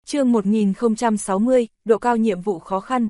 Chương 1060, độ cao nhiệm vụ khó khăn.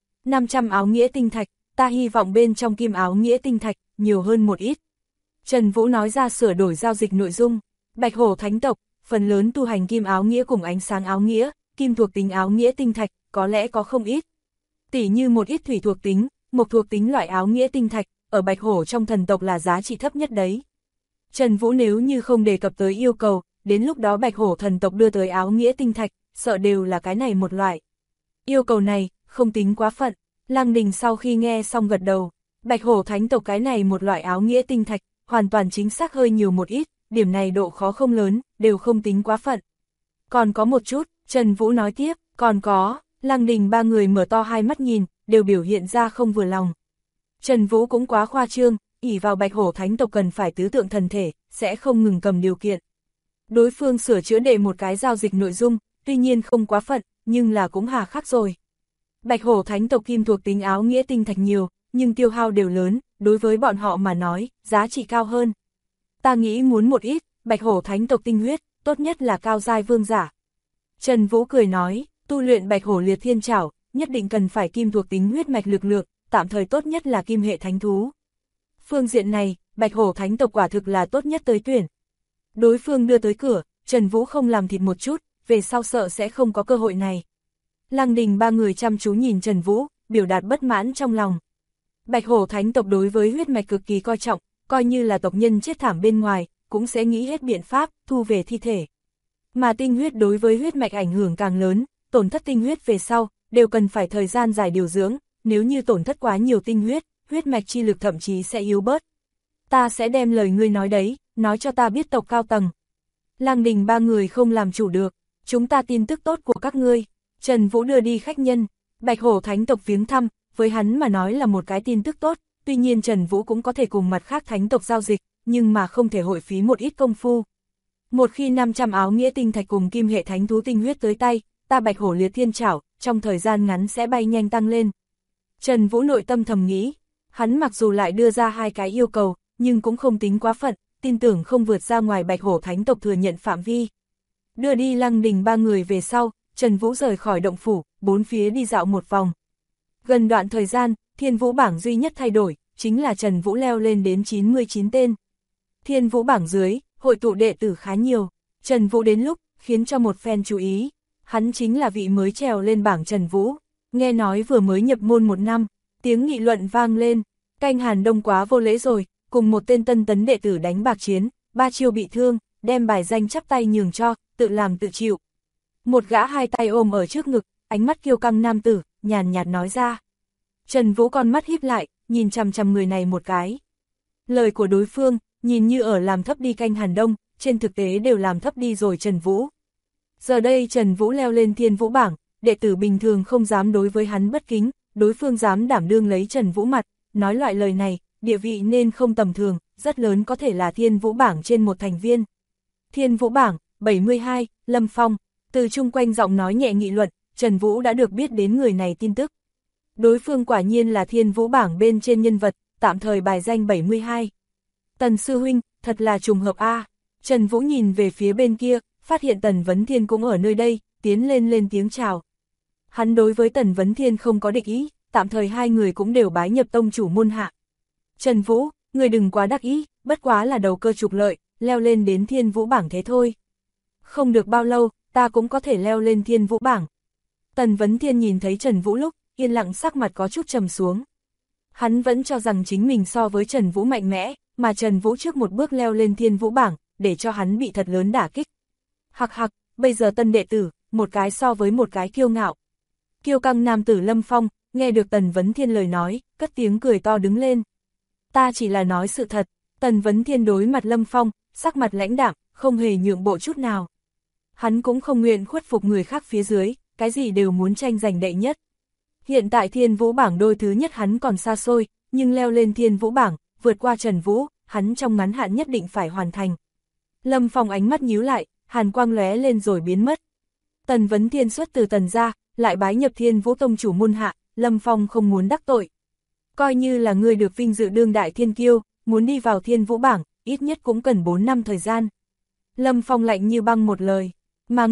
500 áo nghĩa tinh thạch, ta hy vọng bên trong kim áo nghĩa tinh thạch, nhiều hơn một ít. Trần Vũ nói ra sửa đổi giao dịch nội dung. Bạch hổ thánh tộc, phần lớn tu hành kim áo nghĩa cùng ánh sáng áo nghĩa, kim thuộc tính áo nghĩa tinh thạch, có lẽ có không ít. Tỉ như một ít thủy thuộc tính, mộc thuộc tính loại áo nghĩa tinh thạch, ở bạch hổ trong thần tộc là giá trị thấp nhất đấy. Trần Vũ nếu như không đề cập tới yêu cầu, đến lúc đó bạch hổ thần tộc đưa tới áo nghĩa tinh thạch, sợ đều là cái này một loại. Yêu cầu này, không tính quá phận. Lăng Đình sau khi nghe xong gật đầu, bạch hổ thánh tộc cái này một loại áo nghĩa tinh thạch, hoàn toàn chính xác hơi nhiều một ít, điểm này độ khó không lớn, đều không tính quá phận. Còn có một chút, Trần Vũ nói tiếp, còn có, Lăng Đình ba người mở to hai mắt nhìn, đều biểu hiện ra không vừa lòng. Trần Vũ cũng quá khoa trương, ỷ vào bạch hổ thánh tộc cần phải tứ tượng thần thể, sẽ không ngừng cầm điều kiện. Đối phương sửa chữa để một cái giao dịch nội dung, tuy nhiên không quá phận, nhưng là cũng hà khắc rồi. Bạch hổ thánh tộc kim thuộc tính áo nghĩa tinh thạch nhiều, nhưng tiêu hao đều lớn, đối với bọn họ mà nói, giá trị cao hơn. Ta nghĩ muốn một ít, bạch hổ thánh tộc tinh huyết, tốt nhất là cao giai vương giả. Trần Vũ cười nói, tu luyện bạch hổ liệt thiên trảo, nhất định cần phải kim thuộc tính huyết mạch lực lượng, tạm thời tốt nhất là kim hệ thánh thú. Phương diện này, bạch hổ thánh tộc quả thực là tốt nhất tới tuyển. Đối phương đưa tới cửa, Trần Vũ không làm thịt một chút, về sau sợ sẽ không có cơ hội này. Lăng Đình ba người chăm chú nhìn Trần Vũ, biểu đạt bất mãn trong lòng. Bạch hổ thánh tộc đối với huyết mạch cực kỳ coi trọng, coi như là tộc nhân chết thảm bên ngoài, cũng sẽ nghĩ hết biện pháp, thu về thi thể. Mà tinh huyết đối với huyết mạch ảnh hưởng càng lớn, tổn thất tinh huyết về sau, đều cần phải thời gian dài điều dưỡng, nếu như tổn thất quá nhiều tinh huyết, huyết mạch chi lực thậm chí sẽ yếu bớt. Ta sẽ đem lời ngươi nói đấy, nói cho ta biết tộc cao tầng. Lăng Đình ba người không làm chủ được, chúng ta tin tức tốt của các ngươi. Trần Vũ đưa đi khách nhân, bạch hổ thánh tộc viếng thăm, với hắn mà nói là một cái tin tức tốt, tuy nhiên Trần Vũ cũng có thể cùng mặt khác thánh tộc giao dịch, nhưng mà không thể hội phí một ít công phu. Một khi 500 áo nghĩa tinh thạch cùng kim hệ thánh thú tinh huyết tới tay, ta bạch hổ liệt thiên trảo, trong thời gian ngắn sẽ bay nhanh tăng lên. Trần Vũ nội tâm thầm nghĩ, hắn mặc dù lại đưa ra hai cái yêu cầu, nhưng cũng không tính quá phận, tin tưởng không vượt ra ngoài bạch hổ thánh tộc thừa nhận phạm vi. Đưa đi Lăng Đình ba người về sau, Trần Vũ rời khỏi động phủ, bốn phía đi dạo một vòng. Gần đoạn thời gian, Thiên Vũ bảng duy nhất thay đổi, chính là Trần Vũ leo lên đến 99 tên. Thiên Vũ bảng dưới, hội tụ đệ tử khá nhiều, Trần Vũ đến lúc, khiến cho một fan chú ý. Hắn chính là vị mới trèo lên bảng Trần Vũ, nghe nói vừa mới nhập môn một năm, tiếng nghị luận vang lên, canh Hàn Đông quá vô lễ rồi, cùng một tên tân tấn đệ tử đánh bạc chiến, 3 chiêu bị thương, đem bài danh chắp tay nhường cho, tự làm tự chịu. Một gã hai tay ôm ở trước ngực, ánh mắt kiêu căng nam tử, nhàn nhạt nói ra. Trần Vũ con mắt híp lại, nhìn chằm chằm người này một cái. Lời của đối phương, nhìn như ở làm thấp đi canh Hàn Đông, trên thực tế đều làm thấp đi rồi Trần Vũ. Giờ đây Trần Vũ leo lên Thiên Vũ bảng, đệ tử bình thường không dám đối với hắn bất kính, đối phương dám đảm đương lấy Trần Vũ mặt, nói loại lời này, địa vị nên không tầm thường, rất lớn có thể là Thiên Vũ bảng trên một thành viên. Thiên Vũ bảng, 72, Lâm Phong, từ chung quanh giọng nói nhẹ nghị luận, Trần Vũ đã được biết đến người này tin tức. Đối phương quả nhiên là Thiên Vũ bảng bên trên nhân vật, tạm thời bài danh 72. Tần sư huynh, thật là trùng hợp a. Trần Vũ nhìn về phía bên kia, phát hiện Tần Vấn Thiên cũng ở nơi đây, tiến lên tiếng chào. Hắn đối với Tần Vấn Thiên không có địch ý, tạm thời hai người cũng đều bái nhập tông chủ môn hạ. Trần Vũ, người đừng quá đắc ý, bất quá là đầu cơ trục lợi, leo lên đến Thiên Vũ bảng thế thôi. Không được bao lâu, ta cũng có thể leo lên Thiên Vũ bảng. Tần Vấn Thiên nhìn thấy Trần Vũ lúc, yên lặng sắc mặt có chút trầm xuống. Hắn vẫn cho rằng chính mình so với Trần Vũ mạnh mẽ, mà Trần Vũ trước một bước leo lên Thiên Vũ bảng, để cho hắn bị thật lớn đả kích. Hặc hặc, bây giờ tân đệ tử, một cái so với một cái kiêu ngạo. Kiêu căng nam tử Lâm Phong, nghe được Tần Vấn Thiên lời nói, cất tiếng cười to đứng lên. Ta chỉ là nói sự thật. Tần Vấn Thiên đối mặt Lâm Phong, sắc mặt lãnh đạm, không hề nhượng bộ chút nào. Hắn cũng không nguyện khuất phục người khác phía dưới, cái gì đều muốn tranh giành đệ nhất. Hiện tại Thiên Vũ bảng đôi thứ nhất hắn còn xa xôi, nhưng leo lên Thiên Vũ bảng, vượt qua Trần Vũ, hắn trong ngắn hạn nhất định phải hoàn thành. Lâm Phong ánh mắt nhíu lại, hàn quang lóe lên rồi biến mất. Tần Vấn Thiên xuất từ Tần gia, lại bái nhập Thiên Vũ tông chủ môn hạ, Lâm Phong không muốn đắc tội. Coi như là người được vinh dự đương đại thiên kiêu, muốn đi vào Thiên Vũ bảng, ít nhất cũng cần 4 năm thời gian. Lâm Phong lạnh như băng một lời, mà ngươi,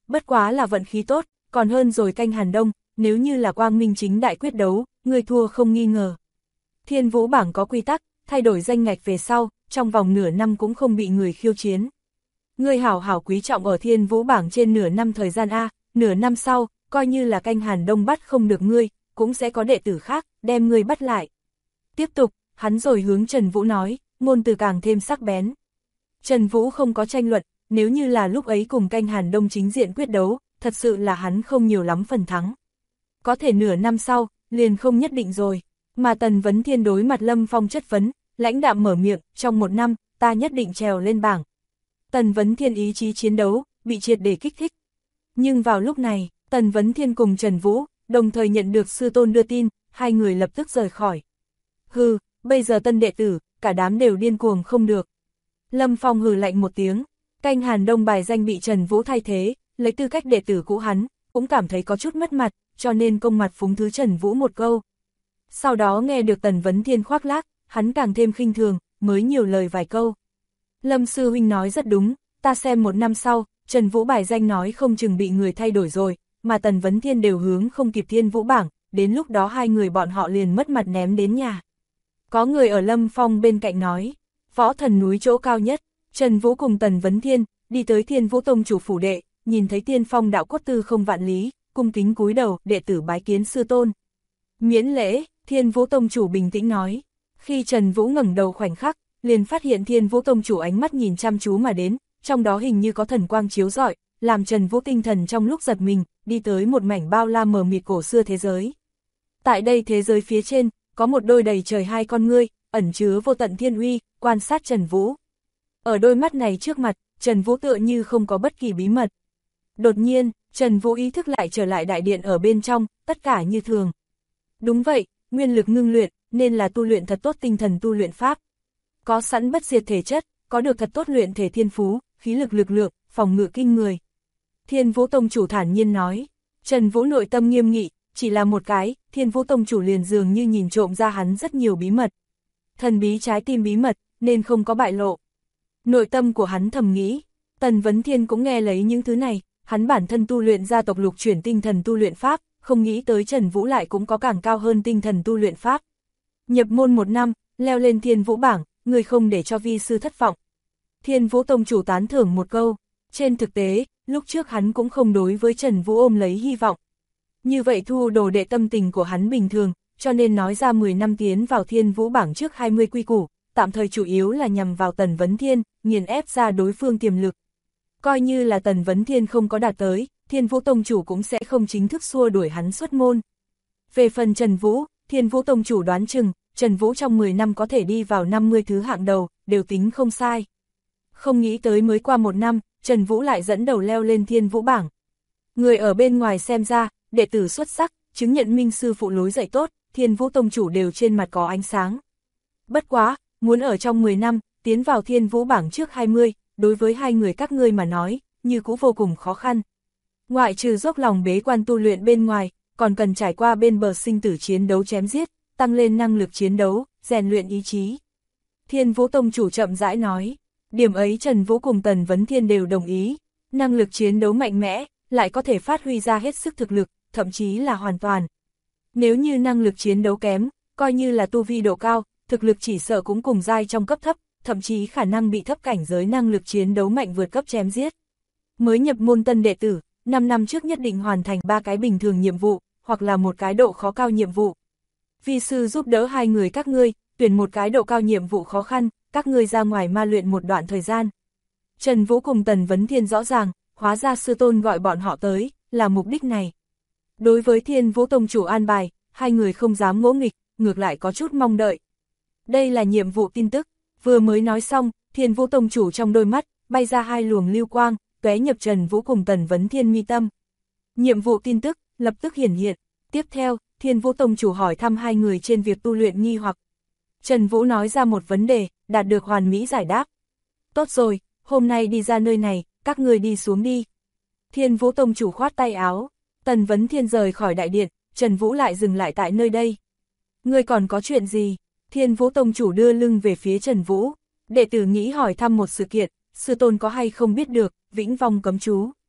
bất quá là vận khí tốt, còn hơn rồi canh Hàn Đông, nếu như là quang minh chính đại quyết đấu, ngươi thua không nghi ngờ. Thiên Vũ bảng có quy tắc, thay đổi danh ngạch về sau, trong vòng nửa năm cũng không bị người khiêu chiến. Ngươi hảo hảo quý trọng ở Thiên Vũ bảng trên nửa năm thời gian A, nửa năm sau, coi như là canh Hàn Đông bắt không được ngươi, cũng sẽ có đệ tử khác, đem ngươi bắt lại. Tiếp tục, hắn rồi hướng Trần Vũ nói, ngôn từ càng thêm sắc bén. Trần Vũ không có tranh luận, nếu như là lúc ấy cùng canh Hàn Đông chính diện quyết đấu, thật sự là hắn không nhiều lắm phần thắng. Có thể nửa năm sau, liền không nhất định rồi, mà Tần Vấn Thiên đối mặt Lâm Phong chất vấn, lãnh đạm mở miệng, trong một năm, ta nhất định trèo lên bảng. Tần Vấn Thiên ý chí chiến đấu, bị triệt để kích thích. Nhưng vào lúc này, Tần Vấn Thiên cùng Trần Vũ, đồng thời nhận được sư tôn đưa tin, hai người lập tức rời khỏi. Hừ, bây giờ tân đệ tử, cả đám đều điên cuồng không được. Lâm Phong hừ lạnh một tiếng, canh Hàn Đông bài danh bị Trần Vũ thay thế, lấy tư cách đệ tử cũ hắn, cũng cảm thấy có chút mất mặt, cho nên công mặt phúng thứ Trần Vũ một câu. Sau đó nghe được Tần Vấn Thiên khoác lác, hắn càng thêm khinh thường, mới nhiều lời vài câu. Lâm sư huynh nói rất đúng, ta xem một năm sau, Trần Vũ bài danh nói không chừng bị người thay đổi rồi, mà Tần Vấn Thiên đều hướng không kịp Thiên Vũ bảng, đến lúc đó hai người bọn họ liền mất mặt ném đến nhà. Có người ở Lâm Phong bên cạnh nói, võ thần núi chỗ cao nhất, Trần Vũ cùng Tần Vấn Thiên, đi tới Thiên Vũ Tông chủ phủ đệ, nhìn thấy Tiên Phong đạo cốt tư không vạn lý, cung kính cúi đầu, đệ tử bái kiến sư tôn. Miễn lễ, Thiên Vũ Tông chủ bình tĩnh nói. Khi Trần Vũ ngẩng đầu khoảnh khắc, liền phát hiện Thiên Vũ Tông chủ ánh mắt nhìn chăm chú mà đến, trong đó hình như có thần quang chiếu rọi, làm Trần Vũ tinh thần trong lúc giật mình, đi tới một mảnh bao la mờ mịt cổ xưa thế giới. Tại đây thế giới phía trên, có một đôi đầy trời hai con ngươi, ẩn chứa vô tận thiên uy, quan sát Trần Vũ. Ở đôi mắt này trước mặt, Trần Vũ tựa như không có bất kỳ bí mật. Đột nhiên, Trần Vũ ý thức lại trở lại đại điện ở bên trong, tất cả như thường. Đúng vậy, nguyên lực ngưng luyện, nên là tu luyện thật tốt tinh thần tu luyện pháp. Có sẵn bất diệt thể chất, có được thật tốt luyện thể thiên phú, khí lực lực lượng, phòng ngự kinh người. Thiên Vũ Tông chủ thản nhiên nói. Trần Vũ nội tâm nghiêm nghị, chỉ là một cái, Thiên Vũ Tông chủ liền dường như nhìn trộm ra hắn rất nhiều bí mật. Thần bí trái tim bí mật, nên không có bại lộ. Nội tâm của hắn thầm nghĩ, Tần Vấn Thiên cũng nghe lấy những thứ này, hắn bản thân tu luyện gia tộc lục chuyển tinh thần tu luyện pháp, không nghĩ tới Trần Vũ lại cũng có càng cao hơn tinh thần tu luyện pháp. Nhập môn một năm, leo lên Thiên Vũ bảng, người không để cho vi sư thất vọng. Thiên Vũ Tông chủ tán thưởng một câu, trên thực tế, lúc trước hắn cũng không đối với Trần Vũ ôm lấy hy vọng. Như vậy thu đồ đệ tâm tình của hắn bình thường, cho nên nói ra 10 năm tiến vào Thiên Vũ bảng trước 20 quy củ, tạm thời chủ yếu là nhằm vào Tần Vấn Thiên, nghiền ép ra đối phương tiềm lực. Coi như là Tần Vấn Thiên không có đạt tới, Thiên Vũ Tông chủ cũng sẽ không chính thức xua đuổi hắn xuất môn. Về phần Trần Vũ, Thiên Vũ Tông chủ đoán chừng, Trần Vũ trong 10 năm có thể đi vào 50 thứ hạng đầu, đều tính không sai. Không nghĩ tới mới qua một năm, Trần Vũ lại dẫn đầu leo lên Thiên Vũ bảng. Người ở bên ngoài xem ra, đệ tử xuất sắc, chứng nhận minh sư phụ lối dạy tốt, Thiên Vũ Tông chủ đều trên mặt có ánh sáng. Bất quá, muốn ở trong 10 năm, tiến vào Thiên Vũ bảng trước 20, đối với hai người các ngươi mà nói, như cũng vô cùng khó khăn. Ngoại trừ dốc lòng bế quan tu luyện bên ngoài, còn cần trải qua bên bờ sinh tử chiến đấu chém giết, tăng lên năng lực chiến đấu, rèn luyện ý chí. Thiên Vũ Tông chủ chậm rãi nói, điểm ấy Trần Vũ cùng Tần Vấn Thiên đều đồng ý, năng lực chiến đấu mạnh mẽ, lại có thể phát huy ra hết sức thực lực, thậm chí là hoàn toàn. Nếu như năng lực chiến đấu kém, coi như là tu vi độ cao, thực lực chỉ sợ cũng cùng giai trong cấp thấp, thậm chí khả năng bị thấp cảnh giới năng lực chiến đấu mạnh vượt cấp chém giết. Mới nhập môn tân đệ tử, 5 năm trước nhất định hoàn thành 3 cái bình thường nhiệm vụ, hoặc là một cái độ khó cao nhiệm vụ. Vi sư giúp đỡ hai người các ngươi, tuyển một cái độ cao nhiệm vụ khó khăn, các ngươi ra ngoài ma luyện một đoạn thời gian. Trần Vũ cùng Tần Vấn Thiên rõ ràng, hóa ra sư tôn gọi bọn họ tới, là mục đích này. Đối với Thiên Vũ Tông chủ an bài, hai người không dám ngỗ nghịch, ngược lại có chút mong đợi. Đây là nhiệm vụ tin tức, vừa mới nói xong, Thiên Vũ Tông chủ trong đôi mắt, bay ra hai luồng lưu quang, tóe nhập Trần Vũ cùng Tần Vấn Thiên mi tâm. Nhiệm vụ tin tức, lập tức hiển hiện. Tiếp theo, Thiên Vũ Tông chủ hỏi thăm hai người trên việc tu luyện nghi hoặc. Trần Vũ nói ra một vấn đề, đạt được hoàn mỹ giải đáp. Tốt rồi, hôm nay đi ra nơi này, các người đi xuống đi. Thiên Vũ Tông chủ khoát tay áo, Tần Vấn Thiên rời khỏi đại điện, Trần Vũ lại dừng lại tại nơi đây. Ngươi còn có chuyện gì? Thiên Vũ Tông chủ đưa lưng về phía Trần Vũ. Đệ tử nghĩ hỏi thăm một sự kiện, sư tôn có hay không biết được, Vĩnh Vong cấm chú.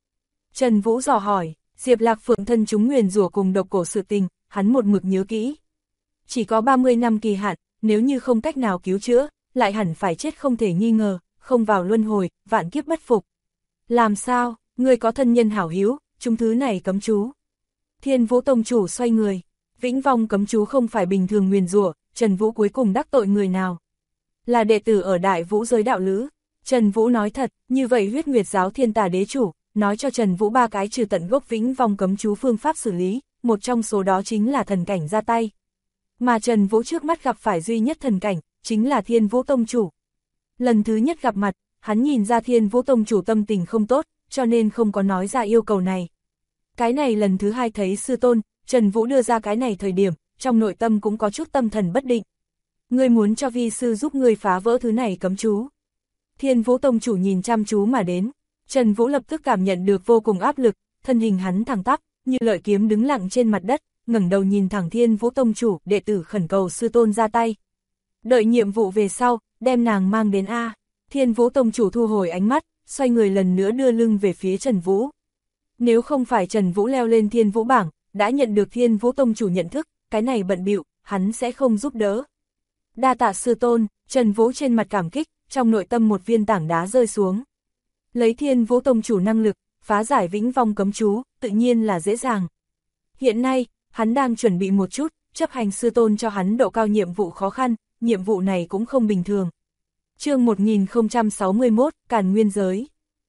Trần Vũ dò hỏi, Diệp Lạc Phượng thân chúng nguyền rủa cùng độc cổ sự tình, hắn một mực nhớ kỹ. Chỉ có 30 năm kỳ hạn, nếu như không cách nào cứu chữa, lại hẳn phải chết không thể nghi ngờ, không vào luân hồi, vạn kiếp bất phục. Làm sao, người có thân nhân hảo hiếu, chúng thứ này cấm chú. Thiên Vũ Tông chủ xoay người, Vĩnh Vong cấm chú không phải bình thường nguyền rủa, Trần Vũ cuối cùng đắc tội người nào? Là đệ tử ở Đại Vũ giới đạo lữ. Trần Vũ nói thật, như vậy Huyết Nguyệt giáo Thiên Tà đế chủ, nói cho Trần Vũ 3 cái trừ tận gốc Vĩnh Vong cấm chú phương pháp xử lý, một trong số đó chính là thần cảnh ra tay. Mà Trần Vũ trước mắt gặp phải duy nhất thần cảnh, chính là Thiên Vũ Tông chủ. Lần thứ nhất gặp mặt, hắn nhìn ra Thiên Vũ Tông chủ tâm tình không tốt, cho nên không có nói ra yêu cầu này. Cái này lần thứ hai thấy sư tôn, Trần Vũ đưa ra cái này thời điểm, trong nội tâm cũng có chút tâm thần bất định. Ngươi muốn cho vi sư giúp ngươi phá vỡ thứ này cấm chú. Thiên Vũ Tông chủ nhìn chăm chú mà đến, Trần Vũ lập tức cảm nhận được vô cùng áp lực, thân hình hắn thẳng tắp, như lợi kiếm đứng lặng trên mặt đất, ngẩng đầu nhìn thẳng Thiên Vũ Tông chủ, đệ tử khẩn cầu sư tôn ra tay. Đợi nhiệm vụ về sau, đem nàng mang đến A. Thiên Vũ Tông chủ thu hồi ánh mắt, xoay người lần nữa đưa lưng về phía Trần Vũ. Nếu không phải Trần Vũ leo lên Thiên Vũ bảng, đã nhận được Thiên Vũ Tông chủ nhận thức, cái này bận bịu, hắn sẽ không giúp đỡ. Đa tạ sư tôn, Trần Vũ trên mặt cảm kích, trong nội tâm một viên tảng đá rơi xuống. Lấy Thiên Vũ Tông chủ năng lực, phá giải Vĩnh Vong cấm chú, tự nhiên là dễ dàng. Hiện nay, hắn đang chuẩn bị một chút, chấp hành sư tôn cho hắn độ cao nhiệm vụ khó khăn, nhiệm vụ này cũng không bình thường. Chương 1061, Càn Nguyên giới.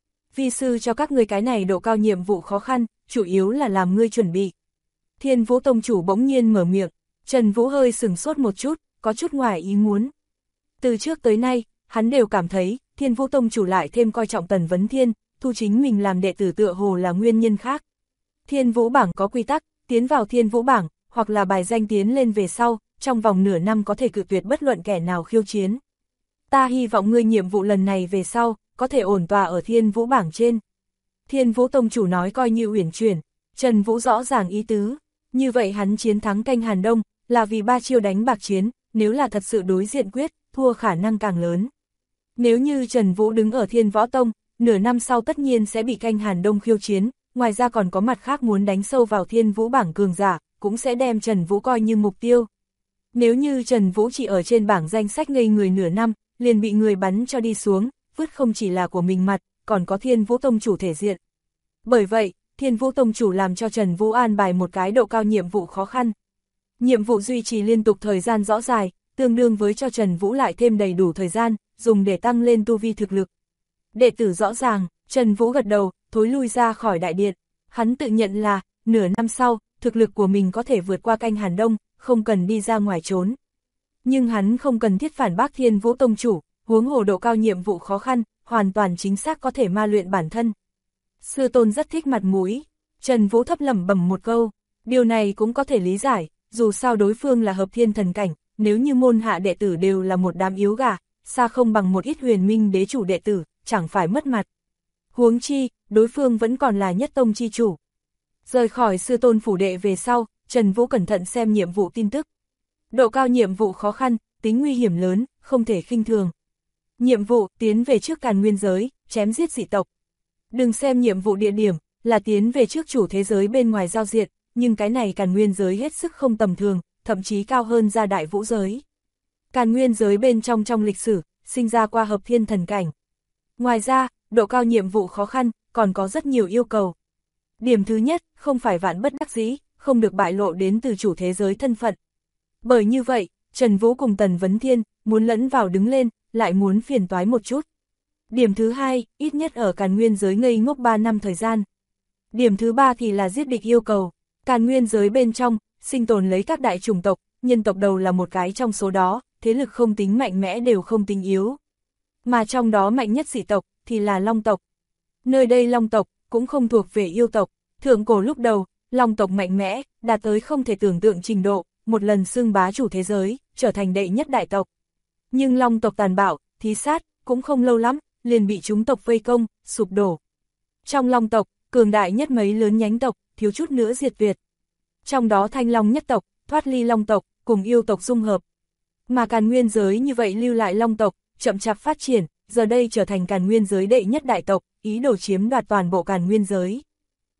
Vi sư cho các ngươi cái này độ cao nhiệm vụ khó khăn, chủ yếu là làm ngươi chuẩn bị. Thiên Vũ Tông chủ bỗng nhiên mở miệng, Trần Vũ hơi sửng sốt một chút, có chút ngoài ý muốn. Từ trước tới nay, hắn đều cảm thấy, Thiên Vũ Tông chủ lại thêm coi trọng Tần Vấn Thiên, thu chính mình làm đệ tử tựa hồ là nguyên nhân khác. Thiên Vũ bảng có quy tắc, tiến vào Thiên Vũ bảng, hoặc là bài danh tiến lên về sau, trong vòng nửa năm có thể cự tuyệt bất luận kẻ nào khiêu chiến. Ta hy vọng ngươi nhiệm vụ lần này về sau, có thể ổn tọa ở Thiên Vũ bảng trên. Thiên Vũ Tông chủ nói coi như uyển chuyển, Trần Vũ rõ ràng ý tứ, như vậy hắn chiến thắng canh Hàn Đông, là vì 3 chiêu đánh bạc chiến, nếu là thật sự đối diện quyết, thua khả năng càng lớn. Nếu như Trần Vũ đứng ở Thiên Võ Tông, nửa năm sau tất nhiên sẽ bị canh Hàn Đông khiêu chiến, ngoài ra còn có mặt khác muốn đánh sâu vào Thiên Vũ bảng cường giả, cũng sẽ đem Trần Vũ coi như mục tiêu. Nếu như Trần Vũ chỉ ở trên bảng danh sách ngây người nửa năm, liền bị người bắn cho đi xuống, vứt không chỉ là của mình mặt, còn có Thiên Vũ Tông chủ thể diện. Bởi vậy, Thiên Vũ Tông chủ làm cho Trần Vũ an bài một cái độ cao nhiệm vụ khó khăn. Nhiệm vụ duy trì liên tục thời gian rõ dài, tương đương với cho Trần Vũ lại thêm đầy đủ thời gian, dùng để tăng lên tu vi thực lực. Đệ tử rõ ràng, Trần Vũ gật đầu, thối lui ra khỏi đại điện. Hắn tự nhận là, nửa năm sau, thực lực của mình có thể vượt qua canh Hàn Đông, không cần đi ra ngoài trốn. Nhưng hắn không cần thiết phản bác Thiên Vũ Tông chủ, huống hồ độ cao nhiệm vụ khó khăn, hoàn toàn chính xác có thể ma luyện bản thân. Sư tôn rất thích mặt mũi, Trần Vũ thấp lẩm bẩm một câu, điều này cũng có thể lý giải, dù sao đối phương là hợp thiên thần cảnh, nếu như môn hạ đệ tử đều là một đám yếu gà, xa không bằng một ít huyền minh đế chủ đệ tử, chẳng phải mất mặt. Huống chi, đối phương vẫn còn là nhất tông chi chủ. Rời khỏi sư tôn phủ đệ về sau, Trần Vũ cẩn thận xem nhiệm vụ tin tức. Độ cao nhiệm vụ khó khăn, tính nguy hiểm lớn, không thể khinh thường. Nhiệm vụ, tiến về trước Càn Nguyên giới, chém giết dị tộc. Đừng xem nhiệm vụ địa điểm, là tiến về trước chủ thế giới bên ngoài giao diệt, nhưng cái này Càn Nguyên giới hết sức không tầm thường, thậm chí cao hơn ra Đại Vũ giới. Càn Nguyên giới bên trong lịch sử, sinh ra qua hợp thiên thần cảnh. Ngoài ra, độ cao nhiệm vụ khó khăn, còn có rất nhiều yêu cầu. Điểm thứ nhất, không phải vạn bất đắc dĩ, không được bại lộ đến từ chủ thế giới thân phận. Bởi như vậy, Trần Vũ cùng Tần Vấn Thiên, muốn lẫn vào đứng lên, lại muốn phiền toái một chút. Điểm thứ hai, ít nhất ở Càn Nguyên giới ngây ngốc 3 năm thời gian. Điểm thứ ba thì là giết địch yêu cầu. Càn Nguyên giới bên trong, sinh tồn lấy các đại chủng tộc, nhân tộc đầu là một cái trong số đó, thế lực không tính mạnh mẽ đều không tính yếu. Mà trong đó mạnh nhất dị tộc, thì là Long tộc. Nơi đây Long tộc, cũng không thuộc về yêu tộc. Thượng cổ lúc đầu, Long tộc mạnh mẽ, đạt tới không thể tưởng tượng trình độ, một lần xưng bá chủ thế giới, trở thành đệ nhất đại tộc. Nhưng Long tộc tàn bạo, thí sát, cũng không lâu lắm, liền bị chúng tộc vây công, sụp đổ. Trong Long tộc, cường đại nhất mấy lớn nhánh tộc, thiếu chút nữa diệt tuyệt. Trong đó Thanh Long nhất tộc, thoát ly Long tộc, cùng yêu tộc dung hợp. Mà Càn Nguyên giới như vậy lưu lại Long tộc, chậm chạp phát triển, giờ đây trở thành Càn Nguyên giới đệ nhất đại tộc, ý đồ chiếm đoạt toàn bộ Càn Nguyên giới.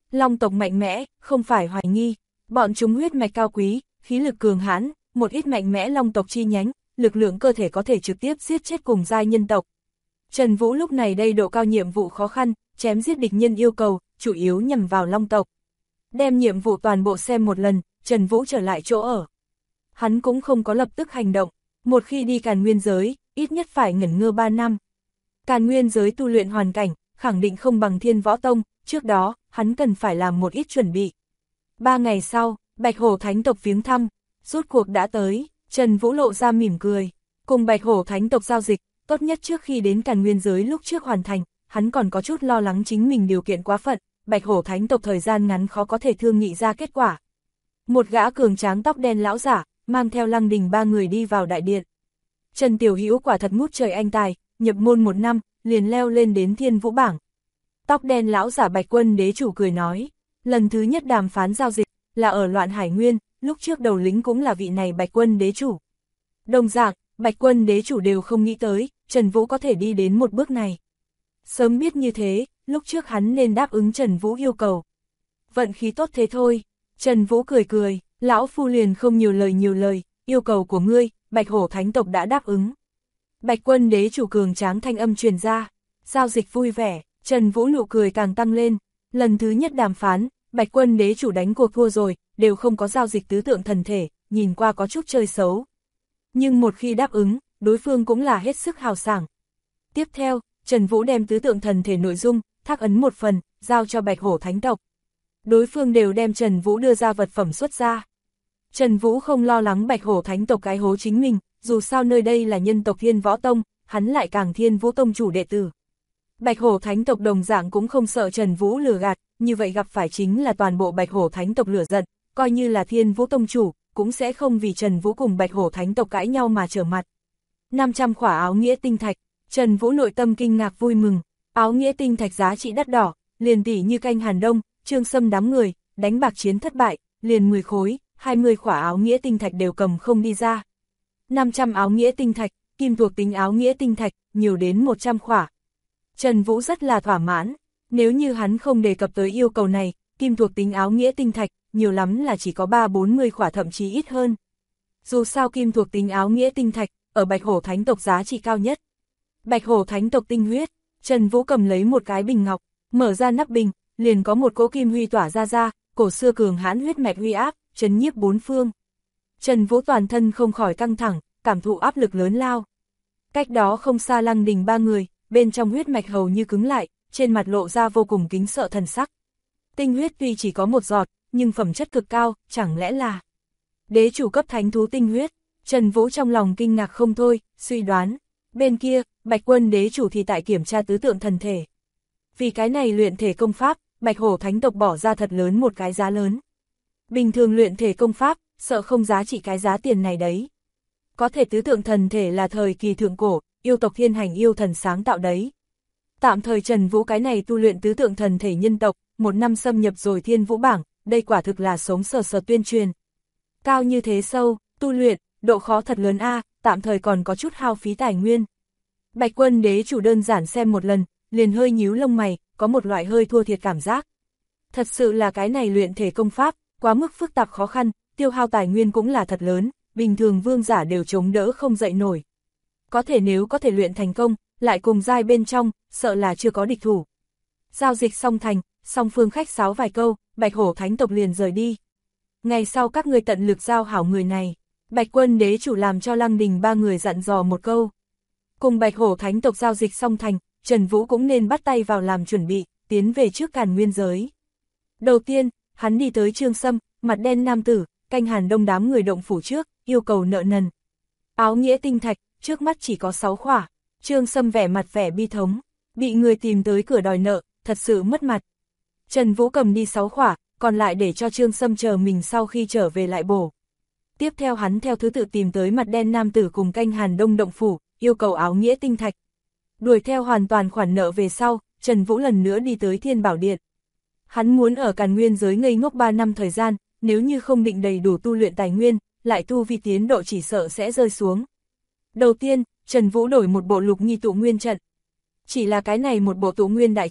Long tộc mạnh mẽ, không phải hoài nghi, bọn chúng huyết mạch cao quý, khí lực cường hãn, một ít mạnh mẽ long tộc chi nhánh, lực lượng cơ thể có thể trực tiếp giết chết cùng giai nhân tộc. Trần Vũ lúc này đây độ cao nhiệm vụ khó khăn, chém giết địch nhân yêu cầu, chủ yếu nhằm vào long tộc. Đem nhiệm vụ toàn bộ xem một lần, Trần Vũ trở lại chỗ ở. Hắn cũng không có lập tức hành động, một khi đi Càn Nguyên giới, ít nhất phải ngẩn ngơ 3 năm. Càn Nguyên giới tu luyện hoàn cảnh, khẳng định không bằng Thiên Võ Tông, trước đó, hắn cần phải làm một ít chuẩn bị. 3 ngày sau, Bạch Hổ Thánh tộc viếng thăm, rốt cuộc đã tới, Trần Vũ lộ ra mỉm cười, cùng Bạch Hổ Thánh tộc giao dịch, tốt nhất trước khi đến Càn Nguyên giới lúc trước hoàn thành, hắn còn có chút lo lắng chính mình điều kiện quá phận, Bạch Hổ Thánh tộc thời gian ngắn khó có thể thương nghị ra kết quả. Một gã cường tráng tóc đen lão giả, mang theo Lăng Đình 3 người đi vào đại điện. Trần Tiểu Hữu quả thật ngút trời anh tài, nhập môn 1 năm, liền leo lên đến Thiên Vũ bảng. Tóc đen lão giả Bạch Quân đế chủ cười nói, lần thứ nhất đàm phán giao dịch, là ở Loạn Hải Nguyên, lúc trước đầu lĩnh cũng là vị này Bạch Quân đế chủ. Đồng dạng, Bạch Quân đế chủ đều không nghĩ tới, Trần Vũ có thể đi đến một bước này. Sớm biết như thế, lúc trước hắn nên đáp ứng Trần Vũ yêu cầu. Vận khí tốt thế thôi, Trần Vũ cười cười, lão phu liền không nhiều lời, yêu cầu của ngươi, Bạch Hổ Thánh tộc đã đáp ứng. Bạch Quân đế chủ cường tráng thanh âm truyền ra, giao dịch vui vẻ, Trần Vũ nụ cười càng tăng lên, lần thứ nhất đàm phán, Bạch Quân đế chủ đánh cuộc thua rồi, đều không có giao dịch tứ tượng thần thể, nhìn qua có chút chơi xấu. Nhưng một khi đáp ứng, đối phương cũng là hết sức hào sảng. Tiếp theo, Trần Vũ đem tứ tượng thần thể nội dung, thác ấn một phần, giao cho Bạch Hổ Thánh tộc. Đối phương đều đem Trần Vũ đưa ra vật phẩm xuất ra. Trần Vũ không lo lắng Bạch Hổ Thánh tộc cái hố chính mình, dù sao nơi đây là nhân tộc Thiên Võ Tông, hắn lại càng Thiên Vũ Tông chủ đệ tử. Bạch Hổ Thánh tộc đồng dạng cũng không sợ Trần Vũ lừa gạt, như vậy gặp phải chính là toàn bộ Bạch Hổ Thánh tộc lửa giận, coi như là Thiên Vũ Tông chủ, cũng sẽ không vì Trần Vũ cùng Bạch Hổ Thánh tộc cãi nhau mà trở mặt. 500 khỏa áo nghĩa tinh thạch, Trần Vũ nội tâm kinh ngạc vui mừng, áo nghĩa tinh thạch giá trị đắt đỏ, liền tỷ như Canh Hàn Đông, Trương Sâm đám người, đánh bạc chiến thất bại, liền 10 khối, 20 khỏa áo nghĩa tinh thạch đều cầm không đi ra. 500 áo nghĩa tinh thạch, kim thuộc tính áo nghĩa tinh thạch, nhiều đến 100 khỏa. Trần Vũ rất là thỏa mãn, nếu như hắn không đề cập tới yêu cầu này, kim thuộc tính áo nghĩa tinh thạch, nhiều lắm là chỉ có 3-40 khỏa thậm chí ít hơn. Dù sao kim thuộc tính áo nghĩa tinh thạch, ở Bạch Hổ Thánh tộc giá trị cao nhất. Bạch Hổ Thánh tộc tinh huyết, Trần Vũ cầm lấy một cái bình ngọc, mở ra nắp bình, liền có một cỗ kim huy tỏa ra, cổ xưa cường hãn huyết mạch uy áp, trấn nhiếp bốn phương. Trần Vũ toàn thân không khỏi căng thẳng, cảm thụ áp lực lớn lao. Cách đó không xa Lăng Đình 3 người, bên trong huyết mạch hầu như cứng lại, trên mặt lộ ra vô cùng kính sợ thần sắc. Tinh huyết tuy chỉ có một giọt, nhưng phẩm chất cực cao, chẳng lẽ là đế chủ cấp thánh thú tinh huyết? Trần Vũ trong lòng kinh ngạc không thôi, suy đoán. Bên kia, Bạch Quân đế chủ thì tại kiểm tra tứ tượng thần thể. Vì cái này luyện thể công pháp, Bạch Hổ Thánh tộc bỏ ra thật lớn một cái giá lớn. Bình thường luyện thể công pháp, sợ không giá trị cái giá tiền này đấy. Có thể tứ tượng thần thể là thời kỳ thượng cổ, yêu tộc Thiên Hành yêu thần sáng tạo đấy. Tạm thời Trần Vũ cái này tu luyện tứ tượng thần thể nhân tộc, 1 năm xâm nhập rồi Thiên Vũ bảng, đây quả thực là sống sờ tuyên truyền. Cao như thế sâu, tu luyện, độ khó thật lớn a, tạm thời còn có chút hao phí tài nguyên. Bạch Quân đế chủ đơn giản xem một lần, liền hơi nhíu lông mày, có một loại hơi thua thiệt cảm giác. Thật sự là cái này luyện thể công pháp, quá mức phức tạp khó khăn, tiêu hao tài nguyên cũng là thật lớn, bình thường vương giả đều chống đỡ không dậy nổi. Có thể nếu có thể luyện thành công, lại cùng giai bên trong, sợ là chưa có địch thủ. Giao dịch xong thành, song phương khách sáo vài câu, Bạch Hổ Thánh tộc liền rời đi. Ngày sau các ngươi tận lực giao hảo người này, Bạch Quân đế chủ làm cho Lăng Đình 3 người dặn dò một câu. Cùng Bạch Hổ Thánh tộc giao dịch xong thành, Trần Vũ cũng nên bắt tay vào làm chuẩn bị, tiến về trước Càn Nguyên giới. Đầu tiên, hắn đi tới Trương Sâm, mặt đen nam tử, Canh Hàn Đông đám người động phủ trước, yêu cầu nợ nần. Áo nghĩa tinh thạch, trước mắt chỉ có 6 khỏa. Trương Sâm vẻ mặt vẻ bi thống, bị người tìm tới cửa đòi nợ, thật sự mất mặt. Trần Vũ cầm đi 6 khỏa, còn lại để cho Trương Sâm chờ mình sau khi trở về lại bổ. Tiếp theo hắn theo thứ tự tìm tới mặt đen nam tử cùng Canh Hàn Đông động phủ, yêu cầu áo nghĩa tinh thạch. Đuổi theo hoàn toàn khoản nợ về sau, Trần Vũ lần nữa đi tới Thiên Bảo Điện. Hắn muốn ở Càn Nguyên giới ngây ngốc 3 năm thời gian, nếu như không định đầy đủ tu luyện tài nguyên, lại tu vi tiến độ chỉ sợ sẽ rơi xuống. Đầu tiên, Trần Vũ đổi một bộ lục nghi tụ nguyên trận. Chỉ là cái này một bộ tụ nguyên đại trận,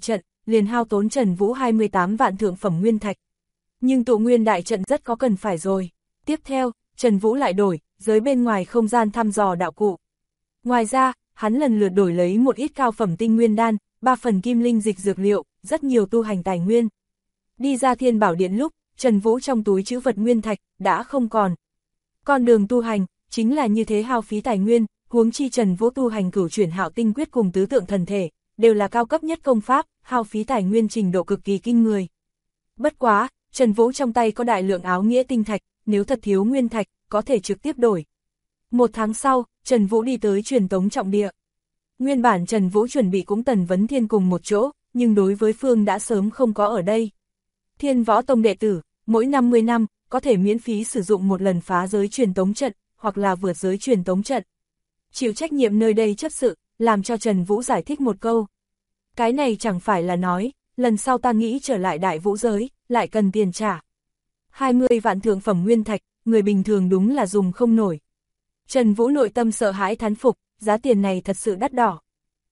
liền hao tốn Trần Vũ 28 vạn thượng phẩm nguyên thạch. Nhưng tụ nguyên đại trận rất có cần phải rồi. Tiếp theo, Trần Vũ lại đổi, giới bên ngoài không gian thăm dò đạo cụ. Ngoài ra, hắn lần lượt đổi lấy một ít cao phẩm tinh nguyên đan, 3 phần kim linh dịch dược liệu, rất nhiều tu hành tài nguyên. Đi ra Thiên Bảo Điện lúc, Trần Vũ trong túi trữ vật nguyên thạch, đã không còn. Con đường tu hành, chính là như thế hao phí tài nguyên, huống chi Trần Vũ tu hành cửu chuyển hạo tinh quyết cùng tứ tượng thần thể, đều là cao cấp nhất công pháp, hao phí tài nguyên trình độ cực kỳ kinh người. Bất quá, Trần Vũ trong tay có đại lượng áo nghĩa tinh thạch, nếu thật thiếu nguyên thạch, có thể trực tiếp đổi. 1 tháng sau, Trần Vũ đi tới truyền tống trọng địa. Nguyên bản Trần Vũ chuẩn bị cũng Tần Vấn Thiên cùng một chỗ, nhưng đối với Phương đã sớm không có ở đây. Thiên Võ Tông đệ tử, mỗi 50 năm, có thể miễn phí sử dụng một lần phá giới truyền tống trận, hoặc là vượt giới truyền tống trận. Chịu trách nhiệm nơi đây chấp sự, làm cho Trần Vũ giải thích một câu. Cái này chẳng phải là nói, lần sau ta nghĩ trở lại đại vũ giới, lại cần tiền trả. 20 vạn thượng phẩm nguyên thạch, người bình thường đúng là dùng không nổi. Trần Vũ nội tâm sợ hãi thán phục, giá tiền này thật sự đắt đỏ.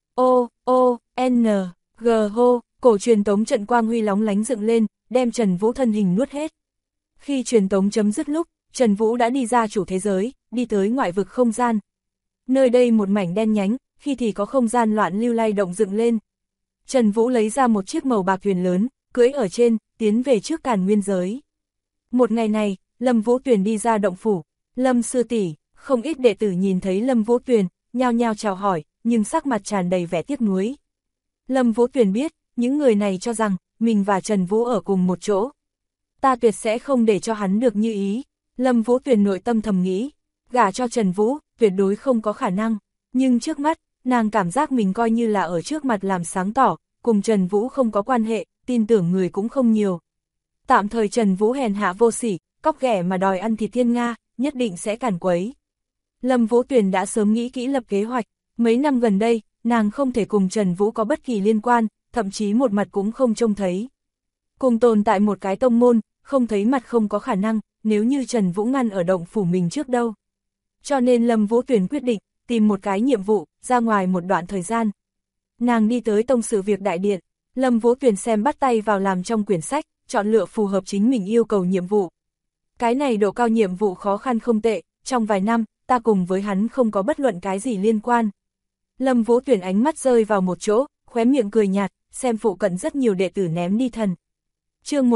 G hô, cổ truyền tống trận quang huy lóng lánh dựng lên, đem Trần Vũ thân hình nuốt hết. Khi truyền tống chấm dứt lúc, Trần Vũ đã đi ra chủ thế giới, đi tới ngoại vực không gian. Nơi đây một mảnh đen nhánh, khi thì có không gian loạn lưu lay động dựng lên. Trần Vũ lấy ra một chiếc màu bạc thuyền lớn, cưỡi ở trên, tiến về trước Càn Nguyên giới. Một ngày này, Lâm Vũ Tuyền đi ra động phủ. Lâm sư tỷ, không ít đệ tử nhìn thấy Lâm Vũ Tuyền, nhao nhao chào hỏi, nhưng sắc mặt tràn đầy vẻ tiếc nuối. Lâm Vũ Tuyền biết, những người này cho rằng, mình và Trần Vũ ở cùng một chỗ. Ta tuyệt sẽ không để cho hắn được như ý. Lâm Vũ Tuyền nội tâm thầm nghĩ, gả cho Trần Vũ, tuyệt đối không có khả năng. Nhưng trước mắt, nàng cảm giác mình coi như là ở trước mặt làm sáng tỏ, cùng Trần Vũ không có quan hệ, tin tưởng người cũng không nhiều. Tạm thời Trần Vũ hèn hạ vô sỉ, cóc ghẻ mà đòi ăn thịt thiên nga, nhất định sẽ càn quấy. Lâm Vũ Tuyền đã sớm nghĩ kỹ lập kế hoạch, mấy năm gần đây, nàng không thể cùng Trần Vũ có bất kỳ liên quan, thậm chí một mặt cũng không trông thấy. Cùng tồn tại một cái tông môn, không thấy mặt không có khả năng, nếu như Trần Vũ ngăn ở động phủ mình trước đâu. Cho nên Lâm Vũ Tuyền quyết định, tìm một cái nhiệm vụ, ra ngoài một đoạn thời gian. Nàng đi tới tông sự việc đại điện, Lâm Vũ Tuyền xem bắt tay vào làm trong quyển sách, chọn lựa phù hợp chính mình yêu cầu nhiệm vụ. Cái này độ cao nhiệm vụ khó khăn không tệ, trong vài năm, ta cùng với hắn không có bất luận cái gì liên quan. Lâm Vũ Tuyền ánh mắt rơi vào một chỗ, khóe miệng cười nhạt, xem phụ cận rất nhiều đệ tử ném đi thần. Chương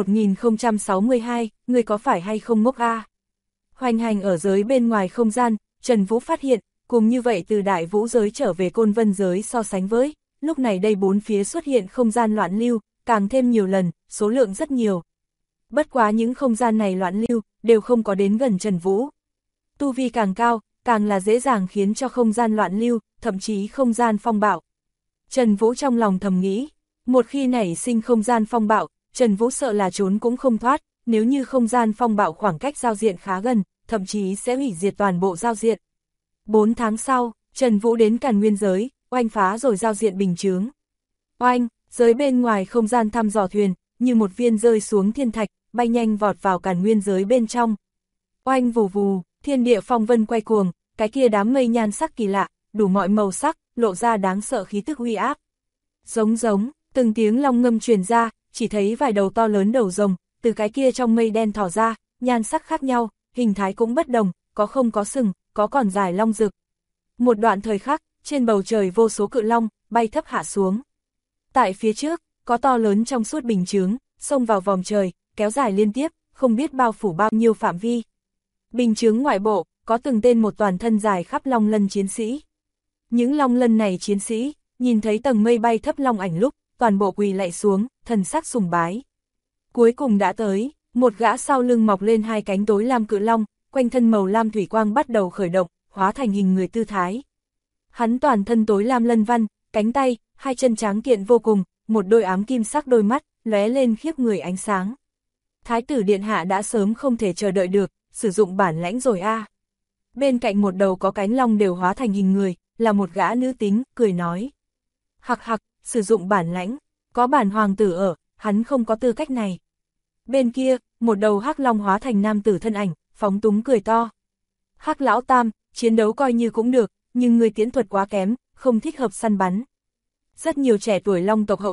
1062, người có phải hay không ngốc a? Hoành hành ở giới bên ngoài không gian, Trần Vũ phát hiện, cùng như vậy từ đại vũ giới trở về Côn Vân giới so sánh với, lúc này đây bốn phía xuất hiện không gian loạn lưu, càng thêm nhiều lần, số lượng rất nhiều. Bất quá những không gian này loạn lưu, đều không có đến gần Trần Vũ. Tu vi càng cao, càng là dễ dàng khiến cho không gian loạn lưu, thậm chí không gian phong bạo. Trần Vũ trong lòng thầm nghĩ, một khi nảy sinh không gian phong bạo, Trần Vũ sợ là trốn cũng không thoát, nếu như không gian phong bạo khoảng cách giao diện khá gần, thậm chí sẽ hủy diệt toàn bộ giao diện. 4 tháng sau, Trần Vũ đến Càn Nguyên giới, oanh phá rồi giao diện bình chướng. Oanh, giới bên ngoài không gian thăm dò thuyền, như một viên rơi xuống thiên thạch, bay nhanh vọt vào Càn Nguyên giới bên trong. Oanh vù vù, thiên địa phong vân quay cuồng, cái kia đám mây nhan sắc kỳ lạ, đủ mọi màu sắc, lộ ra đáng sợ khí tức uy áp. Giống giống, từng tiếng long ngâm truyền ra, chỉ thấy vài đầu to lớn đầu rồng, từ cái kia trong mây đen thỏ ra, nhan sắc khác nhau, hình thái cũng bất đồng, có không có sừng, có còn dài long rực. Một đoạn thời khắc, trên bầu trời vô số cự long, bay thấp hạ xuống. Tại phía trước, có to lớn trong suốt bình chướng, xông vào vòng trời, kéo dài liên tiếp, không biết bao phủ bao nhiêu phạm vi. Bình chướng ngoại bộ, có từng tên một toàn thân dài khắp long lân chiến sĩ. Những long lân này chiến sĩ, nhìn thấy tầng mây bay thấp long ảnh lúc, toàn bộ quỳ lạy xuống, thần sắc sùng bái. Cuối cùng đã tới, một gã sau lưng mọc lên hai cánh tối lam cự long, quanh thân màu lam thủy quang bắt đầu khởi động, hóa thành hình người tư thái. Hắn toàn thân tối lam lân văn, cánh tay, hai chân tráng kiện vô cùng, một đôi ám kim sắc đôi mắt, lóe lên khiếp người ánh sáng. Thái tử điện hạ đã sớm không thể chờ đợi được, sử dụng bản lãnh rồi a. Bên cạnh một đầu có cánh long đều hóa thành hình người, là một gã nữ tính, cười nói. Hặc hặc, sử dụng bản lãnh, có bản hoàng tử ở, hắn không có tư cách này. Bên kia, một đầu hắc long hóa thành nam tử thân ảnh, phóng túng cười to. Hắc lão tam, chiến đấu coi như cũng được, nhưng người tiến thuật quá kém, không thích hợp săn bắn. Rất nhiều trẻ tuổi long tộc hậu duệ,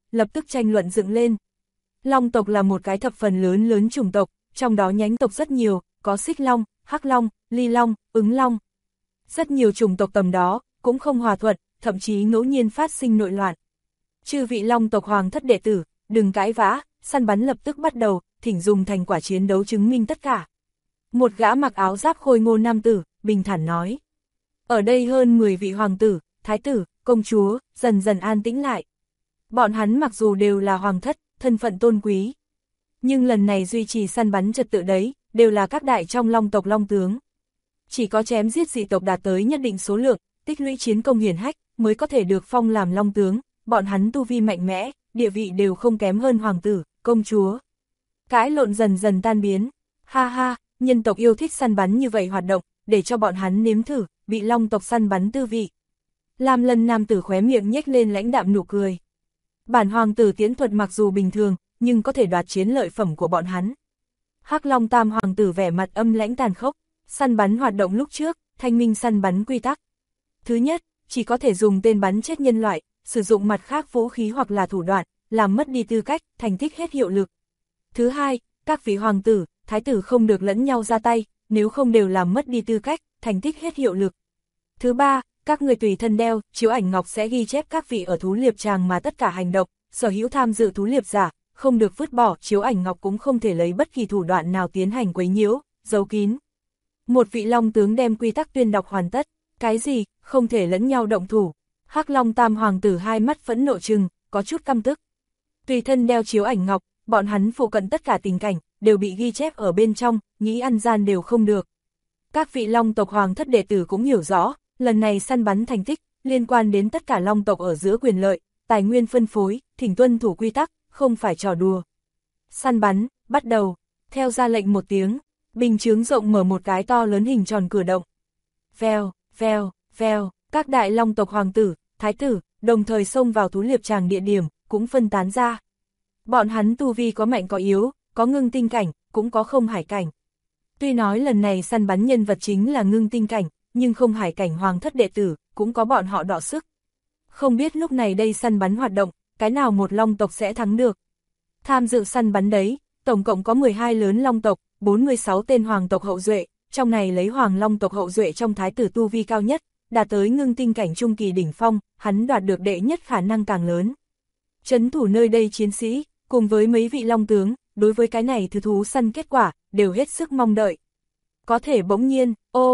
lập tức tranh luận dựng lên. Long tộc là một cái thập phần lớn chủng tộc, trong đó nhánh tộc rất nhiều, có xích long, hắc long, ly long, ứng long. Rất nhiều chủng tộc tầm đó, cũng không hòa thuận, thậm chí ngẫu nhiên phát sinh nội loạn. Chư vị long tộc hoàng thất đệ tử, đừng cãi vã, săn bắn lập tức bắt đầu, thỉnh dùng thành quả chiến đấu chứng minh tất cả. Một gã mặc áo giáp khôi ngô nam tử, bình thản nói. Ở đây hơn 10 vị hoàng tử, thái tử, công chúa, dần dần an tĩnh lại. Bọn hắn mặc dù đều là hoàng thất, thân phận tôn quý. Nhưng lần này duy trì săn bắn trật tự đấy, đều là các đại trong long tộc long tướng. Chỉ có chém giết dị tộc đạt tới nhất định số lượng, tích lũy chiến công hiển hách, mới có thể được phong làm long tướng, bọn hắn tu vi mạnh mẽ, địa vị đều không kém hơn hoàng tử, công chúa. Cãi lộn dần dần tan biến, ha ha, nhân tộc yêu thích săn bắn như vậy hoạt động, để cho bọn hắn nếm thử, bị long tộc săn bắn tư vị. Lam Lân nam tử khóe miệng nhếch lên lãnh đạm nụ cười. Bản hoàng tử tiễn thuật mặc dù bình thường, nhưng có thể đoạt chiến lợi phẩm của bọn hắn. Hắc Long tam hoàng tử vẻ mặt âm lãnh tàn khốc, săn bắn hoạt động lúc trước, thanh minh săn bắn quy tắc. Thứ nhất, chỉ có thể dùng tên bắn chết nhân loại, sử dụng mặt khác vũ khí hoặc là thủ đoạn, làm mất đi tư cách, thành tích hết hiệu lực. Thứ hai, các vị hoàng tử, thái tử không được lẫn nhau ra tay, nếu không đều làm mất đi tư cách, thành tích hết hiệu lực. Thứ ba, các người tùy thân đeo, chiếu ảnh ngọc sẽ ghi chép các vị ở thú liệp tràng mà tất cả hành động, sở hữu tham dự thú liệp giả, không được vứt bỏ, chiếu ảnh ngọc cũng không thể lấy bất kỳ thủ đoạn nào tiến hành quấy nhiễu, giấu kín. Một vị long tướng đem quy tắc tuyên đọc hoàn tất, cái gì, không thể lẫn nhau động thủ. Hắc Long tam hoàng tử hai mắt phẫn nộ trừng, có chút căm tức. Tùy thân đeo chiếu ảnh ngọc, bọn hắn phụ cận tất cả tình cảnh, đều bị ghi chép ở bên trong, nghĩ ăn gian đều không được. Các vị long tộc hoàng thất đệ tử cũng hiểu rõ, lần này săn bắn thành tích, liên quan đến tất cả long tộc ở giữa quyền lợi, tài nguyên phân phối, thỉnh tuân thủ quy tắc, không phải trò đùa. Săn bắn, bắt đầu, theo ra lệnh một tiếng, bình chướng rộng mở một cái to lớn hình tròn cửa động. Vèo, vèo, vèo, các đại long tộc hoàng tử, thái tử, đồng thời xông vào thú liệp tràng địa điểm, cũng phân tán ra. Bọn hắn tu vi có mạnh có yếu, có ngưng tinh cảnh, cũng có không hải cảnh. Tuy nói lần này săn bắn nhân vật chính là ngưng tinh cảnh, nhưng không hải cảnh hoàng thất đệ tử, cũng có bọn họ đọ sức. Không biết lúc này đây săn bắn hoạt động, cái nào một long tộc sẽ thắng được. Tham dự săn bắn đấy, tổng cộng có 12 lớn long tộc, 46 tên hoàng tộc hậu duệ, trong này lấy hoàng long tộc hậu duệ trong thái tử tu vi cao nhất, đạt tới ngưng tinh cảnh trung kỳ đỉnh phong, hắn đoạt được đệ nhất khả năng càng lớn. Trấn thủ nơi đây chiến sĩ, cùng với mấy vị long tướng, đối với cái này thứ thú săn kết quả, đều hết sức mong đợi. Có thể bỗng nhiên,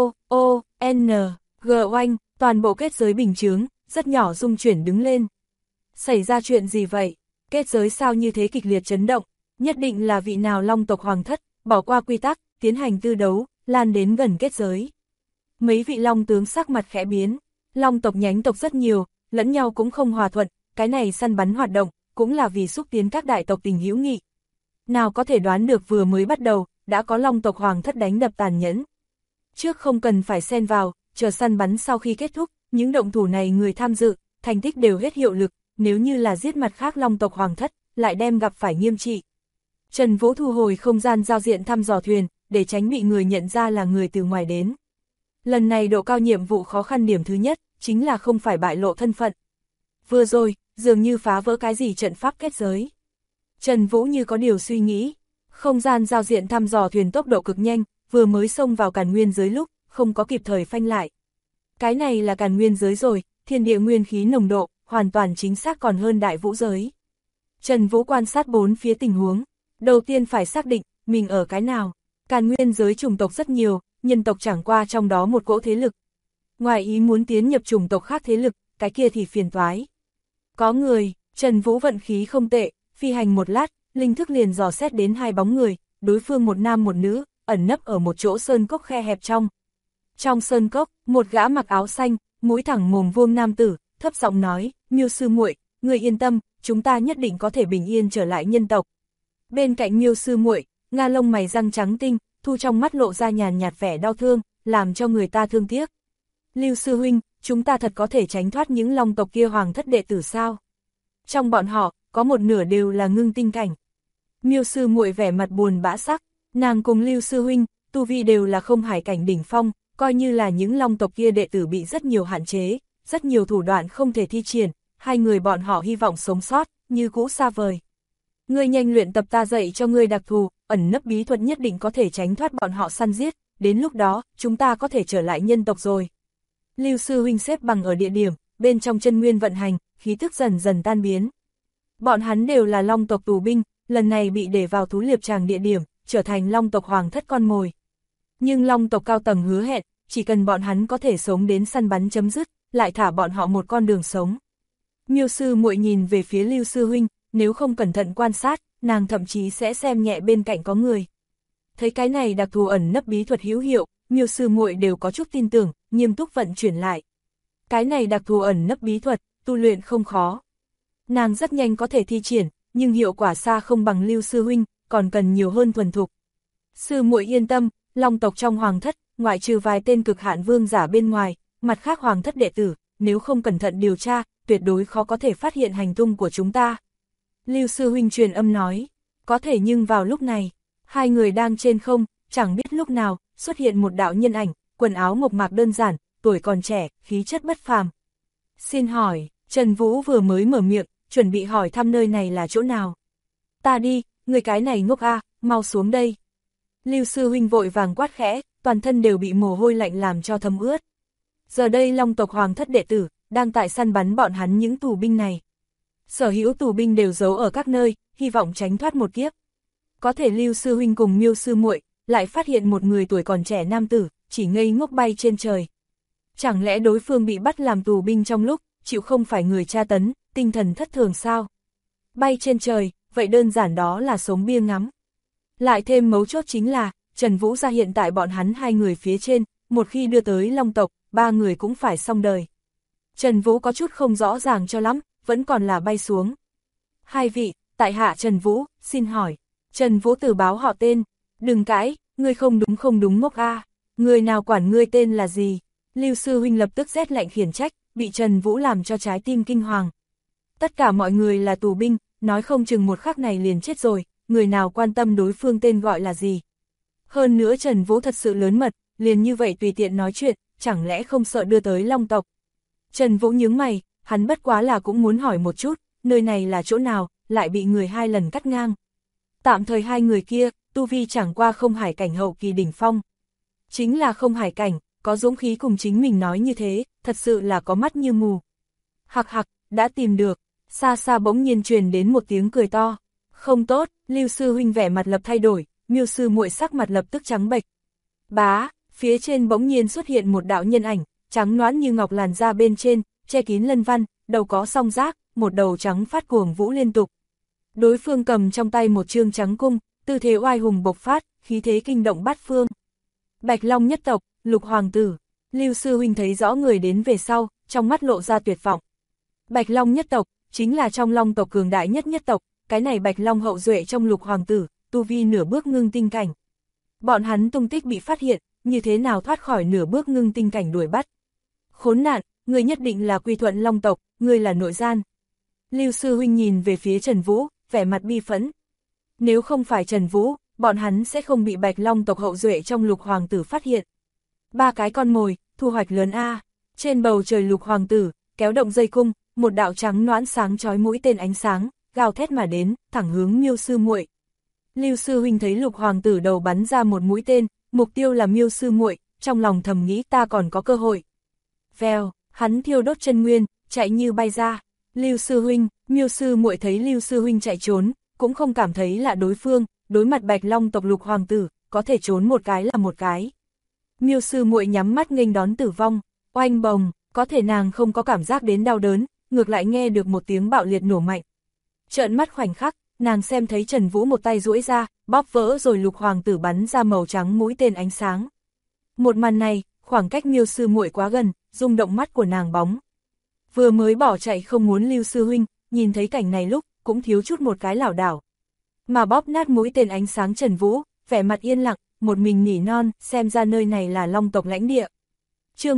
G oanh, toàn bộ kết giới bình chướng, rất nhỏ rung chuyển đứng lên. Xảy ra chuyện gì vậy? Kết giới sao như thế kịch liệt chấn động? Nhất định là vị nào long tộc hoàng thất, bỏ qua quy tắc, tiến hành tư đấu, lan đến gần kết giới. Mấy vị long tướng sắc mặt khẽ biến, long tộc nhánh tộc rất nhiều, lẫn nhau cũng không hòa thuận, cái này săn bắn hoạt động, cũng là vì xúc tiến các đại tộc tình hữu nghị. Nào có thể đoán được vừa mới bắt đầu, đã có long tộc hoàng thất đánh đập tàn nhẫn. Trước không cần phải xen vào, chờ săn bắn sau khi kết thúc, những động thủ này người tham dự, thành tích đều hết hiệu lực, nếu như là giết mặt khác long tộc hoàng thất, lại đem gặp phải nghiêm trị. Trần Vũ thu hồi không gian giao diện thăm dò thuyền, để tránh bị người nhận ra là người từ ngoài đến. Lần này độ cao nhiệm vụ khó khăn điểm thứ nhất, chính là không phải bại lộ thân phận. Vừa rồi, dường như phá vỡ cái gì trận pháp kết giới. Trần Vũ như có điều suy nghĩ, không gian giao diện thăm dò thuyền tốc độ cực nhanh, vừa mới xông vào càn nguyên giới lúc, không có kịp thời phanh lại. Cái này là càn nguyên giới rồi, thiên địa nguyên khí nồng độ, hoàn toàn chính xác còn hơn đại vũ giới. Trần Vũ quan sát bốn phía tình huống, đầu tiên phải xác định, mình ở cái nào. Càn nguyên giới chủng tộc rất nhiều, nhân tộc chẳng qua trong đó một cỗ thế lực. Ngoài ý muốn tiến nhập chủng tộc khác thế lực, cái kia thì phiền toái. Có người, Trần Vũ vận khí không tệ, phi hành một lát, linh thức liền dò xét đến hai bóng người, đối phương một nam một nữ, ẩn nấp ở một chỗ sơn cốc khe hẹp trong. Trong sơn cốc, một gã mặc áo xanh, mũi thẳng mồm vuông nam tử, thấp giọng nói, Miêu sư muội, người yên tâm, chúng ta nhất định có thể bình yên trở lại nhân tộc. Bên cạnh Miêu sư muội, Nga lông mày răng trắng tinh, thu trong mắt lộ ra nhàn nhạt vẻ đau thương, làm cho người ta thương tiếc. Lưu sư huynh, chúng ta thật có thể tránh thoát những long tộc kia hoàng thất đệ tử sao? Trong bọn họ, có một nửa đều là ngưng tinh cảnh. Miêu sư muội vẻ mặt buồn bã sắc, nàng cùng Lưu sư huynh, tu vi đều là không hải cảnh đỉnh phong, coi như là những long tộc kia đệ tử bị rất nhiều hạn chế, rất nhiều thủ đoạn không thể thi triển, hai người bọn họ hy vọng sống sót, như cũ xa vời. Ngươi nhanh luyện tập ta dạy cho ngươi đặc thù, ẩn nấp bí thuật nhất định có thể tránh thoát bọn họ săn giết, đến lúc đó, chúng ta có thể trở lại nhân tộc rồi. Lưu sư huynh xếp bằng ở địa điểm, bên trong chân nguyên vận hành, khí tức dần dần tan biến. Bọn hắn đều là long tộc tù binh, lần này bị để vào thú liệp tràng địa điểm, trở thành long tộc hoàng thất con mồi. Nhưng long tộc cao tầng hứa hẹn, chỉ cần bọn hắn có thể sống đến săn bắn chấm dứt, lại thả bọn họ một con đường sống. Miêu sư muội nhìn về phía Lưu sư huynh, nếu không cẩn thận quan sát, nàng thậm chí sẽ xem nhẹ bên cạnh có người. Thấy cái này đặc thù ẩn nấp bí thuật hữu hiệu, Miêu sư muội đều có chút tin tưởng, nghiêm túc vận chuyển lại. Cái này đặc thù ẩn nấp bí thuật, tu luyện không khó. Nàng rất nhanh có thể thi triển, nhưng hiệu quả xa không bằng Lưu sư huynh, còn cần nhiều hơn thuần thục. Sư muội yên tâm, long tộc trong hoàng thất, ngoại trừ vài tên cực hạn vương giả bên ngoài, mặt khác hoàng thất đệ tử, nếu không cẩn thận điều tra, tuyệt đối khó có thể phát hiện hành tung của chúng ta. Lưu sư huynh truyền âm nói, có thể nhưng vào lúc này, hai người đang trên không, chẳng biết lúc nào, xuất hiện một đạo nhân ảnh, quần áo mộc mạc đơn giản, tuổi còn trẻ, khí chất bất phàm. Xin hỏi, Trần Vũ vừa mới mở miệng, chuẩn bị hỏi thăm nơi này là chỗ nào. Ta đi, người cái này ngốc a, mau xuống đây. Lưu sư huynh vội vàng quát khẽ, toàn thân đều bị mồ hôi lạnh làm cho thấm ướt. Giờ đây long tộc hoàng thất đệ tử, đang tại săn bắn bọn hắn những tù binh này. Sở hữu tù binh đều giấu ở các nơi, hy vọng tránh thoát một kiếp. Có thể Lưu sư huynh cùng Miêu sư muội lại phát hiện một người tuổi còn trẻ nam tử, chỉ ngây ngốc bay trên trời. Chẳng lẽ đối phương bị bắt làm tù binh trong lúc, chịu không phải người tra tấn, tinh thần thất thường sao? Bay trên trời, vậy đơn giản đó là sống bia ngắm. Lại thêm mấu chốt chính là, Trần Vũ ra hiện tại bọn hắn hai người phía trên, một khi đưa tới long tộc, ba người cũng phải xong đời. Trần Vũ có chút không rõ ràng cho lắm, vẫn còn là bay xuống. Hai vị, tại hạ Trần Vũ, xin hỏi. Trần Vũ từ báo họ tên. Đừng cãi, ngươi không đúng ngốc a. Người nào quản ngươi tên là gì? Lưu sư huynh lập tức rét lạnh khiển trách, bị Trần Vũ làm cho trái tim kinh hoàng. Tất cả mọi người là tù binh, nói không chừng một khắc này liền chết rồi, người nào quan tâm đối phương tên gọi là gì. Hơn nữa Trần Vũ thật sự lớn mật, liền như vậy tùy tiện nói chuyện, chẳng lẽ không sợ đưa tới long tộc. Trần Vũ nhướng mày, hắn bất quá là cũng muốn hỏi một chút, nơi này là chỗ nào, lại bị người hai lần cắt ngang. Tạm thời hai người kia, tu vi chẳng qua không hải cảnh hậu kỳ đỉnh phong. Chính là không hải cảnh, có dũng khí cùng chính mình nói như thế, thật sự là có mắt như mù. Hặc hặc, đã tìm được, xa xa bỗng nhiên truyền đến một tiếng cười to. Không tốt, Lưu sư huynh vẻ mặt lập thay đổi, Miêu sư muội sắc mặt lập tức trắng bệch. Bá, phía trên bỗng nhiên xuất hiện một đạo nhân ảnh, trắng nõn như ngọc làn da bên trên, che kín lân văn, đầu có song giác, một đầu trắng phát cuồng vũ liên tục. Đối phương cầm trong tay một chương trắng cung, tư thế oai hùng bộc phát, khí thế kinh động bát phương. Bạch Long nhất tộc, Lục hoàng tử. Lưu sư huynh thấy rõ người đến về sau, trong mắt lộ ra tuyệt vọng. Bạch Long nhất tộc, chính là trong long tộc cường đại nhất nhất tộc, cái này Bạch Long hậu duệ trong Lục hoàng tử, tu vi nửa bước ngưng tinh cảnh. Bọn hắn tung tích bị phát hiện, như thế nào thoát khỏi nửa bước ngưng tinh cảnh đuổi bắt. Khốn nạn, người nhất định là quy thuận long tộc, người là nội gian. Lưu sư huynh nhìn về phía Trần Vũ, vẻ mặt bi phẫn. Nếu không phải Trần Vũ, bọn hắn sẽ không bị Bạch Long tộc hậu duệ trong Lục hoàng tử phát hiện. Ba cái con mồi, thu hoạch lớn a. Trên bầu trời Lục hoàng tử, kéo động dây cung, một đạo trắng nõn sáng chói mũi tên ánh sáng, gào thét mà đến, thẳng hướng Miêu sư muội. Lưu sư huynh thấy Lục hoàng tử đầu bắn ra một mũi tên, mục tiêu là Miêu sư muội, trong lòng thầm nghĩ ta còn có cơ hội. Vèo, hắn thiêu đốt chân nguyên, chạy như bay ra. Lưu sư huynh, Miêu sư muội thấy Lưu sư huynh chạy trốn, cũng không cảm thấy là đối phương, đối mặt Bạch Long tộc Lục hoàng tử, có thể trốn một cái là một cái. Miêu sư muội nhắm mắt nghênh đón tử vong, oanh bồng, có thể nàng không có cảm giác đến đau đớn, ngược lại nghe được một tiếng bạo liệt nổ mạnh. Trợn mắt khoảnh khắc, nàng xem thấy Trần Vũ một tay duỗi ra, bóp vỡ rồi Lục hoàng tử bắn ra màu trắng mũi tên ánh sáng. Một màn này, khoảng cách Miêu sư muội quá gần, rung động mắt của nàng bóng. Vừa mới bỏ chạy không muốn Lưu sư huynh, nhìn thấy cảnh này lúc, cũng thiếu chút một cái lảo đảo. Mà bóp nát mũi tên ánh sáng Trần Vũ, vẻ mặt yên lặng, một mình nỉ non, xem ra nơi này là long tộc lãnh địa. Chương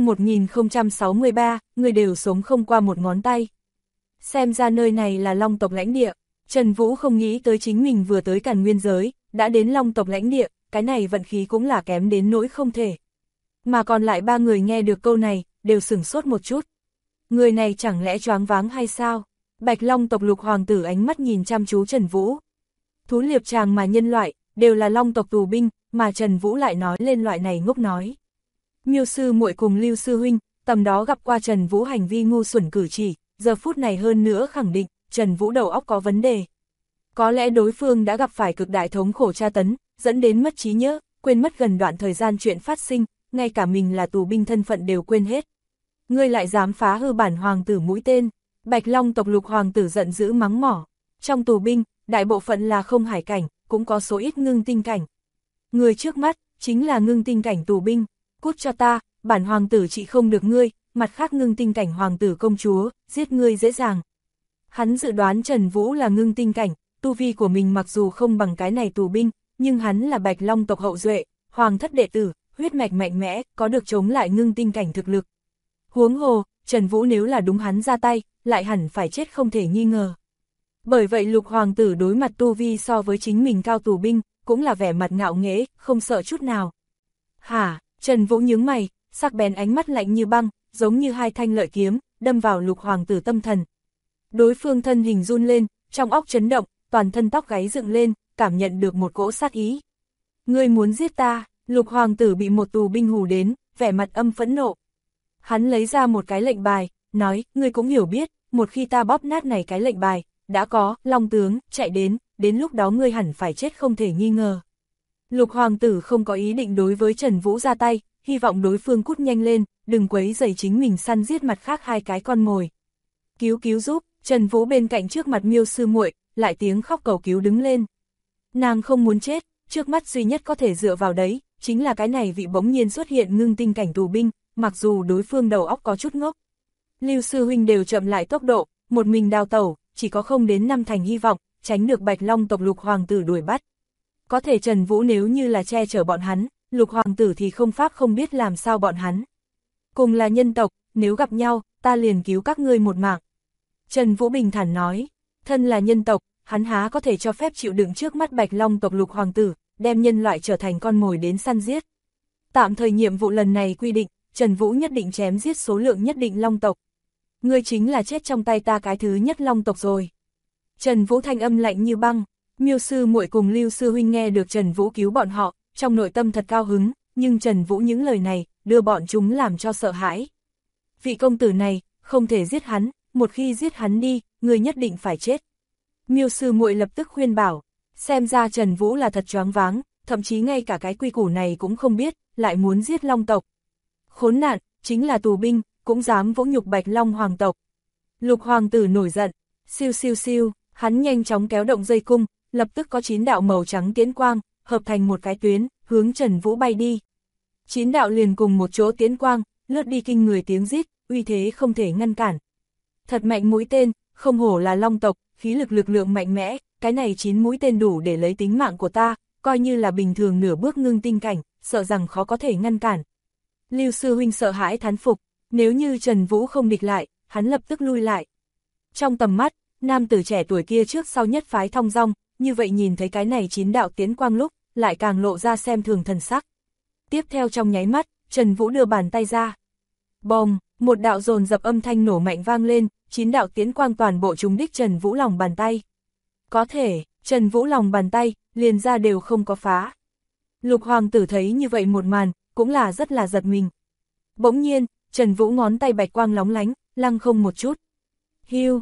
1063, người đều sống không qua một ngón tay. Xem ra nơi này là long tộc lãnh địa, Trần Vũ không nghĩ tới chính mình vừa tới Càn Nguyên giới, đã đến long tộc lãnh địa, cái này vận khí cũng là kém đến nỗi không thể. Mà còn lại ba người nghe được câu này, đều sửng sốt một chút. Người này chẳng lẽ choáng váng hay sao? Bạch Long tộc Lục hoàng tử ánh mắt nhìn chăm chú Trần Vũ. Thú liệp tràng mà nhân loại, đều là Long tộc tù binh, mà Trần Vũ lại nói lên loại này ngốc nói. Miêu sư muội cùng Lưu sư huynh, tầm đó gặp qua Trần Vũ hành vi ngu xuẩn cử chỉ, giờ phút này hơn nữa khẳng định, Trần Vũ đầu óc có vấn đề. Có lẽ đối phương đã gặp phải cực đại thống khổ tra tấn, dẫn đến mất trí nhớ, quên mất gần đoạn thời gian chuyện phát sinh, ngay cả mình là tù binh thân phận đều quên hết. Ngươi lại dám phá hư bản hoàng tử mũi tên. Bạch Long tộc Lục hoàng tử giận dữ mắng mỏ. Trong tù binh, đại bộ phận là không hải cảnh, cũng có số ít ngưng tinh cảnh. Người trước mắt, chính là ngưng tinh cảnh tù binh. Cút cho ta, bản hoàng tử trị không được ngươi, mặt khác ngưng tinh cảnh hoàng tử công chúa, giết ngươi dễ dàng. Hắn dự đoán Trần Vũ là ngưng tinh cảnh, tu vi của mình mặc dù không bằng cái này tù binh, nhưng hắn là Bạch Long tộc hậu duệ, hoàng thất đệ tử, huyết mạch mạnh mẽ, có được chống lại ngưng tinh cảnh thực lực. Huống hồ, Trần Vũ nếu là đúng hắn ra tay, lại hẳn phải chết không thể nghi ngờ. Bởi vậy Lục hoàng tử đối mặt tu vi so với chính mình cao tù binh, cũng là vẻ mặt ngạo nghễ, không sợ chút nào. Hả? Trần Vũ nhướng mày, sắc bén ánh mắt lạnh như băng, giống như hai thanh lợi kiếm, đâm vào Lục hoàng tử tâm thần. Đối phương thân hình run lên, trong óc chấn động, toàn thân tóc gáy dựng lên, cảm nhận được một cỗ sát ý. Ngươi muốn giết ta? Lục hoàng tử bị một tù binh hù đến, vẻ mặt âm phẫn nộ. Hắn lấy ra một cái lệnh bài, nói, ngươi cũng hiểu biết, một khi ta bóp nát này cái lệnh bài, đã có, Long tướng, chạy đến lúc đó ngươi hẳn phải chết không thể nghi ngờ. Lục hoàng tử không có ý định đối với Trần Vũ ra tay, hy vọng đối phương cút nhanh lên, đừng quấy rầy chính mình săn giết mặt khác hai cái con mồi. Cứu giúp, Trần Vũ bên cạnh trước mặt Miêu sư muội, lại tiếng khóc cầu cứu đứng lên. Nàng không muốn chết, trước mắt duy nhất có thể dựa vào đấy, chính là cái này vị bỗng nhiên xuất hiện ngưng tinh cảnh tù binh, mặc dù đối phương đầu óc có chút ngốc. Lưu sư huynh đều chậm lại tốc độ, một mình đào tẩu, chỉ có không đến 5 thành hy vọng, tránh được Bạch Long tộc Lục hoàng tử đuổi bắt. Có thể Trần Vũ nếu như là che chở bọn hắn, Lục hoàng tử thì không pháp không biết làm sao bọn hắn. Cùng là nhân tộc, nếu gặp nhau, ta liền cứu các ngươi một mạng. Trần Vũ bình thản nói, thân là nhân tộc, hắn há có thể cho phép chịu đựng trước mắt Bạch Long tộc Lục hoàng tử, đem nhân loại trở thành con mồi đến săn giết. Tạm thời nhiệm vụ lần này quy định, Trần Vũ nhất định chém giết số lượng nhất định Long tộc. Ngươi chính là chết trong tay ta cái thứ nhất Long tộc rồi. Trần Vũ thanh âm lạnh như băng. Miêu sư muội cùng Lưu sư huynh nghe được Trần Vũ cứu bọn họ, trong nội tâm thật cao hứng, nhưng Trần Vũ những lời này, đưa bọn chúng làm cho sợ hãi. Vị công tử này, không thể giết hắn, một khi giết hắn đi, người nhất định phải chết. Miêu sư muội lập tức khuyên bảo, xem ra Trần Vũ là thật choáng váng, thậm chí ngay cả cái quy củ này cũng không biết, lại muốn giết Long tộc. Khốn nạn, chính là tù binh, cũng dám vỗ nhục Bạch Long hoàng tộc. Lục hoàng tử nổi giận, siêu siêu siêu, hắn nhanh chóng kéo động dây cung, lập tức có 9 đạo màu trắng tiến quang, hợp thành một cái tuyến, hướng Trần Vũ bay đi. 9 đạo liền cùng một chỗ tiến quang, lướt đi kinh người tiếng rít, uy thế không thể ngăn cản. Thật mạnh mũi tên, không hổ là Long tộc, khí lực lượng mạnh mẽ, cái này 9 mũi tên đủ để lấy tính mạng của ta, coi như là bình thường nửa bước ngưng tinh cảnh, sợ rằng khó có thể ngăn cản. Lưu sư huynh sợ hãi thán phục, nếu như Trần Vũ không địch lại, hắn lập tức lui lại. Trong tầm mắt, nam tử trẻ tuổi kia trước sau nhất phái thong dong, như vậy nhìn thấy cái này 9 đạo tiến quang lúc, lại càng lộ ra xem thường thần sắc. Tiếp theo trong nháy mắt, Trần Vũ đưa bàn tay ra. Bồng, một đạo dồn dập âm thanh nổ mạnh vang lên, 9 đạo tiến quang toàn bộ trúng đích Trần Vũ lòng bàn tay. Có thể, Trần Vũ lòng bàn tay, liền ra đều không có phá. Lục hoàng tử thấy như vậy một màn, cũng là rất là giật mình. Bỗng nhiên, Trần Vũ ngón tay bạch quang lóng lánh, lăng không một chút. Hiu,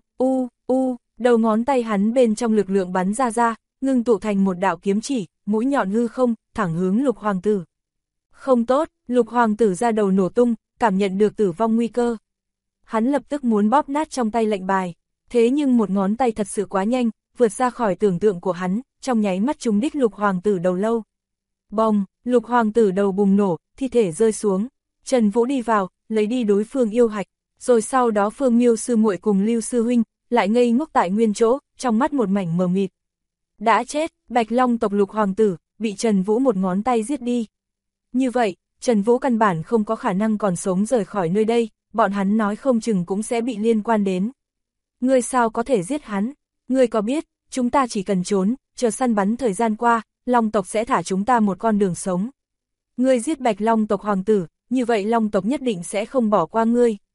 đầu ngón tay hắn bên trong lực lượng bắn ra, ngưng tụ thành một đạo kiếm chỉ, mũi nhọn hư không, thẳng hướng Lục hoàng tử. Không tốt, Lục hoàng tử ra đầu nổ tung, cảm nhận được tử vong nguy cơ. Hắn lập tức muốn bóp nát trong tay lệnh bài, thế nhưng một ngón tay thật sự quá nhanh, vượt ra khỏi tưởng tượng của hắn, trong nháy mắt trúng đích Lục hoàng tử đầu lâu. Bồng, Lục hoàng tử đầu bùng nổ, thi thể rơi xuống. Trần Vũ đi vào, lấy đi đối phương yêu hạch, rồi sau đó Phương Miêu sư muội cùng Lưu sư huynh, lại ngây ngốc tại nguyên chỗ, trong mắt một mảnh mờ mịt. Đã chết, Bạch Long tộc Lục hoàng tử, bị Trần Vũ một ngón tay giết đi. Như vậy, Trần Vũ căn bản không có khả năng còn sống rời khỏi nơi đây, bọn hắn nói không chừng cũng sẽ bị liên quan đến. Ngươi sao có thể giết hắn? Ngươi có biết, chúng ta chỉ cần trốn, chờ săn bắn thời gian qua, Long tộc sẽ thả chúng ta một con đường sống. Ngươi giết Bạch Long tộc hoàng tử, như vậy Long tộc nhất định sẽ không bỏ qua ngươi.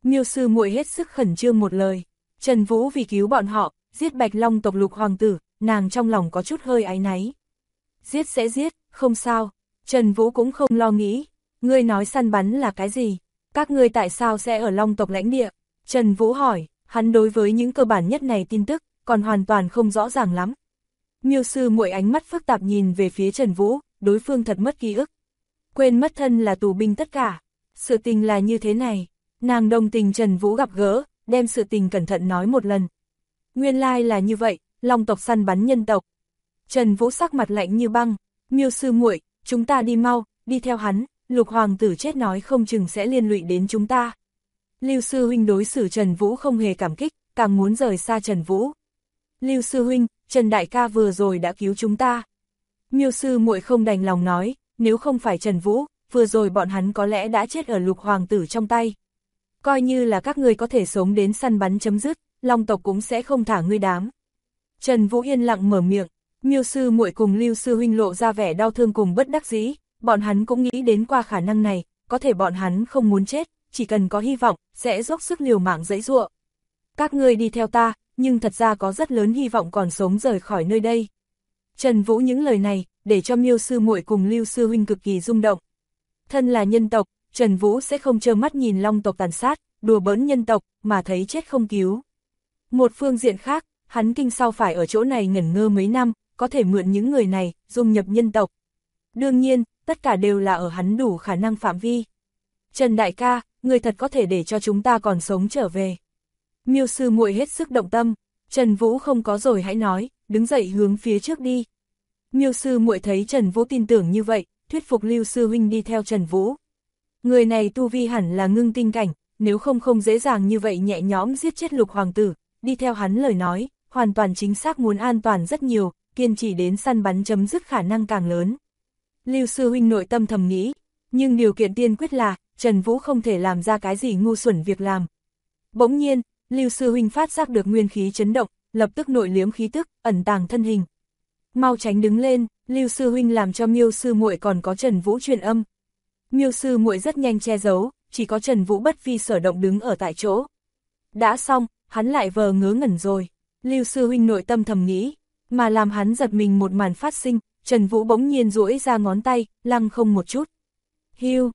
Miêu sư muội hết sức khẩn trương một lời. Trần Vũ vì cứu bọn họ, giết Bạch Long tộc Lục hoàng tử, nàng trong lòng có chút hơi áy náy. Giết sẽ giết, không sao. Trần Vũ cũng không lo nghĩ. Ngươi nói săn bắn là cái gì? Các ngươi tại sao sẽ ở Long tộc lãnh địa? Trần Vũ hỏi, hắn đối với những cơ bản nhất này tin tức, còn hoàn toàn không rõ ràng lắm. Miêu sư muội ánh mắt phức tạp nhìn về phía Trần Vũ, đối phương thật mất ký ức. Quên mất thân là tù binh tất cả. Sự tình là như thế này. Nàng đồng tình Trần Vũ gặp gỡ, đem sự tình cẩn thận nói một lần. Nguyên lai là như vậy, Long tộc săn bắn nhân tộc. Trần Vũ sắc mặt lạnh như băng. Miêu sư muội, chúng ta đi mau, đi theo hắn, Lục hoàng tử chết nói không chừng sẽ liên lụy đến chúng ta. Lưu sư huynh đối xử Trần Vũ không hề cảm kích, càng muốn rời xa Trần Vũ. Lưu sư huynh, Trần đại ca vừa rồi đã cứu chúng ta. Miêu sư muội không đành lòng nói, nếu không phải Trần Vũ, vừa rồi bọn hắn có lẽ đã chết ở Lục hoàng tử trong tay. Coi như là các ngươi có thể sống đến săn bắn chấm dứt, Long tộc cũng sẽ không thả ngươi đám. Trần Vũ yên lặng mở miệng, Miêu sư muội cùng Lưu sư huynh lộ ra vẻ đau thương cùng bất đắc dĩ, bọn hắn cũng nghĩ đến qua khả năng này, có thể bọn hắn không muốn chết, chỉ cần có hy vọng, sẽ dốc sức liều mạng giãy giụa. Các ngươi đi theo ta, nhưng thật ra có rất lớn hy vọng còn sống rời khỏi nơi đây. Trần Vũ những lời này, để cho Miêu sư muội cùng Lưu sư huynh cực kỳ rung động. Thân là nhân tộc, Trần Vũ sẽ không trơ mắt nhìn Long tộc tàn sát, đùa bỡn nhân tộc, mà thấy chết không cứu. Một phương diện khác, hắn kinh sau phải ở chỗ này ngẩn ngơ mấy năm, có thể mượn những người này, dung nhập nhân tộc. Đương nhiên, tất cả đều là ở hắn đủ khả năng phạm vi. Trần đại ca, người thật có thể để cho chúng ta còn sống trở về. Miêu sư muội hết sức động tâm, Trần Vũ không có rồi hãy nói, đứng dậy hướng phía trước đi. Miêu sư muội thấy Trần Vũ tin tưởng như vậy, thuyết phục Lưu sư huynh đi theo Trần Vũ. Người này tu vi hẳn là ngưng tinh cảnh, nếu không dễ dàng như vậy nhẹ nhõm giết chết Lục hoàng tử, đi theo hắn lời nói, hoàn toàn chính xác muốn an toàn rất nhiều, kiên trì đến săn bắn chấm dứt khả năng càng lớn. Lưu sư huynh nội tâm thầm nghĩ, nhưng điều kiện tiên quyết là, Trần Vũ không thể làm ra cái gì ngu xuẩn việc làm. Bỗng nhiên, Lưu sư huynh phát giác được nguyên khí chấn động, lập tức nội liếm khí tức, ẩn tàng thân hình. Mau tránh đứng lên, Lưu sư huynh làm cho Miêu sư muội còn có Trần Vũ truyền âm. Miêu sư muội rất nhanh che giấu, chỉ có Trần Vũ bất vi sở động đứng ở tại chỗ. Đã xong, hắn lại vờ ngớ ngẩn rồi. Lưu sư huynh nội tâm thầm nghĩ, mà làm hắn giật mình một màn phát sinh, Trần Vũ bỗng nhiên duỗi ra ngón tay, lăng không một chút. Hiu,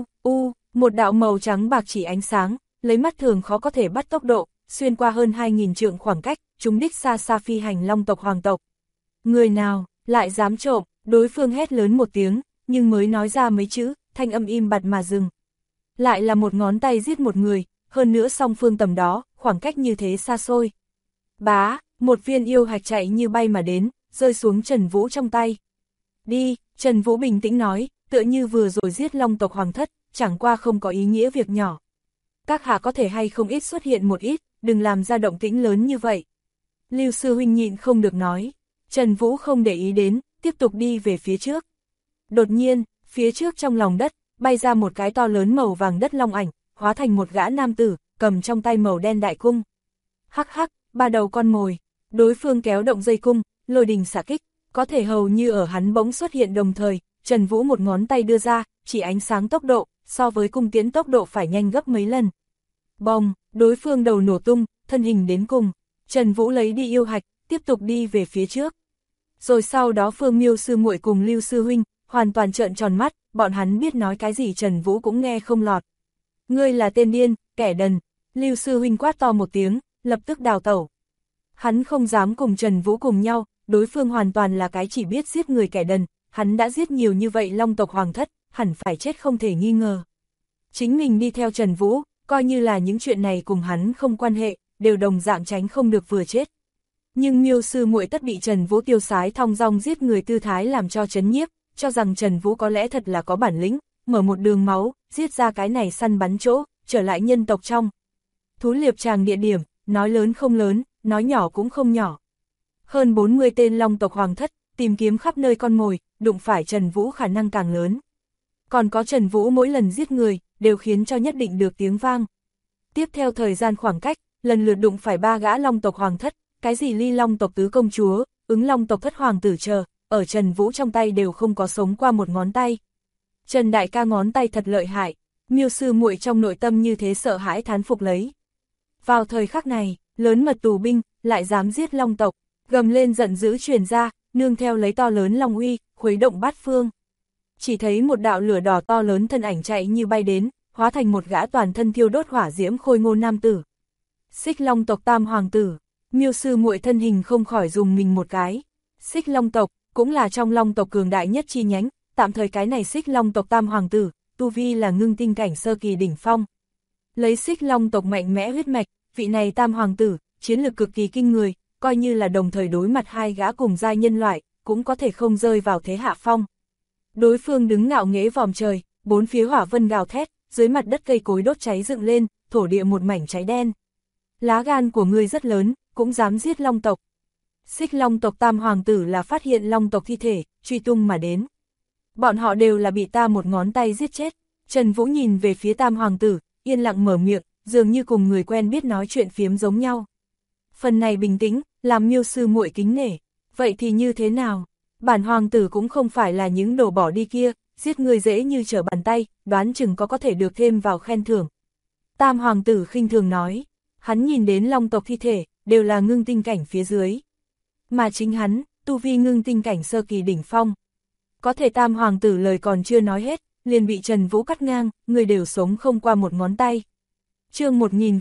một đạo màu trắng bạc chỉ ánh sáng, lấy mắt thường khó có thể bắt tốc độ, xuyên qua hơn 2000 trượng khoảng cách, trúng đích xa xa phi hành Long tộc hoàng tộc. Người nào, lại dám trộm, đối phương hét lớn một tiếng, nhưng mới nói ra mấy chữ, thanh âm im bặt mà dừng. Lại là một ngón tay giết một người, hơn nữa song phương tầm đó, khoảng cách như thế xa xôi. Bá, một viên yêu hạch chạy như bay mà đến, rơi xuống Trần Vũ trong tay. Đi, Trần Vũ bình tĩnh nói, tựa như vừa rồi giết Long tộc hoàng thất, chẳng qua không có ý nghĩa việc nhỏ. Các hạ có thể hay không ít xuất hiện một ít, đừng làm ra động tĩnh lớn như vậy. Lưu sư huynh nhịn không được nói. Trần Vũ không để ý đến, tiếp tục đi về phía trước. Đột nhiên, phía trước trong lòng đất, bay ra một cái to lớn màu vàng đất long ảnh, hóa thành một gã nam tử, cầm trong tay màu đen đại cung. Hắc hắc, ba đầu con mồi, đối phương kéo động dây cung, lôi đình xạ kích, có thể hầu như ở hắn bỗng xuất hiện đồng thời, Trần Vũ một ngón tay đưa ra, chỉ ánh sáng tốc độ, so với cung tiễn tốc độ phải nhanh gấp mấy lần. Bồng, đối phương đầu nổ tung, thân hình đến cùng, Trần Vũ lấy đi yêu hạch, tiếp tục đi về phía trước. Rồi sau đó Phương Miêu sư muội cùng Lưu sư huynh, hoàn toàn trợn tròn mắt, bọn hắn biết nói cái gì Trần Vũ cũng nghe không lọt. Ngươi là tên điên, kẻ đần, Lưu sư huynh quát to một tiếng, lập tức đào tẩu. Hắn không dám cùng Trần Vũ cùng nhau, đối phương hoàn toàn là cái chỉ biết giết người kẻ đần, hắn đã giết nhiều như vậy Long tộc hoàng thất, hẳn phải chết không thể nghi ngờ. Chính mình đi theo Trần Vũ, coi như là những chuyện này cùng hắn không quan hệ, đều đồng dạng tránh không được vừa chết. Nhưng Miêu sư muội tất bị Trần Vũ tiêu sái thong dong giết người tư thái làm cho chấn nhiếp, cho rằng Trần Vũ có lẽ thật là có bản lĩnh, mở một đường máu, giết ra cái này săn bắn chỗ, trở lại nhân tộc trong. Thú liệp tràng địa điểm, nói lớn không lớn, nói nhỏ cũng không nhỏ. Hơn 40 tên Long tộc hoàng thất, tìm kiếm khắp nơi con mồi, đụng phải Trần Vũ khả năng càng lớn. Còn có Trần Vũ mỗi lần giết người, đều khiến cho nhất định được tiếng vang. Tiếp theo thời gian khoảng cách, lần lượt đụng phải 3 gã Long tộc hoàng thất, cái gì Ly Long tộc tứ công chúa, Ứng Long tộc thất hoàng tử chờ, ở Trần Vũ trong tay đều không có sống qua một ngón tay. Trần đại ca ngón tay thật lợi hại, Miêu sư muội trong nội tâm như thế sợ hãi thán phục lấy. Vào thời khắc này, lớn mật tù binh, lại dám giết long tộc, gầm lên giận dữ truyền ra, nương theo lấy to lớn long uy, khuấy động bát phương. Chỉ thấy một đạo lửa đỏ to lớn thân ảnh chạy như bay đến, hóa thành một gã toàn thân thiêu đốt hỏa diễm khôi ngô nam tử. Xích long tộc tam hoàng tử, Miêu sư muội thân hình không khỏi dùng mình một cái. Xích long tộc, cũng là trong long tộc cường đại nhất chi nhánh, tạm thời cái này xích long tộc tam hoàng tử, tu vi là ngưng tinh cảnh sơ kỳ đỉnh phong. Lấy xích long tộc mạnh mẽ huyết mạch, vị này tam hoàng tử, chiến lực cực kỳ kinh người, coi như là đồng thời đối mặt hai gã cùng giai nhân loại, cũng có thể không rơi vào thế hạ phong. Đối phương đứng ngạo nghễ vòm trời, bốn phía hỏa vân gào thét, dưới mặt đất cây cối đốt cháy dựng lên, thổ địa một mảnh cháy đen. Lá gan của ngươi rất lớn, cũng dám giết long tộc. Xích long tộc tam hoàng tử là phát hiện long tộc thi thể, truy tung mà đến. Bọn họ đều là bị ta một ngón tay giết chết. Trần Vũ nhìn về phía tam hoàng tử, yên lặng mở miệng, dường như cùng người quen biết nói chuyện phiếm giống nhau. Phần này bình tĩnh, làm Miêu sư muội kính nể. Vậy thì như thế nào? Bản hoàng tử cũng không phải là những đồ bỏ đi kia, giết người dễ như trở bàn tay, đoán chừng có thể được thêm vào khen thưởng. Tam hoàng tử khinh thường nói, hắn nhìn đến long tộc thi thể, đều là ngưng tinh cảnh phía dưới. Mà chính hắn, tu vi ngưng tinh cảnh sơ kỳ đỉnh phong. Có thể tam hoàng tử lời còn chưa nói hết, liền bị Trần Vũ cắt ngang, người đều sống không qua một ngón tay. Chương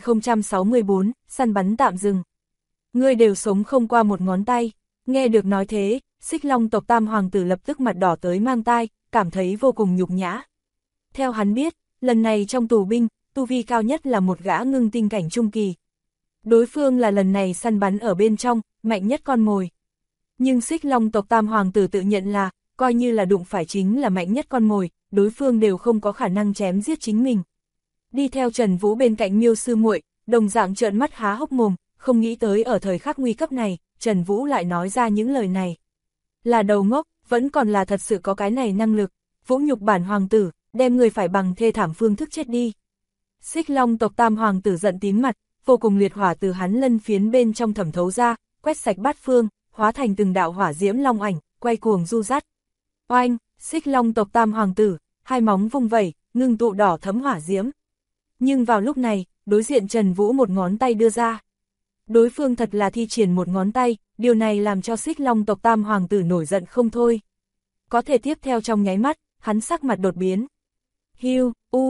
1064, săn bắn tạm dừng. Người đều sống không qua một ngón tay. Nghe được nói thế, Xích long tộc tam hoàng tử lập tức mặt đỏ tới mang tai, cảm thấy vô cùng nhục nhã. Theo hắn biết, lần này trong tù binh, tu vi cao nhất là một gã ngưng tinh cảnh trung kỳ. Đối phương là lần này săn bắn ở bên trong, mạnh nhất con mồi. Nhưng Xích long tộc tam hoàng tử tự nhận là, coi như là đụng phải chính là mạnh nhất con mồi, đối phương đều không có khả năng chém giết chính mình. Đi theo Trần Vũ bên cạnh Miêu sư muội, đồng dạng trợn mắt há hốc mồm, không nghĩ tới ở thời khắc nguy cấp này, Trần Vũ lại nói ra những lời này. Là đầu ngốc, vẫn còn là thật sự có cái này năng lực, vũ nhục bản hoàng tử, đem người phải bằng thê thảm phương thức chết đi. Xích long tộc tam hoàng tử giận tím mặt, vô cùng liệt hỏa từ hắn lân phiến bên trong thẩm thấu ra, quét sạch bát phương, hóa thành từng đạo hỏa diễm long ảnh, quay cuồng du dắt. Oanh, xích long tộc tam hoàng tử, hai móng vung vẩy, ngưng tụ đỏ thấm hỏa diễm. Nhưng vào lúc này, đối diện Trần Vũ một ngón tay đưa ra. Đối phương thật là thi triển một ngón tay, điều này làm cho xích long tộc tam hoàng tử nổi giận không thôi. Có thể tiếp theo trong nháy mắt, hắn sắc mặt đột biến. Hiu,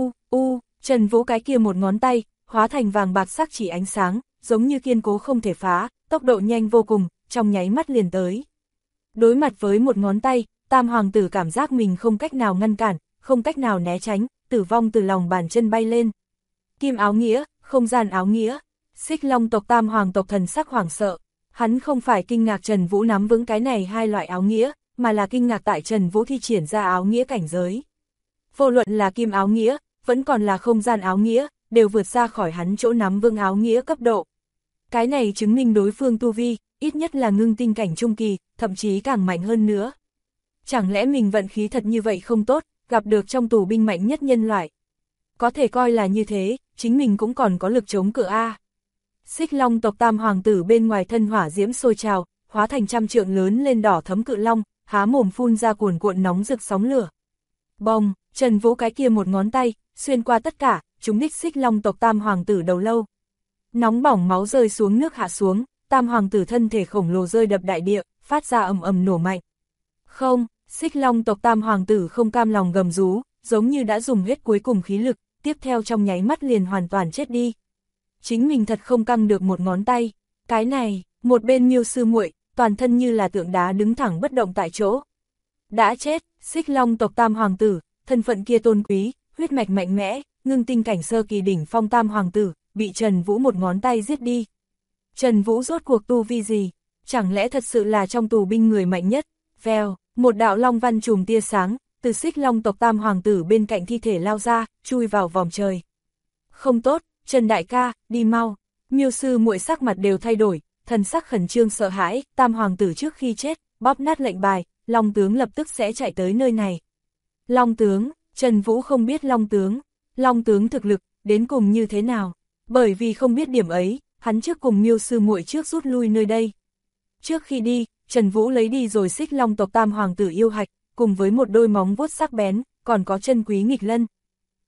Trần Vũ cái kia một ngón tay, hóa thành vàng bạc sắc chỉ ánh sáng, giống như kiên cố không thể phá, tốc độ nhanh vô cùng, trong nháy mắt liền tới. Đối mặt với một ngón tay, tam hoàng tử cảm giác mình không cách nào ngăn cản, không cách nào né tránh, tử vong từ lòng bàn chân bay lên. Kim áo nghĩa, không gian áo nghĩa. Xích long tộc tam hoàng tộc thần sắc hoảng sợ, hắn không phải kinh ngạc Trần Vũ nắm vững cái này hai loại áo nghĩa, mà là kinh ngạc tại Trần Vũ thi triển ra áo nghĩa cảnh giới. Vô luận là kim áo nghĩa, vẫn còn là không gian áo nghĩa, đều vượt ra khỏi hắn chỗ nắm vững áo nghĩa cấp độ. Cái này chứng minh đối phương tu vi, ít nhất là ngưng tinh cảnh trung kỳ, thậm chí càng mạnh hơn nữa. Chẳng lẽ mình vận khí thật như vậy không tốt, gặp được trong tù binh mạnh nhất nhân loại. Có thể coi là như thế, chính mình cũng còn có lực chống cự a. Xích long tộc tam hoàng tử bên ngoài thân hỏa diễm sôi trào, hóa thành trăm trượng lớn lên đỏ thấm cự long, há mồm phun ra cuồn cuộn nóng rực sóng lửa. Bồng, Trần Vũ cái kia một ngón tay, xuyên qua tất cả, trúng đích xích long tộc tam hoàng tử đầu lâu. Nóng bỏng máu rơi xuống nước hạ xuống, tam hoàng tử thân thể khổng lồ rơi đập đại địa, phát ra ầm ầm nổ mạnh. Không, xích long tộc tam hoàng tử không cam lòng gầm rú, giống như đã dùng hết cuối cùng khí lực, tiếp theo trong nháy mắt liền hoàn toàn chết đi. Chính mình thật không căng được một ngón tay, cái này, một bên Miêu sư muội, toàn thân như là tượng đá đứng thẳng bất động tại chỗ. Đã chết, xích long tộc tam hoàng tử, thân phận kia tôn quý, huyết mạch mạnh mẽ, ngưng tinh cảnh sơ kỳ đỉnh phong tam hoàng tử, bị Trần Vũ một ngón tay giết đi. Trần Vũ rốt cuộc tu vi gì? Chẳng lẽ thật sự là trong tù binh người mạnh nhất? Vèo, một đạo long văn chùm tia sáng, từ xích long tộc tam hoàng tử bên cạnh thi thể lao ra, chui vào vòm trời. Không tốt, Trần đại ca, đi mau. Miêu sư muội sắc mặt đều thay đổi, thần sắc khẩn trương sợ hãi, tam hoàng tử trước khi chết, bóp nát lệnh bài, Long tướng lập tức sẽ chạy tới nơi này. Long tướng, Trần Vũ không biết Long tướng thực lực, đến cùng như thế nào, bởi vì không biết điểm ấy, hắn trước cùng Miêu sư muội trước rút lui nơi đây. Trước khi đi, Trần Vũ lấy đi rồi xích long tộc tam hoàng tử yêu hạch, cùng với một đôi móng vuốt sắc bén, còn có chân quý nghịch lân.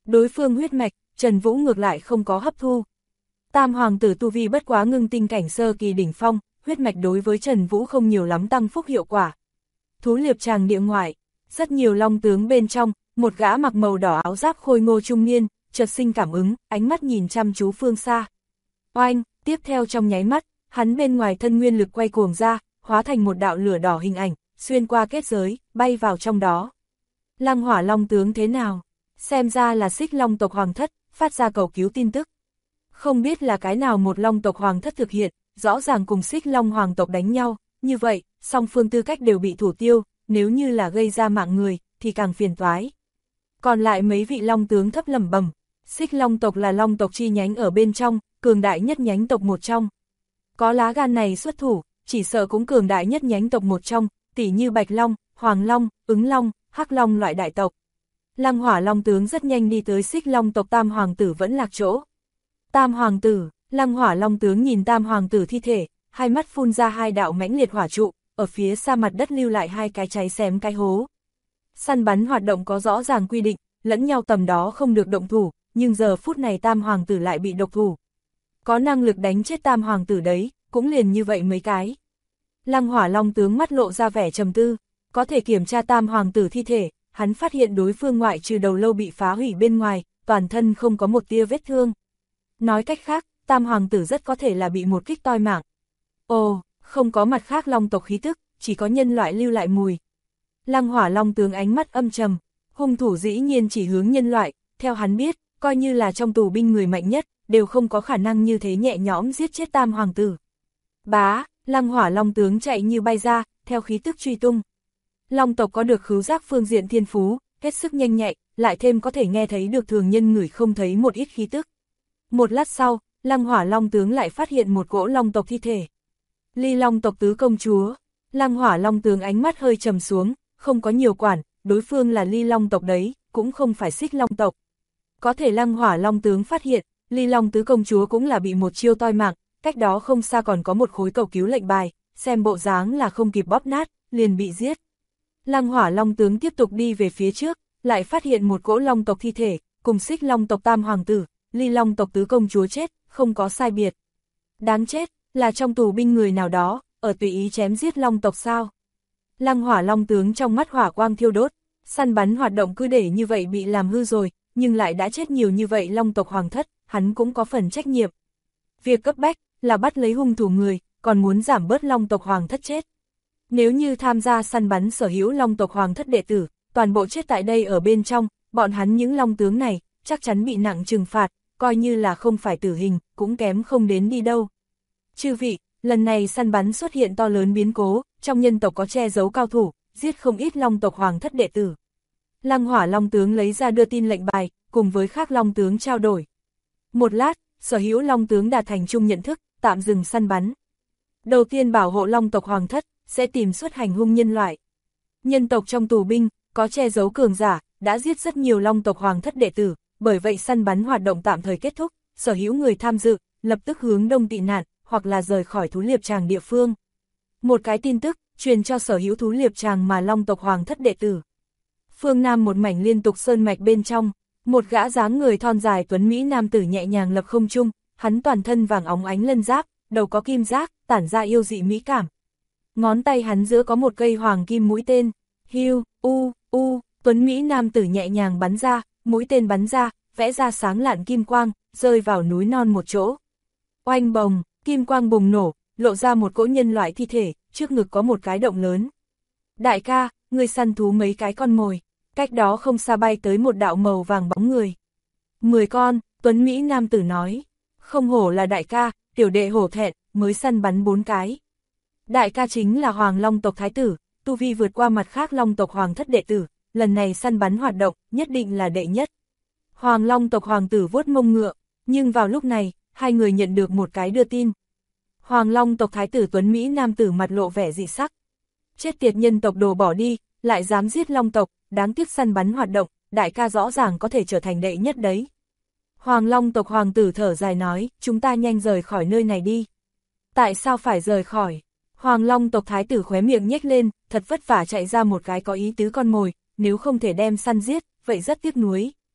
Đối phương huyết mạch, Trần Vũ ngược lại không có hấp thu. Tam hoàng tử tu vi bất quá ngưng tinh cảnh sơ kỳ đỉnh phong, huyết mạch đối với Trần Vũ không nhiều lắm tăng phúc hiệu quả. Thú liệp tràng địa ngoại, rất nhiều long tướng bên trong, một gã mặc màu đỏ áo giáp khôi ngô trung niên, chợt sinh cảm ứng, ánh mắt nhìn chăm chú phương xa. Oanh, tiếp theo trong nháy mắt, hắn bên ngoài thân nguyên lực quay cuồng ra, hóa thành một đạo lửa đỏ hình ảnh, xuyên qua kết giới, bay vào trong đó. Lăng Hỏa long tướng thế nào? Xem ra là Xích Long tộc hoàng thất, phát ra cầu cứu tin tức. Không biết là cái nào một long tộc hoàng thất thực hiện, rõ ràng cùng Xích Long hoàng tộc đánh nhau, như vậy, song phương tư cách đều bị thủ tiêu, nếu như là gây ra mạng người, thì càng phiền toái. Còn lại mấy vị long tướng thấp lẩm bẩm, Xích Long tộc là long tộc chi nhánh ở bên trong, cường đại nhất nhánh tộc một trong. Có lá gan này xuất thủ, chỉ sợ cũng cường đại nhất nhánh tộc một trong, tỉ như Bạch Long, Hoàng Long, Ứng Long, Hắc Long loại đại tộc. Lăng Hỏa long tướng rất nhanh đi tới Xích Long tộc Tam hoàng tử vẫn lạc chỗ. Tam hoàng tử, Lăng Hỏa long tướng nhìn Tam hoàng tử thi thể, hai mắt phun ra hai đạo mãnh liệt hỏa trụ, ở phía xa mặt đất lưu lại hai cái cháy xém cái hố. Săn bắn hoạt động có rõ ràng quy định, lẫn nhau tầm đó không được động thủ, nhưng giờ phút này Tam hoàng tử lại bị độc thủ. Có năng lực đánh chết Tam hoàng tử đấy, cũng liền như vậy mấy cái. Lăng Hỏa long tướng mắt lộ ra vẻ trầm tư, có thể kiểm tra Tam hoàng tử thi thể, hắn phát hiện đối phương ngoại trừ đầu lâu bị phá hủy bên ngoài, toàn thân không có một tia vết thương. Nói cách khác, Tam hoàng tử rất có thể là bị một kích toi mạng. Ồ, không có mặt khác long tộc khí tức, chỉ có nhân loại lưu lại mùi. Lăng Hỏa long tướng ánh mắt âm trầm, hung thủ dĩ nhiên chỉ hướng nhân loại, theo hắn biết, coi như là trong tù binh người mạnh nhất, đều không có khả năng như thế nhẹ nhõm giết chết Tam hoàng tử. Bá, Lăng Hỏa long tướng chạy như bay ra, theo khí tức truy tung. Long tộc có được khứu giác phương diện thiên phú, hết sức nhanh nhạy, lại thêm có thể nghe thấy được thường nhân ngửi không thấy một ít khí tức. Một lát sau, Lăng Hỏa long tướng lại phát hiện một cỗ long tộc thi thể. Ly Long tộc tứ công chúa. Lăng Hỏa long tướng ánh mắt hơi trầm xuống, không có nhiều quản, đối phương là Ly Long tộc đấy, cũng không phải Xích Long tộc. Có thể Lăng Hỏa long tướng phát hiện, Ly Long tứ công chúa cũng là bị một chiêu toi mạng, cách đó không xa còn có một khối cầu cứu lệnh bài, xem bộ dáng là không kịp bóp nát, liền bị giết. Lăng Hỏa long tướng tiếp tục đi về phía trước, lại phát hiện một cỗ long tộc thi thể, cùng Xích Long tộc Tam hoàng tử, Ly Long tộc tứ công chúa chết, không có sai biệt. Đáng chết, là trong tù binh người nào đó, ở tùy ý chém giết long tộc sao? Lăng Hỏa long tướng trong mắt hỏa quang thiêu đốt, săn bắn hoạt động cứ để như vậy bị làm hư rồi, nhưng lại đã chết nhiều như vậy long tộc hoàng thất, hắn cũng có phần trách nhiệm. Việc cấp bách là bắt lấy hung thủ người, còn muốn giảm bớt long tộc hoàng thất chết. Nếu như tham gia săn bắn sở hữu long tộc hoàng thất đệ tử, toàn bộ chết tại đây ở bên trong, bọn hắn những long tướng này, chắc chắn bị nặng trừng phạt, coi như là không phải tử hình, cũng kém không đến đi đâu. Chư vị, lần này săn bắn xuất hiện to lớn biến cố, trong nhân tộc có che giấu cao thủ, giết không ít long tộc hoàng thất đệ tử. Lăng Hỏa long tướng lấy ra đưa tin lệnh bài, cùng với khác long tướng trao đổi. Một lát, sở hữu long tướng đạt thành chung nhận thức, tạm dừng săn bắn. Đầu tiên bảo hộ long tộc hoàng thất, sẽ tìm xuất hành hung nhân loại. Nhân tộc trong tù binh, có che giấu cường giả, đã giết rất nhiều long tộc hoàng thất đệ tử, bởi vậy săn bắn hoạt động tạm thời kết thúc, sở hữu người tham dự, lập tức hướng đông tị nạn, hoặc là rời khỏi thú liệp tràng địa phương. Một cái tin tức, truyền cho sở hữu thú liệp tràng mà long tộc hoàng thất đệ tử. Phương Nam một mảnh liên tục sơn mạch bên trong, một gã dáng người thon dài tuấn Mỹ nam tử nhẹ nhàng lập không trung, hắn toàn thân vàng óng ánh lân giáp, đầu có kim giác, tản ra yêu dị mỹ cảm. Ngón tay hắn giữa có một cây hoàng kim mũi tên, hiu, tuấn Mỹ nam tử nhẹ nhàng bắn ra, mũi tên bắn ra, vẽ ra sáng lạn kim quang, rơi vào núi non một chỗ. Oanh bồng, kim quang bùng nổ, lộ ra một cỗ nhân loại thi thể, trước ngực có một cái động lớn. Đại ca, ngươi săn thú mấy cái con mồi, cách đó không xa bay tới một đạo màu vàng bóng người. 10 con, tuấn Mỹ nam tử nói, không hổ là đại ca, tiểu đệ hổ thẹn, mới săn bắn 4 cái. Đại ca chính là Hoàng Long tộc thái tử, tu vi vượt qua mặt khác Long tộc hoàng thất đệ tử, lần này săn bắn hoạt động, nhất định là đệ nhất. Hoàng Long tộc hoàng tử vuốt mông ngựa, nhưng vào lúc này, hai người nhận được một cái đưa tin. Hoàng Long tộc thái tử tuấn Mỹ nam tử mặt lộ vẻ dị sắc. Chết tiệt nhân tộc đồ bỏ đi, lại dám giết Long tộc, đáng tiếc săn bắn hoạt động, đại ca rõ ràng có thể trở thành đệ nhất đấy. Hoàng Long tộc hoàng tử thở dài nói, chúng ta nhanh rời khỏi nơi này đi. Tại sao phải rời khỏi? Hoàng Long tộc thái tử khóe miệng nhếch lên, thật vất vả chạy ra một cái có ý tứ con mồi, nếu không thể đem săn giết, vậy rất tiếc nuối.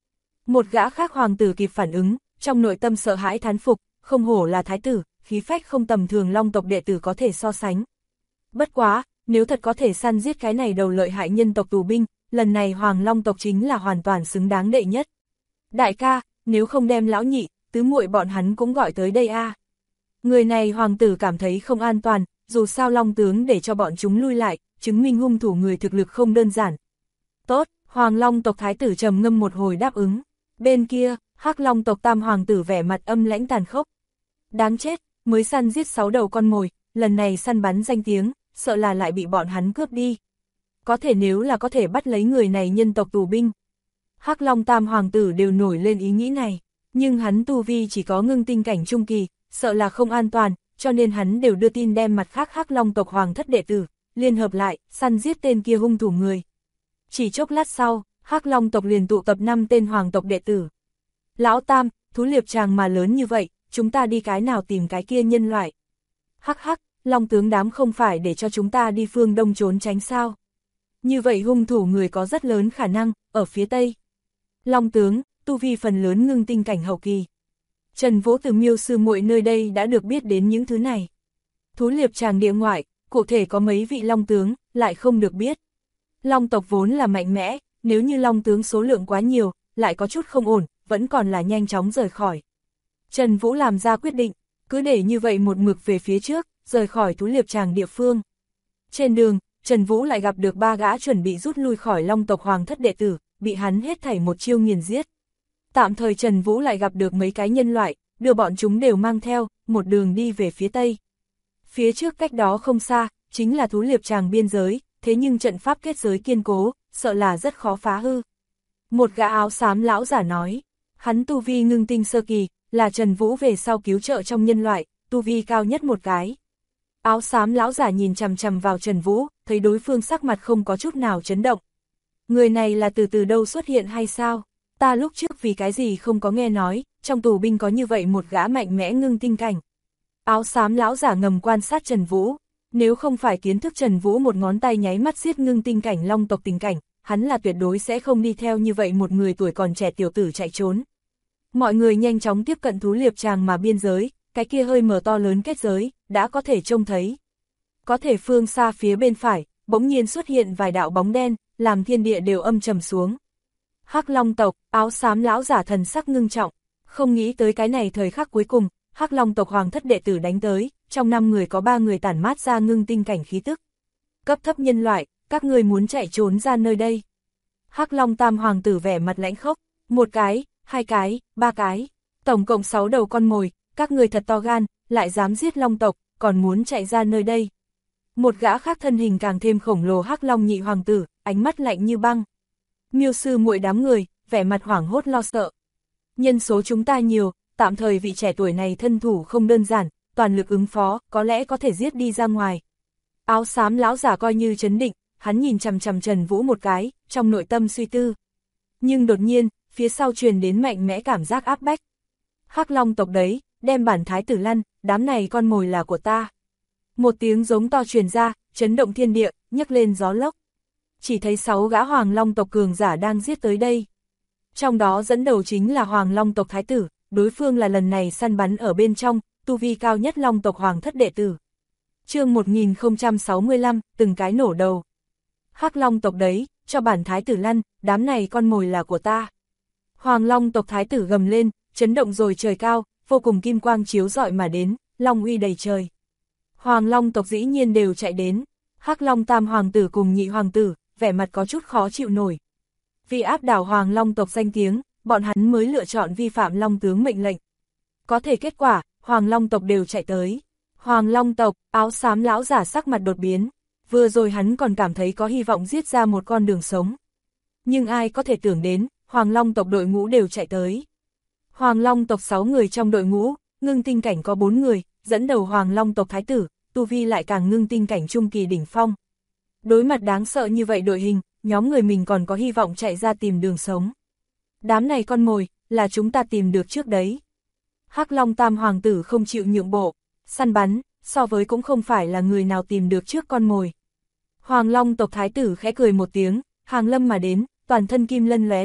Một gã khác hoàng tử kịp phản ứng, trong nội tâm sợ hãi thán phục, không hổ là thái tử, khí phách không tầm thường Long tộc đệ tử có thể so sánh. Bất quá, nếu thật có thể săn giết cái này đầu lợi hại nhân tộc tù binh, lần này Hoàng Long tộc chính là hoàn toàn xứng đáng đệ nhất. Đại ca, nếu không đem lão nhị, tứ muội bọn hắn cũng gọi tới đây a. Người này hoàng tử cảm thấy không an toàn, dù sao Long tướng để cho bọn chúng lui lại, chứng minh hung thủ người thực lực không đơn giản. Tốt, Hoàng Long tộc thái tử trầm ngâm một hồi đáp ứng. Bên kia, Hắc Long tộc tam hoàng tử vẻ mặt âm lãnh tàn khốc. Đáng chết, mới săn giết 6 đầu con mồi, lần này săn bắn danh tiếng, sợ là lại bị bọn hắn cướp đi. Có thể nếu là có thể bắt lấy người này nhân tộc tù binh. Hắc Long tam hoàng tử đều nổi lên ý nghĩ này, nhưng hắn tu vi chỉ có ngưng tinh cảnh trung kỳ, sợ là không an toàn, cho nên hắn đều đưa tin đem mặt khác Hắc Long tộc hoàng thất đệ tử, liên hợp lại, săn giết tên kia hung thủ người. Chỉ chốc lát sau, Hắc Long tộc liền tụ tập 5 tên hoàng tộc đệ tử. Lão Tam, thú liệp tràng mà lớn như vậy, chúng ta đi cái nào tìm cái kia nhân loại. Hắc hắc, Long tướng đám không phải để cho chúng ta đi phương đông trốn tránh sao. Như vậy hung thủ người có rất lớn khả năng, ở phía tây. Long tướng, tu vi phần lớn ngưng tinh cảnh hậu kỳ. Trần Vũ từ Miêu sư muội nơi đây đã được biết đến những thứ này. Thú liệp tràng địa ngoại, cụ thể có mấy vị long tướng, lại không được biết. Long tộc vốn là mạnh mẽ, nếu như long tướng số lượng quá nhiều, lại có chút không ổn, vẫn còn là nhanh chóng rời khỏi. Trần Vũ làm ra quyết định, cứ để như vậy một mực về phía trước, rời khỏi thú liệp tràng địa phương. Trên đường, Trần Vũ lại gặp được 3 gã chuẩn bị rút lui khỏi long tộc hoàng thất đệ tử, bị hắn hết thảy một chiêu nghiền giết. Tạm thời Trần Vũ lại gặp được mấy cái nhân loại, đưa bọn chúng đều mang theo, một đường đi về phía tây. Phía trước cách đó không xa, chính là thú liệp tràng biên giới, thế nhưng trận pháp kết giới kiên cố, sợ là rất khó phá hư. Một gã áo xám lão giả nói, hắn tu vi ngưng tinh sơ kỳ, là Trần Vũ về sau cứu trợ trong nhân loại, tu vi cao nhất một cái. Áo xám lão giả nhìn chằm chằm vào Trần Vũ, thấy đối phương sắc mặt không có chút nào chấn động. Người này là từ đâu xuất hiện hay sao? Ta lúc trước vì cái gì không có nghe nói, trong tù binh có như vậy một gã mạnh mẽ ngưng tinh cảnh. Áo xám lão giả ngầm quan sát Trần Vũ, nếu không phải kiến thức Trần Vũ một ngón tay nháy mắt giết ngưng tinh cảnh long tộc tình cảnh, hắn là tuyệt đối sẽ không đi theo như vậy một người tuổi còn trẻ tiểu tử chạy trốn. Mọi người nhanh chóng tiếp cận thú liệp tràng mà biên giới, cái kia hơi mở to lớn kết giới, đã có thể trông thấy. Có thể phương xa phía bên phải, bỗng nhiên xuất hiện vài đạo bóng đen, làm thiên địa đều âm trầm xuống. Hắc Long tộc, áo xám lão giả thần sắc ngưng trọng, không nghĩ tới cái này thời khắc cuối cùng, Hắc Long tộc hoàng thất đệ tử đánh tới, trong 5 người có 3 người tản mát ra ngưng tinh cảnh khí tức. Cấp thấp nhân loại, các người muốn chạy trốn ra nơi đây. Hắc Long tam hoàng tử vẻ mặt lãnh khốc, 1 cái, 2 cái, 3 cái, tổng cộng 6 đầu con mồi, các người thật to gan, lại dám giết Long tộc, còn muốn chạy ra nơi đây. Một gã khác thân hình càng thêm khổng lồ Hắc Long nhị hoàng tử, ánh mắt lạnh như băng. Miêu sư muội đám người, vẻ mặt hoảng hốt lo sợ. Nhân số chúng ta nhiều, tạm thời vị trẻ tuổi này thân thủ không đơn giản, toàn lực ứng phó, có lẽ có thể giết đi ra ngoài. Áo xám lão giả coi như trấn định, hắn nhìn chằm chằm Trần Vũ một cái, trong nội tâm suy tư. Nhưng đột nhiên, phía sau truyền đến mạnh mẽ cảm giác áp bách. Hắc Long tộc đấy, đem bản thái tử lăn, đám này con mồi là của ta. Một tiếng giống to truyền ra, chấn động thiên địa, nhấc lên gió lốc. Chỉ thấy 6 gã Hoàng Long tộc cường giả đang giết tới đây. Trong đó dẫn đầu chính là Hoàng Long tộc thái tử, đối phương là lần này săn bắn ở bên trong, tu vi cao nhất Long tộc hoàng thất đệ tử. Chương 1065, từng cái nổ đầu. Hắc Long tộc đấy, cho bản thái tử lăn, đám này con mồi là của ta. Hoàng Long tộc thái tử gầm lên, chấn động rồi trời cao, vô cùng kim quang chiếu rọi mà đến, long uy đầy trời. Hoàng Long tộc dĩ nhiên đều chạy đến, Hắc Long tam hoàng tử cùng nhị hoàng tử, vẻ mặt có chút khó chịu nổi. Vì áp đảo Hoàng Long tộc danh tiếng, bọn hắn mới lựa chọn vi phạm Long tướng mệnh lệnh. Có thể kết quả, Hoàng Long tộc đều chạy tới. Hoàng Long tộc, áo xám lão giả sắc mặt đột biến, vừa rồi hắn còn cảm thấy có hy vọng giết ra một con đường sống. Nhưng ai có thể tưởng đến, Hoàng Long tộc đội ngũ đều chạy tới. Hoàng Long tộc 6 người trong đội ngũ, ngưng tinh cảnh có 4 người, dẫn đầu Hoàng Long tộc thái tử, tu vi lại càng ngưng tinh cảnh trung kỳ đỉnh phong. Đối mặt đáng sợ như vậy đội hình, nhóm người mình còn có hy vọng chạy ra tìm đường sống. Đám này con mồi, là chúng ta tìm được trước đấy. Hắc Long tam hoàng tử không chịu nhượng bộ, săn bắn, so với cũng không phải là người nào tìm được trước con mồi. Hoàng Long tộc thái tử khẽ cười một tiếng, hàng lâm mà đến, toàn thân kim lân lóe lên,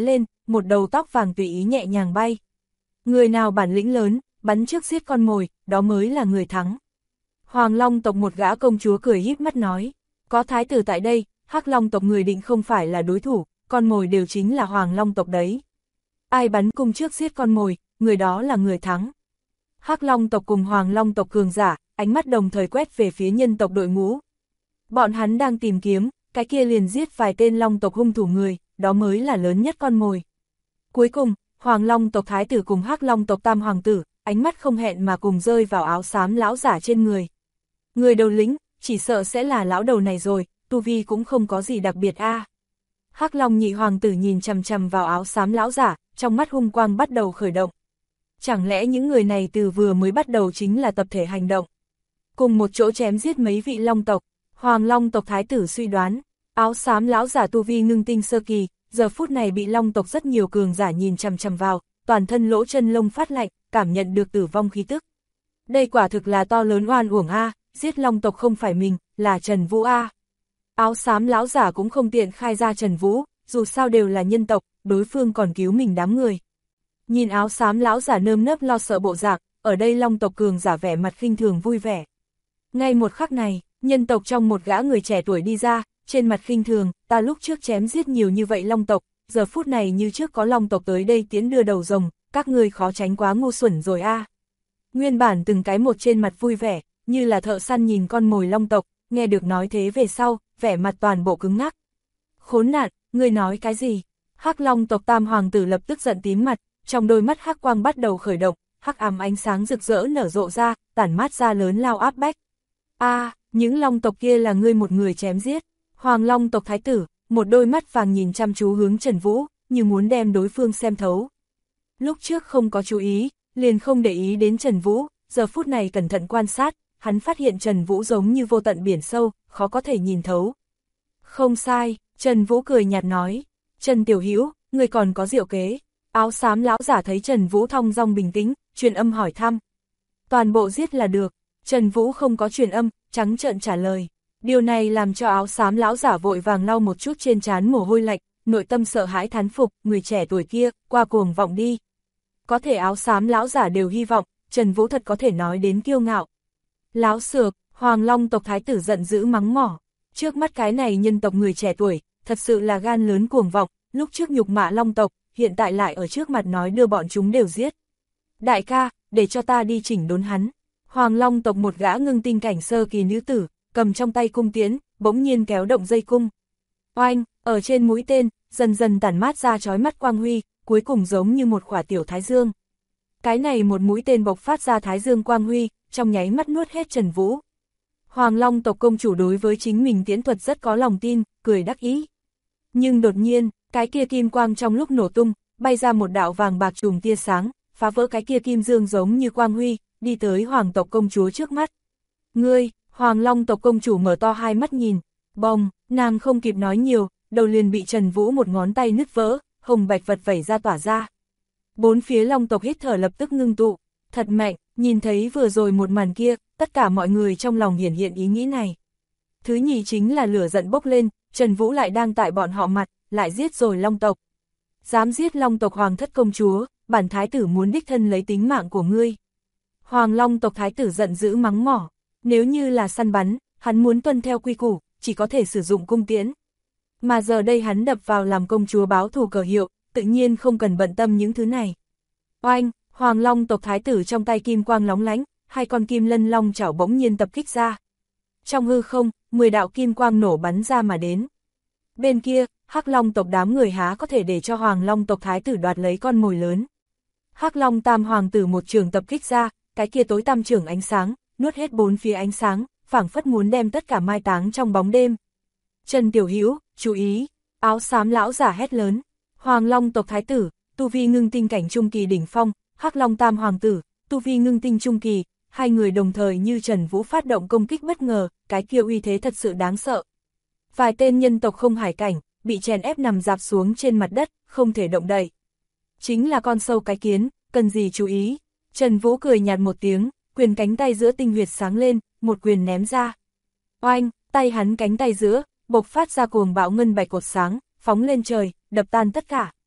một đầu tóc vàng tùy ý nhẹ nhàng bay. Người nào bản lĩnh lớn, bắn trước giết con mồi, đó mới là người thắng. Hoàng Long tộc một gã công chúa cười híp mắt nói, có thái tử tại đây, Hắc Long tộc người định không phải là đối thủ, con mồi đều chính là Hoàng Long tộc đấy. Ai bắn cung trước giết con mồi, người đó là người thắng. Hắc Long tộc cùng Hoàng Long tộc cường giả, ánh mắt đồng thời quét về phía nhân tộc đội ngũ. Bọn hắn đang tìm kiếm, cái kia liền giết vài tên Long tộc hung thủ người, đó mới là lớn nhất con mồi. Cuối cùng, Hoàng Long tộc thái tử cùng Hắc Long tộc tam hoàng tử, ánh mắt không hẹn mà cùng rơi vào áo xám lão giả trên người. Người đầu lĩnh, chỉ sợ sẽ là lão đầu này rồi, tu vi cũng không có gì đặc biệt a. Hắc Long nhị hoàng tử nhìn chằm chằm vào áo xám lão giả, trong mắt hung quang bắt đầu khởi động. Chẳng lẽ những người này từ vừa mới bắt đầu chính là tập thể hành động? Cùng một chỗ chém giết mấy vị Long tộc, Hoàng Long tộc thái tử suy đoán, áo xám lão giả tu vi ngưng tinh sơ kỳ, giờ phút này bị Long tộc rất nhiều cường giả nhìn chằm chằm vào, toàn thân lỗ chân lông phát lạnh, cảm nhận được tử vong khí tức. Đây quả thực là to lớn oan uổng a, giết Long tộc không phải mình, là Trần Vũ a. Áo xám lão giả cũng không tiện khai ra Trần Vũ, dù sao đều là nhân tộc, đối phương còn cứu mình đám người. Nhìn áo xám lão giả nơm nớp lo sợ bộ dạng, ở đây Long tộc cường giả vẻ mặt khinh thường vui vẻ. Ngay một khắc này, nhân tộc trong một gã người trẻ tuổi đi ra, trên mặt khinh thường, ta lúc trước chém giết nhiều như vậy Long tộc, giờ phút này như trước có Long tộc tới đây tiến đưa đầu rồng, các ngươi khó tránh quá ngu xuẩn rồi a. Nguyên bản từng cái một trên mặt vui vẻ, như là thợ săn nhìn con mồi Long tộc, nghe được nói thế về sau, vẻ mặt toàn bộ cứng ngắc. Khốn nạn, ngươi nói cái gì? Hắc Long tộc tam hoàng tử lập tức giận tím mặt, trong đôi mắt hắc quang bắt đầu khởi động, hắc ám ánh sáng rực rỡ nở rộ ra, tản mát ra lớn lao áp bách. A, những Long tộc kia là ngươi một người chém giết. Hoàng Long tộc thái tử, một đôi mắt vàng nhìn chăm chú hướng Trần Vũ, như muốn đem đối phương xem thấu. Lúc trước không có chú ý, liền không để ý đến Trần Vũ, giờ phút này cẩn thận quan sát, hắn phát hiện Trần Vũ giống như vô tận biển sâu, khó có thể nhìn thấu. Không sai, Trần Vũ cười nhạt nói, Trần Tiểu Hữu, ngươi còn có diệu kế. Áo xám lão giả thấy Trần Vũ thong dong bình tĩnh, truyền âm hỏi thăm. Toàn bộ giết là được. Trần Vũ không có truyền âm, trắng trợn trả lời. Điều này làm cho áo xám lão giả vội vàng lau một chút trên trán mồ hôi lạnh, nội tâm sợ hãi thán phục, người trẻ tuổi kia, qua cuồng vọng đi. Có thể áo xám lão giả đều hy vọng, Trần Vũ thật có thể nói đến kiêu ngạo. Láo xược, Hoàng Long tộc thái tử giận dữ mắng mỏ. Trước mắt cái này nhân tộc người trẻ tuổi, thật sự là gan lớn cuồng vọng, lúc trước nhục mạ Long tộc, hiện tại lại ở trước mặt nói đưa bọn chúng đều giết. Đại ca, để cho ta đi chỉnh đốn hắn. Hoàng Long tộc một gã ngưng tinh cảnh sơ kỳ nữ tử, cầm trong tay cung tiễn, bỗng nhiên kéo động dây cung. Oanh, ở trên mũi tên, dần dần tản mát ra chói mắt quang huy, cuối cùng giống như một quả tiểu thái dương. Cái này một mũi tên bộc phát ra thái dương quang huy, trong nháy mắt nuốt hết Trần Vũ. Hoàng Long tộc công chủ đối với chính mình tiễn thuật rất có lòng tin, cười đắc ý. Nhưng đột nhiên, cái kia kim quang trong lúc nổ tung, bay ra một đạo vàng bạc chùm tia sáng, phá vỡ cái kia kim dương giống như quang huy, đi tới Hoàng tộc công chúa trước mắt. Ngươi, Hoàng Long tộc công chủ mở to hai mắt nhìn, bồng, nàng không kịp nói nhiều, đầu liền bị Trần Vũ một ngón tay nứt vỡ, hồng bạch vật vẩy ra tỏa ra. Bốn phía Long tộc hít thở lập tức ngưng tụ, thật mạnh, nhìn thấy vừa rồi một màn kia, tất cả mọi người trong lòng hiển hiện ý nghĩ này. Thứ nhì chính là lửa giận bốc lên, Trần Vũ lại đang tại bọn họ mặt, lại giết rồi Long tộc. Dám giết Long tộc hoàng thất công chúa, bản thái tử muốn đích thân lấy tính mạng của ngươi. Hoàng Long tộc thái tử giận dữ mắng mỏ, nếu như là săn bắn, hắn muốn tuân theo quy củ, chỉ có thể sử dụng cung tiễn. Mà giờ đây hắn đập vào làm công chúa báo thù cờ hiệu, tự nhiên không cần bận tâm những thứ này. Oanh, Hoàng Long tộc thái tử trong tay kim quang lóng lánh, hai con kim lân long chảo bỗng nhiên tập kích ra. Trong hư không, 10 đạo kim quang nổ bắn ra mà đến. Bên kia, Hắc Long tộc đám người há có thể để cho Hoàng Long tộc thái tử đoạt lấy con mồi lớn. Hắc Long tam hoàng tử một trường tập kích ra, cái kia tối tăm trường ánh sáng, nuốt hết bốn phía ánh sáng, phảng phất muốn đem tất cả mai táng trong bóng đêm. Trần Tiểu Hữu, chú ý, áo xám lão giả hét lớn. Hoàng Long tộc thái tử, tu vi ngưng tinh cảnh trung kỳ đỉnh phong, Hắc Long tam hoàng tử, tu vi ngưng tinh trung kỳ, hai người đồng thời như Trần Vũ phát động công kích bất ngờ, cái kia uy thế thật sự đáng sợ. Vài tên nhân tộc không hải cảnh, bị chèn ép nằm dạp xuống trên mặt đất, không thể động đậy. Chính là con sâu cái kiến, cần gì chú ý. Trần Vũ cười nhạt một tiếng, quyền cánh tay giữa tinh huyệt sáng lên, một quyền ném ra. Oanh, tay hắn cánh tay giữa, bộc phát ra cuồng bạo ngân bạch cột sáng, phóng lên trời, đập tan tất cả.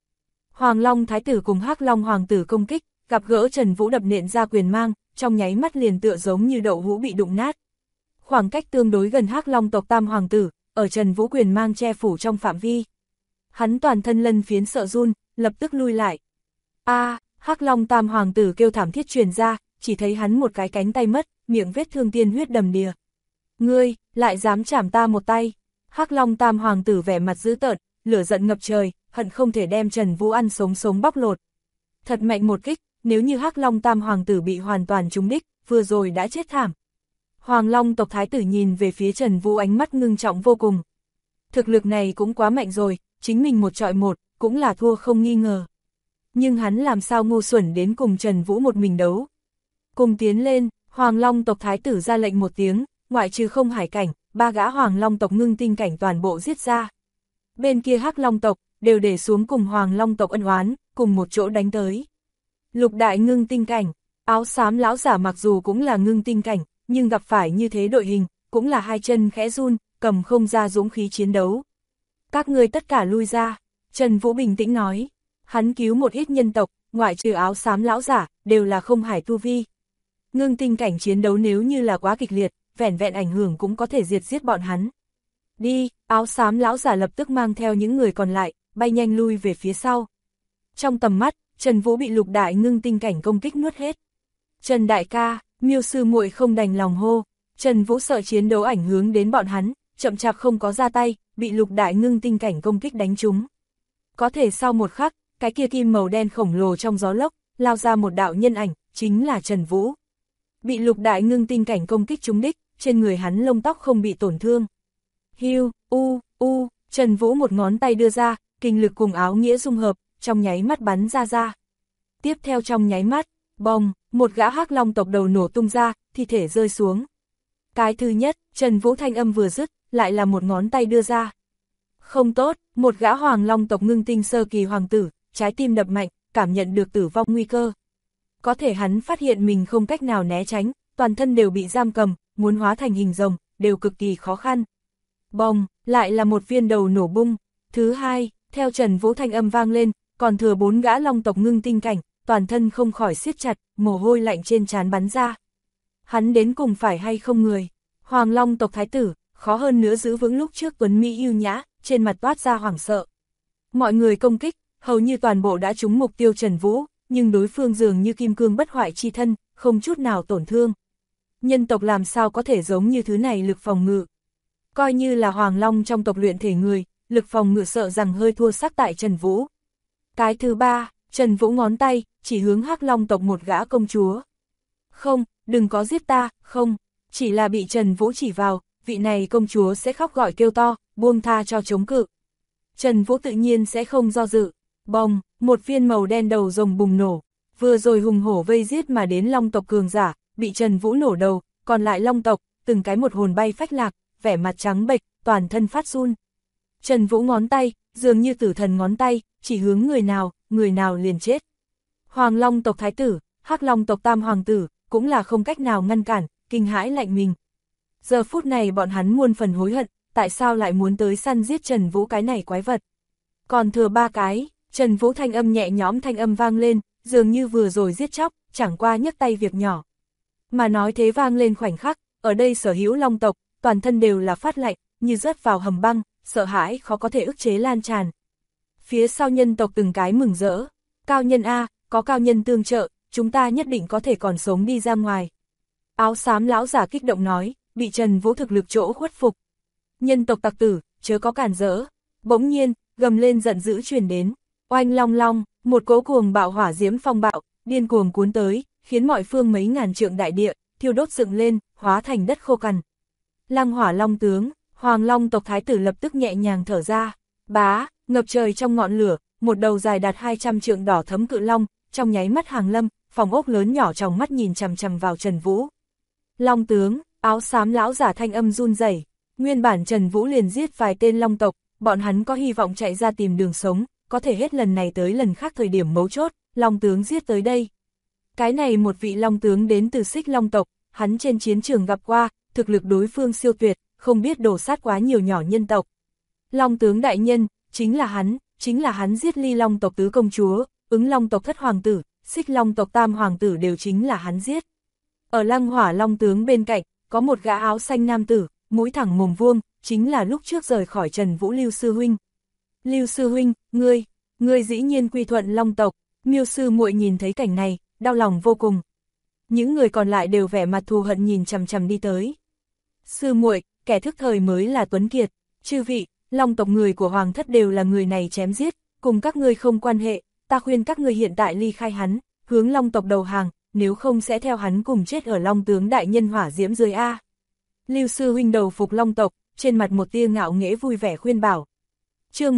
Hoàng Long Thái tử cùng Hắc Long Hoàng tử công kích, gặp gỡ Trần Vũ đập nện ra quyền mang, trong nháy mắt liền tựa giống như đậu hũ bị đụng nát. Khoảng cách tương đối gần Hắc Long tộc Tam Hoàng tử, ở Trần Vũ quyền mang che phủ trong phạm vi. Hắn toàn thân lân phiến sợ run, lập tức lui lại. Hắc Long Tam Hoàng tử kêu thảm thiết truyền ra, chỉ thấy hắn một cái cánh tay mất, miệng vết thương tiên huyết đầm đìa. Ngươi, lại dám chảm ta một tay. Hắc Long Tam Hoàng tử vẻ mặt dữ tợn, lửa giận ngập trời, hận không thể đem Trần Vũ ăn sống sống bóc lột. Thật mạnh một kích, nếu như Hắc Long Tam Hoàng tử bị hoàn toàn trúng đích, vừa rồi đã chết thảm. Hoàng Long tộc Thái tử nhìn về phía Trần Vũ ánh mắt ngưng trọng vô cùng. Thực lực này cũng quá mạnh rồi, chính mình một trọi một, cũng là thua không nghi ngờ. Nhưng hắn làm sao ngu xuẩn đến cùng Trần Vũ một mình đấu. Cùng tiến lên, Hoàng Long tộc Thái tử ra lệnh một tiếng, ngoại trừ không hải cảnh, 3 gã Hoàng Long tộc ngưng tinh cảnh toàn bộ giết ra. Bên kia Hắc Long tộc, đều để xuống cùng Hoàng Long tộc ân oán, cùng một chỗ đánh tới. Lục đại ngưng tinh cảnh, áo xám lão giả mặc dù cũng là ngưng tinh cảnh, nhưng gặp phải như thế đội hình, cũng là hai chân khẽ run, cầm không ra dũng khí chiến đấu. Các ngươi tất cả lui ra, Trần Vũ bình tĩnh nói. Hắn cứu một ít nhân tộc, ngoại trừ áo xám lão giả, đều là không hải tu vi. Ngưng tinh cảnh chiến đấu nếu như là quá kịch liệt, vẻn vẹn ảnh hưởng cũng có thể diệt giết bọn hắn. Đi, áo xám lão giả lập tức mang theo những người còn lại, bay nhanh lui về phía sau. Trong tầm mắt, Trần Vũ bị lục đại ngưng tinh cảnh công kích nuốt hết. Trần đại ca, Miêu sư muội không đành lòng hô. Trần Vũ sợ chiến đấu ảnh hưởng đến bọn hắn, chậm chạp không có ra tay, bị lục đại ngưng tinh cảnh công kích đánh trúng. Có thể sau một khắc, cái kia kim màu đen khổng lồ trong gió lốc, lao ra một đạo nhân ảnh, chính là Trần Vũ. Bị lục đại ngưng tinh cảnh công kích trúng đích, trên người hắn lông tóc không bị tổn thương. Hiu, Trần Vũ một ngón tay đưa ra, kinh lực cùng áo nghĩa dung hợp, trong nháy mắt bắn ra. Tiếp theo trong nháy mắt, bồng, một gã Hắc Long tộc đầu nổ tung ra, thi thể rơi xuống. Cái thứ nhất, Trần Vũ thanh âm vừa dứt, lại là một ngón tay đưa ra. Không tốt, một gã Hoàng Long tộc ngưng tinh sơ kỳ hoàng tử, trái tim đập mạnh, cảm nhận được tử vong nguy cơ. Có thể hắn phát hiện mình không cách nào né tránh, toàn thân đều bị giam cầm, muốn hóa thành hình rồng, đều cực kỳ khó khăn. Bồng, lại là một viên đầu nổ bung. Thứ hai, theo Trần Vũ thanh âm vang lên, còn thừa 4 gã Long tộc ngưng tinh cảnh, toàn thân không khỏi siết chặt, mồ hôi lạnh trên trán bắn ra. Hắn đến cùng phải hay không người? Hoàng Long tộc Thái tử, khó hơn nữa giữ vững lúc trước tuấn mỹ yêu nhã, trên mặt toát ra hoảng sợ. Mọi người công kích, hầu như toàn bộ đã trúng mục tiêu Trần Vũ, nhưng đối phương dường như kim cương bất hoại chi thân, không chút nào tổn thương. Nhân tộc làm sao có thể giống như thứ này lực phòng ngự? Coi như là Hoàng Long trong tộc luyện thể người, lực phòng ngự sợ rằng hơi thua sắc tại Trần Vũ. Cái thứ ba, Trần Vũ ngón tay, chỉ hướng Hắc Long tộc một gã công chúa. Không, đừng có giết ta, không, chỉ là bị Trần Vũ chỉ vào, vị này công chúa sẽ khóc gọi kêu to, buông tha cho chống cự. Trần Vũ tự nhiên sẽ không do dự. Bồng, một viên màu đen đầu rồng bùng nổ, vừa rồi hùng hổ vây giết mà đến Long tộc cường giả, bị Trần Vũ nổ đầu, còn lại Long tộc, từng cái một hồn bay phách lạc, vẻ mặt trắng bệch, toàn thân phát run. Trần Vũ ngón tay, dường như tử thần ngón tay, chỉ hướng người nào liền chết. Hoàng Long tộc Thái tử, Hắc Long tộc Tam Hoàng tử, cũng là không cách nào ngăn cản, kinh hãi lạnh mình. Giờ phút này bọn hắn muôn phần hối hận, tại sao lại muốn tới săn giết Trần Vũ cái này quái vật. Còn thừa 3 cái, Trần Vũ thanh âm nhẹ nhõm thanh âm vang lên, dường như vừa rồi giết chóc, chẳng qua nhấc tay việc nhỏ. Mà nói thế vang lên khoảnh khắc, ở đây sở hữu Long tộc, toàn thân đều là phát lạnh, như rớt vào hầm băng, sợ hãi khó có thể ức chế lan tràn. Phía sau nhân tộc từng cái mừng rỡ, cao nhân A, có cao nhân tương trợ, chúng ta nhất định có thể còn sống đi ra ngoài. Áo xám lão giả kích động nói, bị Trần Vũ thực lực chỗ khuất phục. Nhân tộc tặc tử, chớ có cản rỡ. Bỗng nhiên, gầm lên giận dữ truyền đến. Oanh long long, một cỗ cuồng bạo hỏa diễm phong bạo, điên cuồng cuốn tới, khiến mọi phương mấy ngàn trượng đại địa, thiêu đốt dựng lên, hóa thành đất khô cằn. Lăng hỏa long tướng, Hoàng Long tộc Thái tử lập tức nhẹ nhàng thở ra. Bá, ngập trời trong ngọn lửa, một đầu dài đạt 200 trượng đỏ thấm cự long, trong nháy mắt hàng lâm, phòng ốc lớn nhỏ trong mắt nhìn chằm chằm vào Trần Vũ. Long tướng, áo xám lão giả thanh âm run rẩy. Nguyên bản Trần Vũ liền giết vài tên Long tộc, bọn hắn có hy vọng chạy ra tìm đường sống, có thể hết lần này tới lần khác thời điểm mấu chốt, Long tướng giết tới đây. Cái này một vị Long tướng đến từ Xích Long tộc, hắn trên chiến trường gặp qua, thực lực đối phương siêu tuyệt, không biết đổ sát quá nhiều nhỏ nhân tộc. Long tướng đại nhân, chính là hắn, chính là hắn giết Ly Long tộc tứ công chúa, Ứng Long tộc thất hoàng tử, Xích Long tộc tam hoàng tử đều chính là hắn giết. Ở Lăng Hỏa Long tướng bên cạnh, có một gã áo xanh nam tử, mũi thẳng mồm vuông, chính là lúc trước rời khỏi Trần Vũ Lưu sư huynh. Lưu sư huynh, ngươi dĩ nhiên quy thuận Long tộc. Miêu sư muội nhìn thấy cảnh này, đau lòng vô cùng. Những người còn lại đều vẻ mặt thù hận nhìn chằm chằm đi tới. Sư muội, kẻ thức thời mới là tuấn kiệt. Chư vị, Long tộc người của hoàng thất đều là người này chém giết, cùng các ngươi không quan hệ, ta khuyên các ngươi hiện tại ly khai hắn, hướng Long tộc đầu hàng, nếu không sẽ theo hắn cùng chết ở Long tướng đại nhân hỏa diễm dưới a. Lưu sư huynh đầu phục Long tộc, trên mặt một tia ngạo nghễ vui vẻ khuyên bảo. Chương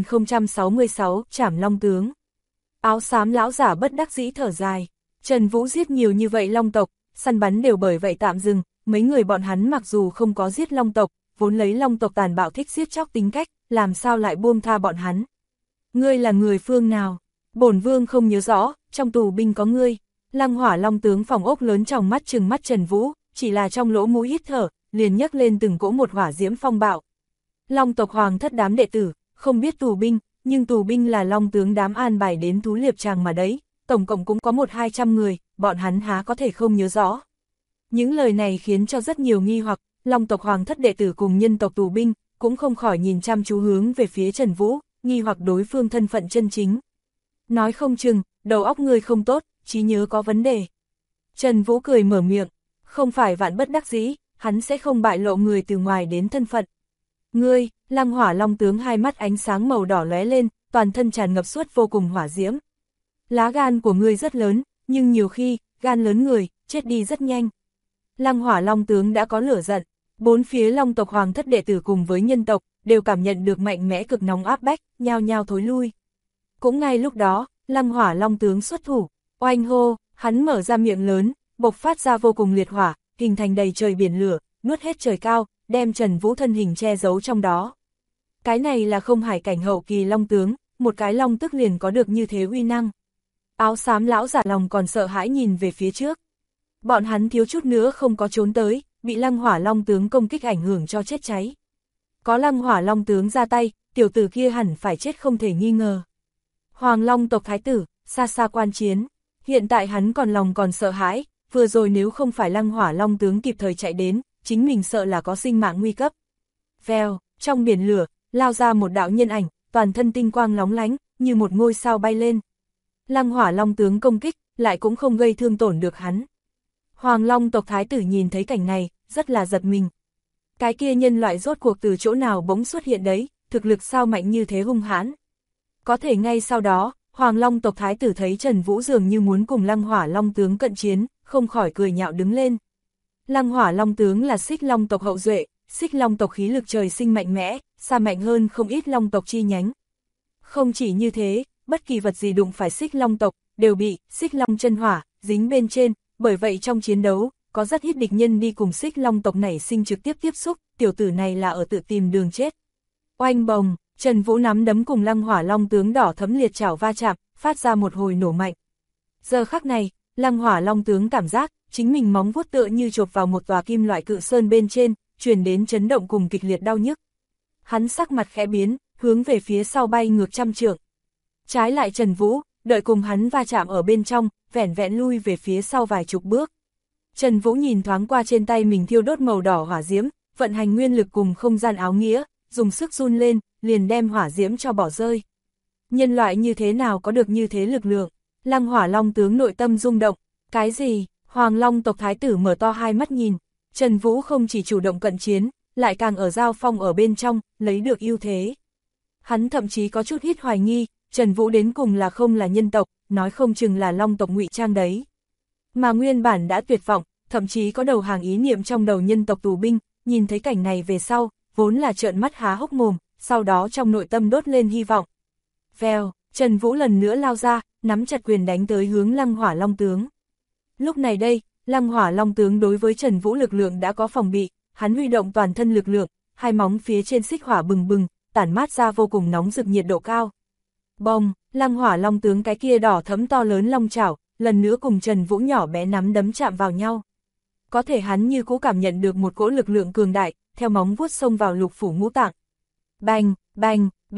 1066, Trảm Long tướng. Áo xám lão giả bất đắc dĩ thở dài. Trần Vũ giết nhiều như vậy Long tộc, săn bắn đều bởi vậy tạm dừng, mấy người bọn hắn mặc dù không có giết Long tộc, vốn lấy Long tộc tàn bạo thích giết chóc tính cách, làm sao lại buông tha bọn hắn. Ngươi là người phương nào? Bổn vương không nhớ rõ, trong tù binh có ngươi. Lăng Hỏa Long tướng phòng ốc lớn trong mắt trừng mắt Trần Vũ, chỉ là trong lỗ mũi hít thở, liền nhấc lên từng cỗ một hỏa diễm phong bạo. Long tộc hoàng thất đám đệ tử, không biết tù binh, nhưng tù binh là Long tướng đám an bài đến Thú Liệp Tràng mà đấy, tổng cộng cũng có 100-200 người, bọn hắn há có thể không nhớ rõ. Những lời này khiến cho rất nhiều nghi hoặc, Long tộc hoàng thất đệ tử cùng nhân tộc tù binh, cũng không khỏi nhìn chăm chú hướng về phía Trần Vũ, nghi hoặc đối phương thân phận chân chính. Nói không chừng, đầu óc ngươi không tốt, trí nhớ có vấn đề. Trần Vũ cười mở miệng, không phải vạn bất đắc dĩ, hắn sẽ không bại lộ người từ ngoài đến thân phận. Ngươi, Lăng Hỏa Long tướng hai mắt ánh sáng màu đỏ lóe lên, toàn thân tràn ngập suốt vô cùng hỏa diễm. Lá gan của ngươi rất lớn, nhưng nhiều khi, gan lớn người, chết đi rất nhanh. Lăng Hỏa Long tướng đã có lửa giận, bốn phía Long tộc hoàng thất đệ tử cùng với nhân tộc, đều cảm nhận được mạnh mẽ cực nóng áp bách, nhao nhao thối lui. Cũng ngay lúc đó, Lăng Hỏa Long tướng xuất thủ, oanh hô, hắn mở ra miệng lớn, bộc phát ra vô cùng liệt hỏa, hình thành đầy trời biển lửa, nuốt hết trời cao, đem Trần Vũ thân hình che giấu trong đó. Cái này là không hải cảnh hậu kỳ Long tướng, một cái long tức liền có được như thế uy năng. Áo xám lão giả lòng còn sợ hãi nhìn về phía trước. Bọn hắn thiếu chút nữa không có trốn tới, bị Lăng Hỏa Long tướng công kích ảnh hưởng cho chết cháy. Có Lăng Hỏa Long tướng ra tay, tiểu tử kia hẳn phải chết không thể nghi ngờ. Hoàng Long tộc thái tử, xa xa quan chiến, hiện tại hắn còn sợ hãi, vừa rồi nếu không phải Lăng Hỏa Long tướng kịp thời chạy đến, chính mình sợ là có sinh mạng nguy cấp. Vèo, trong biển lửa, lao ra một đạo nhân ảnh, toàn thân tinh quang lóng lánh, như một ngôi sao bay lên. Lăng Hỏa Long tướng công kích, lại cũng không gây thương tổn được hắn. Hoàng Long tộc thái tử nhìn thấy cảnh này, rất là giật mình. Cái kia nhân loại rốt cuộc từ chỗ nào bỗng xuất hiện đấy, thực lực sao mạnh như thế hung hãn. Có thể ngay sau đó, Hoàng Long tộc thái tử thấy Trần Vũ dường như muốn cùng Lăng Hỏa Long tướng cận chiến, không khỏi cười nhạo đứng lên. Lăng Hỏa Long tướng là Xích Long tộc hậu duệ, Xích Long tộc khí lực trời sinh mạnh mẽ, xa mạnh hơn không ít Long tộc chi nhánh. Không chỉ như thế, bất kỳ vật gì đụng phải Xích Long tộc, đều bị Xích Long chân hỏa dính bên trên, bởi vậy trong chiến đấu, có rất ít địch nhân đi cùng Xích Long tộc nảy sinh trực tiếp tiếp xúc, tiểu tử này là ở tự tìm đường chết. Oanh bồng, Trần Vũ nắm đấm cùng Lăng Hỏa Long tướng đỏ thấm liệt chảo va chạm, phát ra một hồi nổ mạnh. Giờ khắc này, Lăng Hỏa Long tướng cảm giác, chính mình móng vuốt tựa như chộp vào một tòa kim loại cự sơn bên trên, truyền đến chấn động cùng kịch liệt đau nhức. Hắn sắc mặt khẽ biến, hướng về phía sau bay ngược trăm trượng. Trái lại Trần Vũ, đợi cùng hắn va chạm ở bên trong, vẻn vẹn lui về phía sau vài chục bước. Trần Vũ nhìn thoáng qua trên tay mình thiêu đốt màu đỏ hỏa diễm, vận hành nguyên lực cùng không gian áo nghĩa, dùng sức run lên, liền đem hỏa diễm cho bỏ rơi. Nhân loại như thế nào có được như thế lực lượng? Lăng Hỏa Long tướng nội tâm rung động, cái gì? Hoàng Long tộc thái tử mở to hai mắt nhìn, Trần Vũ không chỉ chủ động cận chiến, lại càng ở giao phong ở bên trong, lấy được ưu thế. Hắn thậm chí có chút hít hoài nghi, Trần Vũ đến cùng là không là nhân tộc, nói không chừng là Long tộc ngụy trang đấy. Mà nguyên bản đã tuyệt vọng, thậm chí có đầu hàng ý niệm trong đầu nhân tộc tù binh, nhìn thấy cảnh này về sau, vốn là trợn mắt há hốc mồm, sau đó trong nội tâm đốt lên hy vọng. Vèo, Trần Vũ lần nữa lao ra, nắm chặt quyền đánh tới hướng Lăng Hỏa Long tướng. Lúc này đây, Lăng Hỏa Long tướng đối với Trần Vũ lực lượng đã có phòng bị, hắn huy động toàn thân lực lượng, hai móng phía trên xích hỏa bừng bừng, tản mát ra vô cùng nóng rực nhiệt độ cao. Bông, Lăng Hỏa Long tướng cái kia đỏ thẫm to lớn long chảo, lần nữa cùng Trần Vũ nhỏ bé nắm đấm chạm vào nhau. Có thể hắn như cũ cảm nhận được một cỗ lực lượng cường đại, theo móng vuốt xông vào lục phủ ngũ tạng. Bành, bành, bành,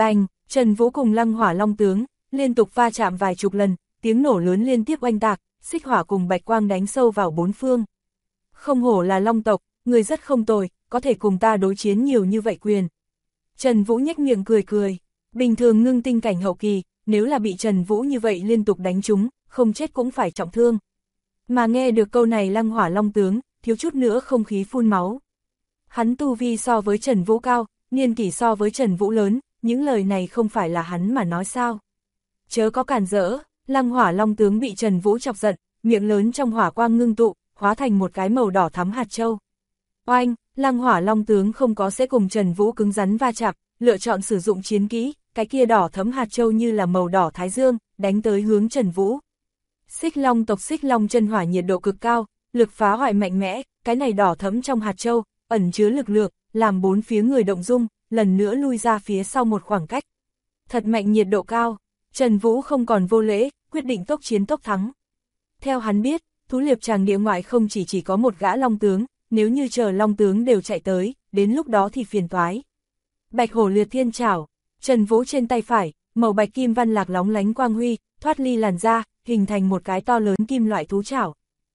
Trần Vũ cùng Lăng Hỏa Long tướng, liên tục va chạm vài chục lần, tiếng nổ lớn liên tiếp oanh tạc, xích hỏa cùng bạch quang đánh sâu vào bốn phương. Không hổ là Long tộc, người rất không tồi, có thể cùng ta đối chiến nhiều như vậy quyền. Trần Vũ nhếch miệng cười cười, bình thường ngưng tinh cảnh hậu kỳ, nếu là bị Trần Vũ như vậy liên tục đánh trúng, không chết cũng phải trọng thương. Mà nghe được câu này Lăng Hỏa Long tướng, thiếu chút nữa không khí phun máu. Hắn tu vi so với Trần Vũ cao, niên kỷ so với Trần Vũ lớn, những lời này không phải là hắn mà nói sao. Chớ có cản rỡ, Lăng Hỏa Long tướng bị Trần Vũ chọc giận, miệng lớn trong hỏa quang ngưng tụ, hóa thành một cái màu đỏ thắm hạt châu. Oanh, Lăng Hỏa Long tướng không có sẽ cùng Trần Vũ cứng rắn va chạm, lựa chọn sử dụng chiến kỹ, cái kia đỏ thấm hạt châu như là màu đỏ thái dương, đánh tới hướng Trần Vũ. Xích Long tộc Xích Long chân hỏa nhiệt độ cực cao, lực phá hoại mạnh mẽ, cái này đỏ thấm trong hạt châu, ẩn chứa lực lượng, làm bốn phía người động dung, lần nữa lui ra phía sau một khoảng cách. Thật mạnh nhiệt độ cao, Trần Vũ không còn vô lễ, quyết định tốc chiến tốc thắng. Theo hắn biết, thú liệp tràng địa ngoại không chỉ có một gã long tướng, nếu như chờ long tướng đều chạy tới, đến lúc đó thì phiền toái. Bạch hổ liệt thiên trảo, Trần Vũ trên tay phải, màu bạch kim văn lạc lóng lánh quang huy, thoát ly làn da, hình thành một cái to lớn kim loại thú trảo.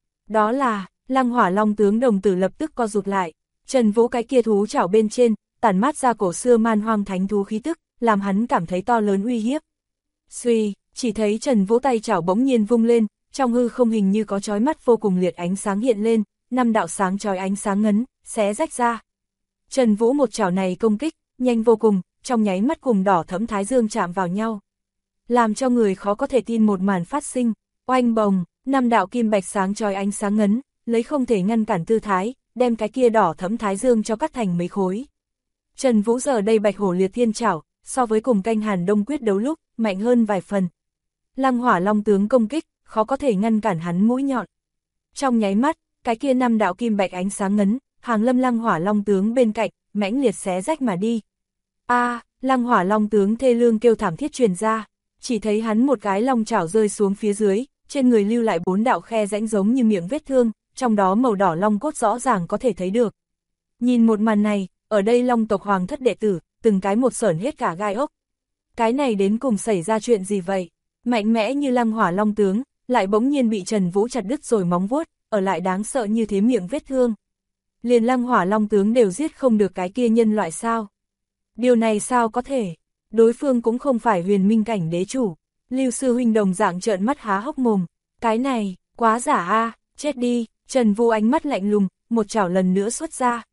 Đó là, Lăng Hỏa Long tướng đồng tử lập tức co rụt lại, Trần Vũ cái kia thú trảo bên trên, tản mát ra cổ xưa man hoang thánh thú khí tức, làm hắn cảm thấy to lớn uy hiếp. Suy, chỉ thấy Trần Vũ tay chảo bỗng nhiên vung lên, trong hư không hình như có chói mắt vô cùng liệt ánh sáng hiện lên, 5 đạo sáng chói ánh sáng ngấn, xé rách ra. Trần Vũ một chảo này công kích, nhanh vô cùng, trong nháy mắt cùng đỏ thẫm thái dương chạm vào nhau. Làm cho người khó có thể tin một màn phát sinh, oanh bồng, 5 đạo kim bạch sáng chói ánh sáng ngấn, lấy không thể ngăn cản tư thái, đem cái kia đỏ thẫm thái dương cho cắt thành mấy khối. Trần Vũ giờ đây bạch hổ liệt thiên trảo, so với cùng canh Hàn Đông quyết đấu lúc, mạnh hơn vài phần. Lăng Hỏa Long tướng công kích, khó có thể ngăn cản hắn mũi nhọn. Trong nháy mắt, cái kia 5 đạo kim bạch ánh sáng ngấn, hàng lâm Lăng Hỏa Long tướng bên cạnh, mãnh liệt xé rách mà đi. Lăng Hỏa Long tướng thê lương kêu thảm thiết truyền ra, chỉ thấy hắn một cái long chảo rơi xuống phía dưới, trên người lưu lại 4 đạo khe rãnh giống như miệng vết thương, trong đó màu đỏ long cốt rõ ràng có thể thấy được. Nhìn một màn này, ở đây Long tộc hoàng thất đệ tử, từng cái một sởn hết cả gai ốc. Cái này đến cùng xảy ra chuyện gì vậy? Mạnh mẽ như Lăng Hỏa Long tướng, lại bỗng nhiên bị Trần Vũ chặt đứt rồi móng vuốt, ở lại đáng sợ như thế miệng vết thương. Liền Lăng Hỏa Long tướng đều giết không được cái kia nhân loại sao? Điều này sao có thể? Đối phương cũng không phải huyền minh cảnh đế chủ. Lưu sư huynh đồng dạng trợn mắt há hốc mồm. Cái này, quá giả a, chết đi. Trần Vũ ánh mắt lạnh lùng, một chảo lần nữa xuất ra.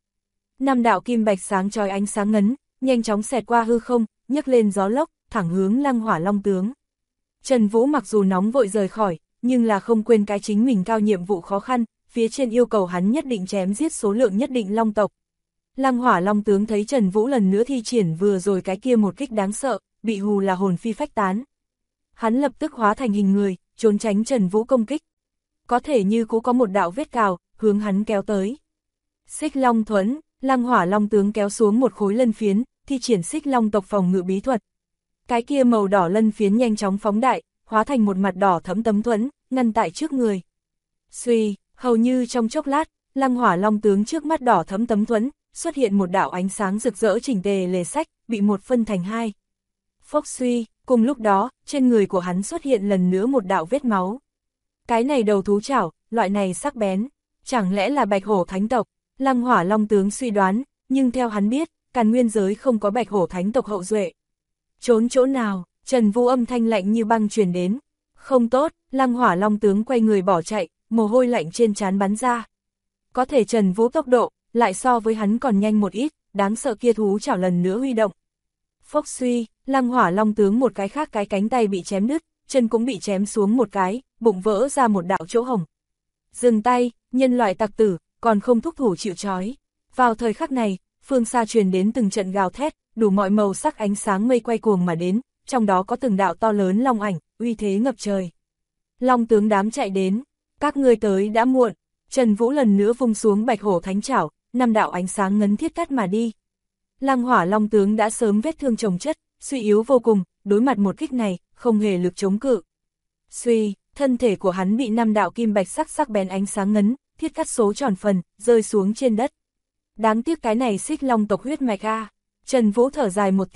5 đạo kim bạch sáng chói ánh sáng ngấn, nhanh chóng xẹt qua hư không, nhấc lên gió lốc, thẳng hướng Lăng Hỏa Long tướng. Trần Vũ mặc dù nóng vội rời khỏi, nhưng là không quên cái chính mình cao nhiệm vụ khó khăn, phía trên yêu cầu hắn nhất định chém giết số lượng nhất định long tộc. Lăng Hỏa Long tướng thấy Trần Vũ lần nữa thi triển vừa rồi cái kia một kích đáng sợ, bị hù là hồn phi phách tán. Hắn lập tức hóa thành hình người, trốn tránh Trần Vũ công kích. Có thể như cũng có một đạo vết cào, hướng hắn kéo tới. Xích Long thuẫn, Lăng Hỏa Long tướng kéo xuống một khối lân phiến, thi triển Xích Long tộc phòng ngự bí thuật. Cái kia màu đỏ lân phiến nhanh chóng phóng đại, hóa thành một mặt đỏ thẫm tấm thuẫn, ngăn tại trước người. Suy, hầu như trong chốc lát, Lăng Hỏa Long tướng trước mắt đỏ thẫm tấm thuẫn, xuất hiện một đạo ánh sáng rực rỡ chỉnh tề lề sách, bị một phân thành hai. Phốc suy, cùng lúc đó, trên người của hắn xuất hiện lần nữa một đạo vết máu. Cái này đầu thú chảo, loại này sắc bén, chẳng lẽ là bạch hổ thánh tộc? Lăng Hỏa Long tướng suy đoán, nhưng theo hắn biết, Càn Nguyên giới không có bạch hổ thánh tộc hậu duệ. Trốn chỗ nào? Trần Vũ âm thanh lạnh như băng truyền đến. Không tốt, Lăng Hỏa Long tướng quay người bỏ chạy, mồ hôi lạnh trên trán bắn ra. Có thể Trần Vũ tốc độ, lại so với hắn còn nhanh một ít, đáng sợ kia thú chảo lần nữa huy động. Phốc suy, Lăng Hỏa Long tướng một cái khác cái cánh tay bị chém đứt, chân cũng bị chém xuống một cái, bụng vỡ ra một đạo chỗ hổng. Dừng tay, nhân loại tặc tử, còn không thúc thủ chịu trói. Vào thời khắc này, phương xa truyền đến từng trận gào thét, đủ mọi màu sắc ánh sáng mây quay cuồng mà đến, trong đó có từng đạo to lớn long ảnh, uy thế ngập trời. Long tướng đám chạy đến, các ngươi tới đã muộn. Trần Vũ lần nữa vung xuống bạch hổ thánh chảo, 5 đạo ánh sáng ngấn thiết cắt mà đi. Lăng Hỏa Long tướng đã sớm vết thương chồng chất, suy yếu vô cùng, đối mặt một kích này, không hề lực chống cự. Suy, thân thể của hắn bị 5 đạo kim bạch sắc bén ánh sáng ngấn, thiết cắt số tròn phần, rơi xuống trên đất. Đáng tiếc cái này Xích Long tộc huyết mạch a. Trần Vũ thở dài một tiếng,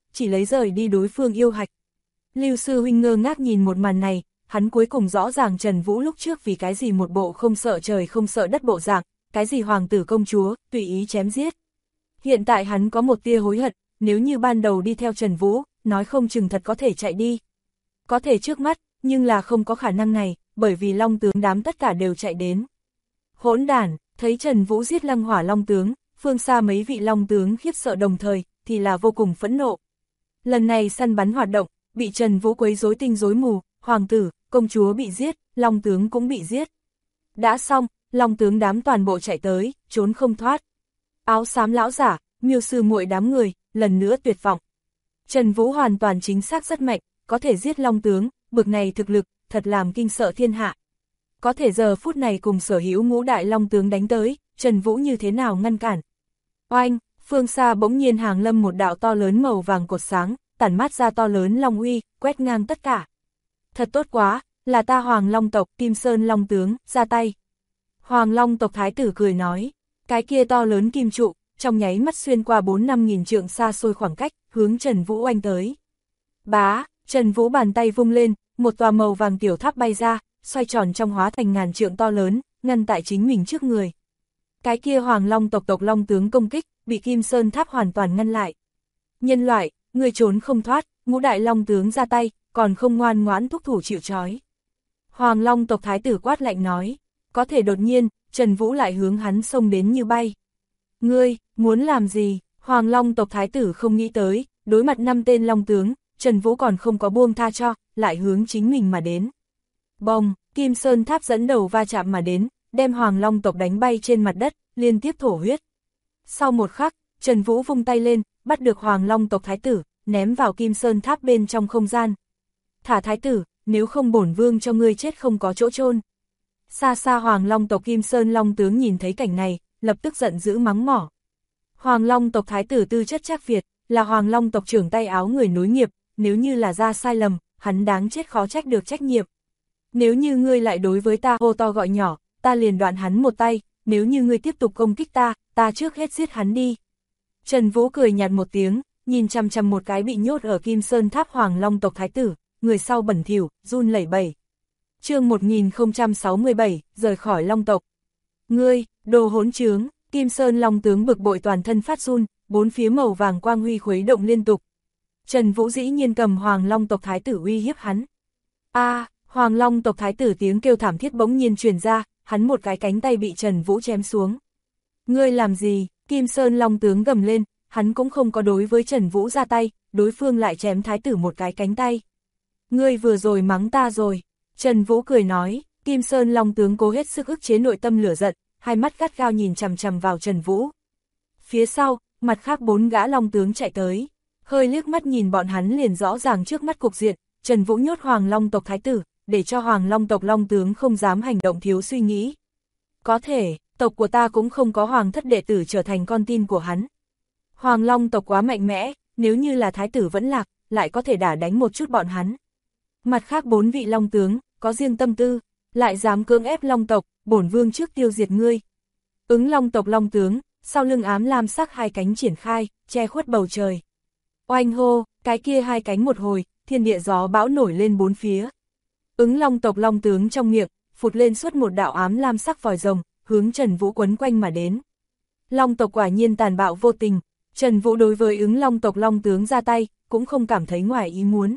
chỉ lấy rời đi đối phương yêu hạch. Lưu sư huynh ngơ ngác nhìn một màn này, hắn cuối cùng rõ ràng Trần Vũ lúc trước vì cái gì một bộ không sợ trời không sợ đất bộ dạng, cái gì hoàng tử công chúa, tùy ý chém giết. Hiện tại hắn có một tia hối hận, nếu như ban đầu đi theo Trần Vũ, nói không chừng thật có thể chạy đi. Có thể trước mắt, nhưng là không có khả năng này, bởi vì long tướng đám tất cả đều chạy đến. Hỗn đản, thấy Trần Vũ giết Lăng Hỏa long tướng, phương xa mấy vị long tướng khiếp sợ đồng thời, thì là vô cùng phẫn nộ. Lần này săn bắn hoạt động, bị Trần Vũ quấy rối tinh rối mù, hoàng tử, công chúa bị giết, long tướng cũng bị giết. Đã xong, long tướng đám toàn bộ chạy tới, trốn không thoát. Áo xám lão giả, Miêu sư muội đám người, lần nữa tuyệt vọng. Trần Vũ hoàn toàn chính xác rất mạnh, có thể giết long tướng, bực này thực lực, thật làm kinh sợ thiên hạ. Có thể giờ phút này cùng sở hữu ngũ đại long tướng đánh tới, Trần Vũ như thế nào ngăn cản. Oanh, phương xa bỗng nhiên hàng lâm một đạo to lớn màu vàng cột sáng, tản mát ra to lớn long uy, quét ngang tất cả. Thật tốt quá, là ta Hoàng Long tộc Kim Sơn Long tướng, ra tay. Hoàng Long tộc thái tử cười nói, cái kia to lớn kim trụ, trong nháy mắt xuyên qua 4-5 nghìn trượng xa xôi khoảng cách, hướng Trần Vũ oanh tới. Bá, Trần Vũ bàn tay vung lên, một tòa màu vàng tiểu tháp bay ra, xoay tròn trong hóa thành ngàn trượng to lớn, ngăn tại chính mình trước người. Cái kia Hoàng Long tộc tộc long tướng công kích, bị Kim Sơn tháp hoàn toàn ngăn lại. Nhân loại, người trốn không thoát, ngũ đại long tướng ra tay, còn không ngoan ngoãn thúc thủ chịu trói. Hoàng Long tộc thái tử quát lạnh nói, có thể đột nhiên, Trần Vũ lại hướng hắn xông đến như bay. Ngươi, muốn làm gì? Hoàng Long tộc thái tử không nghĩ tới, đối mặt 5 tên long tướng, Trần Vũ còn không có buông tha cho, lại hướng chính mình mà đến. Bồng, Kim Sơn tháp dẫn đầu va chạm mà đến, đem Hoàng Long tộc đánh bay trên mặt đất, liên tiếp thổ huyết. Sau một khắc, Trần Vũ vung tay lên, bắt được Hoàng Long tộc thái tử, ném vào Kim Sơn tháp bên trong không gian. Thả thái tử, nếu không bổn vương cho ngươi chết không có chỗ chôn. Xa xa Hoàng Long tộc Kim Sơn Long tướng nhìn thấy cảnh này, lập tức giận dữ mắng mỏ. Hoàng Long tộc thái tử tư chất Trác Việt, là Hoàng Long tộc trưởng tay áo người nối nghiệp, nếu như là ra sai lầm, hắn đáng chết khó trách được trách nhiệm. Nếu như ngươi lại đối với ta hô to gọi nhỏ, ta liền đoạn hắn một tay, nếu như ngươi tiếp tục công kích ta, ta trước hết giết hắn đi. Trần Vũ cười nhạt một tiếng, nhìn chằm chằm một cái bị nhốt ở Kim Sơn tháp Hoàng Long tộc thái tử, người sau bẩn thỉu, run lẩy bẩy. Chương 1067, rời khỏi Long tộc. Ngươi, đồ hỗn trướng, Kim Sơn Long tướng bực bội toàn thân phát run, bốn phía màu vàng quang huy khuấy động liên tục. Trần Vũ dĩ nhiên cầm Hoàng Long tộc thái tử uy hiếp hắn. Hoàng Long tộc thái tử tiếng kêu thảm thiết bỗng nhiên truyền ra, hắn một cái cánh tay bị Trần Vũ chém xuống. Ngươi làm gì? Kim Sơn Long tướng gầm lên, hắn cũng không có đối với Trần Vũ ra tay, đối phương lại chém thái tử một cái cánh tay. Ngươi vừa rồi mắng ta rồi. Trần Vũ cười nói, Kim Sơn Long tướng cố hết sức ức chế nội tâm lửa giận, hai mắt gắt gao nhìn chằm chằm vào Trần Vũ. Phía sau, mặt khác 4 gã long tướng chạy tới, hơi liếc mắt nhìn bọn hắn liền rõ ràng trước mắt cục diện, Trần Vũ nhốt Hoàng Long tộc thái tử, để cho Hoàng Long tộc long tướng không dám hành động thiếu suy nghĩ. Có thể, tộc của ta cũng không có hoàng thất đệ tử trở thành con tin của hắn. Hoàng Long tộc quá mạnh mẽ, nếu như là thái tử vẫn lạc, lại có thể đả đánh một chút bọn hắn. Mặt khác 4 vị long tướng, có riêng tâm tư, lại dám cưỡng ép long tộc, bổn vương trước tiêu diệt ngươi. Ứng long tộc long tướng, sau lưng ám lam sắc hai cánh triển khai, che khuất bầu trời. Oanh hô, cái kia hai cánh một hồi, thiên địa gió bão nổi lên bốn phía. Ứng long tộc long tướng trong miệng, phụt lên suốt một đạo ám lam sắc vòi rồng, hướng Trần Vũ quấn quanh mà đến. Long tộc quả nhiên tàn bạo vô tình, Trần Vũ đối với ứng long tộc long tướng ra tay, cũng không cảm thấy ngoài ý muốn.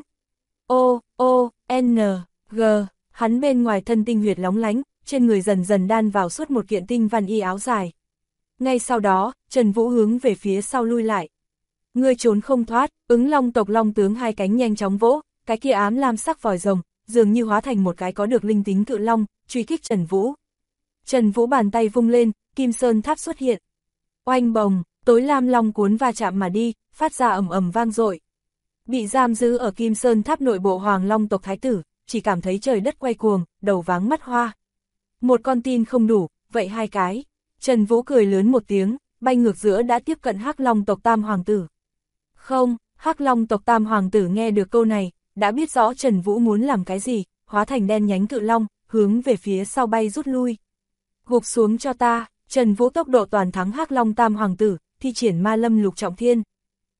G, hắn bên ngoài thân tinh huyệt lóng lánh, trên người dần dần đan vào suốt một kiện tinh văn y áo dài. Ngay sau đó, Trần Vũ hướng về phía sau lui lại. Ngươi trốn không thoát, ứng long tộc long tướng hai cánh nhanh chóng vỗ, cái kia ám lam sắc vòi rồng, dường như hóa thành một cái có được linh tính cự long, truy kích Trần Vũ. Trần Vũ bàn tay vung lên, Kim Sơn tháp xuất hiện. Oanh bồng, tối lam long cuốn va chạm mà đi, phát ra ầm ầm vang dội. Bị giam giữ ở Kim Sơn tháp nội bộ Hoàng Long tộc thái tử, chỉ cảm thấy trời đất quay cuồng, đầu váng mắt hoa. Một con tin không đủ, vậy hai cái. Trần Vũ cười lớn một tiếng, bay ngược giữa đã tiếp cận Hắc Long tộc tam hoàng tử. Không, Hắc Long tộc tam hoàng tử nghe được câu này, đã biết rõ Trần Vũ muốn làm cái gì, hóa thành đen nhánh cự long, hướng về phía sau bay rút lui. Gục xuống cho ta, Trần Vũ tốc độ toàn thắng Hắc Long tam hoàng tử, thi triển ma lâm lục trọng thiên.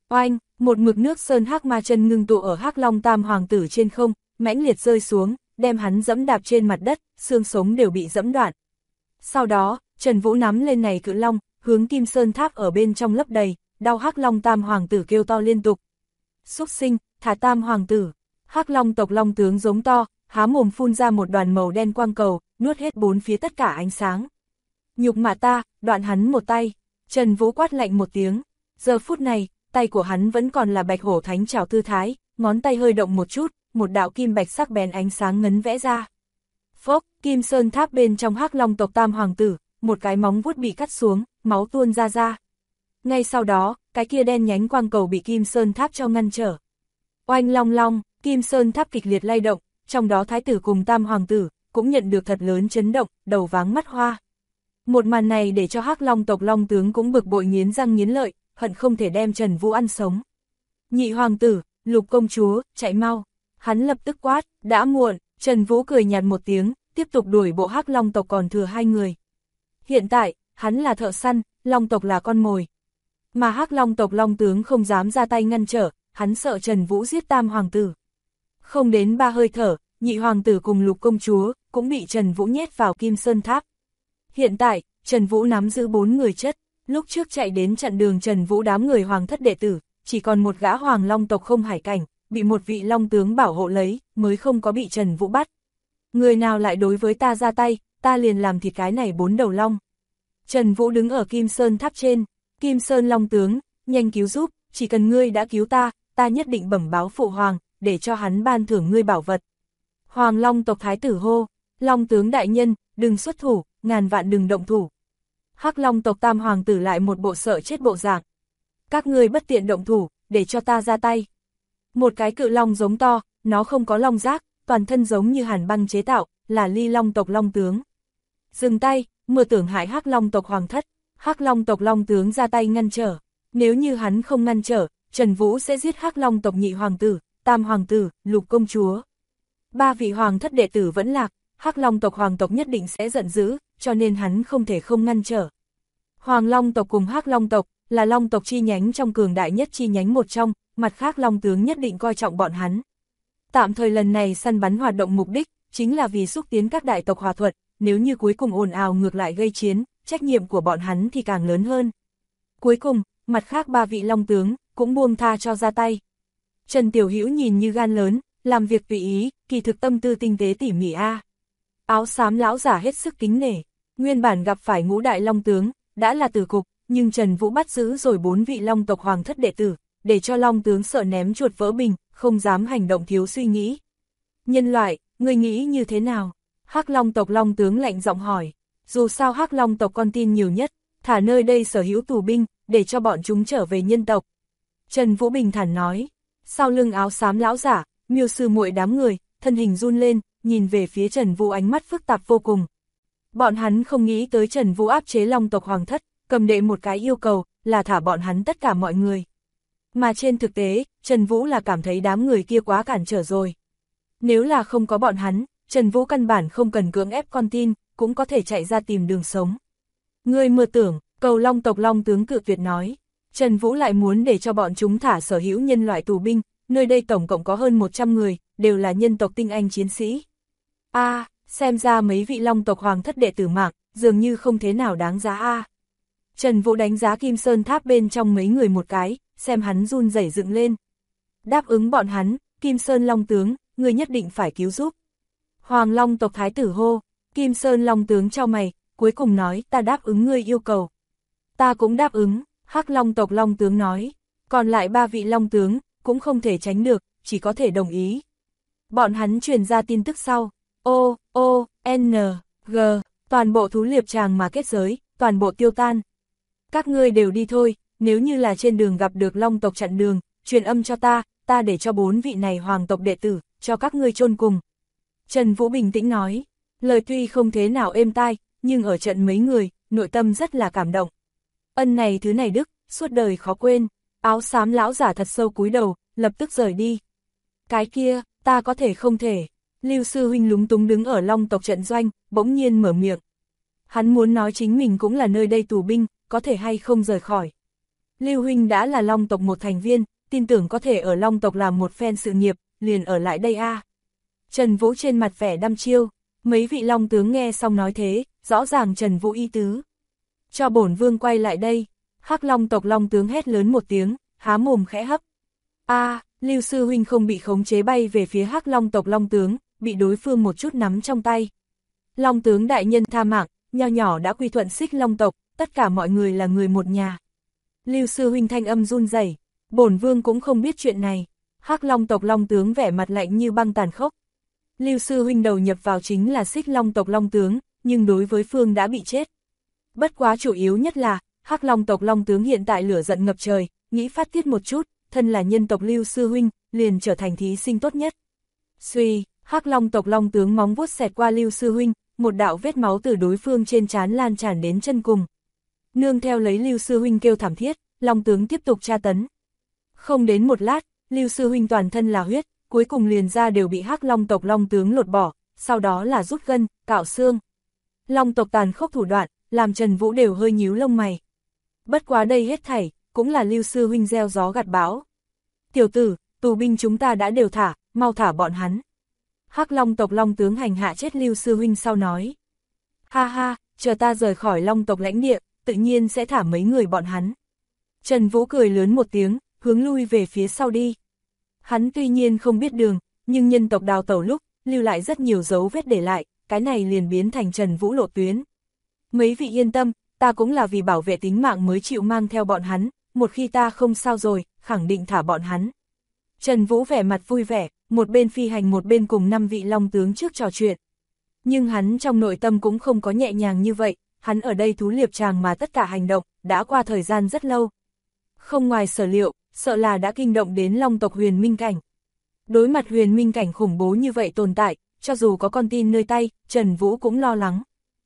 Oanh, một mực nước sơn hắc ma chân ngưng tụ ở Hắc Long Tam Hoàng tử trên không, mãnh liệt rơi xuống, đem hắn dẫm đạp trên mặt đất, xương sống đều bị dẫm đoạn. Sau đó, Trần Vũ nắm lên này cự long, hướng Kim Sơn Tháp ở bên trong lấp đầy, đau Hắc Long Tam Hoàng tử kêu to liên tục. Xúc sinh, thả Tam Hoàng tử. Hắc Long tộc long tướng giống to, há mồm phun ra một đoàn màu đen quang cầu, nuốt hết bốn phía tất cả ánh sáng. Nhục mạ ta, đoạn hắn một tay. Trần Vũ quát lạnh một tiếng. Giờ phút này, tay của hắn vẫn còn là bạch hổ thánh trảo tư thái, ngón tay hơi động một chút, một đạo kim bạch sắc bén ánh sáng ngấn vẽ ra. Phốc, Kim Sơn Tháp bên trong Hắc Long tộc Tam Hoàng tử, một cái móng vuốt bị cắt xuống, máu tuôn ra. Ngay sau đó, cái kia đen nhánh quang cầu bị Kim Sơn Tháp cho ngăn trở. Oanh long long, Kim Sơn Tháp kịch liệt lay động, trong đó Thái tử cùng Tam Hoàng tử cũng nhận được thật lớn chấn động, đầu váng mắt hoa. Một màn này để cho Hắc Long tộc long tướng cũng bực bội nghiến răng nghiến lợi, hận không thể đem Trần Vũ ăn sống. Nhị hoàng tử, Lục công chúa, chạy mau. Hắn lập tức quát, đã muộn. Trần Vũ cười nhạt một tiếng, tiếp tục đuổi bộ Hắc Long tộc còn thừa hai người. Hiện tại, hắn là thợ săn, Long tộc là con mồi. Mà Hắc Long tộc long tướng không dám ra tay ngăn trở, hắn sợ Trần Vũ giết Tam Hoàng tử. Không đến 3 hơi thở, nhị hoàng tử cùng Lục công chúa cũng bị Trần Vũ nhét vào Kim Sơn Tháp. Hiện tại, Trần Vũ nắm giữ 4 người chất, lúc trước chạy đến chặn đường Trần Vũ đám người hoàng thất đệ tử, chỉ còn một gã hoàng long tộc không hải cảnh, bị một vị long tướng bảo hộ lấy, mới không có bị Trần Vũ bắt. Người nào lại đối với ta ra tay, ta liền làm thịt cái này 4 đầu long. Trần Vũ đứng ở Kim Sơn Tháp trên, Kim Sơn long tướng, nhanh cứu giúp, chỉ cần ngươi đã cứu ta, ta nhất định bẩm báo phụ hoàng, để cho hắn ban thưởng ngươi bảo vật. Hoàng long tộc thái tử hô, long tướng đại nhân, đừng xuất thủ, ngàn vạn đừng động thủ. Hắc Long tộc Tam Hoàng tử lại một bộ sợ chết bộ dạng. Các ngươi bất tiện động thủ, để cho ta ra tay. Một cái cự long giống to, nó không có long giác, toàn thân giống như hàn băng chế tạo, là Ly Long tộc long tướng. Dừng tay, mơ tưởng hại Hắc Long tộc hoàng thất. Hắc Long tộc long tướng ra tay ngăn trở. Nếu như hắn không ngăn trở, Trần Vũ sẽ giết Hắc Long tộc nhị hoàng tử, Tam Hoàng tử, Lục công chúa. 3 vị hoàng thất đệ tử vẫn lạc, Hắc Long tộc hoàng tộc nhất định sẽ giận dữ, cho nên hắn không thể không ngăn trở. Hoàng Long tộc cùng Hắc Long tộc là Long tộc chi nhánh trong cường đại nhất chi nhánh một trong, mặt khác Long tướng nhất định coi trọng bọn hắn. Tạm thời lần này săn bắn hoạt động mục đích chính là vì xúc tiến các đại tộc hòa thuận, nếu như cuối cùng ồn ào ngược lại gây chiến, trách nhiệm của bọn hắn thì càng lớn hơn. Cuối cùng, mặt khác 3 vị Long tướng cũng buông tha cho ra tay. Trần Tiểu Hữu nhìn như gan lớn, làm việc tùy ý, kỳ thực tâm tư tinh tế tỉ mỉ a. Áo xám lão giả hết sức kính nể, nguyên bản gặp phải ngũ đại long tướng, đã là tử cục, nhưng Trần Vũ bắt giữ rồi 4 vị long tộc hoàng thất đệ tử, để cho long tướng sợ ném chuột vỡ bình, không dám hành động thiếu suy nghĩ. Nhân loại, ngươi nghĩ như thế nào? Hắc Long tộc long tướng lạnh giọng hỏi, dù sao Hắc Long tộc con tin nhiều nhất, thả nơi đây sở hữu tù binh, để cho bọn chúng trở về nhân tộc. Trần Vũ bình thản nói, sau lưng áo xám lão giả, Miêu sư muội đám người, thân hình run lên, nhìn về phía Trần Vũ ánh mắt phức tạp vô cùng. Bọn hắn không nghĩ tới Trần Vũ áp chế long tộc hoàng thất, cầm đệ một cái yêu cầu, là thả bọn hắn tất cả mọi người. Mà trên thực tế, Trần Vũ là cảm thấy đám người kia quá cản trở rồi. Nếu là không có bọn hắn, Trần Vũ căn bản không cần cưỡng ép con tin, cũng có thể chạy ra tìm đường sống. Ngươi mơ tưởng, cầu long tộc long tướng cự tuyệt nói. Trần Vũ lại muốn để cho bọn chúng thả sở hữu nhân loại tù binh, nơi đây tổng cộng có hơn 100 người, đều là nhân tộc tinh anh chiến sĩ. Xem ra mấy vị long tộc hoàng thất đệ tử mạng, dường như không thế nào đáng giá Trần Vũ đánh giá Kim Sơn Tháp bên trong mấy người một cái, xem hắn run rẩy dựng lên. Đáp ứng bọn hắn, Kim Sơn Long tướng, người nhất định phải cứu giúp. Hoàng Long tộc thái tử hô, Kim Sơn Long tướng chau mày, cuối cùng nói ta đáp ứng ngươi yêu cầu. Ta cũng đáp ứng, Hắc Long tộc Long tướng nói, còn lại 3 vị Long tướng, cũng không thể tránh được, chỉ có thể đồng ý. Bọn hắn truyền ra tin tức sau, G, toàn bộ thú liệp tràng mà kết giới, toàn bộ tiêu tan. Các ngươi đều đi thôi, nếu như là trên đường gặp được Long tộc chặn đường, truyền âm cho ta để cho 4 vị này hoàng tộc đệ tử, cho các ngươi chôn cùng. Trần Vũ bình tĩnh nói, lời tuy không thế nào êm tai, nhưng ở trận mấy người, nội tâm rất là cảm động. Ân này thứ này đức, suốt đời khó quên. Áo xám lão giả thật sâu cúi đầu, lập tức rời đi. Cái kia, ta có thể không thể. Lưu sư huynh lúng túng đứng ở Long tộc trận doanh, bỗng nhiên mở miệng. Hắn muốn nói chính mình cũng là nơi đây tù binh, có thể hay không rời khỏi. Lưu huynh đã là Long tộc một thành viên, tin tưởng có thể ở Long tộc làm một phen sự nghiệp, liền ở lại đây a. Trần Vũ trên mặt vẻ đăm chiêu, mấy vị Long tướng nghe xong nói thế, rõ ràng Trần Vũ ý tứ. Cho bổn vương quay lại đây, Hắc Long tộc Long tướng hét lớn một tiếng, há mồm khẽ hấp. Lưu sư huynh không bị khống chế bay về phía Hắc Long tộc Long tướng, bị đối phương một chút nắm trong tay. Long tướng đại nhân tha mạng, nho nhỏ đã quy thuận Xích Long tộc, tất cả mọi người là người một nhà. Lưu sư huynh thanh âm run rẩy, bổn vương cũng không biết chuyện này. Hắc Long tộc Long tướng vẻ mặt lạnh như băng tàn khốc. Lưu sư huynh đầu nhập vào chính là Xích Long tộc Long tướng, nhưng đối với phương đã bị chết. Bất quá chủ yếu nhất là, Hắc Long tộc Long tướng hiện tại lửa giận ngập trời, nghĩ phát tiết một chút, thân là nhân tộc Lưu sư huynh, liền trở thành thí sinh tốt nhất. Suy, Hắc Long tộc Long tướng móng vuốt xẹt qua Lưu sư huynh, một đạo vết máu từ đối phương trên trán lan tràn đến chân cùng. Nương theo lấy Lưu sư huynh kêu thảm thiết, Long tướng tiếp tục tra tấn. Không đến một lát, Lưu sư huynh toàn thân là huyết, cuối cùng liền da đều bị Hắc Long tộc Long tướng lột bỏ, sau đó là rút gân, cạo xương. Long tộc tàn khốc thủ đoạn, làm Trần Vũ đều hơi nhíu lông mày. Bất quá đây hết thảy, cũng là Lưu sư huynh gieo gió gặt bão. Tiểu tử, tù binh chúng ta đã đều thả, mau thả bọn hắn. Hắc Long tộc Long tướng hành hạ chết Lưu sư huynh sau nói. Ha ha, chờ ta rời khỏi Long tộc lãnh địa, tự nhiên sẽ thả mấy người bọn hắn. Trần Vũ cười lớn một tiếng, hướng lui về phía sau đi. Hắn tuy nhiên không biết đường, nhưng nhân tộc đào tẩu lúc, lưu lại rất nhiều dấu vết để lại, cái này liền biến thành Trần Vũ lộ tuyến. Mấy vị yên tâm, ta cũng là vì bảo vệ tính mạng mới chịu mang theo bọn hắn, một khi ta không sao rồi, khẳng định thả bọn hắn. Trần Vũ vẻ mặt vui vẻ, một bên phi hành một bên cùng 5 vị Long tướng trước trò chuyện. Nhưng hắn trong nội tâm cũng không có nhẹ nhàng như vậy, hắn ở đây thú liệp tràng mà tất cả hành động, đã qua thời gian rất lâu. Không ngoài sở liệu, sợ là đã kinh động đến Long tộc Huyền Minh Cảnh. Đối mặt Huyền Minh Cảnh khủng bố như vậy tồn tại, cho dù có con tin nơi tay, Trần Vũ cũng lo lắng.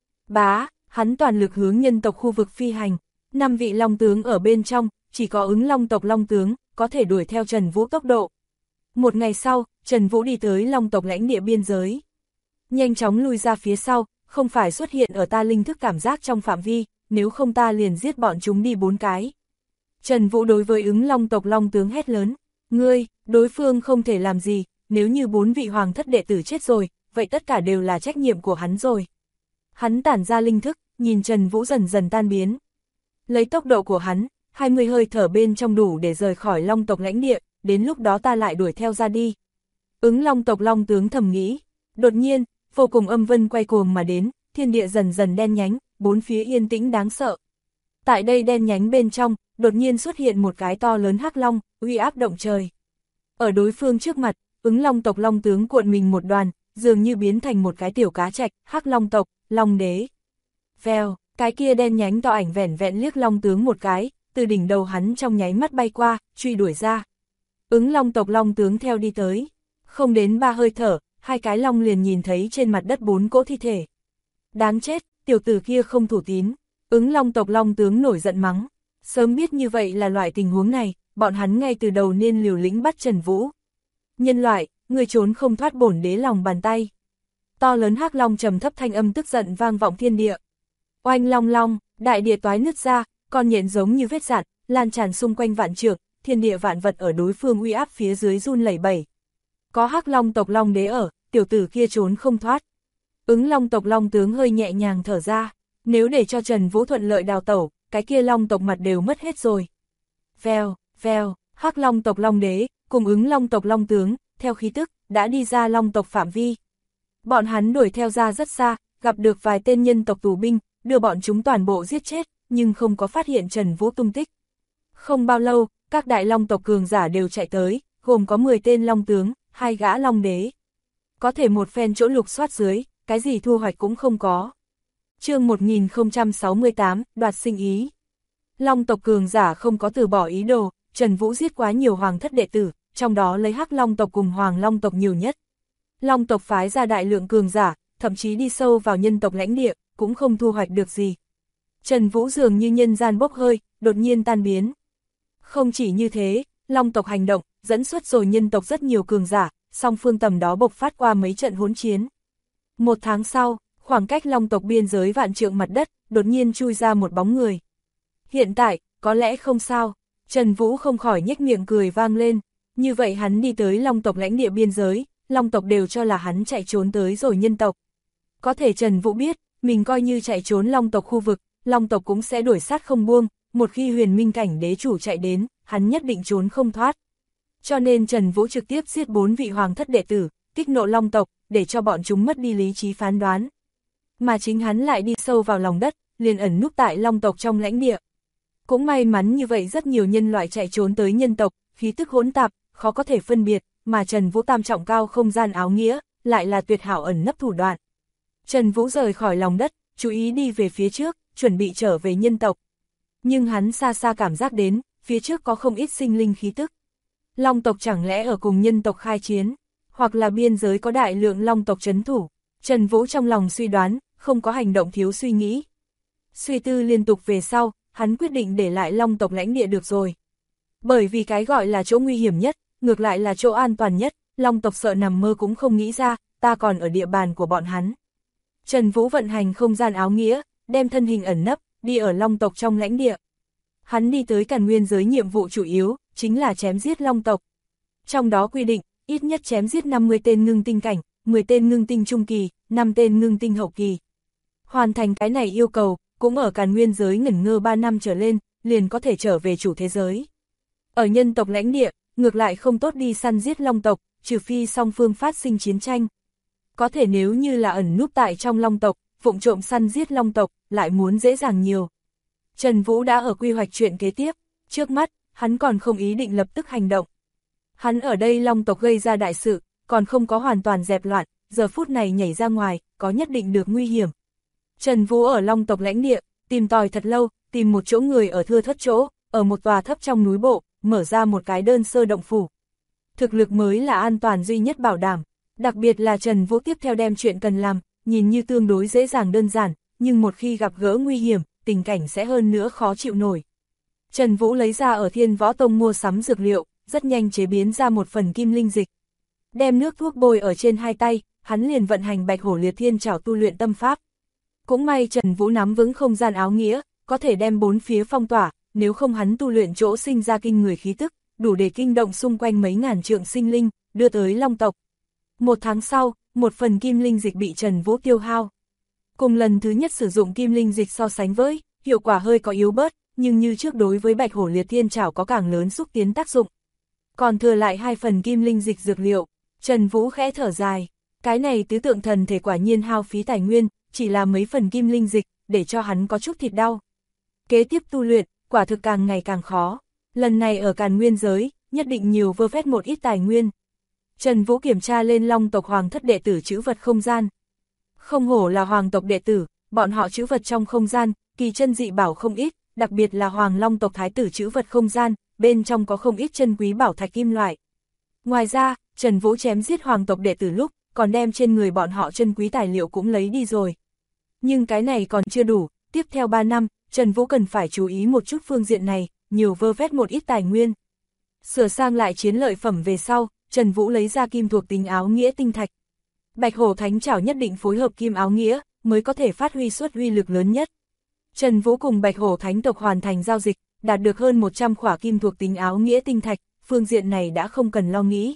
Hắn toàn lực hướng nhân tộc khu vực phi hành, 5 vị Long tướng ở bên trong, chỉ có ứng Long tộc Long tướng, có thể đuổi theo Trần Vũ tốc độ. Một ngày sau, Trần Vũ đi tới Long tộc lãnh địa biên giới. Nhanh chóng lui ra phía sau, không phải xuất hiện ở ta linh thức cảm giác trong phạm vi, nếu không ta liền giết bọn chúng đi 4 cái. Trần Vũ đối với ứng Long tộc Long tướng hét lớn, ngươi, đối phương không thể làm gì, nếu như 4 vị hoàng thất đệ tử chết rồi, vậy tất cả đều là trách nhiệm của hắn rồi. Hắn tản ra linh thức, nhìn Trần Vũ dần dần tan biến. Lấy tốc độ của hắn, 20 hơi thở bên trong đủ để rời khỏi Long tộc lãnh địa, đến lúc đó ta lại đuổi theo ra đi. Ứng Long tộc Long tướng thầm nghĩ, đột nhiên, vô cùng âm vân quay cuồng mà đến, thiên địa dần dần đen nhánh, bốn phía yên tĩnh đáng sợ. Tại đây đen nhánh bên trong, đột nhiên xuất hiện một cái to lớn hắc long, uy áp động trời. Ở đối phương trước mặt, ứng Long tộc Long tướng cuộn mình một đoàn, dường như biến thành một cái tiểu cá trạch, Hắc Long tộc, Long đế. Vèo, cái kia đen nhánh to ảnh vẻn vẹn liếc Long tướng một cái, từ đỉnh đầu hắn trong nháy mắt bay qua, truy đuổi ra. Ứng Long tộc Long tướng theo đi tới. Không đến 3 hơi thở, 2 cái long liền nhìn thấy trên mặt đất 4 cỗ thi thể. Đáng chết, tiểu tử kia không thủ tín. Ứng Long tộc Long tướng nổi giận mắng. Sớm biết như vậy là loại tình huống này, bọn hắn ngay từ đầu nên liều lĩnh bắt Trần Vũ. Nhân loại, người trốn không thoát bổn đế lòng bàn tay. To lớn hắc long trầm thấp thanh âm tức giận vang vọng thiên địa. Oanh long long, đại địa toái nứt ra, con nhện giống như vết dạn, lan tràn xung quanh vạn trượng, thiên địa vạn vật ở đối phương uy áp phía dưới run lẩy bẩy. Có hắc long tộc Long đế ở, tiểu tử kia trốn không thoát. Ứng Long tộc Long tướng hơi nhẹ nhàng thở ra, nếu để cho Trần Vũ thuận lợi đào tẩu, cái kia Long tộc mặt đều mất hết rồi. Vèo, vèo, hắc long tộc Long đế, cùng ứng Long tộc Long tướng, theo khí tức, đã đi ra Long tộc phạm vi. Bọn hắn đuổi theo ra rất xa, gặp được vài tên nhân tộc tù binh, đưa bọn chúng toàn bộ giết chết, nhưng không có phát hiện Trần Vũ tung tích. Không bao lâu, các đại Long tộc cường giả đều chạy tới, gồm có 10 tên Long tướng, 2 gã Long đế. Có thể một phen chỗ lục soát dưới, cái gì thu hoạch cũng không có. Chương 1068, đoạt sinh ý. Long tộc cường giả không có từ bỏ ý đồ, Trần Vũ giết quá nhiều hoàng thất đệ tử, trong đó lấy Hắc Long tộc cùng Hoàng Long tộc nhiều nhất. Long tộc phái ra đại lượng cường giả, thậm chí đi sâu vào nhân tộc lãnh địa, cũng không thu hoạch được gì. Trần Vũ dường như nhân gian bốc hơi, đột nhiên tan biến. Không chỉ như thế, Long tộc hành động, dẫn xuất rồi nhân tộc rất nhiều cường giả, song phương tầm đó bộc phát qua mấy trận hỗn chiến. 1 tháng sau, khoảng cách Long tộc biên giới vạn trượng mặt đất, đột nhiên chui ra một bóng người. Hiện tại, có lẽ không sao, Trần Vũ không khỏi nhếch miệng cười vang lên, như vậy hắn đi tới Long tộc lãnh địa biên giới, Long tộc đều cho là hắn chạy trốn tới rồi nhân tộc. Có thể Trần Vũ biết, mình coi như chạy trốn Long tộc khu vực, Long tộc cũng sẽ đuổi sát không buông, một khi Huyền Minh cảnh đế chủ chạy đến, hắn nhất định trốn không thoát. Cho nên Trần Vũ trực tiếp giết 4 vị hoàng thất đệ tử, kích nộ Long tộc, để cho bọn chúng mất đi lý trí phán đoán. Mà chính hắn lại đi sâu vào lòng đất, liền ẩn núp tại Long tộc trong lãnh địa. Cũng may mắn như vậy rất nhiều nhân loại chạy trốn tới nhân tộc, khí tức hỗn tạp, khó có thể phân biệt, mà Trần Vũ tam trọng cao không gian áo nghĩa, lại là tuyệt hảo ẩn nấp thủ đoạn. Trần Vũ rời khỏi lòng đất, chú ý đi về phía trước, chuẩn bị trở về nhân tộc. Nhưng hắn xa xa cảm giác đến, phía trước có không ít sinh linh khí tức. Long tộc chẳng lẽ ở cùng nhân tộc khai chiến, hoặc là biên giới có đại lượng Long tộc trấn thủ. Trần Vũ trong lòng suy đoán, không có hành động thiếu suy nghĩ. Suy tư liên tục về sau, hắn quyết định để lại Long tộc lãnh địa được rồi. Bởi vì cái gọi là chỗ nguy hiểm nhất, ngược lại là chỗ an toàn nhất, Long tộc sợ nằm mơ cũng không nghĩ ra, ta còn ở địa bàn của bọn hắn. Trần Vũ vận hành không gian áo nghĩa, đem thân hình ẩn nấp, đi ở Long tộc trong lãnh địa. Hắn đi tới Càn Nguyên giới nhiệm vụ chủ yếu, chính là chém giết Long tộc. Trong đó quy định, ít nhất chém giết 50 tên ngưng tinh cảnh, 10 tên ngưng tinh trung kỳ, 5 tên ngưng tinh hậu kỳ. Hoàn thành cái này yêu cầu, cũng ở Càn Nguyên giới ngẩn ngơ 3 năm trở lên, liền có thể trở về chủ thế giới. Ở nhân tộc lãnh địa, ngược lại không tốt đi săn giết Long tộc, trừ phi song phương phát sinh chiến tranh. Có thể nếu như là ẩn núp tại trong Long tộc, vụng trộm săn giết Long tộc, lại muốn dễ dàng nhiều. Trần Vũ đã ở quy hoạch chuyện kế tiếp, trước mắt, hắn còn không ý định lập tức hành động. Hắn ở đây Long tộc gây ra đại sự, còn không có hoàn toàn dẹp loạn, giờ phút này nhảy ra ngoài, có nhất định được nguy hiểm. Trần Vũ ở Long tộc lãnh địa, tìm tòi thật lâu, tìm một chỗ người ở thưa thớt chỗ, ở một tòa thấp trong núi bộ, mở ra một cái đơn sơ động phủ. Thực lực mới là an toàn duy nhất bảo đảm, đặc biệt là Trần Vũ tiếp theo đem chuyện cần làm, nhìn như tương đối dễ dàng đơn giản, nhưng một khi gặp gỡ nguy hiểm, tình cảnh sẽ hơn nữa khó chịu nổi. Trần Vũ lấy ra ở Thiên Võ Tông mua sắm dược liệu, rất nhanh chế biến ra một phần kim linh dịch. Đem nước thuốc bôi ở trên hai tay, hắn liền vận hành Bạch Hổ Liệt Thiên Trảo tu luyện tâm pháp. Cũng may Trần Vũ nắm vững không gian áo nghĩa, có thể đem bốn phía phong tỏa, nếu không hắn tu luyện chỗ sinh ra kinh người khí tức, đủ để kinh động xung quanh mấy ngàn trượng sinh linh, đưa tới Long tộc. 1 tháng sau, một phần kim linh dịch bị Trần Vũ tiêu hao. Cùng lần thứ nhất sử dụng kim linh dịch so sánh với, hiệu quả hơi có yếu bớt, nhưng như trước đối với Bạch Hổ Liệt Thiên Trảo có càng lớn xúc tiến tác dụng. Còn thừa lại 2 phần kim linh dịch dược liệu, Trần Vũ khẽ thở dài, cái này tứ tượng thần thể quả nhiên hao phí tài nguyên, chỉ là mấy phần kim linh dịch, để cho hắn có chút thịt đau. Kế tiếp tu luyện, quả thực càng ngày càng khó, lần này ở Càn Nguyên giới, nhất định nhiều vơ vét một ít tài nguyên. Trần Vũ kiểm tra lên Long tộc hoàng thất đệ tử trữ vật không gian. Không hổ là hoàng tộc đệ tử, bọn họ trữ vật trong không gian, kỳ chân dị bảo không ít, đặc biệt là Hoàng Long tộc thái tử trữ vật không gian, bên trong có không ít chân quý bảo thạch kim loại. Ngoài ra, Trần Vũ chém giết hoàng tộc đệ tử lúc, còn đem trên người bọn họ chân quý tài liệu cũng lấy đi rồi. Nhưng cái này còn chưa đủ, tiếp theo 3 năm, Trần Vũ cần phải chú ý một chút phương diện này, nhiều vơ vét một ít tài nguyên. Sửa sang lại chiến lợi phẩm về sau, Trần Vũ lấy ra kim thuộc tính áo nghĩa tinh thạch. Bạch Hổ Thánh Trảo nhất định phối hợp kim áo nghĩa, mới có thể phát huy suất uy lực lớn nhất. Trần Vũ cùng Bạch Hổ Thánh tộc hoàn thành giao dịch, đạt được hơn 100 khỏa kim thuộc tính áo nghĩa tinh thạch, phương diện này đã không cần lo nghĩ.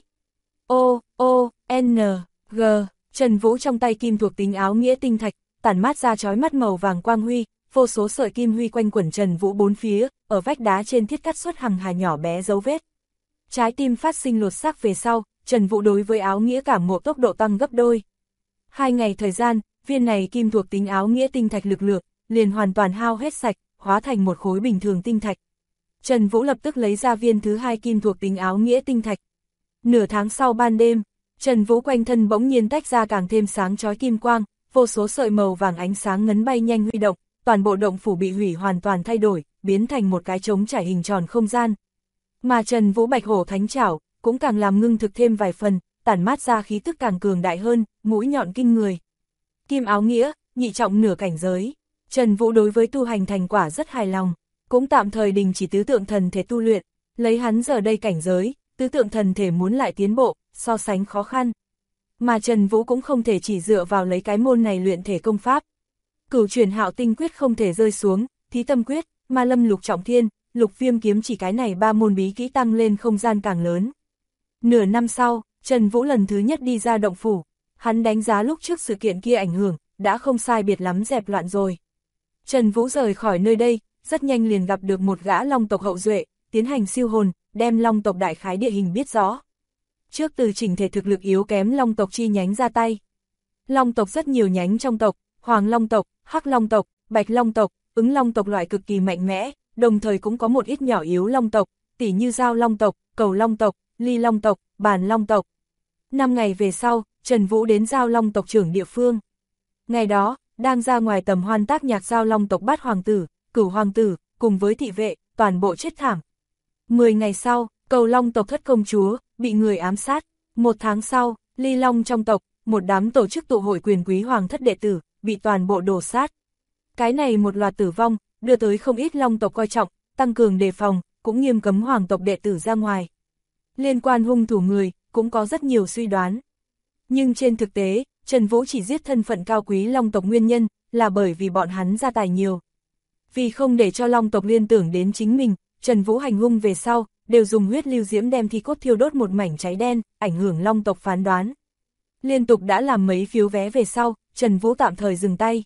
N, G, Trần Vũ trong tay kim thuộc tính áo nghĩa tinh thạch, tản mát ra chói mắt màu vàng quang huy, vô số sợi kim huy quanh quẩn Trần Vũ bốn phía, ở vách đá trên thiết cắt xuất hằng hà nhỏ bé dấu vết. Trái tim phát sinh lột xác về sau, Trần Vũ đối với áo nghĩa cảm ngộ tốc độ tăng gấp đôi. 2 ngày thời gian, viên này kim thuộc tính áo nghĩa tinh thạch lực lượng liền hoàn toàn hao hết sạch, hóa thành một khối bình thường tinh thạch. Trần Vũ lập tức lấy ra viên thứ 2 kim thuộc tính áo nghĩa tinh thạch. Nửa tháng sau ban đêm, Trần Vũ quanh thân bỗng nhiên tách ra càng thêm sáng chói kim quang, vô số sợi màu vàng ánh sáng ngấn bay nhanh huy động, toàn bộ động phủ bị hủy hoàn toàn thay đổi, biến thành một cái trống trải hình tròn không gian. Mà Trần Vũ Bạch Hổ Thánh Trảo cũng càng làm ngưng thực thêm vài phần, tản mát ra khí tức càng cường đại hơn, mũi nhọn kinh người. Kim áo nghĩa, nhị trọng nửa cảnh giới. Trần Vũ đối với tu hành thành quả rất hài lòng, cũng tạm thời đình chỉ tứ tượng thần thể tu luyện, lấy hắn giờ đây cảnh giới, tứ tượng thần thể muốn lại tiến bộ, so sánh khó khăn. Mà Trần Vũ cũng không thể chỉ dựa vào lấy cái môn này luyện thể công pháp. Cửu chuyển Hạo Tinh quyết không thể rơi xuống, Thí Tâm quyết, Ma Lâm Lục Trọng Thiên, Lục Viêm kiếm chỉ cái này 3 môn bí kỹ tăng lên không gian càng lớn. Nửa năm sau, Trần Vũ lần thứ nhất đi ra động phủ, hắn đánh giá lúc trước sự kiện kia ảnh hưởng, đã không sai biệt lắm dẹp loạn rồi. Trần Vũ rời khỏi nơi đây, rất nhanh liền gặp được một gã long tộc hậu duệ, tiến hành siêu hồn, đem long tộc đại khái địa hình biết rõ. Trước từ chỉnh thể thực lực yếu kém long tộc chi nhánh ra tay. Long tộc rất nhiều nhánh trong tộc, Hoàng Long tộc, Hắc Long tộc, Bạch Long tộc, Ứng Long tộc loại cực kỳ mạnh mẽ, đồng thời cũng có một ít nhỏ yếu long tộc, tỉ như Giao Long tộc, Cầu Long tộc, Ly Long tộc, Bàn Long tộc. 5 ngày về sau, Trần Vũ đến Giao Long tộc trưởng địa phương. Ngày đó, đang ra ngoài tầm hoan tác nhạc Giao Long tộc Bát Hoàng tử, Cửu Hoàng tử, cùng với thị vệ, toàn bộ chết thảm. 10 ngày sau, Cầu Long tộc Thất công chúa, bị người ám sát. 1 tháng sau, Ly Long trong tộc, một đám tổ chức tụ hội quyền quý hoàng thất đệ tử, bị toàn bộ đổ sát. Cái này một loạt tử vong, đưa tới không ít long tộc coi trọng, tăng cường đề phòng, cũng nghiêm cấm hoàng tộc đệ tử ra ngoài. Liên quan hung thủ người, cũng có rất nhiều suy đoán. Nhưng trên thực tế, Trần Vũ chỉ giết thân phận cao quý long tộc nguyên nhân, là bởi vì bọn hắn gia tài nhiều. Vì không để cho long tộc liên tưởng đến chính mình, Trần Vũ hành hung về sau, đều dùng huyết lưu diễm đem thi cốt thiêu đốt một mảnh cháy đen, ảnh hưởng long tộc phán đoán. Liên tục đã làm mấy phiếu vé về sau, Trần Vũ tạm thời dừng tay.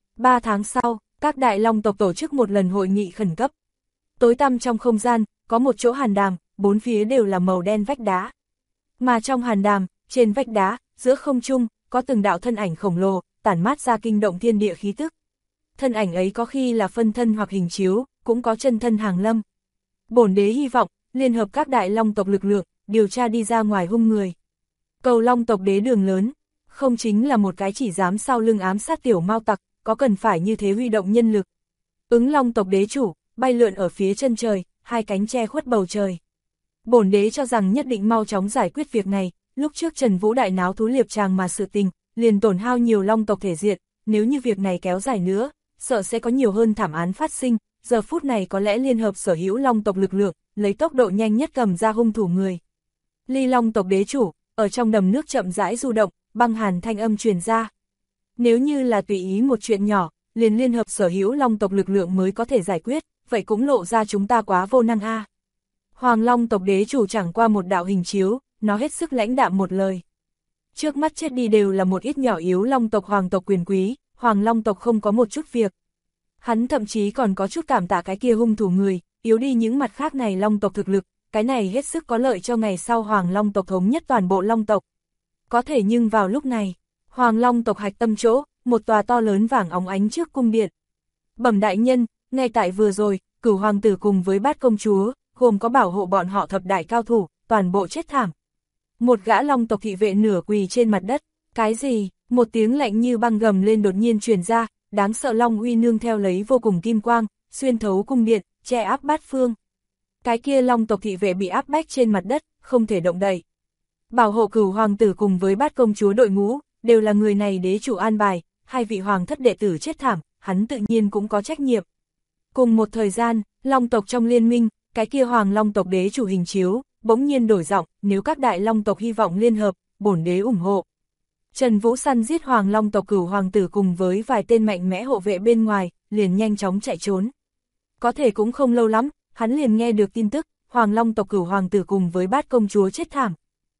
3 tháng sau, các đại long tộc tổ chức một lần hội nghị khẩn cấp. Tối tăm trong không gian, có một chỗ hàn đàm, 4 phía đều là màu đen vách đá. Mà trong hàn đàm, trên vách đá, giữa không trung, có từng đạo thân ảnh khổng lồ, tản mát ra kinh động thiên địa khí tức. Thân ảnh ấy có khi là phân thân hoặc hình chiếu, cũng có chân thân hàng lâm. Bổn đế hy vọng, liên hợp các đại long tộc lực lượng, điều tra đi ra ngoài hung người. Cầu Long tộc đế đường lớn, không chính là một cái chỉ dám sau lưng ám sát tiểu mao tặc, có cần phải như thế huy động nhân lực. Ứng Long tộc đế chủ, bay lượn ở phía chân trời, 2 cánh che khuất bầu trời. Bổn đế cho rằng nhất định mau chóng giải quyết việc này, lúc trước Trần Vũ đại náo thú liệp tràng mà sự tình, liền tổn hao nhiều long tộc thể diện, nếu như việc này kéo dài nữa, sợ sẽ có nhiều hơn thảm án phát sinh, giờ phút này có lẽ liên hợp sở hữu long tộc lực lượng, lấy tốc độ nhanh nhất cầm ra hung thủ người. Ly Long tộc đế chủ, ở trong đầm nước chậm rãi du động, băng hàn thanh âm truyền ra. Nếu như là tùy ý một chuyện nhỏ, liền liên hợp sở hữu long tộc lực lượng mới có thể giải quyết, vậy cũng lộ ra chúng ta quá vô năng a. Hoàng Long tộc đế chủ chẳng qua một đạo hình chiếu, nó hết sức lãnh đạm một lời. Trước mắt chết đi đều là một ít nhỏ yếu long tộc hoàng tộc quyền quý, Hoàng Long tộc không có một chút việc. Hắn thậm chí còn có chút cảm tạ cái kia hung thủ người, yếu đi những mặt khác này long tộc thực lực, cái này hết sức có lợi cho ngày sau Hoàng Long tộc thống nhất toàn bộ long tộc. Có thể nhưng vào lúc này, Hoàng Long tộc hạch tâm chỗ, một tòa to lớn vàng óng ánh trước cung điện. Bẩm đại nhân, ngay tại vừa rồi, Cửu hoàng tử cùng với Bát công chúa, gồm có bảo hộ bọn họ thập đại cao thủ, toàn bộ chết thảm. Một gã long tộc thị vệ nửa quỳ trên mặt đất, cái gì? Một tiếng lạnh như băng gầm lên đột nhiên truyền ra, đáng sợ long uy nương theo lấy vô cùng kim quang, xuyên thấu cung điện, che áp bát phương. Cái kia long tộc thị vệ bị áp bách trên mặt đất, không thể động đậy. Bảo hộ Cửu hoàng tử cùng với Bát công chúa đội ngũ, đều là người này đế chủ an bài, 2 vị hoàng thất đệ tử chết thảm, hắn tự nhiên cũng có trách nhiệm. Cùng một thời gian, long tộc trong liên minh, cái kia Hoàng Long tộc đế chủ hình chiếu, bỗng nhiên đổi giọng, nếu các đại long tộc hy vọng liên hợp, bổn đế ủng hộ. Trần Vũ săn giết Hoàng Long tộc Cửu hoàng tử cùng với vài tên mạnh mẽ hộ vệ bên ngoài, liền nhanh chóng chạy trốn. Có thể cũng không lâu lắm, hắn liền nghe được tin tức, Hoàng Long tộc Cửu hoàng tử cùng với Bát công chúa chết thảm.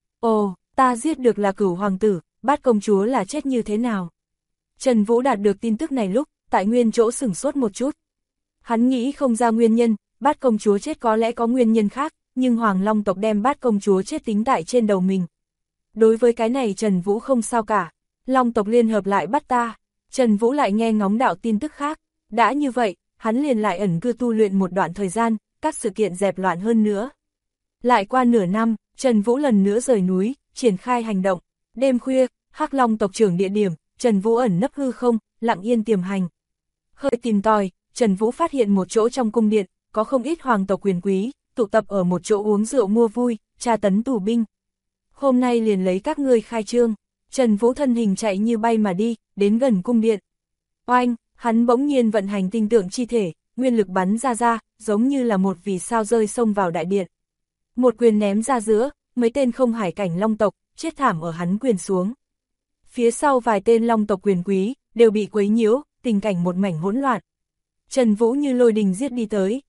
Ồ, ta giết được là Cửu hoàng tử, Bát công chúa là chết như thế nào? Trần Vũ đạt được tin tức này lúc, tại nguyên chỗ sửng sốt một chút. Hắn nghĩ không ra nguyên nhân, Bát công chúa chết có lẽ có nguyên nhân khác, nhưng Hoàng Long tộc đem Bát công chúa chết tính tại trên đầu mình. Đối với cái này Trần Vũ không sao cả, Long tộc liên hợp lại bắt ta. Trần Vũ lại nghe ngóng đạo tin tức khác, đã như vậy, hắn liền lại ẩn cư tu luyện một đoạn thời gian, các sự kiện dẹp loạn hơn nữa. Lại qua nửa năm, Trần Vũ lần nữa rời núi, triển khai hành động. Đêm khuya, Hắc Long tộc trưởng địa điểm, Trần Vũ ẩn nấp hư không, lặng yên tiềm hành. Hơi tìm tòi, Trần Vũ phát hiện một chỗ trong cung điện, có không ít hoàng tộc quyền quý, tụ tập ở một chỗ uống rượu mua vui, tra tấn tù binh. Hôm nay liền lấy các ngươi khai trương. Trần Vũ thân hình chạy như bay mà đi, đến gần cung điện. Oanh, hắn bỗng nhiên vận hành tinh tượng chi thể, nguyên lực bắn ra, giống như là một vì sao rơi xông vào đại điện. Một quyền ném ra giữa, mấy tên không hải cảnh long tộc, chết thảm ở hắn quyền xuống. Phía sau vài tên long tộc quyền quý, đều bị quấy nhiễu, tình cảnh một mảnh hỗn loạn. Trần Vũ như lôi đình giết đi tới,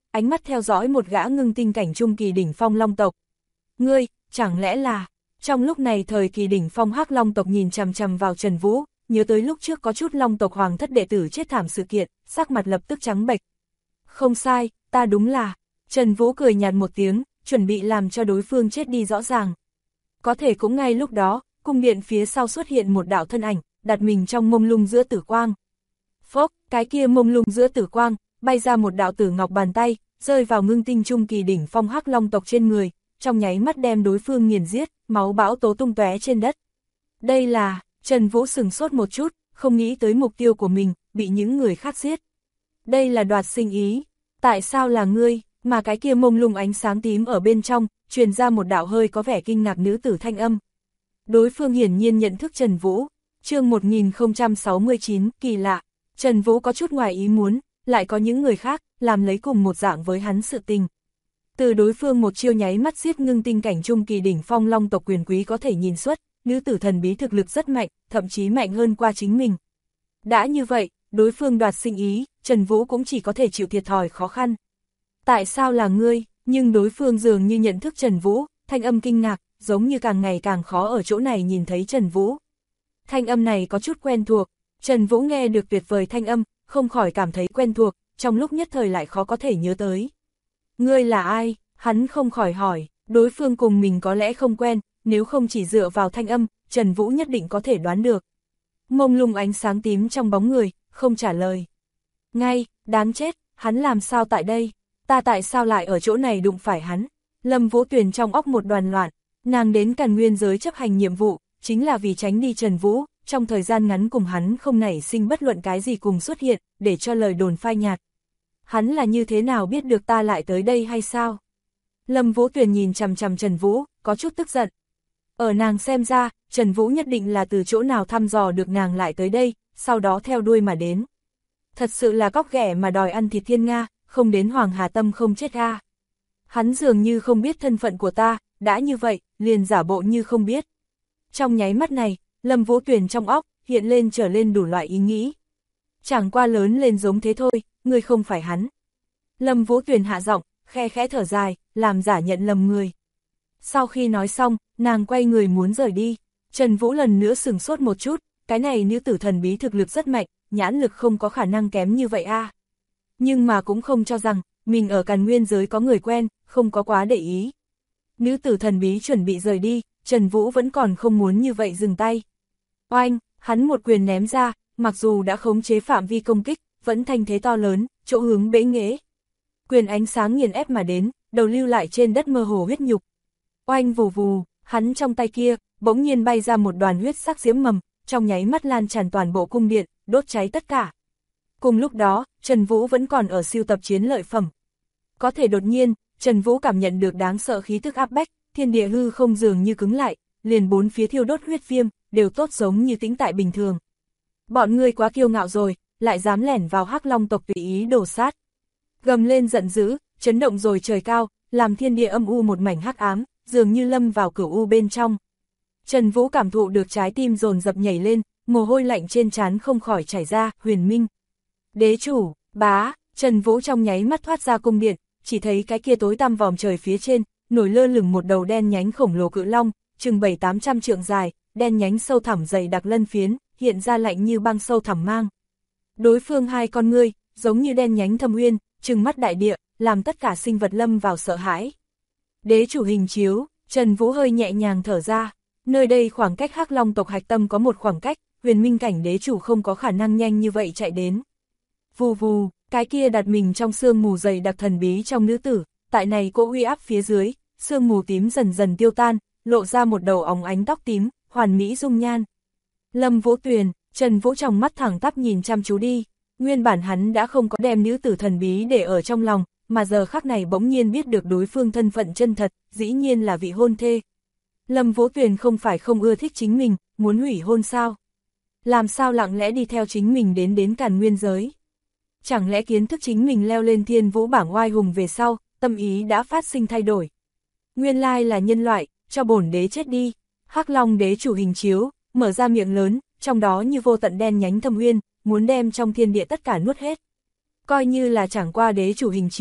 ánh mắt theo dõi một gã ngưng tinh cảnh trung kỳ đỉnh phong long tộc. Ngươi, chẳng lẽ là... Trong lúc này thời kỳ đỉnh phong hắc long tộc nhìn chằm chằm vào Trần Vũ, nhớ tới lúc trước có chút long tộc hoàng thất đệ tử chết thảm sự kiện, sắc mặt lập tức trắng bệch. Không sai, ta đúng là... Trần Vũ cười nhạt một tiếng, chuẩn bị làm cho đối phương chết đi rõ ràng. Có thể cũng ngay lúc đó, cung điện phía sau xuất hiện một đạo thân ảnh, đặt mình trong mông lung giữa tử quang. Phốc, cái kia mông lung giữa tử quang, bay ra một đạo tử ngọc bàn tay, rơi vào ngưng tinh trung kỳ đỉnh phong hắc long tộc trên người, trong nháy mắt đem đối phương nghiền giết, máu bão tố tung tóe trên đất. Đây là... Trần Vũ sửng sốt một chút, không nghĩ tới mục tiêu của mình, bị những người khác giết. Đây là đoạt sinh ý, tại sao là ngươi, mà cái kia mông lung ánh sáng tím ở bên trong, truyền ra một đạo hơi có vẻ kinh ngạc nữ tử thanh âm. Đối phương hiển nhiên nhận thức Trần Vũ, chương 1069, kỳ lạ, Trần Vũ có chút ngoài ý muốn, lại có những người khác, làm lấy cùng một dạng với hắn sự tình. Từ đối phương một chiêu nháy mắt giết ngưng tinh cảnh trung kỳ đỉnh phong long tộc quyền quý có thể nhìn xuất, nữ tử thần bí thực lực rất mạnh, thậm chí mạnh hơn qua chính mình. Đã như vậy, đối phương đoạt sinh ý, Trần Vũ cũng chỉ có thể chịu thiệt thòi khó khăn. Tại sao là ngươi? Nhưng đối phương dường như nhận thức Trần Vũ, thanh âm kinh ngạc, giống như càng ngày càng khó ở chỗ này nhìn thấy Trần Vũ. Thanh âm này có chút quen thuộc, Trần Vũ nghe được tuyệt vời thanh âm, không khỏi cảm thấy quen thuộc, trong lúc nhất thời lại khó có thể nhớ tới. Ngươi là ai? Hắn không khỏi hỏi, đối phương cùng mình có lẽ không quen, nếu không chỉ dựa vào thanh âm, Trần Vũ nhất định có thể đoán được. Mông lung ánh sáng tím trong bóng người, không trả lời. Ngay, đáng chết, hắn làm sao tại đây? Ta tại sao lại ở chỗ này đụng phải hắn? Lâm Vũ Tuyền trong óc một đoàn loạn, nàng đến Càn Nguyên giới chấp hành nhiệm vụ, chính là vì tránh đi Trần Vũ, trong thời gian ngắn cùng hắn không nảy sinh bất luận cái gì cùng xuất hiện, để cho lời đồn phai nhạt. Hắn là như thế nào biết được ta lại tới đây hay sao? Lâm Vũ Tuyền nhìn chằm chằm Trần Vũ, có chút tức giận. Ở nàng xem ra, Trần Vũ nhất định là từ chỗ nào thăm dò được nàng lại tới đây, sau đó theo đuôi mà đến. Thật sự là cóc ghẻ mà đòi ăn thịt thiên nga, không đến Hoàng Hà Tâm không chết ga. Hắn dường như không biết thân phận của ta, đã như vậy, liền giả bộ như không biết. Trong nháy mắt này, Lâm Vũ Tuyền trong óc, hiện lên trở lên đủ loại ý nghĩ. Chẳng qua lớn lên giống thế thôi, ngươi không phải hắn. Lâm Vũ Tuyền hạ giọng, khe khẽ thở dài, làm giả nhận lầm người. Sau khi nói xong, nàng quay người muốn rời đi. Trần Vũ lần nữa sửng sốt một chút, cái này nữ tử thần bí thực lực rất mạnh, nhãn lực không có khả năng kém như vậy a. Nhưng mà cũng không cho rằng, mình ở Càn Nguyên giới có người quen, không có quá để ý. Nữ tử thần bí chuẩn bị rời đi, Trần Vũ vẫn còn không muốn như vậy dừng tay. Oanh, hắn một quyền ném ra, mặc dù đã khống chế phạm vi công kích, vẫn thanh thế to lớn, chỗ hướng bẽ nghễ. Quyền ánh sáng nghiền ép mà đến, đầu lưu lại trên đất mơ hồ huyết nhục. Oanh vù vù, hắn trong tay kia, bỗng nhiên bay ra một đoàn huyết sắc diễm mầm, trong nháy mắt lan tràn toàn bộ cung điện, đốt cháy tất cả. Cùng lúc đó, Trần Vũ vẫn còn ở sưu tập chiến lợi phẩm. Có thể đột nhiên, Trần Vũ cảm nhận được đáng sợ khí tức áp bách, thiên địa hư không dường như cứng lại, liền bốn phía thiêu đốt huyết viêm, đều tốt giống như tĩnh tại bình thường. Bọn ngươi quá kiêu ngạo rồi, lại dám lẻn vào Hắc Long tộc tùy ý đổ sát. Gầm lên giận dữ, chấn động rồi trời cao, làm thiên địa âm u một mảnh hắc ám, dường như lâm vào cửu u bên trong. Trần Vũ cảm thụ được trái tim dồn dập nhảy lên, mồ hôi lạnh trên trán không khỏi chảy ra, Huyền Minh. Đế chủ, bá, Trần Vũ trong nháy mắt thoát ra cung điện, chỉ thấy cái kia tối tăm vòm trời phía trên, nổi lơ lửng một đầu đen nhánh khổng lồ cự long, chừng 700-800 trượng dài, đen nhánh sâu thẳm dày đặc lân phiến, hiện ra lạnh như băng sâu thẳm mang. Đối phương hai con ngươi, giống như đen nhánh thâm uyên, trừng mắt đại địa, làm tất cả sinh vật lâm vào sợ hãi. Đế chủ hình chiếu, Trần Vũ hơi nhẹ nhàng thở ra, nơi đây khoảng cách Hắc Long tộc hạch tâm có một khoảng cách, Huyền Minh cảnh đế chủ không có khả năng nhanh như vậy chạy đến. Vù vù, cái kia đặt mình trong sương mù dày đặc thần bí trong nữ tử, tại này cỗ uy áp phía dưới, sương mù tím dần dần tiêu tan, lộ ra một đầu óng ánh tóc tím, hoàn mỹ dung nhan. Lâm Vũ Tuyền, Trần Vũ trong mắt thẳng tắp nhìn chăm chú đi, nguyên bản hắn đã không có đem nữ tử thần bí để ở trong lòng, mà giờ khắc này bỗng nhiên biết được đối phương thân phận chân thật, dĩ nhiên là vị hôn thê. Lâm Vũ Tuyền không phải không ưa thích chính mình, muốn hủy hôn sao? Làm sao lặng lẽ đi theo chính mình đến Càn Nguyên giới? Chẳng lẽ kiến thức chính mình leo lên thiên vũ bảng oai hùng về sau, tâm ý đã phát sinh thay đổi? Nguyên lai là nhân loại, cho bổn đế chết đi. Hắc Long đế chủ hình chiếu, mở ra miệng lớn, trong đó như vô tận đen nhánh thâm uyên, muốn đem trong thiên địa tất cả nuốt hết. Coi như là chẳng qua đế chủ hình chiếu,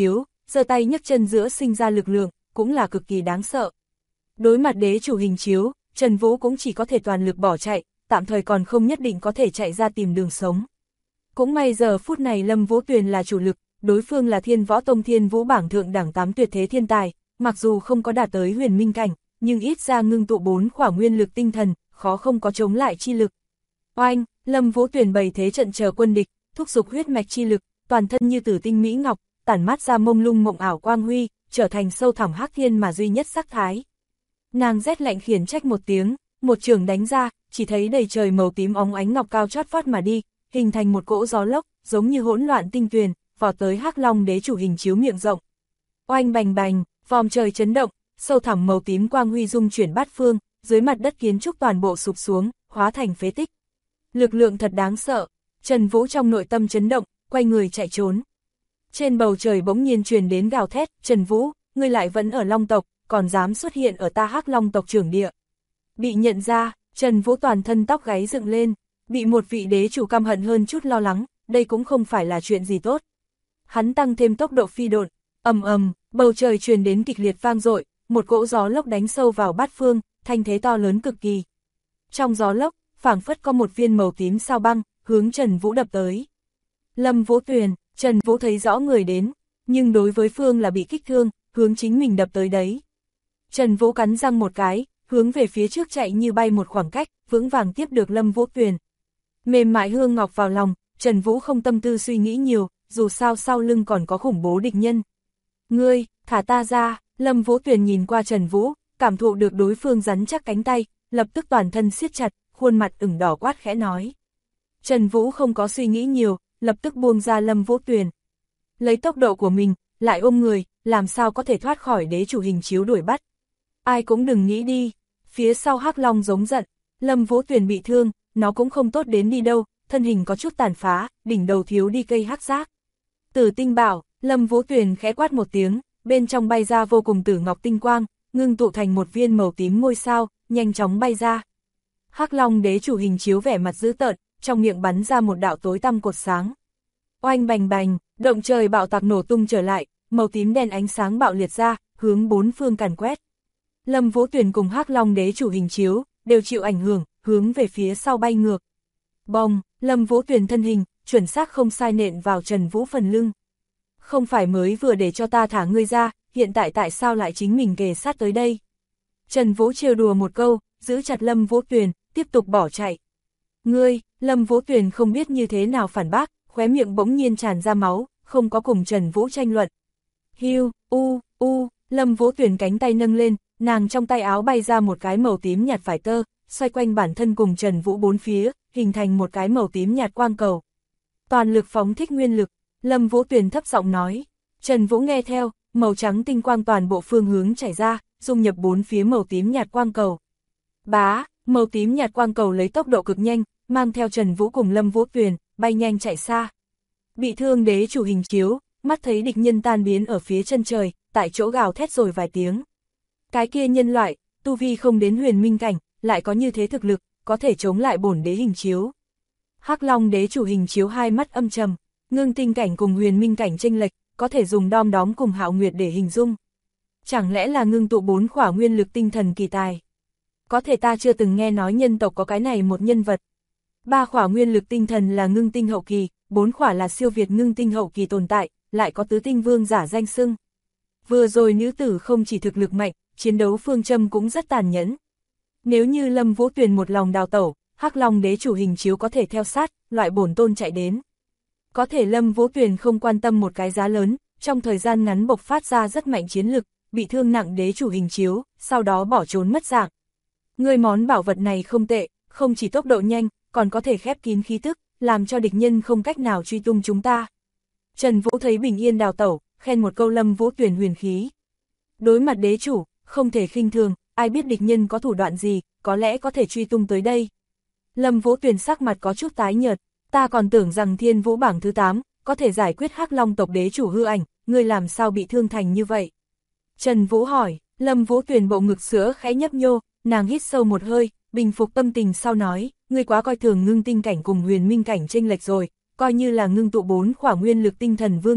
giơ tay nhấc chân giữa sinh ra lực lượng, cũng là cực kỳ đáng sợ. Đối mặt đế chủ hình chiếu, Trần Vũ cũng chỉ có thể toàn lực bỏ chạy, tạm thời còn không nhất định có thể chạy ra tìm đường sống. Cũng may giờ phút này Lâm Vũ Tuyền là chủ lực, đối phương là Thiên Võ Tông Thiên Vũ bảng thượng đẳng 8 tuyệt thế thiên tài, mặc dù không có đạt tới huyền minh cảnh, nhưng ít ra ngưng tụ 4 khỏa nguyên lực tinh thần, khó không có chống lại chi lực. Oanh, Lâm Vũ Tuyền bày thế trận chờ quân địch, thúc giục huyết mạch chi lực, toàn thân như tử tinh mỹ ngọc, tản mát ra mông lung mộng ảo quang huy, trở thành sâu thẳm hắc thiên mà duy nhất sắc thái. Nàng rét lạnh khiển trách một tiếng, một trường đánh ra, chỉ thấy đầy trời màu tím óng ánh ngọc cao chót vót mà đi, hình thành một cỗ gió lốc, giống như hỗn loạn tinh tuyền, vọt tới Hắc Long đế chủ hình chiếu miệng rộng. Oanh bành bành, vòm trời chấn động, sâu thẳm màu tím quang huy dung chuyển bát phương, dưới mặt đất kiến trúc toàn bộ sụp xuống, hóa thành phế tích. Lực lượng thật đáng sợ, Trần Vũ trong nội tâm chấn động, quay người chạy trốn. Trên bầu trời bỗng nhiên truyền đến gào thét, Trần Vũ, ngươi lại vẫn ở Long tộc, còn dám xuất hiện ở ta Hắc Long tộc trưởng địa. Bị nhận ra, Trần Vũ toàn thân tóc gáy dựng lên, bị một vị đế chủ căm hận hơn chút lo lắng, đây cũng không phải là chuyện gì tốt. Hắn tăng thêm tốc độ phi độn, ầm ầm, bầu trời truyền đến kịch liệt vang dội, một cỗ gió lốc đánh sâu vào bát phương, thanh thế to lớn cực kỳ. Trong gió lốc, phảng phất có một viên màu tím sao băng, hướng Trần Vũ đập tới. Lâm Vũ Tuyền, Trần Vũ thấy rõ người đến, nhưng đối với phương là bị kích thương, hướng chính mình đập tới đấy. Trần Vũ cắn răng một cái, hướng về phía trước chạy như bay một khoảng cách, vững vàng tiếp được Lâm Vũ Tuyền. Mềm mại hương ngọc vào lòng, Trần Vũ không tâm tư suy nghĩ nhiều, dù sao sau lưng còn có khủng bố địch nhân. Ngươi, thả ta ra, Lâm Vũ Tuyền nhìn qua Trần Vũ, cảm thụ được đối phương rắn chắc cánh tay, lập tức toàn thân siết chặt, khuôn mặt ửng đỏ quát khẽ nói. Trần Vũ không có suy nghĩ nhiều, lập tức buông ra Lâm Vũ Tuyền. Lấy tốc độ của mình, lại ôm người, làm sao có thể thoát khỏi đế chủ hình chiếu đuổi bắt. Ai cũng đừng nghĩ đi, phía sau Hắc Long giống giận, Lâm Vũ Tuyền bị thương, nó cũng không tốt đến đi đâu, thân hình có chút tàn phá, đỉnh đầu thiếu đi cây hắc giác. Tử tinh bảo, Lâm Vũ Tuyền khẽ quát một tiếng, bên trong bay ra vô cùng tử ngọc tinh quang, ngưng tụ thành một viên màu tím ngôi sao, nhanh chóng bay ra. Hắc Long đế chủ hình chiếu vẻ mặt dữ tợn, trong miệng bắn ra một đạo tối tăm cột sáng. Oanh bành bành, động trời bạo tạc nổ tung trở lại, màu tím đen ánh sáng bạo liệt ra, hướng bốn phương càn quét. Lâm Vũ Tuyền cùng Hắc Long đế chủ hình chiếu, đều chịu ảnh hưởng, hướng về phía sau bay ngược. Bong, Lâm Vũ Tuyền thân hình, chuẩn xác không sai nện vào Trần Vũ phần lưng. Không phải mới vừa để cho ta thả ngươi ra, hiện tại tại sao lại chính mình kề sát tới đây? Trần Vũ trêu đùa một câu, giữ chặt Lâm Vũ Tuyền, tiếp tục bỏ chạy. Ngươi, Lâm Vũ Tuyền không biết như thế nào phản bác, khóe miệng bỗng nhiên tràn ra máu, không có cùng Trần Vũ tranh luận. Hiu, Lâm Vũ Tuyền cánh tay nâng lên, nàng trong tay áo bay ra một cái màu tím nhạt vải tơ, xoay quanh bản thân cùng Trần Vũ bốn phía, hình thành một cái màu tím nhạt quang cầu. Toàn lực phóng thích nguyên lực, Lâm Vũ Tuyền thấp giọng nói. Trần Vũ nghe theo, màu trắng tinh quang toàn bộ phương hướng chảy ra, dung nhập bốn phía màu tím nhạt quang cầu. Bá, màu tím nhạt quang cầu lấy tốc độ cực nhanh, mang theo Trần Vũ cùng Lâm Vũ Tuyền, bay nhanh chạy xa. Bị thương đế chủ hình chiếu, mắt thấy địch nhân tan biến ở phía chân trời, tại chỗ gào thét rồi vài tiếng. Cái kia nhân loại, tu vi không đến huyền minh cảnh, lại có như thế thực lực, có thể chống lại bổn đế hình chiếu. Hắc Long đế chủ hình chiếu hai mắt âm trầm, ngưng tinh cảnh cùng huyền minh cảnh chênh lệch, có thể dùng đom đóm cùng Hạo Nguyệt để hình dung. Chẳng lẽ là ngưng tụ 4 khỏa nguyên lực tinh thần kỳ tài? Có thể ta chưa từng nghe nói nhân tộc có cái này một nhân vật. 3 khỏa nguyên lực tinh thần là ngưng tinh hậu kỳ, 4 khỏa là siêu việt ngưng tinh hậu kỳ tồn tại, lại có tứ tinh vương giả danh xưng. Vừa rồi nữ tử không chỉ thực lực mạnh, chiến đấu phương châm cũng rất tàn nhẫn. Nếu như Lâm Vũ Tuyền một lòng đào tẩu, Hắc Long đế chủ hình chiếu có thể theo sát, loại bổn tôn chạy đến. Có thể Lâm Vũ Tuyền không quan tâm một cái giá lớn, trong thời gian ngắn bộc phát ra rất mạnh chiến lực, bị thương nặng đế chủ hình chiếu, sau đó bỏ trốn mất dạng. Người món bảo vật này không tệ, không chỉ tốc độ nhanh, còn có thể khép kín khí tức, làm cho địch nhân không cách nào truy tung chúng ta. Trần Vũ thấy bình yên đào tẩu, khen một câu Lâm Vũ Tuyền huyền khí. Đối mặt đế chủ, không thể khinh thường, ai biết địch nhân có thủ đoạn gì, có lẽ có thể truy tung tới đây. Lâm Vũ Tuyền sắc mặt có chút tái nhợt, ta còn tưởng rằng Thiên Vũ bảng thứ 8, có thể giải quyết Hắc Long tộc đế chủ hư ảnh, ngươi làm sao bị thương thành như vậy? Trần Vũ hỏi, Lâm Vũ Tuyền bộ ngực sữa khẽ nhấp nhô, nàng hít sâu một hơi, bình phục tâm tình sau nói, ngươi quá coi thường ngưng tinh cảnh cùng huyền minh cảnh chênh lệch rồi, coi như là ngưng tụ 4 khỏa nguyên lực tinh thần vương giả,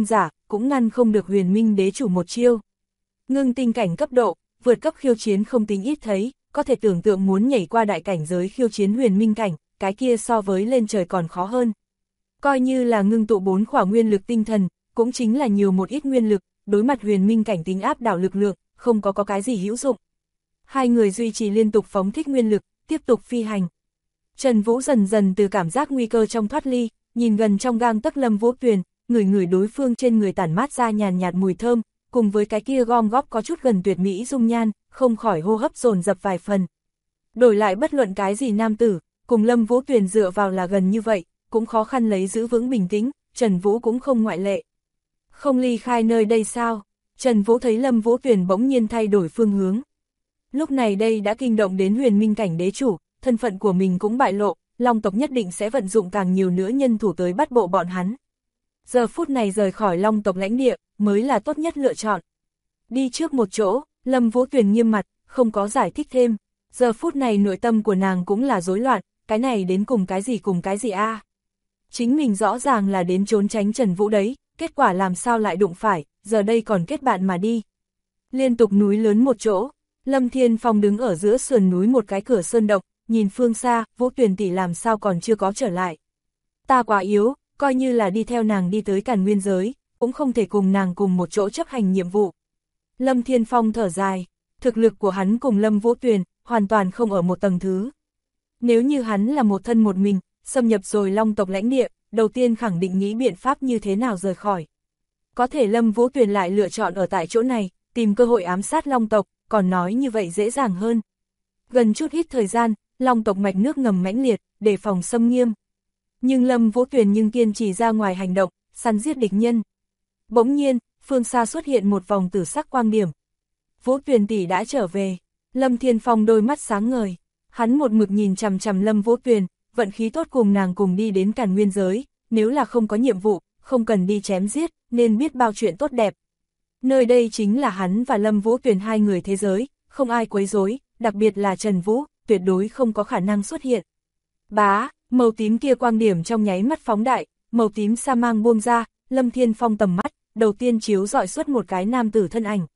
cũng ngăn không được huyền minh đế chủ một chiêu. Ngưng tinh cảnh cấp độ, vượt cấp khiêu chiến không tính ít thấy, có thể tưởng tượng muốn nhảy qua đại cảnh giới khiêu chiến huyền minh cảnh, cái kia so với lên trời còn khó hơn. Coi như là ngưng tụ 4 khỏa nguyên lực tinh thần, cũng chính là nhiều một ít nguyên lực, đối mặt huyền minh cảnh tính áp đảo lực lượng, không có cái gì hữu dụng. Hai người duy trì liên tục phóng thích nguyên lực, tiếp tục phi hành. Trần Vũ dần dần từ cảm giác nguy cơ trong thoát ly, nhìn gần trong gang tấc Lâm Vũ Tuyền, ngửi đối phương trên người tản mát ra nhàn nhạt mùi thơm, cùng với cái kia gom góp có chút gần tuyệt mỹ dung nhan, không khỏi hô hấp dồn dập vài phần. Đổi lại bất luận cái gì nam tử, cùng Lâm Vũ Tuyền dựa vào là gần như vậy, cũng khó khăn lấy giữ vững bình tĩnh, Trần Vũ cũng không ngoại lệ. Không ly khai nơi đây sao? Trần Vũ thấy Lâm Vũ Tuyền bỗng nhiên thay đổi phương hướng. Lúc này đây đã kinh động đến huyền minh cảnh đế chủ, thân phận của mình cũng bại lộ, Long tộc nhất định sẽ vận dụng càng nhiều nữa nhân thủ tới bắt bộ bọn hắn. Giờ phút này rời khỏi Long tộc lãnh địa, mới là tốt nhất lựa chọn. Đi trước một chỗ, Lâm Vũ Tuyền nghiêm mặt, không có giải thích thêm. Giờ phút này nội tâm của nàng cũng là rối loạn, cái này đến cùng cái gì a? Chính mình rõ ràng là đến trốn tránh Trần Vũ đấy, kết quả làm sao lại đụng phải, giờ đây còn kết bạn mà đi. Liên tục núi lớn một chỗ, Lâm Thiên Phong đứng ở giữa sườn núi một cái cửa sơn động, nhìn phương xa, Vũ Tuyền tỷ làm sao còn chưa có trở lại. Ta quá yếu, coi như là đi theo nàng đi tới Càn Nguyên giới, cũng không thể cùng nàng cùng một chỗ chấp hành nhiệm vụ. Lâm Thiên Phong thở dài, thực lực của hắn cùng Lâm Vũ Tuyền, hoàn toàn không ở một tầng thứ. Nếu như hắn là một thân một mình, xâm nhập rồi Long tộc lãnh địa, đầu tiên khẳng định nghĩ biện pháp như thế nào rời khỏi. Có thể Lâm Vũ Tuyền lại lựa chọn ở tại chỗ này, tìm cơ hội ám sát Long tộc, còn nói như vậy dễ dàng hơn. Gần chút ít thời gian, Long tộc mạch nước ngầm mãnh liệt, đề phòng xâm nghiêm. Nhưng Lâm Vũ Tuyền nhưng kiên trì ra ngoài hành động, săn giết địch nhân. Bỗng nhiên, phương xa xuất hiện một vòng tử sắc quang điểm. Vũ Tuyền tỷ đã trở về. Lâm Thiên Phong đôi mắt sáng ngời. Hắn một mực nhìn chằm chằm Lâm Vũ Tuyền, vận khí tốt cùng nàng cùng đi đến Càn Nguyên giới, nếu là không có nhiệm vụ, không cần đi chém giết, nên biết bao chuyện tốt đẹp. Nơi đây chính là hắn và Lâm Vũ Tuyền hai người thế giới, không ai quấy rối, đặc biệt là Trần Vũ, tuyệt đối không có khả năng xuất hiện. Bá, màu tím kia quang điểm trong nháy mắt phóng đại, màu tím sa mang buông ra, Lâm Thiên Phong tầm mắt, đầu tiên chiếu dọi xuất một cái nam tử thân ảnh.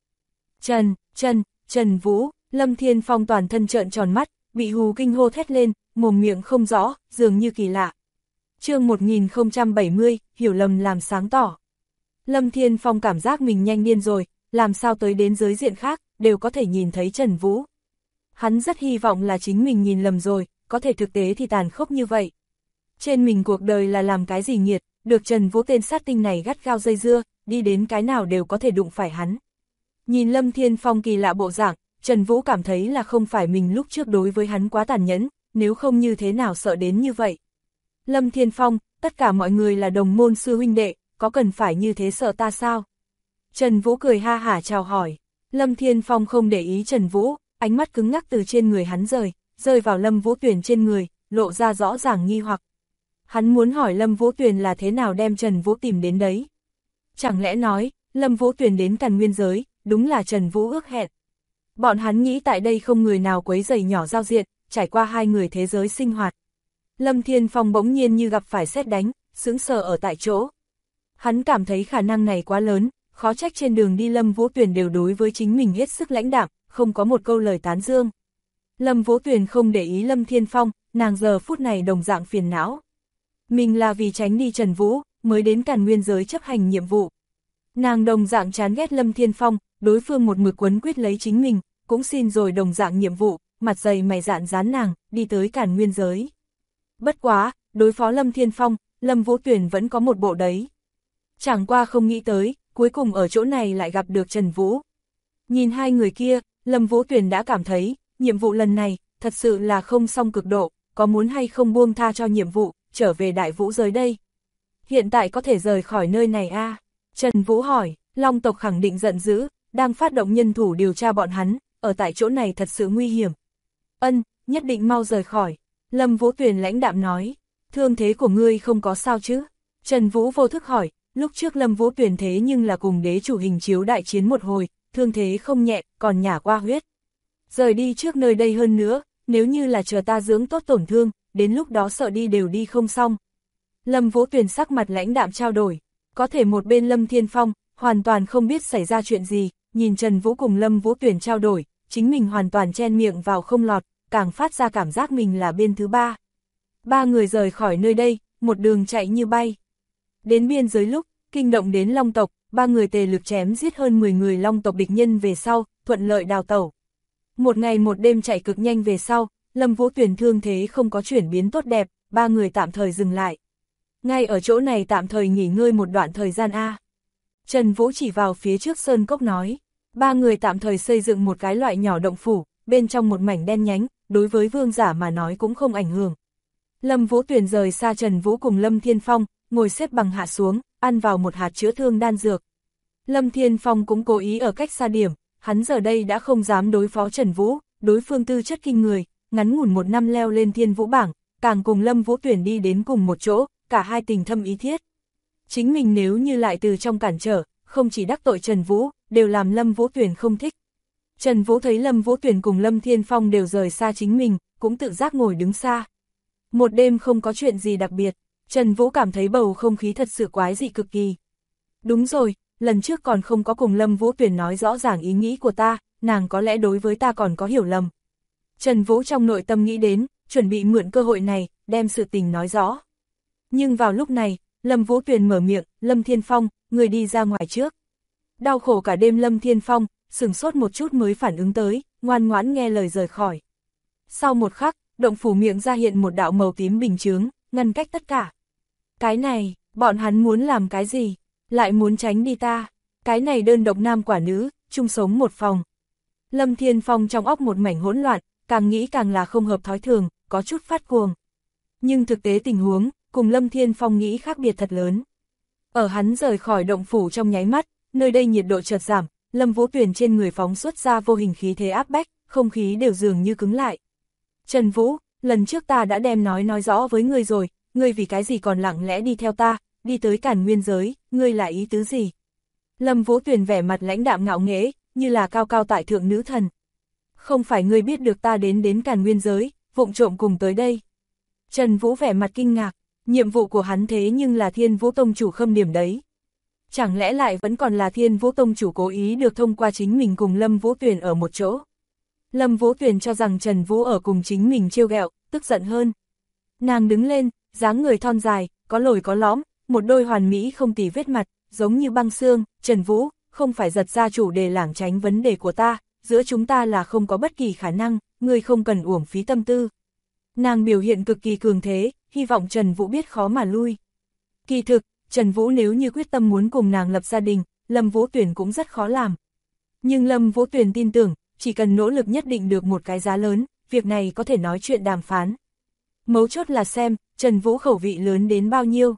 Trần Vũ, Lâm Thiên Phong toàn thân trợn tròn mắt, bị hù kinh hô thét lên, mồm miệng không rõ, dường như kỳ lạ. Chương 1070, hiểu lầm làm sáng tỏ. Lâm Thiên Phong cảm giác mình nhanh điên rồi, làm sao tới đến giới diện khác, đều có thể nhìn thấy Trần Vũ. Hắn rất hy vọng là chính mình nhìn lầm rồi, có thể thực tế thì tàn khốc như vậy. Trên mình cuộc đời là làm cái gì nghiệt, được Trần Vũ tên sát tinh này gắt gao dây dưa, đi đến cái nào đều có thể đụng phải hắn. Nhìn Lâm Thiên Phong kỳ lạ bộ dạng, Trần Vũ cảm thấy là không phải mình lúc trước đối với hắn quá tàn nhẫn, nếu không như thế nào sợ đến như vậy. Lâm Thiên Phong, tất cả mọi người là đồng môn sư huynh đệ, có cần phải như thế sợ ta sao? Trần Vũ cười ha hả chào hỏi. Lâm Thiên Phong không để ý Trần Vũ, ánh mắt cứng ngắc từ trên người hắn rơi vào Lâm Vũ Tuyền trên người, lộ ra rõ ràng nghi hoặc. Hắn muốn hỏi Lâm Vũ Tuyền là thế nào đem Trần Vũ tìm đến đấy. Chẳng lẽ nói, Lâm Vũ Tuyền đến Càn Nguyên giới, đúng là Trần Vũ ước hẹn. Bọn hắn nghĩ tại đây không người nào quấy rầy nhỏ giao diện, trải qua hai người thế giới sinh hoạt. Lâm Thiên Phong bỗng nhiên như gặp phải sét đánh, sững sờ ở tại chỗ. Hắn cảm thấy khả năng này quá lớn, khó trách trên đường đi Lâm Vũ Tuyền đều đối với chính mình hết sức lãnh đạm, không có một câu lời tán dương. Lâm Vũ Tuyền không để ý Lâm Thiên Phong, nàng giờ phút này đồng dạng phiền não. Mình là vì tránh đi Trần Vũ, mới đến Càn Nguyên giới chấp hành nhiệm vụ. Nàng đồng dạng chán ghét Lâm Thiên Phong, đối phương một mực quấn quyết lấy chính mình, cũng xin rồi đồng dạng nhiệm vụ, mặt dày mày dạn dán nàng, đi tới Càn Nguyên giới. Bất quá, đối phó Lâm Thiên Phong, Lâm Vũ Tuyền vẫn có một bộ đấy. Chẳng qua không nghĩ tới, cuối cùng ở chỗ này lại gặp được Trần Vũ. Nhìn hai người kia, Lâm Vũ Tuyền đã cảm thấy, nhiệm vụ lần này, thật sự là không xong cực độ, có muốn hay không buông tha cho nhiệm vụ, trở về Đại Vũ giới đây. Hiện tại có thể rời khỏi nơi này a? Trần Vũ hỏi, Long tộc khẳng định giận dữ, đang phát động nhân thủ điều tra bọn hắn, ở tại chỗ này thật sự nguy hiểm. Ân, nhất định mau rời khỏi. Lâm Vũ Tuyền lãnh đạm nói, thương thế của ngươi không có sao chứ? Trần Vũ vô thức hỏi, lúc trước Lâm Vũ Tuyền thế nhưng là cùng đế chủ hình chiếu đại chiến một hồi, thương thế không nhẹ, còn nhả qua huyết. Rời đi trước nơi đây hơn nữa, nếu như là chờ ta dưỡng tốt tổn thương, đến lúc đó sợ đi đều đi không xong. Lâm Vũ Tuyền sắc mặt lãnh đạm trao đổi, có thể một bên Lâm Thiên Phong, hoàn toàn không biết xảy ra chuyện gì, nhìn Trần Vũ cùng Lâm Vũ Tuyển trao đổi, chính mình hoàn toàn chen miệng vào không lọt, càng phát ra cảm giác mình là bên thứ ba. Ba người rời khỏi nơi đây, một đường chạy như bay. Đến biên giới lúc, kinh động đến Long tộc, ba người tề lực chém giết hơn 10 người Long tộc địch nhân về sau, thuận lợi đào tẩu. Một ngày một đêm chạy cực nhanh về sau, Lâm Vũ Tuyển thương thế không có chuyển biến tốt đẹp, ba người tạm thời dừng lại. Ngay ở chỗ này tạm thời nghỉ ngơi một đoạn thời gian a. Trần Vũ chỉ vào phía trước sơn cốc nói, ba người tạm thời xây dựng một cái loại nhỏ động phủ, bên trong một mảnh đen nhánh, đối với vương giả mà nói cũng không ảnh hưởng. Lâm Vũ Tuyển rời xa Trần Vũ cùng Lâm Thiên Phong, ngồi xếp bằng hạ xuống, ăn vào một hạt chữa thương đan dược. Lâm Thiên Phong cũng cố ý ở cách xa điểm, hắn giờ đây đã không dám đối phó Trần Vũ, đối phương tư chất kinh người, ngắn ngủn một năm leo lên Thiên Vũ bảng, càng cùng Lâm Vũ Tuyển đi đến cùng một chỗ, cả hai tình thâm ý thiết. Chính mình nếu như lại từ trong cản trở, không chỉ đắc tội Trần Vũ, đều làm Lâm Vũ Tuyển không thích. Trần Vũ thấy Lâm Vũ Tuyển cùng Lâm Thiên Phong đều rời xa chính mình, cũng tự giác ngồi đứng xa. Một đêm không có chuyện gì đặc biệt, Trần Vũ cảm thấy bầu không khí thật sự quái dị cực kỳ. Đúng rồi, lần trước còn không có cùng Lâm Vũ Tuyển nói rõ ràng ý nghĩ của ta, nàng có lẽ đối với ta còn có hiểu lầm. Trần Vũ trong nội tâm nghĩ đến, chuẩn bị mượn cơ hội này, đem sự tình nói rõ. Nhưng vào lúc này, Lâm Vũ Tuyển mở miệng, Lâm Thiên Phong, người đi ra ngoài trước. Đau khổ cả đêm Lâm Thiên Phong, sửng sốt một chút mới phản ứng tới, ngoan ngoãn nghe lời rời khỏi. Sau một khắc, động phủ miệng ra hiện một đạo màu tím bình chướng, ngăn cách tất cả. Cái này, bọn hắn muốn làm cái gì? Lại muốn tránh đi ta? Cái này đơn độc nam quả nữ, chung sống một phòng. Lâm Thiên Phong trong óc một mảnh hỗn loạn, càng nghĩ càng là không hợp thói thường, có chút phát cuồng. Nhưng thực tế tình huống, cùng Lâm Thiên Phong nghĩ khác biệt thật lớn. Ở hắn rời khỏi động phủ trong nháy mắt, nơi đây nhiệt độ chợt giảm, Lâm Vũ Tuyển trên người phóng xuất ra vô hình khí thế áp bách, không khí đều dường như cứng lại. Trần Vũ, lần trước ta đã đem nói rõ với ngươi rồi, ngươi vì cái gì còn lặng lẽ đi theo ta, đi tới Càn Nguyên giới, ngươi là ý tứ gì? Lâm Vũ Tuyển vẻ mặt lãnh đạm ngạo nghễ, như là cao cao tại thượng nữ thần. Không phải ngươi biết được ta đến Càn Nguyên giới, vụng trộm cùng tới đây. Trần Vũ vẻ mặt kinh ngạc, nhiệm vụ của hắn thế nhưng là Thiên Vũ Tông chủ khâm điểm đấy. Chẳng lẽ lại vẫn còn là Thiên Vũ Tông chủ cố ý được thông qua chính mình cùng Lâm Vũ Tuyển ở một chỗ? Lâm Vũ Tuyển cho rằng Trần Vũ ở cùng chính mình trêu ghẹo, tức giận hơn. Nàng đứng lên, dáng người thon dài, có lồi có lõm, một đôi hoàn mỹ không tì vết mặt, giống như băng xương. Trần Vũ, không phải giật ra chủ đề lảng tránh vấn đề của ta, giữa chúng ta là không có bất kỳ khả năng, ngươi không cần uổng phí tâm tư. Nàng biểu hiện cực kỳ cường thế, hy vọng Trần Vũ biết khó mà lui. Kỳ thực, Trần Vũ nếu như quyết tâm muốn cùng nàng lập gia đình, Lâm Vũ Tuyển cũng rất khó làm. Nhưng Lâm Vũ Tuyển tin tưởng, chỉ cần nỗ lực nhất định được một cái giá lớn, việc này có thể nói chuyện đàm phán. Mấu chốt là xem, Trần Vũ khẩu vị lớn đến bao nhiêu.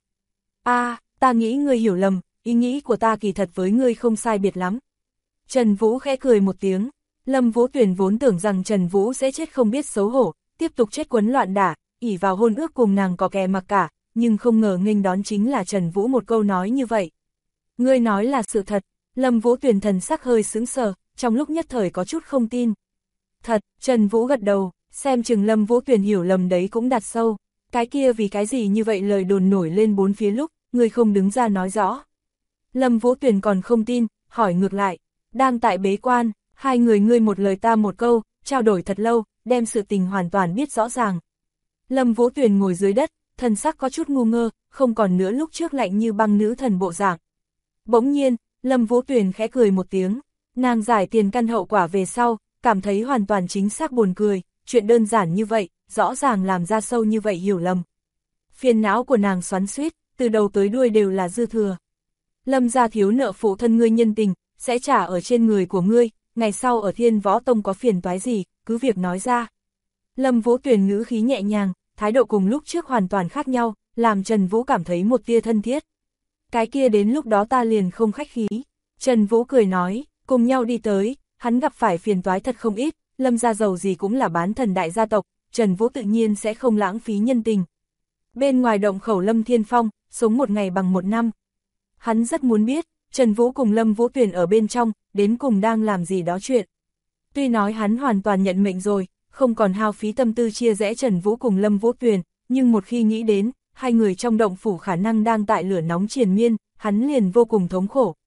Ta nghĩ ngươi hiểu lầm, ý nghĩ của ta kỳ thật với ngươi không sai biệt lắm. Trần Vũ khẽ cười một tiếng, Lâm Vũ Tuyển vốn tưởng rằng Trần Vũ sẽ chết không biết xấu hổ, tiếp tục chết quấn loạn đả, ỷ vào hôn ước cùng nàng có kè mặc cả, nhưng không ngờ nghênh đón chính là Trần Vũ một câu nói như vậy. Ngươi nói là sự thật, Lâm Vũ Tuyển thần sắc hơi sững sờ, trong lúc nhất thời có chút không tin. Thật, Trần Vũ gật đầu, xem chừng Lâm Vũ Tuyển hiểu lầm đấy cũng đặt sâu. Cái kia vì cái gì như vậy lời đồn nổi lên bốn phía lúc, ngươi không đứng ra nói rõ. Lâm Vũ Tuyển còn không tin, hỏi ngược lại, đang tại bế quan, hai người ngươi một lời ta một câu, trao đổi thật lâu, đem sự tình hoàn toàn biết rõ ràng. Lâm Vũ Tuyển ngồi dưới đất, thần sắc có chút ngu ngơ, không còn nữa lúc trước lạnh như băng nữ thần bộ dạng. Bỗng nhiên, Lâm Vũ Tuyển khẽ cười một tiếng, nàng giải tiền căn hậu quả về sau, cảm thấy hoàn toàn chính xác buồn cười, chuyện đơn giản như vậy, rõ ràng làm ra sâu như vậy hiểu lầm. Phiền não của nàng xoắn xuýt, từ đầu tới đuôi đều là dư thừa. Lâm gia thiếu nợ phụ thân ngươi nhân tình, sẽ trả ở trên người của ngươi, ngày sau ở Thiên Võ Tông có phiền toái gì, cứ việc nói ra. Lâm Vũ Tuyển ngữ khí nhẹ nhàng, thái độ cùng lúc trước hoàn toàn khác nhau, làm Trần Vũ cảm thấy một tia thân thiết. Cái kia đến lúc đó ta liền không khách khí. Trần Vũ cười nói, cùng nhau đi tới, hắn gặp phải phiền toái thật không ít, Lâm gia giàu gì cũng là bán thần đại gia tộc, Trần Vũ tự nhiên sẽ không lãng phí nhân tình. Bên ngoài động khẩu Lâm Thiên Phong, sống một ngày bằng một năm. Hắn rất muốn biết, Trần Vũ cùng Lâm Vũ Tuyển ở bên trong, đến cùng đang làm gì đó chuyện. Tuy nói hắn hoàn toàn nhận mệnh rồi, không còn hao phí tâm tư chia rẽ Trần Vũ cùng Lâm Vũ Tuyển, nhưng một khi nghĩ đến, hai người trong động phủ khả năng đang tại lửa nóng triền miên, hắn liền vô cùng thống khổ.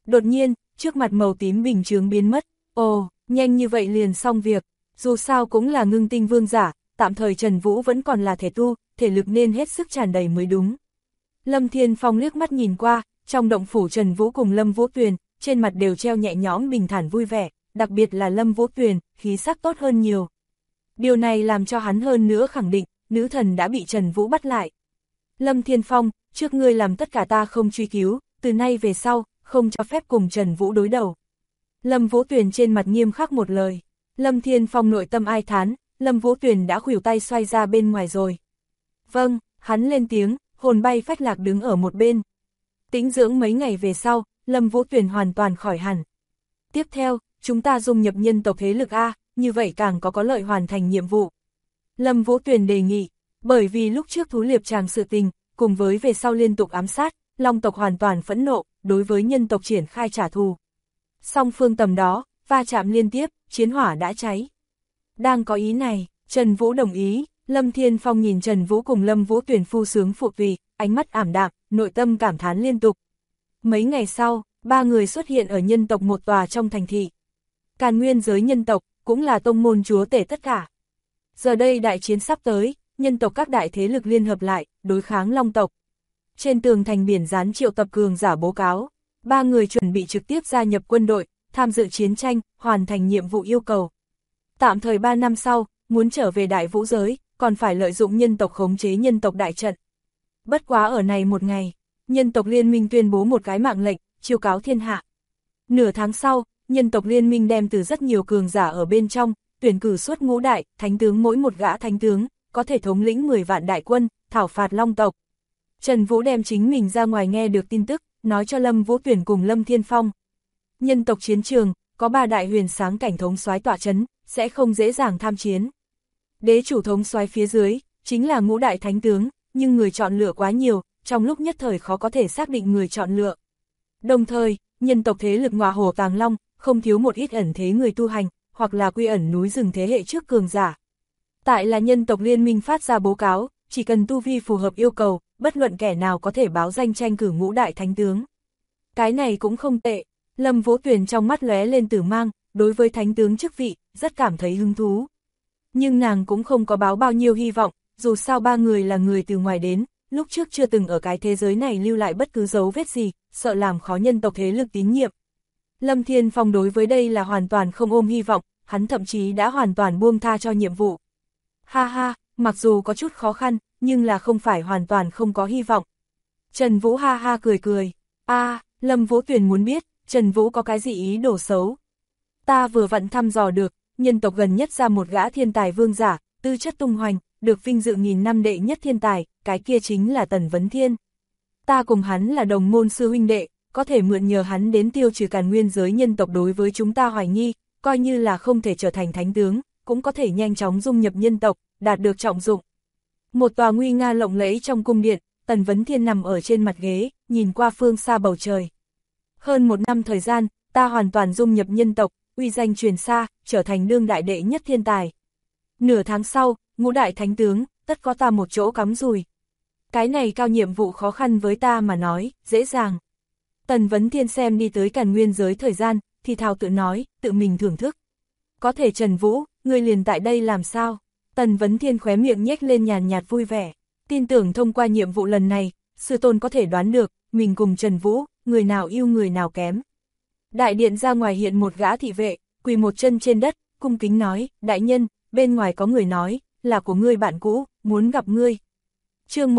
Đột nhiên, trước mặt màu tím bình chướng biến mất. Ồ, nhanh như vậy liền xong việc. Dù sao cũng là ngưng tinh vương giả, tạm thời Trần Vũ vẫn còn là thể tu, thể lực nên hết sức tràn đầy mới đúng. Lâm Thiên Phong liếc mắt nhìn qua, trong động phủ Trần Vũ cùng Lâm Vũ Tuyền, trên mặt đều treo nhẹ nhõm bình thản vui vẻ, đặc biệt là Lâm Vũ Tuyền, khí sắc tốt hơn nhiều. Điều này làm cho hắn hơn nữa khẳng định, nữ thần đã bị Trần Vũ bắt lại. Lâm Thiên Phong, trước ngươi làm tất cả ta không truy cứu, từ nay về sau, không cho phép cùng Trần Vũ đối đầu. Lâm Vũ Tuyền trên mặt nghiêm khắc một lời. Lâm Thiên Phong nội tâm ai thán, Lâm Vũ Tuyền đã khuỷu tay xoay ra bên ngoài rồi. Vâng, hắn lên tiếng, hồn bay phách lạc đứng ở một bên. Tĩnh dưỡng mấy ngày về sau, Lâm Vũ Tuyền hoàn toàn khỏi hẳn. Tiếp theo, chúng ta dung nhập nhân tộc thế lực A, như vậy càng có lợi hoàn thành nhiệm vụ. Lâm Vũ Tuyền đề nghị, bởi vì lúc trước thú liệp tràng sự tình, cùng với về sau liên tục ám sát, Long tộc hoàn toàn phẫn nộ, đối với nhân tộc triển khai trả thù. Song phương tầm đó, va chạm liên tiếp, chiến hỏa đã cháy. Đang có ý này, Trần Vũ đồng ý, Lâm Thiên Phong nhìn Trần Vũ cùng Lâm Vũ Tuyền phu sướng phụ tùy, ánh mắt ảm đạm, nội tâm cảm thán liên tục. Mấy ngày sau, ba người xuất hiện ở nhân tộc một tòa trong thành thị. Càn nguyên giới nhân tộc, cũng là tông môn chúa tể tất cả. Giờ đây đại chiến sắp tới, nhân tộc các đại thế lực liên hợp lại, đối kháng Long tộc. Trên tường thành biển dán triệu tập cường giả bố cáo, ba người chuẩn bị trực tiếp gia nhập quân đội, tham dự chiến tranh, hoàn thành nhiệm vụ yêu cầu. Tạm thời 3 năm sau, muốn trở về đại vũ giới, còn phải lợi dụng nhân tộc khống chế nhân tộc đại trận. Bất quá ở này một ngày, nhân tộc liên minh tuyên bố một cái mạng lệnh, chiêu cáo thiên hạ. Nửa tháng sau, nhân tộc liên minh đem từ rất nhiều cường giả ở bên trong, tuyển cử suốt ngũ đại, thánh tướng mỗi một gã thánh tướng, có thể thống lĩnh 10 vạn đại quân, thảo phạt Long tộc. Trần Vũ đem chính mình ra ngoài nghe được tin tức, nói cho Lâm Vũ Tuyền cùng Lâm Thiên Phong. Nhân tộc chiến trường, có 3 đại huyền sáng cảnh thống soái tọa chấn, sẽ không dễ dàng tham chiến. Đế chủ thống soái phía dưới, chính là ngũ đại thánh tướng, nhưng người chọn lựa quá nhiều, trong lúc nhất thời khó có thể xác định người chọn lựa. Đồng thời, nhân tộc thế lực Ngọa Hổ Tàng Long, không thiếu một ít ẩn thế người tu hành, hoặc là quy ẩn núi rừng thế hệ trước cường giả. Tại là nhân tộc liên minh phát ra báo cáo, chỉ cần tu vi phù hợp yêu cầu, bất luận kẻ nào có thể báo danh tranh cử ngũ đại thánh tướng. Cái này cũng không tệ, Lâm Vũ Tuyền trong mắt lóe lên tử mang, đối với thánh tướng chức vị, rất cảm thấy hứng thú. Nhưng nàng cũng không có báo bao nhiêu hy vọng, dù sao ba người là người từ ngoài đến, lúc trước chưa từng ở cái thế giới này lưu lại bất cứ dấu vết gì, sợ làm khó nhân tộc thế lực tín nhiệm. Lâm Thiên Phong đối với đây là hoàn toàn không ôm hy vọng, hắn thậm chí đã hoàn toàn buông tha cho nhiệm vụ. Ha ha, mặc dù có chút khó khăn, nhưng là không phải hoàn toàn không có hy vọng. Trần Vũ ha ha cười cười. Lâm Vũ Tuyền muốn biết, Trần Vũ có cái gì ý đồ xấu. Ta vừa vặn thăm dò được, nhân tộc gần nhất ra một gã thiên tài vương giả, tư chất tung hoành, được vinh dự 1000 năm đệ nhất thiên tài, cái kia chính là Tần Vấn Thiên. Ta cùng hắn là đồng môn sư huynh đệ, có thể mượn nhờ hắn đến tiêu trừ càn nguyên giới nhân tộc đối với chúng ta hoài nghi, coi như là không thể trở thành thánh tướng, cũng có thể nhanh chóng dung nhập nhân tộc, đạt được trọng dụng. Một tòa nguy nga lộng lẫy trong cung điện, Tần Vấn Thiên nằm ở trên mặt ghế, nhìn qua phương xa bầu trời. Hơn 1 năm thời gian, ta hoàn toàn dung nhập nhân tộc, uy danh truyền xa, trở thành đương đại đệ nhất thiên tài. Nửa tháng sau, ngũ đại thánh tướng, tất có ta một chỗ cắm rùi. Cái này cao nhiệm vụ khó khăn với ta mà nói, dễ dàng. Tần Vấn Thiên xem đi tới càn nguyên giới thời gian, thì thào tự nói, tự mình thưởng thức. Có thể Trần Vũ, ngươi liền tại đây làm sao? Tần Vấn Thiên khóe miệng nhếch lên nhàn nhạt vui vẻ, tin tưởng thông qua nhiệm vụ lần này, sư tôn có thể đoán được, mình cùng Trần Vũ, người nào yêu người nào kém. Đại điện ra ngoài hiện một gã thị vệ, quỳ một chân trên đất, cung kính nói, đại nhân, bên ngoài có người nói, là của ngươi bạn cũ, muốn gặp ngươi. Chương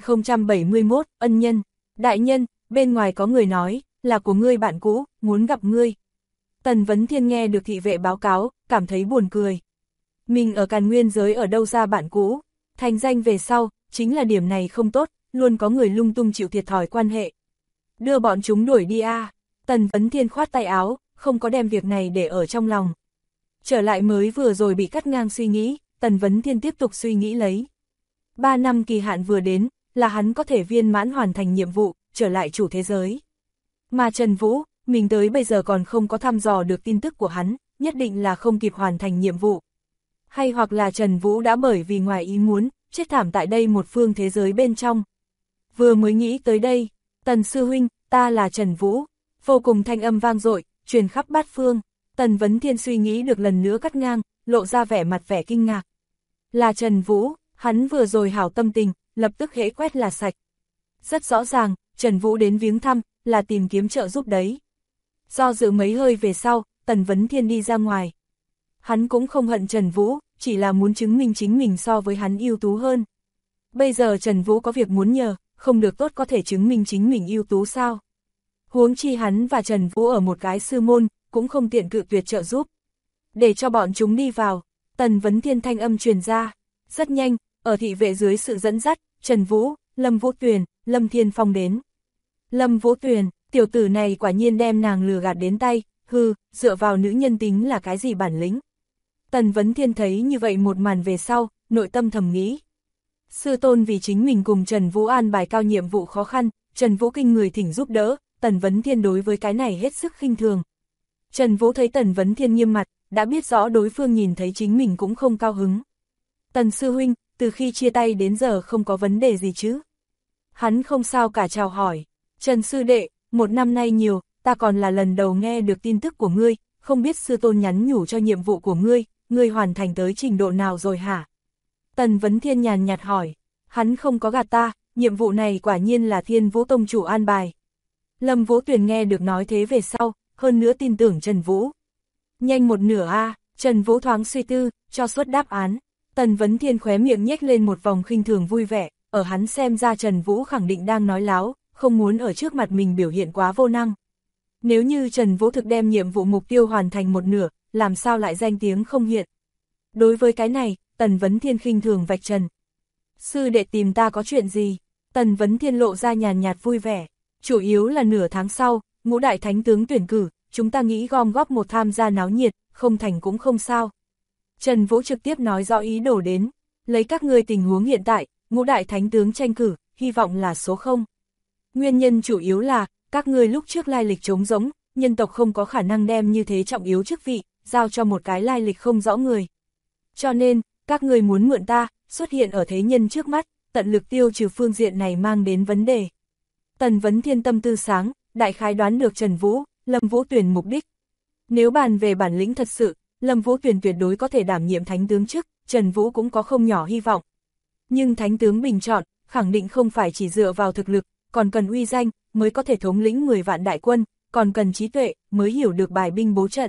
1071, ân nhân, đại nhân, bên ngoài có người nói, là của ngươi bạn cũ, muốn gặp ngươi. Tần Vấn Thiên nghe được thị vệ báo cáo, cảm thấy buồn cười. Mình ở càn nguyên giới ở đâu ra bạn cũ, thành danh về sau, chính là điểm này không tốt, luôn có người lung tung chịu thiệt thòi quan hệ. Đưa bọn chúng đuổi đi a. Tần Vấn Thiên khoát tay áo, không có đem việc này để ở trong lòng. Trở lại mới vừa rồi bị cắt ngang suy nghĩ, Tần Vấn Thiên tiếp tục suy nghĩ lấy. 3 năm kỳ hạn vừa đến, là hắn có thể viên mãn hoàn thành nhiệm vụ, trở lại chủ thế giới. Mà Trần Vũ, mình tới bây giờ còn không có thăm dò được tin tức của hắn, nhất định là không kịp hoàn thành nhiệm vụ. Hay hoặc là Trần Vũ đã bởi vì ngoài ý muốn, chết thảm tại đây một phương thế giới bên trong. Vừa mới nghĩ tới đây, Tần sư huynh, ta là Trần Vũ. Vô cùng thanh âm vang dội, truyền khắp bát phương. Tần Vấn Thiên suy nghĩ được lần nữa cắt ngang, lộ ra vẻ mặt vẻ kinh ngạc. Là Trần Vũ, hắn vừa rồi hảo tâm tình, lập tức hễ quét là sạch. Rất rõ ràng, Trần Vũ đến viếng thăm, là tìm kiếm trợ giúp đấy. Do dự mấy hơi về sau, Tần Vấn Thiên đi ra ngoài. Hắn cũng không hận Trần Vũ, chỉ là muốn chứng minh chính mình so với hắn ưu tú hơn. Bây giờ Trần Vũ có việc muốn nhờ, không được tốt có thể chứng minh chính mình ưu tú sao. Huống chi hắn và Trần Vũ ở một cái sư môn, cũng không tiện cự tuyệt trợ giúp. Để cho bọn chúng đi vào, Tần Vấn Thiên thanh âm truyền ra. Rất nhanh, ở thị vệ dưới sự dẫn dắt, Trần Vũ, Lâm Vũ Tuyền, Lâm Thiên Phong đến. Lâm Vũ Tuyền, tiểu tử này quả nhiên đem nàng lừa gạt đến tay, dựa vào nữ nhân tính là cái gì bản lĩnh. Tần Vấn Thiên thấy như vậy một màn về sau, nội tâm thầm nghĩ. Sư tôn vì chính mình cùng Trần Vũ an bài cao nhiệm vụ khó khăn, Trần Vũ kinh người thỉnh giúp đỡ, Tần Vấn Thiên đối với cái này hết sức khinh thường. Trần Vũ thấy Tần Vấn Thiên nghiêm mặt, đã biết rõ đối phương nhìn thấy chính mình cũng không cao hứng. Tần sư huynh, từ khi chia tay đến giờ không có vấn đề gì chứ? Hắn không sao cả chào hỏi. Trần sư đệ, một năm nay nhiều, ta còn là lần đầu nghe được tin tức của ngươi, không biết sư tôn nhắn nhủ cho nhiệm vụ của ngươi hoàn thành tới trình độ nào rồi hả? Tần Vấn Thiên nhàn nhạt hỏi. Hắn không có gạt ta, nhiệm vụ này quả nhiên là Thiên Vũ Tông chủ an bài. Lâm Vũ Tuyền nghe được nói thế về sau, hơn nữa tin tưởng Trần Vũ. Nhanh một nửa Trần Vũ thoáng suy tư, cho suốt đáp án. Tần Vấn Thiên khóe miệng nhếch lên một vòng khinh thường vui vẻ, ở hắn xem ra Trần Vũ khẳng định đang nói láo, không muốn ở trước mặt mình biểu hiện quá vô năng. Nếu như Trần Vũ thực đem nhiệm vụ mục tiêu hoàn thành một nửa, làm sao lại danh tiếng không hiện. Đối với cái này, Tần Vấn Thiên khinh thường vạch trần. Sư đệ tìm ta có chuyện gì? Tần Vấn Thiên lộ ra nhàn nhạt vui vẻ. Chủ yếu là nửa tháng sau, ngũ đại thánh tướng tuyển cử, chúng ta nghĩ gom góp một tham gia náo nhiệt, không thành cũng không sao. Trần Vũ trực tiếp nói rõ ý đồ đến, lấy các ngươi tình huống hiện tại, ngũ đại thánh tướng tranh cử, hy vọng là số 0. Nguyên nhân chủ yếu là, các ngươi lúc trước lai lịch trống rỗng, nhân tộc không có khả năng đem như thế trọng yếu chức vị, giao cho một cái lai lịch không rõ người. Cho nên, các ngươi muốn mượn ta, xuất hiện ở thế nhân trước mắt, tận lực tiêu trừ phương diện này mang đến vấn đề. Tần Vấn Thiên tâm tư sáng, đại khái đoán được Trần Vũ, Lâm Vũ Tuyền mục đích. Nếu bàn về bản lĩnh thật sự, Lâm Vũ Tuyền tuyệt đối có thể đảm nhiệm thánh tướng chức, Trần Vũ cũng có không nhỏ hy vọng. Nhưng thánh tướng bình chọn, khẳng định không phải chỉ dựa vào thực lực, còn cần uy danh, mới có thể thống lĩnh 10 vạn đại quân, còn cần trí tuệ, mới hiểu được bài binh bố trận.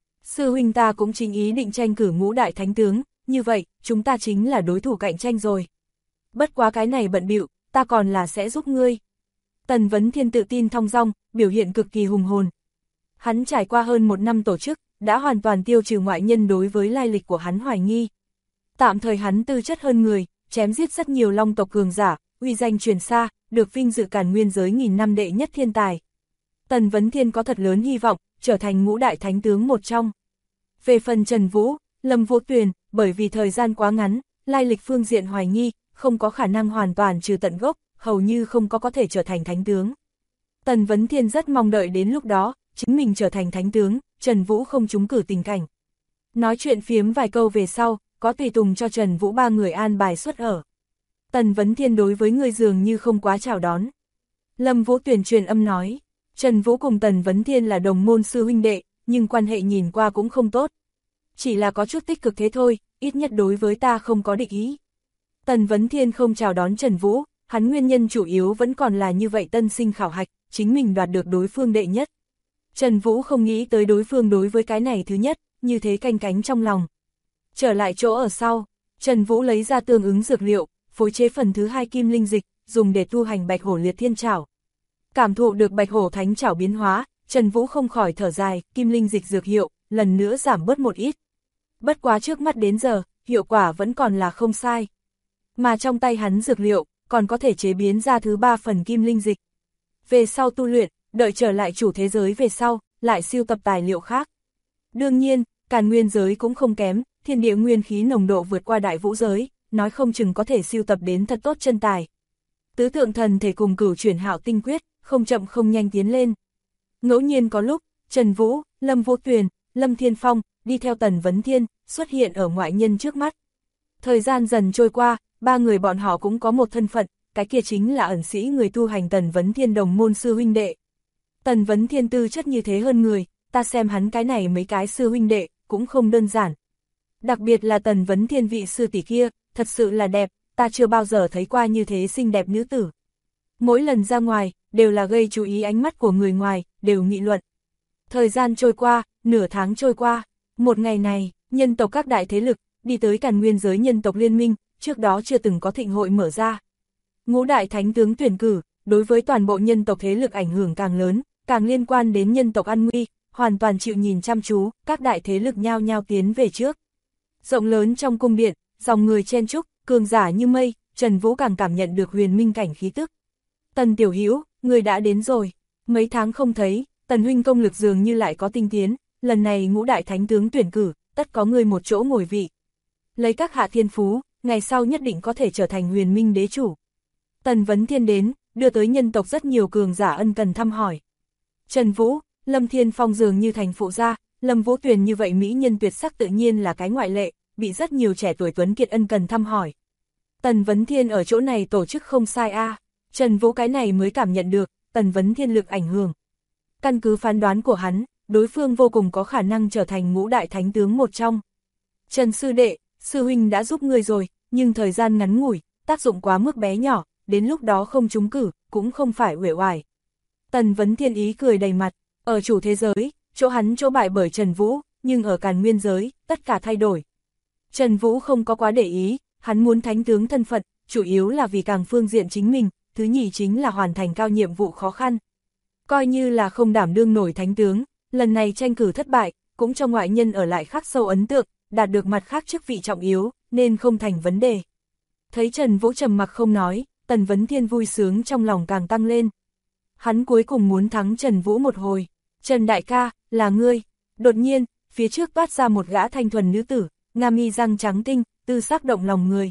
Sư huynh ta cũng chính ý định tranh cử ngũ đại thánh tướng, như vậy, chúng ta chính là đối thủ cạnh tranh rồi. Bất quá cái này bận bịu, ta còn là sẽ giúp ngươi. Tần Vấn Thiên tự tin thong dong, biểu hiện cực kỳ hùng hồn. Hắn trải qua hơn 1 năm tổ chức, đã hoàn toàn tiêu trừ ngoại nhân đối với lai lịch của hắn hoài nghi. Tạm thời hắn tư chất hơn người, chém giết rất nhiều long tộc cường giả, uy danh truyền xa, được vinh dự Càn Nguyên giới nghìn năm đệ nhất thiên tài. Tần Vấn Thiên có thật lớn hy vọng, trở thành ngũ đại thánh tướng một trong. Về phần Trần Vũ, Lâm Vũ Tuyền, bởi vì thời gian quá ngắn, lai lịch phương diện hoài nghi, không có khả năng hoàn toàn trừ tận gốc, hầu như không có thể trở thành thánh tướng. Tần Vấn Thiên rất mong đợi đến lúc đó, chính mình trở thành thánh tướng, Trần Vũ không trúng cử tình cảnh. Nói chuyện phiếm vài câu về sau, có tùy tùng cho Trần Vũ 3 người an bài xuất ở. Tần Vấn Thiên đối với người dường như không quá chào đón. Lâm Vũ Tuyền truyền âm nói, Trần Vũ cùng Tần Vấn Thiên là đồng môn sư huynh đệ, nhưng quan hệ nhìn qua cũng không tốt. Chỉ là có chút tích cực thế thôi, ít nhất đối với ta không có địch ý. Tần Vấn Thiên không chào đón Trần Vũ, hắn nguyên nhân chủ yếu vẫn còn là như vậy tân sinh khảo hạch, chính mình đoạt được đối phương đệ nhất. Trần Vũ không nghĩ tới đối phương đối với cái này thứ nhất, như thế canh cánh trong lòng. Trở lại chỗ ở sau, Trần Vũ lấy ra tương ứng dược liệu, phối chế phần thứ 2 kim linh dịch, dùng để tu hành Bạch Hổ Liệt Thiên Trảo. Cảm thụ được Bạch Hổ Thánh Trảo biến hóa, Trần Vũ không khỏi thở dài, kim linh dịch dược hiệu, lần nữa giảm bớt một ít. Bất quá trước mắt đến giờ, hiệu quả vẫn còn là không sai. Mà trong tay hắn dược liệu, còn có thể chế biến ra thứ 3 phần kim linh dịch. Về sau tu luyện, đợi trở lại chủ thế giới về sau, lại sưu tập tài liệu khác. Đương nhiên, Càn Nguyên giới cũng không kém, thiên địa nguyên khí nồng độ vượt qua đại vũ giới, nói không chừng có thể sưu tập đến thật tốt chân tài. Tứ tượng thần thể cùng Cửu Chuyển Hạo tinh quyết, không chậm không nhanh tiến lên. Ngẫu nhiên có lúc, Trần Vũ, Lâm Vũ Tuyền, Lâm Thiên Phong, đi theo Tần Vấn Thiên, xuất hiện ở ngoại nhân trước mắt. Thời gian dần trôi qua, 3 người bọn họ cũng có một thân phận, cái kia chính là ẩn sĩ người tu hành Tần Vấn Thiên đồng môn sư huynh đệ. Tần Vấn Thiên tư chất như thế hơn người, ta xem hắn cái này mấy cái sư huynh đệ, cũng không đơn giản. Đặc biệt là Tần Vấn Thiên vị sư tỷ kia, thật sự là đẹp, ta chưa bao giờ thấy qua như thế xinh đẹp nữ tử. Mỗi lần ra ngoài, đều là gây chú ý ánh mắt của người ngoài, đều nghị luận. Thời gian trôi qua, nửa tháng trôi qua, một ngày này, nhân tộc các đại thế lực, đi tới Càn Nguyên giới nhân tộc liên minh, trước đó chưa từng có thịnh hội mở ra. Ngũ đại thánh tướng tuyển cử, đối với toàn bộ nhân tộc thế lực ảnh hưởng càng lớn, càng liên quan đến nhân tộc an nguy, hoàn toàn chịu nhìn chăm chú, các đại thế lực nhao nhao tiến về trước. Rộng lớn trong cung điện, dòng người chen chúc, cường giả như mây, Trần Vũ càng cảm nhận được huyền minh cảnh khí tức. Tần tiểu hữu, người đã đến rồi, mấy tháng không thấy, Tần huynh công lực dường như lại có tinh tiến, lần này ngũ đại thánh tướng tuyển cử, tất có người một chỗ ngồi vị. Lấy các hạ thiên phú, ngày sau nhất định có thể trở thành huyền minh đế chủ. Tần Vấn Thiên đến, đưa tới nhân tộc rất nhiều cường giả ân cần thăm hỏi. Trần Vũ, Lâm Thiên Phong dường như thành phụ gia, Lâm Vũ Tuyền như vậy mỹ nhân tuyệt sắc tự nhiên là cái ngoại lệ, bị rất nhiều trẻ tuổi tuấn kiệt ân cần thăm hỏi. Tần Vấn Thiên ở chỗ này tổ chức không sai a. Trần Vũ cái này mới cảm nhận được, Tần Vấn Thiên lực ảnh hưởng. Căn cứ phán đoán của hắn, đối phương vô cùng có khả năng trở thành ngũ đại thánh tướng một trong. Trần sư đệ, sư huynh đã giúp ngươi rồi, nhưng thời gian ngắn ngủi, tác dụng quá mức bé nhỏ, đến lúc đó không trúng cử, cũng không phải uể oải. Tần Vấn Thiên ý cười đầy mặt, ở chủ thế giới, chỗ hắn chỗ bại bởi Trần Vũ, nhưng ở Càn Nguyên giới, tất cả thay đổi. Trần Vũ không có quá để ý, hắn muốn thánh tướng thân phận, chủ yếu là vì càng phương diện chính mình, thứ nhì chính là hoàn thành cao nhiệm vụ khó khăn. Coi như là không đảm đương nổi thánh tướng, lần này tranh cử thất bại, cũng cho ngoại nhân ở lại khắc sâu ấn tượng, đạt được mặt khác chức vị trọng yếu, nên không thành vấn đề. Thấy Trần Vũ trầm mặc không nói, Tần Vấn Thiên vui sướng trong lòng càng tăng lên. Hắn cuối cùng muốn thắng Trần Vũ một hồi. Trần đại ca, là ngươi. Đột nhiên, phía trước toát ra một gã thanh thuần nữ tử, nga mi răng trắng tinh, tư sắc động lòng người.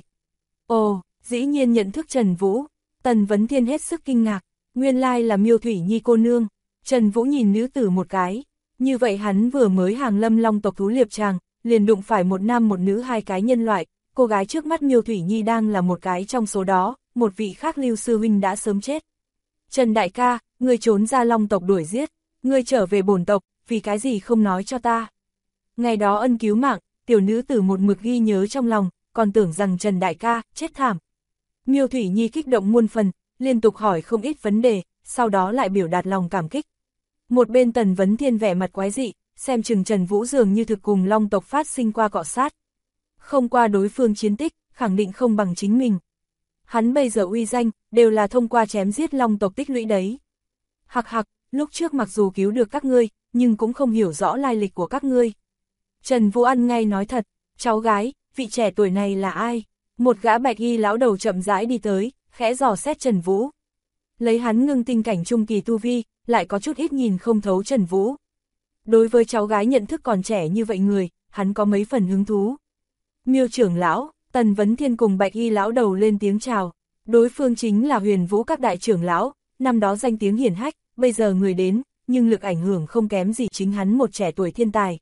Ồ, dĩ nhiên nhận thức Trần Vũ. Tần Vấn Thiên hết sức kinh ngạc, nguyên lai là Miêu Thủy Nhi cô nương. Trần Vũ nhìn nữ tử một cái, như vậy hắn vừa mới hàng lâm long tộc thú liệp tràng, liền đụng phải một nam một nữ hai cái nhân loại, cô gái trước mắt Miêu Thủy Nhi đang là một cái trong số đó, một vị khác Lưu sư huynh đã sớm chết. Trần đại ca, ngươi trốn ra long tộc đuổi giết, ngươi trở về bổn tộc, vì cái gì không nói cho ta. Ngày đó ân cứu mạng, tiểu nữ tử một mực ghi nhớ trong lòng, còn tưởng rằng Trần đại ca, chết thảm. Miêu Thủy Nhi kích động muôn phần, liên tục hỏi không ít vấn đề, sau đó lại biểu đạt lòng cảm kích. Một bên Tần Vấn Thiên vẻ mặt quái dị, xem chừng Trần Vũ dường như thực cùng long tộc phát sinh qua cọ sát. Không qua đối phương chiến tích, khẳng định không bằng chính mình. Hắn bây giờ uy danh, đều là thông qua chém giết long tộc tích lũy đấy. Hạc hạc, lúc trước mặc dù cứu được các ngươi, nhưng cũng không hiểu rõ lai lịch của các ngươi. Trần Vũ ăn ngay nói thật, cháu gái, vị trẻ tuổi này là ai? Một gã bạch y lão đầu chậm rãi đi tới, khẽ dò xét Trần Vũ. Lấy hắn ngưng tinh cảnh trung kỳ tu vi, lại có chút ít nhìn không thấu Trần Vũ. Đối với cháu gái nhận thức còn trẻ như vậy người, hắn có mấy phần hứng thú. Miêu trưởng lão, Tần Vấn Thiên cùng bạch y lão đầu lên tiếng chào. Đối phương chính là Huyền Vũ các đại trưởng lão, năm đó danh tiếng hiển hách, bây giờ người đến, nhưng lực ảnh hưởng không kém gì chính hắn một trẻ tuổi thiên tài.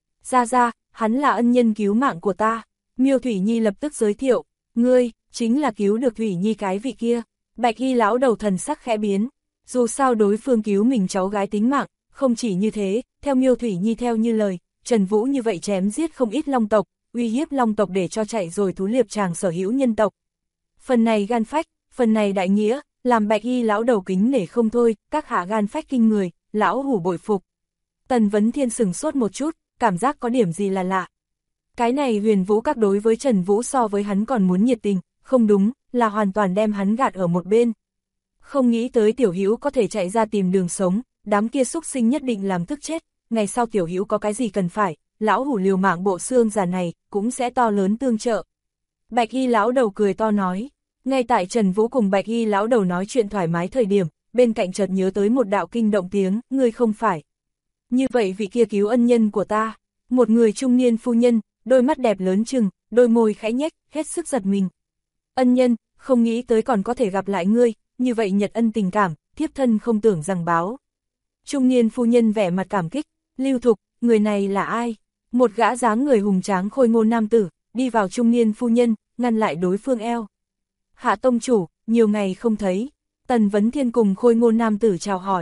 Ra, hắn là ân nhân cứu mạng của ta. Miêu Thủy Nhi lập tức giới thiệu, ngươi, chính là cứu được Thủy Nhi cái vị kia. Bạch y lão đầu thần sắc khẽ biến, dù sao đối phương cứu mình cháu gái tính mạng, không chỉ như thế, theo Miêu Thủy Nhi theo như lời, Trần Vũ như vậy chém giết không ít long tộc, uy hiếp long tộc để cho chạy rồi thú liệp tràng sở hữu nhân tộc. Phần này gan phách, phần này đại nghĩa, làm bạch y lão đầu kính nể không thôi, các hạ gan phách kinh người, lão hủ bội phục. Tần Vấn Thiên sừng sốt một chút, cảm giác có điểm gì là lạ. Cái này Huyền Vũ các đối với Trần Vũ so với hắn còn muốn nhiệt tình, không đúng, là hoàn toàn đem hắn gạt ở một bên. Không nghĩ tới tiểu hữu có thể chạy ra tìm đường sống, đám kia xúc sinh nhất định làm tức chết, ngày sau tiểu hữu có cái gì cần phải, lão hủ liều mạng bộ xương già này, cũng sẽ to lớn tương trợ. Bạch y lão đầu cười to nói, ngay tại Trần Vũ cùng bạch y lão đầu nói chuyện thoải mái thời điểm, bên cạnh chợt nhớ tới một đạo kinh động tiếng, ngươi không phải. Như vậy vị kia cứu ân nhân của ta, một người trung niên phu nhân, đôi mắt đẹp lớn chừng, đôi môi khẽ nhếch, hết sức giật mình. Ân nhân, không nghĩ tới còn có thể gặp lại ngươi, như vậy nhật ân tình cảm, thiếp thân không tưởng rằng báo. Trung niên phu nhân vẻ mặt cảm kích, Lưu Thục, người này là ai? Một gã dáng người hùng tráng khôi ngô nam tử, đi vào trung niên phu nhân, ngăn lại đối phương eo. Hạ tông chủ, nhiều ngày không thấy. Tần Vấn Thiên cùng khôi ngô nam tử chào hỏi.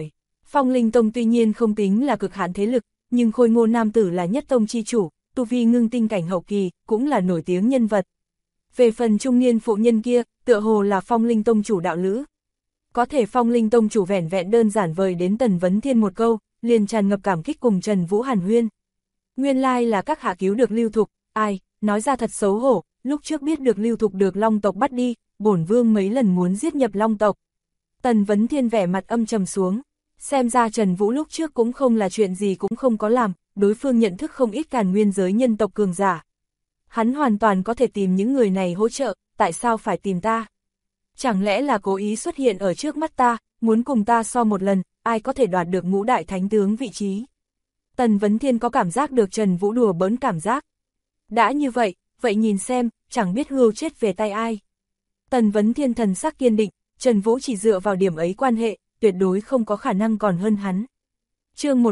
Phong Linh Tông tuy nhiên không tính là cực hạn thế lực, nhưng Khôi Ngô Nam Tử là nhất tông chi chủ, tu vi ngưng tinh cảnh hậu kỳ, cũng là nổi tiếng nhân vật. Về phần trung niên phụ nhân kia, tựa hồ là Phong Linh Tông chủ đạo lữ. Có thể Phong Linh Tông chủ vẻn vẹn đơn giản vời đến Tần Vấn Thiên một câu, liền tràn ngập cảm kích cùng Trần Vũ hàn huyên. Nguyên lai là các hạ cứu được Lưu Thục, ai, nói ra thật xấu hổ, lúc trước biết được Lưu Thục được Long tộc bắt đi, bổn vương mấy lần muốn giết nhập Long tộc. Tần Vấn Thiên vẻ mặt âm trầm xuống, xem ra Trần Vũ lúc trước cũng không là chuyện gì cũng không có làm, đối phương nhận thức không ít Càn Nguyên giới nhân tộc cường giả. Hắn hoàn toàn có thể tìm những người này hỗ trợ, tại sao phải tìm ta? Chẳng lẽ là cố ý xuất hiện ở trước mắt ta, muốn cùng ta so một lần, ai có thể đoạt được ngũ đại thánh tướng vị trí? Tần Vấn Thiên có cảm giác được Trần Vũ đùa bỡn cảm giác. Đã như vậy, vậy nhìn xem, chẳng biết hươu chết về tay ai. Tần Vấn Thiên thần sắc kiên định, Trần Vũ chỉ dựa vào điểm ấy quan hệ, tuyệt đối không có khả năng còn hơn hắn. Chương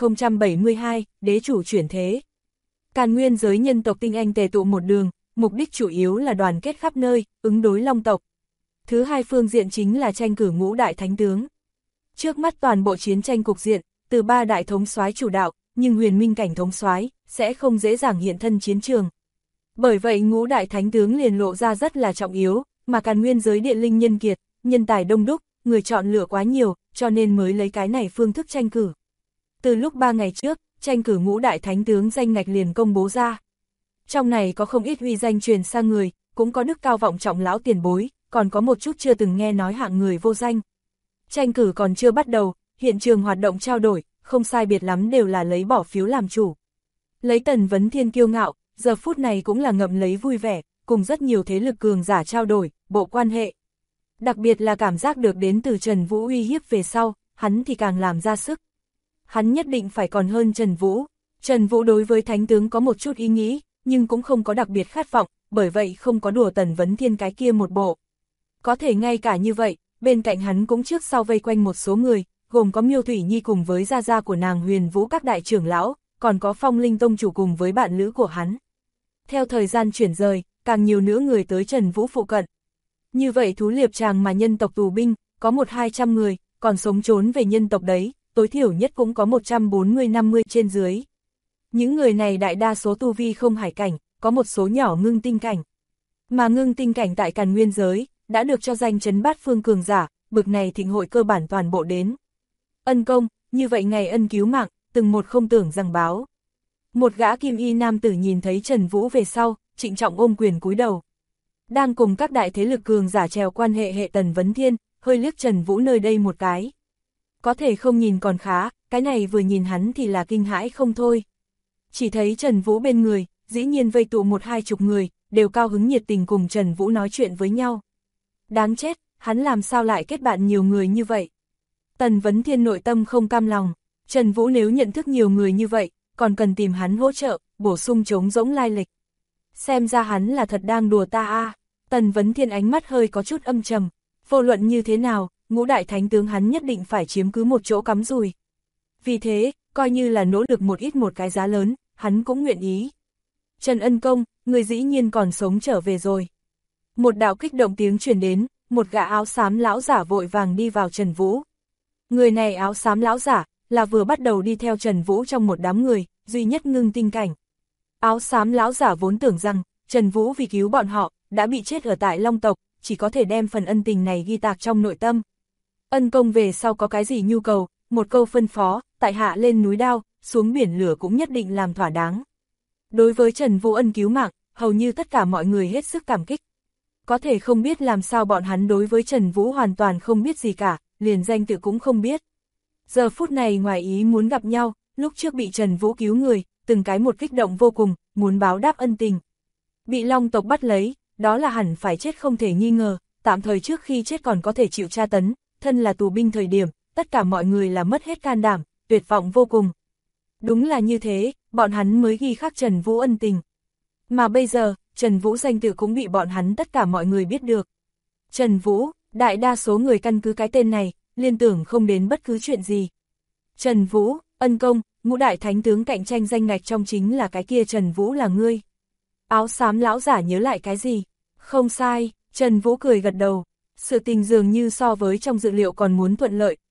1072, Đế chủ chuyển thế. Càn Nguyên giới nhân tộc tinh anh tề tụ một đường, mục đích chủ yếu là đoàn kết khắp nơi, ứng đối Long tộc. Thứ hai phương diện chính là tranh cử ngũ đại thánh tướng. Trước mắt toàn bộ chiến tranh cục diện, từ ba đại thống soái chủ đạo, nhưng huyền minh cảnh thống soái sẽ không dễ dàng hiện thân chiến trường. Bởi vậy ngũ đại thánh tướng liền lộ ra rất là trọng yếu, mà Càn Nguyên giới địa linh nhân kiệt, nhân tài đông đúc, người chọn lựa quá nhiều, cho nên mới lấy cái này phương thức tranh cử. Từ lúc 3 ngày trước, tranh cử ngũ đại thánh tướng danh ngạch liền công bố ra. Trong này có không ít uy danh truyền sang người, cũng có đức cao vọng trọng lão tiền bối, còn có một chút chưa từng nghe nói hạng người vô danh. Tranh cử còn chưa bắt đầu, hiện trường hoạt động trao đổi, không sai biệt lắm đều là lấy bỏ phiếu làm chủ. Lấy Tần Vấn Thiên kiêu ngạo, giờ phút này cũng là ngậm lấy vui vẻ, cùng rất nhiều thế lực cường giả trao đổi, bộ quan hệ. Đặc biệt là cảm giác được đến từ Trần Vũ uy hiếp về sau, hắn thì càng làm ra sức. Hắn nhất định phải còn hơn Trần Vũ. Trần Vũ đối với thánh tướng có một chút ý nghĩ, nhưng cũng không có đặc biệt khát vọng, bởi vậy không có đùa Tần Vấn Thiên cái kia một bộ. Có thể ngay cả như vậy, bên cạnh hắn cũng trước sau vây quanh một số người, gồm có Miêu Thủy Nhi cùng với gia gia của nàng Huyền Vũ các đại trưởng lão, còn có Phong Linh Tông chủ cùng với bạn lữ của hắn. Theo thời gian chuyển rời, càng nhiều nữa người tới Trần Vũ phụ cận. Như vậy thú liệp tràng mà nhân tộc tù binh, có 100-200 người, còn sống trốn về nhân tộc đấy, tối thiểu nhất cũng có 140-50 trên dưới. Những người này đại đa số tu vi không hải cảnh, có một số nhỏ ngưng tinh cảnh. Mà ngưng tinh cảnh tại Càn Nguyên giới, đã được cho danh chấn bát phương cường giả, bực này thịnh hội cơ bản toàn bộ đến. Ân công, như vậy ngày ân cứu mạng, từng một không tưởng rằng báo. Một gã kim y nam tử nhìn thấy Trần Vũ về sau, trịnh trọng ôm quyền cúi đầu. Đang cùng các đại thế lực cường giả trèo quan hệ Tần Vấn Thiên, hơi liếc Trần Vũ nơi đây một cái. Có thể không nhìn còn khá, cái này vừa nhìn hắn thì là kinh hãi không thôi. Chỉ thấy Trần Vũ bên người, dĩ nhiên vây tụ 1-20 người, đều cao hứng nhiệt tình cùng Trần Vũ nói chuyện với nhau. Đáng chết, hắn làm sao lại kết bạn nhiều người như vậy? Tần Vấn Thiên nội tâm không cam lòng, Trần Vũ nếu nhận thức nhiều người như vậy, còn cần tìm hắn hỗ trợ, bổ sung trống rỗng lai lịch. Xem ra hắn là thật đang đùa ta a. Tần Vấn Thiên ánh mắt hơi có chút âm trầm, vô luận như thế nào, ngũ đại thánh tướng hắn nhất định phải chiếm cứ một chỗ cắm rùi. Vì thế, coi như là nỗ lực một cái giá lớn, hắn cũng nguyện ý. Trần Ân Công, người dĩ nhiên còn sống trở về rồi. Một đạo kích động tiếng truyền đến, một gã áo xám lão giả vội vàng đi vào Trần Vũ. Người này áo xám lão giả, là vừa bắt đầu đi theo Trần Vũ trong một đám người, duy nhất ngưng tinh cảnh. Áo xám lão giả vốn tưởng rằng, Trần Vũ vì cứu bọn họ, đã bị chết ở tại Long tộc, chỉ có thể đem phần ân tình này ghi tạc trong nội tâm. Ân công về sau có cái gì nhu cầu, một câu phân phó, tại hạ lên núi đao, xuống biển lửa cũng nhất định làm thỏa đáng. Đối với Trần Vũ ân cứu mạng, hầu như tất cả mọi người hết sức cảm kích. Có thể không biết làm sao bọn hắn đối với Trần Vũ hoàn toàn không biết gì cả, liền danh tự cũng không biết. Giờ phút này ngoài ý muốn gặp nhau, lúc trước bị Trần Vũ cứu người, từng cái một kích động vô cùng, muốn báo đáp ân tình. Bị Long tộc bắt lấy, đó là hẳn phải chết không thể nghi ngờ, tạm thời trước khi chết còn có thể chịu tra tấn, thân là tù binh thời điểm, tất cả mọi người là mất hết can đảm, tuyệt vọng vô cùng. Đúng là như thế, bọn hắn mới ghi khắc Trần Vũ ân tình. Mà bây giờ, Trần Vũ danh tự cũng bị bọn hắn tất cả mọi người biết được. Trần Vũ, đại đa số người căn cứ cái tên này, liên tưởng không đến bất cứ chuyện gì. Trần Vũ, ân công, ngũ đại thánh tướng cạnh tranh danh ngạch trong chính là cái kia Trần Vũ là ngươi. Áo xám lão giả nhớ lại cái gì? Không sai, Trần Vũ cười gật đầu. Sự tình dường như so với trong dự liệu còn muốn thuận lợi,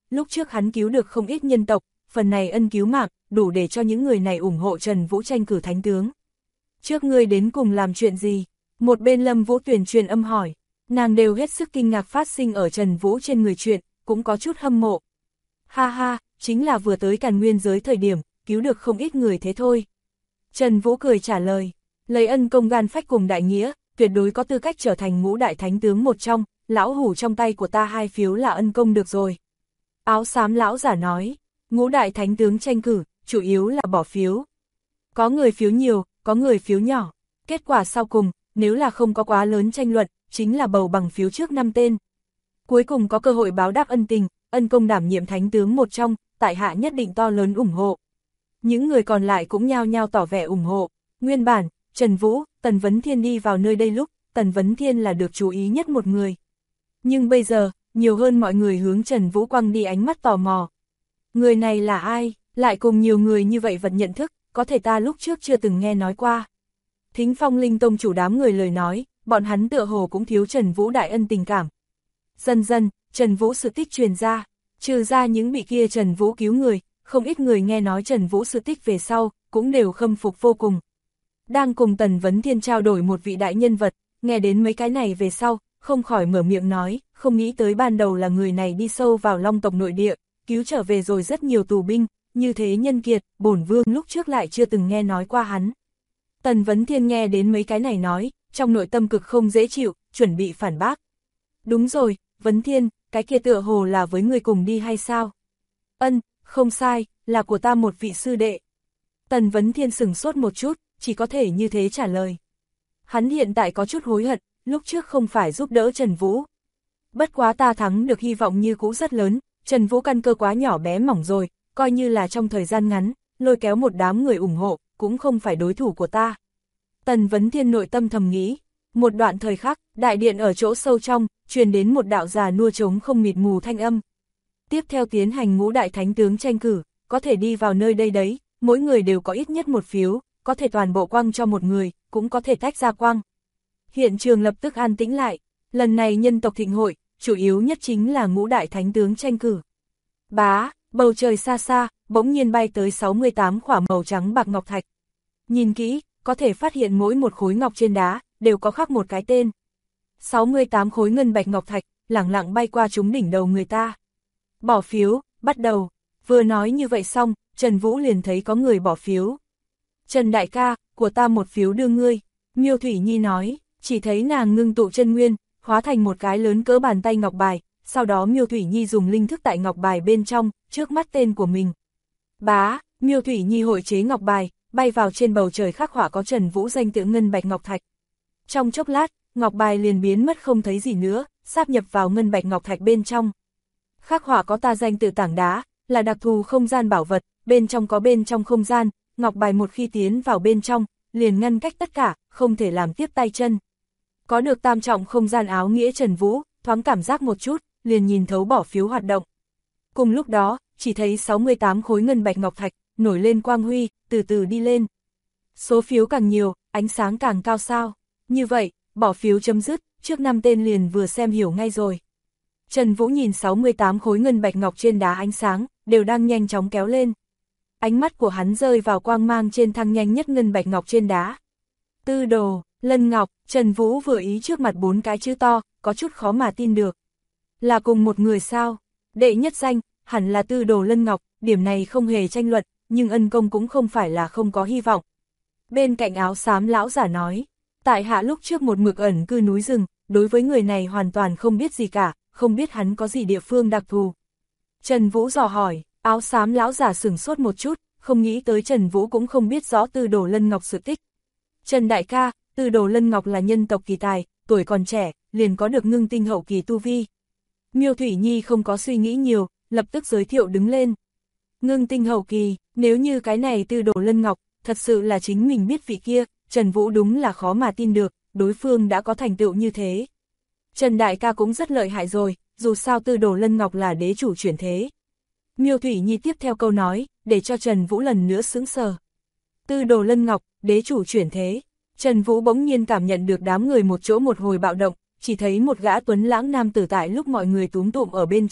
lúc trước hắn cứu được không ít nhân tộc, phần này ân cứu mạng, đủ để cho những người này ủng hộ Trần Vũ tranh cử thánh tướng. Trước ngươi đến cùng làm chuyện gì? Một bên Lâm Vũ Tuyền truyền âm hỏi, nàng đều hết sức kinh ngạc phát sinh ở Trần Vũ trên người chuyện, cũng có chút hâm mộ. Ha ha, chính là vừa tới Càn Nguyên giới thời điểm, cứu được không ít người thế thôi. Trần Vũ cười trả lời, lấy ân công gan phách cùng đại nghĩa, tuyệt đối có tư cách trở thành ngũ đại thánh tướng một trong, lão hủ trong tay của ta 2 phiếu là ân công được rồi. Áo xám lão giả nói, ngũ đại thánh tướng tranh cử, chủ yếu là bỏ phiếu. Có người phiếu nhiều, có người phiếu nhỏ. Kết quả sau cùng, nếu là không có quá lớn tranh luận, chính là bầu bằng phiếu trước 5 tên. Cuối cùng có cơ hội báo đáp ân tình, ân công đảm nhiệm thánh tướng một trong, tại hạ nhất định to lớn ủng hộ. Những người còn lại cũng nhao nhao tỏ vẻ ủng hộ. Nguyên bản, Trần Vũ, Tần Vấn Thiên đi vào nơi đây lúc, Tần Vấn Thiên là được chú ý nhất một người. Nhưng bây giờ, nhiều hơn mọi người hướng Trần Vũ quăng đi ánh mắt tò mò. Người này là ai, lại cùng nhiều người như vậy vật nhận thức, có thể ta lúc trước chưa từng nghe nói qua. Thính Phong Linh Tông chủ đám người lời nói, bọn hắn tựa hồ cũng thiếu Trần Vũ đại ân tình cảm. Dần dần, Trần Vũ sự tích truyền ra, trừ ra những bị kia Trần Vũ cứu người, không ít người nghe nói Trần Vũ sự tích về sau, cũng đều khâm phục vô cùng. Đang cùng Tần Vấn Thiên trao đổi một vị đại nhân vật, nghe đến mấy cái này về sau, không khỏi mở miệng nói, không nghĩ tới ban đầu là người này đi sâu vào Long tộc nội địa, cứu trở về rồi rất nhiều tù binh, như thế nhân kiệt, bổn vương lúc trước lại chưa từng nghe nói qua hắn. Tần Vấn Thiên nghe đến mấy cái này nói, trong nội tâm cực không dễ chịu, chuẩn bị phản bác. Đúng rồi, Vấn Thiên, cái kia tựa hồ là với người cùng đi hay sao? Không sai, là của ta một vị sư đệ. Tần Vấn Thiên sửng sốt một chút, chỉ có thể như thế trả lời. Hắn hiện tại có chút hối hận, lúc trước không phải giúp đỡ Trần Vũ. Bất quá ta thắng được hy vọng như cũ rất lớn, Trần Vũ căn cơ quá nhỏ bé mỏng rồi, coi như là trong thời gian ngắn, lôi kéo một đám người ủng hộ, cũng không phải đối thủ của ta. Tần Vấn Thiên nội tâm thầm nghĩ, một đoạn thời khắc, đại điện ở chỗ sâu trong, truyền đến một đạo già nua trống không mịt mù thanh âm. Tiếp theo tiến hành ngũ đại thánh tướng tranh cử, có thể đi vào nơi đây đấy, mỗi người đều có ít nhất một phiếu, có thể toàn bộ quăng cho một người, cũng có thể tách ra quăng. Hiện trường lập tức an tĩnh lại, lần này nhân tộc thịnh hội, chủ yếu nhất chính là ngũ đại thánh tướng tranh cử. Bá, bầu trời xa xa, bỗng nhiên bay tới 68 khỏa màu trắng bạc ngọc thạch. Nhìn kỹ, có thể phát hiện mỗi một khối ngọc trên đá, đều có khắc một cái tên. 68 khối ngân bạch ngọc thạch, lẳng lặng bay qua trúng đỉnh đầu người ta. Bỏ phiếu, bắt đầu. Vừa nói như vậy xong, Trần Vũ liền thấy có người bỏ phiếu. Trần đại ca, của ta một phiếu đưa ngươi. Miêu Thủy Nhi nói, chỉ thấy nàng ngưng tụ chân nguyên, hóa thành một cái lớn cỡ bàn tay ngọc bài, sau đó Miêu Thủy Nhi dùng linh thức tại ngọc bài bên trong, trước mắt tên của mình. Bá, Miêu Thủy Nhi hội chế ngọc bài, bay vào trên bầu trời khắc họa có Trần Vũ danh tự ngân bạch ngọc thạch. Trong chốc lát, ngọc bài liền biến mất không thấy gì nữa, sáp nhập vào ngân bạch ngọc thạch bên trong. Khắc họa có ta danh tự tảng đá, là đặc thù không gian bảo vật, bên trong có bên trong không gian, ngọc bài một khi tiến vào bên trong, liền ngăn cách tất cả, không thể làm tiếp tay chân. Có được tam trọng không gian áo nghĩa Trần Vũ, thoáng cảm giác một chút, liền nhìn thấu bỏ phiếu hoạt động. Cùng lúc đó, chỉ thấy 68 khối ngân bạch ngọc thạch, nổi lên quang huy, từ từ đi lên. Số phiếu càng nhiều, ánh sáng càng cao sao. Như vậy, bỏ phiếu chấm dứt, trước 5 tên liền vừa xem hiểu ngay rồi. Trần Vũ nhìn 68 khối ngân bạch ngọc trên đá ánh sáng, đều đang nhanh chóng kéo lên. Ánh mắt của hắn rơi vào quang mang trên thăng nhanh nhất ngân bạch ngọc trên đá. Tư đồ, Lân Ngọc, Trần Vũ vừa ý trước mặt 4 cái chữ to, có chút khó mà tin được. Là cùng một người sao? Đệ nhất danh, hẳn là Tư đồ Lân Ngọc, điểm này không hề tranh luận, nhưng ân công cũng không phải là không có hy vọng. Bên cạnh áo xám lão giả nói, tại hạ lúc trước một mực ẩn cư núi rừng, đối với người này hoàn toàn không biết gì cả, không biết hắn có gì địa phương đặc thù. Trần Vũ dò hỏi, áo xám lão giả sửng sốt một chút, không nghĩ tới Trần Vũ cũng không biết rõ Tư đồ Lân Ngọc sự tích. Trần đại ca, Tư đồ Lân Ngọc là nhân tộc kỳ tài, tuổi còn trẻ, liền có được ngưng tinh hậu kỳ tu vi. Miêu Thủy Nhi không có suy nghĩ nhiều, lập tức giới thiệu đứng lên. Ngưng tinh hậu kỳ, nếu như cái này Tư đồ Lân Ngọc, thật sự là chính mình biết vị kia, Trần Vũ đúng là khó mà tin được, đối phương đã có thành tựu như thế. Trần đại ca cũng rất lợi hại rồi, dù sao Tư đồ Lân Ngọc là đế chủ chuyển thế. Miêu Thủy Nhi tiếp theo câu nói, để cho Trần Vũ lần nữa sững sờ. Tư đồ Lân Ngọc, đế chủ chuyển thế. Trần Vũ bỗng nhiên cảm nhận được đám người một chỗ một hồi bạo động, chỉ thấy một gã tuấn lãng nam tử tại lúc mọi người túm tụm ở bên trong,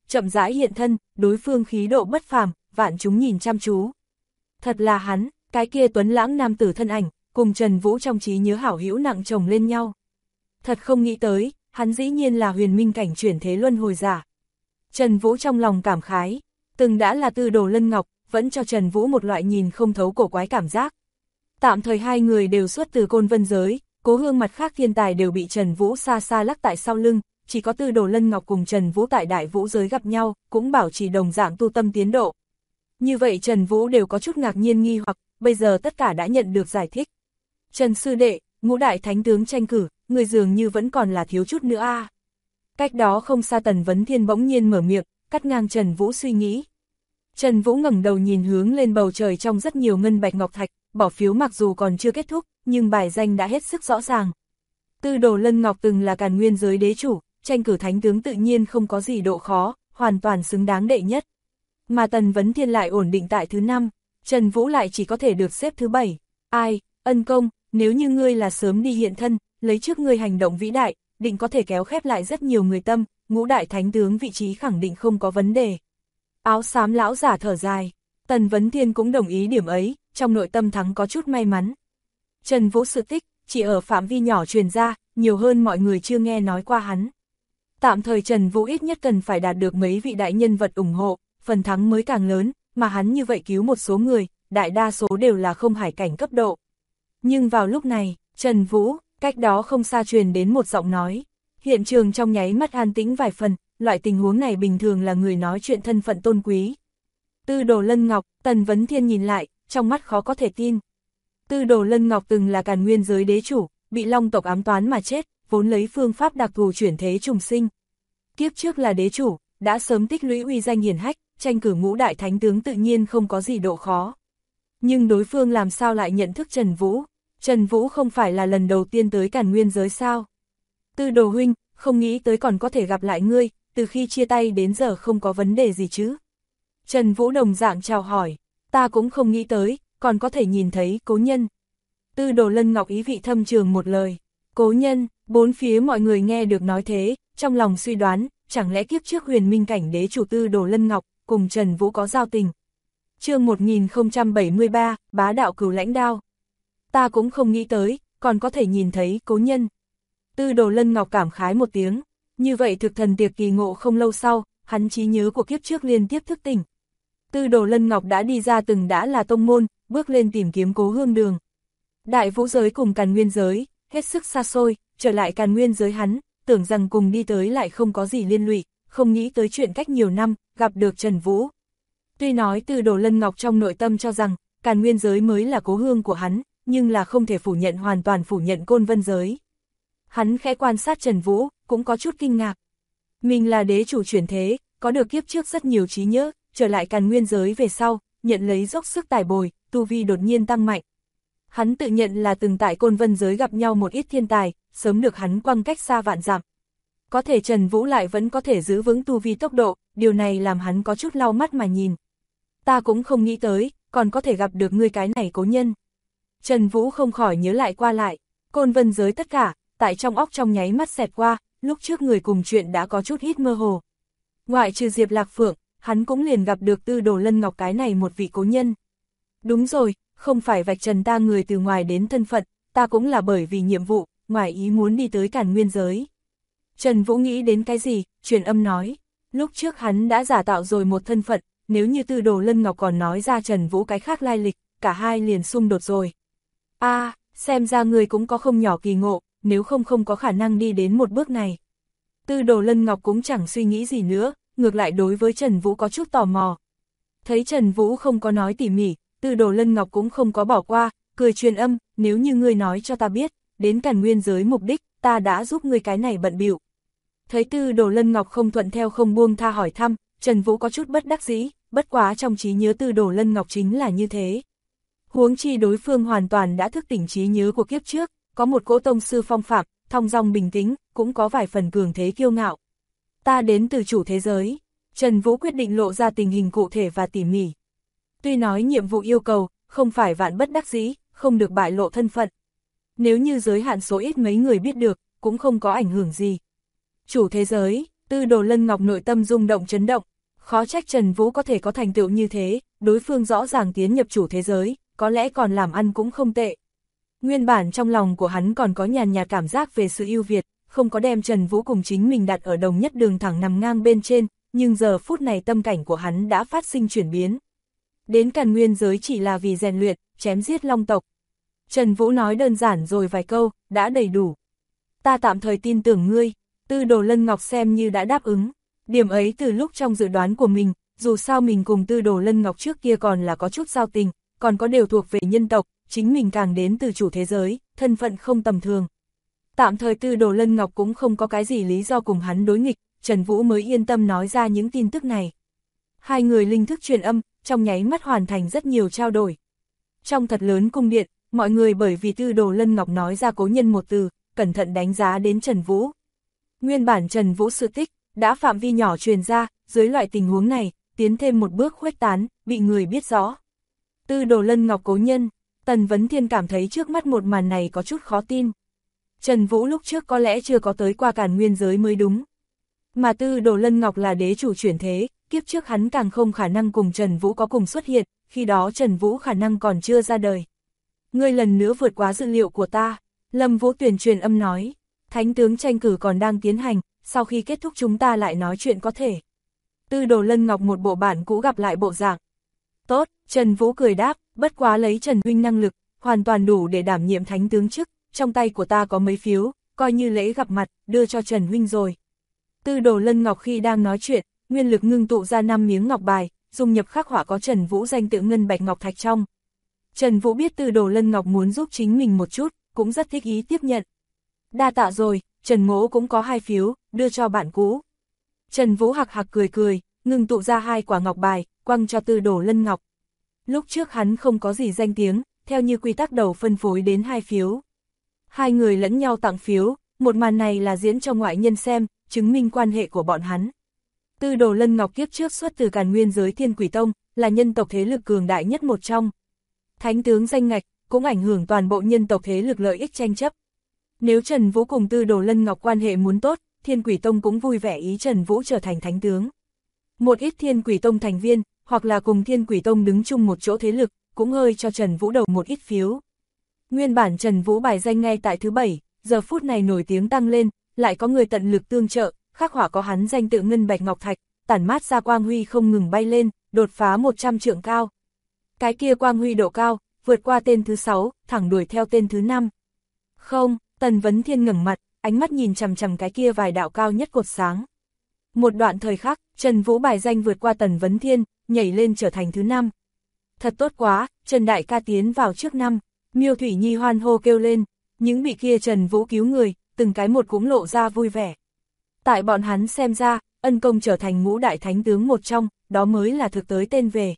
chậm rãi hiện thân, đối phương khí độ bất phàm, vạn chúng nhìn chăm chú. Thật là hắn, cái kia tuấn lãng nam tử thân ảnh, cùng Trần Vũ trong trí nhớ hảo hữu nặng chồng lên nhau. Thật không nghĩ tới, hắn dĩ nhiên là huyền minh cảnh chuyển thế luân hồi giả. Trần Vũ trong lòng cảm khái, từng đã là Tư Đồ Lân Ngọc, vẫn cho Trần Vũ một loại nhìn không thấu cổ quái cảm giác. Tạm thời hai người đều xuất từ Côn Vân giới, Cố Hương mặt khác thiên tài đều bị Trần Vũ xa xa lắc tại sau lưng, chỉ có Tư Đồ Lân Ngọc cùng Trần Vũ tại Đại Vũ giới gặp nhau, cũng bảo trì đồng dạng tu tâm tiến độ. Như vậy Trần Vũ đều có chút ngạc nhiên nghi hoặc, bây giờ tất cả đã nhận được giải thích. Trần sư đệ, Ngũ đại thánh tướng tranh cử, người dường như vẫn còn là thiếu chút nữa a. Cách đó không xa Tần Vấn Thiên bỗng nhiên mở miệng, cắt ngang Trần Vũ suy nghĩ. Trần Vũ ngẩng đầu nhìn hướng lên bầu trời trong rất nhiều ngân bạch ngọc thạch, bỏ phiếu mặc dù còn chưa kết thúc, nhưng bài danh đã hết sức rõ ràng. Tư Đồ Lân Ngọc từng là Càn Nguyên giới đế chủ, tranh cử thánh tướng tự nhiên không có gì độ khó, hoàn toàn xứng đáng đệ nhất. Mà Tần Vấn Thiên lại ổn định tại thứ 5, Trần Vũ lại chỉ có thể được xếp thứ 7. Ai, ân công, nếu như ngươi là sớm đi hiện thân, lấy trước ngươi hành động vĩ đại, định có thể kéo khép lại rất nhiều người tâm, Ngũ đại thánh tướng vị trí khẳng định không có vấn đề. Áo xám lão giả thở dài, Tần Vấn Thiên cũng đồng ý điểm ấy, trong nội tâm thắng có chút may mắn. Trần Vũ sự tích, chỉ ở phạm vi nhỏ truyền ra, nhiều hơn mọi người chưa nghe nói qua hắn. Tạm thời Trần Vũ ít nhất cần phải đạt được mấy vị đại nhân vật ủng hộ, phần thắng mới càng lớn, mà hắn như vậy cứu một số người, đại đa số đều là không hải cảnh cấp độ. Nhưng vào lúc này, Trần Vũ, cách đó không xa truyền đến một giọng nói. Hiện trường trong nháy mắt an tĩnh vài phần, loại tình huống này bình thường là người nói chuyện thân phận tôn quý. Tư Đồ Lân Ngọc, Tần Vấn Thiên nhìn lại, trong mắt khó có thể tin. Tư Đồ Lân Ngọc từng là Càn Nguyên giới đế chủ, bị Long tộc ám toán mà chết, vốn lấy phương pháp đặc thù chuyển thế trùng sinh. Kiếp trước là đế chủ, đã sớm tích lũy uy danh hiển hách, tranh cử Ngũ đại thánh tướng tự nhiên không có gì độ khó. Nhưng đối phương làm sao lại nhận thức Trần Vũ? Trần Vũ không phải là lần đầu tiên tới Càn Nguyên giới sao? Tư Đồ huynh, không nghĩ tới còn có thể gặp lại ngươi, từ khi chia tay đến giờ không có vấn đề gì chứ? Trần Vũ đồng dạng chào hỏi, ta cũng không nghĩ tới, còn có thể nhìn thấy cố nhân. Tư Đồ Lân Ngọc ý vị thâm trường một lời, cố nhân, bốn phía mọi người nghe được nói thế, trong lòng suy đoán, chẳng lẽ kiếp trước huyền minh cảnh đế chủ Tư Đồ Lân Ngọc, cùng Trần Vũ có giao tình. Chương 1073, bá đạo cửu lãnh đao. Ta cũng không nghĩ tới, còn có thể nhìn thấy cố nhân. Tư Đồ Lân Ngọc cảm khái một tiếng, như vậy thực thần tiệc kỳ ngộ không lâu sau, hắn trí nhớ của kiếp trước liên tiếp thức tỉnh. Tư Đồ Lân Ngọc đã đi ra từng đã là tông môn, bước lên tìm kiếm Cố Hương đường. Đại Vũ giới cùng Càn Nguyên giới, hết sức xa xôi, trở lại Càn Nguyên giới hắn, tưởng rằng cùng đi tới lại không có gì liên lụy, không nghĩ tới chuyện cách nhiều năm, gặp được Trần Vũ. Tuy nói Tư Đồ Lân Ngọc trong nội tâm cho rằng, Càn Nguyên giới mới là cố hương của hắn, nhưng là không thể phủ nhận hoàn toàn phủ nhận Côn Vân giới. Hắn khẽ quan sát Trần Vũ, cũng có chút kinh ngạc. Mình là đế chủ chuyển thế, có được kiếp trước rất nhiều trí nhớ, trở lại Càn Nguyên giới về sau, nhận lấy dốc sức tài bồi, tu vi đột nhiên tăng mạnh. Hắn tự nhận là từng tại Côn Vân giới gặp nhau một ít thiên tài, sớm được hắn quăng cách xa vạn dặm. Có thể Trần Vũ lại vẫn có thể giữ vững tu vi tốc độ, điều này làm hắn có chút lau mắt mà nhìn. Ta cũng không nghĩ tới, còn có thể gặp được ngươi cái này cố nhân. Trần Vũ không khỏi nhớ lại qua lại, Côn Vân giới tất cả, tại trong óc trong nháy mắt xẹt qua, lúc trước người cùng chuyện đã có chút ít mơ hồ. Ngoại trừ Diệp Lạc Phượng, hắn cũng liền gặp được Tư Đồ Lân Ngọc cái này một vị cố nhân. Đúng rồi, không phải vạch trần ta người từ ngoài đến thân phận, ta cũng là bởi vì nhiệm vụ, ngoài ý muốn đi tới Càn Nguyên giới. Trần Vũ nghĩ đến cái gì, truyền âm nói, lúc trước hắn đã giả tạo rồi một thân phận, nếu như Tư Đồ Lân Ngọc còn nói ra Trần Vũ cái khác lai lịch, cả hai liền xung đột rồi. Xem ra người cũng có không nhỏ kỳ ngộ, nếu không có khả năng đi đến một bước này. Tư Đồ Lân Ngọc cũng chẳng suy nghĩ gì nữa, ngược lại đối với Trần Vũ có chút tò mò. Thấy Trần Vũ không có nói tỉ mỉ, Tư Đồ Lân Ngọc cũng không có bỏ qua, cười truyền âm, nếu như ngươi nói cho ta biết, đến Càn Nguyên giới mục đích, ta đã giúp ngươi cái này bận bịu. Thấy Tư Đồ Lân Ngọc không thuận theo không buông tha hỏi thăm, Trần Vũ có chút bất đắc dĩ, bất quá trong trí nhớ Tư Đồ Lân Ngọc chính là như thế. Huống chi đối phương hoàn toàn đã thức tỉnh trí nhớ của kiếp trước, có một cỗ tông sư phong phạm, thong dong bình tĩnh, cũng có vài phần cường thế kiêu ngạo. Ta đến từ chủ thế giới. Trần Vũ quyết định lộ ra tình hình cụ thể và tỉ mỉ. Tuy nói nhiệm vụ yêu cầu, không phải vạn bất đắc dĩ, không được bại lộ thân phận. Nếu như giới hạn số ít mấy người biết được, cũng không có ảnh hưởng gì. Chủ thế giới, Tư Đồ Lân Ngọc nội tâm rung động chấn động, khó trách Trần Vũ có thể có thành tựu như thế, đối phương rõ ràng tiến nhập chủ thế giới, có lẽ còn làm ăn cũng không tệ. Nguyên bản trong lòng của hắn còn có nhàn nhạt cảm giác về sự ưu việt, không có đem Trần Vũ cùng chính mình đặt ở đồng nhất đường thẳng nằm ngang bên trên, nhưng giờ phút này tâm cảnh của hắn đã phát sinh chuyển biến. Đến Càn Nguyên giới chỉ là vì rèn luyện, chém giết long tộc. Trần Vũ nói đơn giản rồi vài câu, đã đầy đủ. Ta tạm thời tin tưởng ngươi, Tư Đồ Lân Ngọc xem như đã đáp ứng. Điểm ấy từ lúc trong dự đoán của mình, dù sao mình cùng Tư Đồ Lân Ngọc trước kia còn là có chút giao tình, còn có đều thuộc về nhân tộc, chính mình càng đến từ chủ thế giới, thân phận không tầm thường. Tạm thời Tư Đồ Lân Ngọc cũng không có cái gì lý do cùng hắn đối nghịch, Trần Vũ mới yên tâm nói ra những tin tức này. Hai người linh thức truyền âm, trong nháy mắt hoàn thành rất nhiều trao đổi. Trong thật lớn cung điện, mọi người bởi vì Tư Đồ Lân Ngọc nói ra cố nhân một từ, cẩn thận đánh giá đến Trần Vũ. Nguyên bản Trần Vũ sự tích, đã phạm vi nhỏ truyền ra, dưới loại tình huống này, tiến thêm một bước khuếch tán, bị người biết rõ. Tư Đồ Lân Ngọc cố nhân, Tần Vấn Thiên cảm thấy trước mắt một màn này có chút khó tin. Trần Vũ lúc trước có lẽ chưa có tới qua Càn Nguyên giới mới đúng. Mà Tư Đồ Lân Ngọc là đế chủ chuyển thế, kiếp trước hắn càng không khả năng cùng Trần Vũ có cùng xuất hiện, khi đó Trần Vũ khả năng còn chưa ra đời. Ngươi lần nữa vượt quá dự liệu của ta, Lâm Vũ Tuyền truyền âm nói, thánh tướng tranh cử còn đang tiến hành, sau khi kết thúc chúng ta lại nói chuyện có thể. Tư Đồ Lân Ngọc một bộ bản cũ gặp lại bộ dạng. Tốt, Trần Vũ cười đáp, bất quá lấy Trần huynh năng lực, hoàn toàn đủ để đảm nhiệm thánh tướng chức, trong tay của ta có mấy phiếu, coi như lễ gặp mặt, đưa cho Trần huynh rồi. Tư Đồ Lân Ngọc khi đang nói chuyện, nguyên lực ngưng tụ ra 5 miếng ngọc bài, dung nhập khắc họa có Trần Vũ danh tự ngân bạch ngọc thạch trong. Trần Vũ biết Tư Đồ Lân Ngọc muốn giúp chính mình một chút, cũng rất thích ý tiếp nhận. Đa tạ rồi, Trần Mỗ cũng có 2 phiếu, đưa cho bạn cũ. Trần Vũ hạc hạc cười cười, ngưng tụ ra 2 quả ngọc bài, quăng cho Tư Đồ Lân Ngọc. Lúc trước hắn không có gì danh tiếng, theo như quy tắc đầu phân phối đến 2 phiếu. Hai người lẫn nhau tặng phiếu, một màn này là diễn cho ngoại nhân xem, chứng minh quan hệ của bọn hắn. Tư Đồ Lân Ngọc kiếp trước xuất từ Càn Nguyên giới Thiên Quỷ Tông, là nhân tộc thế lực cường đại nhất một trong. Thánh tướng danh ngạch, cũng ảnh hưởng toàn bộ nhân tộc thế lực lợi ích tranh chấp. Nếu Trần Vũ cùng Tư Đồ Lân Ngọc quan hệ muốn tốt, Thiên Quỷ Tông cũng vui vẻ ý Trần Vũ trở thành thánh tướng. Một ít Thiên Quỷ Tông thành viên, hoặc là cùng Thiên Quỷ Tông đứng chung một chỗ thế lực, cũng hơi cho Trần Vũ đầu một ít phiếu. Nguyên bản Trần Vũ bài danh ngay tại thứ 7, giờ phút này nổi tiếng tăng lên, lại có người tận lực tương trợ, khắc họa có hắn danh tự ngân bạch ngọc thạch, tản mát ra quang huy không ngừng bay lên, đột phá 100 trượng cao. Cái kia quang huy độ cao, vượt qua tên thứ 6, thẳng đuổi theo tên thứ 5. Không, Tần Vấn Thiên ngẩng mặt, ánh mắt nhìn chằm chằm cái kia vài đạo cao nhất cột sáng. Một đoạn thời khắc, Trần Vũ bài danh vượt qua Tần Vấn Thiên, nhảy lên trở thành thứ 5. Thật tốt quá, Trần Đại ca tiến vào trước 5, Miêu Thủy Nhi hoan hô kêu lên, những bị kia Trần Vũ cứu người, từng cái một cũng lộ ra vui vẻ. Tại bọn hắn xem ra, ân công trở thành ngũ đại thánh tướng một trong, đó mới là thực tới tên về.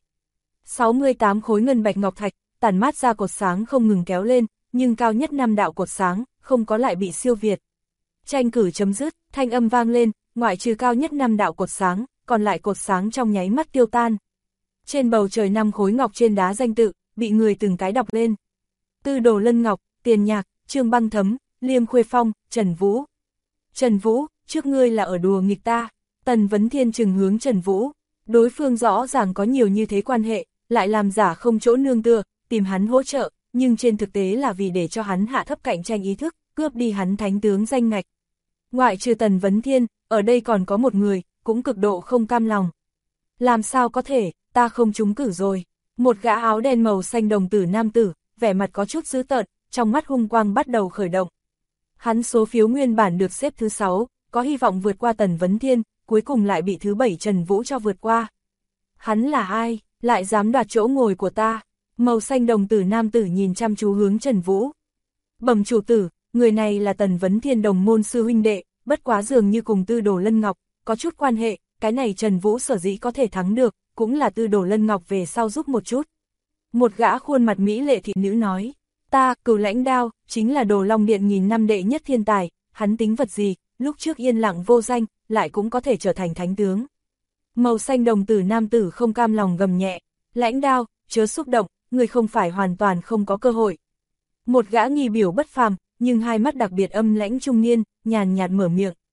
68 khối ngân bạch ngọc thạch, tản mát ra cột sáng không ngừng kéo lên, nhưng cao nhất 5 đạo cột sáng, không có lại bị siêu việt. Tranh cử chấm dứt, thanh âm vang lên, ngoại trừ cao nhất 5 đạo cột sáng, còn lại cột sáng trong nháy mắt tiêu tan. Trên bầu trời 5 khối ngọc trên đá danh tự, bị người từng cái đọc lên. Tư Đồ Lân Ngọc, Tiền Nhạc, Trương Băng Thấm, Liêm Khuê Phong, Trần Vũ. Trần Vũ, trước ngươi là ở đùa nghịch ta. Tần Vấn Thiên trừng hướng Trần Vũ. Đối phương rõ ràng có nhiều như thế quan hệ, lại làm giả không chỗ nương tựa, tìm hắn hỗ trợ, nhưng trên thực tế là vì để cho hắn hạ thấp cạnh tranh ý thức, cướp đi hắn thánh tướng danh ngạch. Ngoại trừ Tần Vấn Thiên, ở đây còn có một người, cũng cực độ không cam lòng. Làm sao có thể, ta không trúng cử rồi. Một gã áo đen màu xanh đồng tử nam tử, vẻ mặt có chút dữ tợn, trong mắt hung quang bắt đầu khởi động. Hắn số phiếu nguyên bản được xếp thứ 6, có hy vọng vượt qua Tần Vấn Thiên, cuối cùng lại bị thứ 7 Trần Vũ cho vượt qua. Hắn là ai, lại dám đoạt chỗ ngồi của ta? Màu xanh đồng tử nam tử nhìn chăm chú hướng Trần Vũ. Bẩm chủ tử, người này là Tần Vấn Thiên đồng môn sư huynh đệ, bất quá dường như cùng Tư Đồ Lân Ngọc, có chút quan hệ, cái này Trần Vũ sở dĩ có thể thắng được, cũng là Tư Đồ Lân Ngọc về sau giúp một chút. Một gã khuôn mặt mỹ lệ thị nữ nói, ta, Cửu Lãnh Đao, chính là Đồ Long Điện nghìn năm đệ nhất thiên tài, hắn tính vật gì, lúc trước yên lặng vô danh, lại cũng có thể trở thành thánh tướng. Màu xanh đồng tử nam tử không cam lòng gầm nhẹ, Lãnh Đao, chớ xúc động, người không phải hoàn toàn không có cơ hội. Một gã nghi biểu bất phàm, nhưng hai mắt đặc biệt âm lãnh trung niên, nhàn nhạt mở miệng.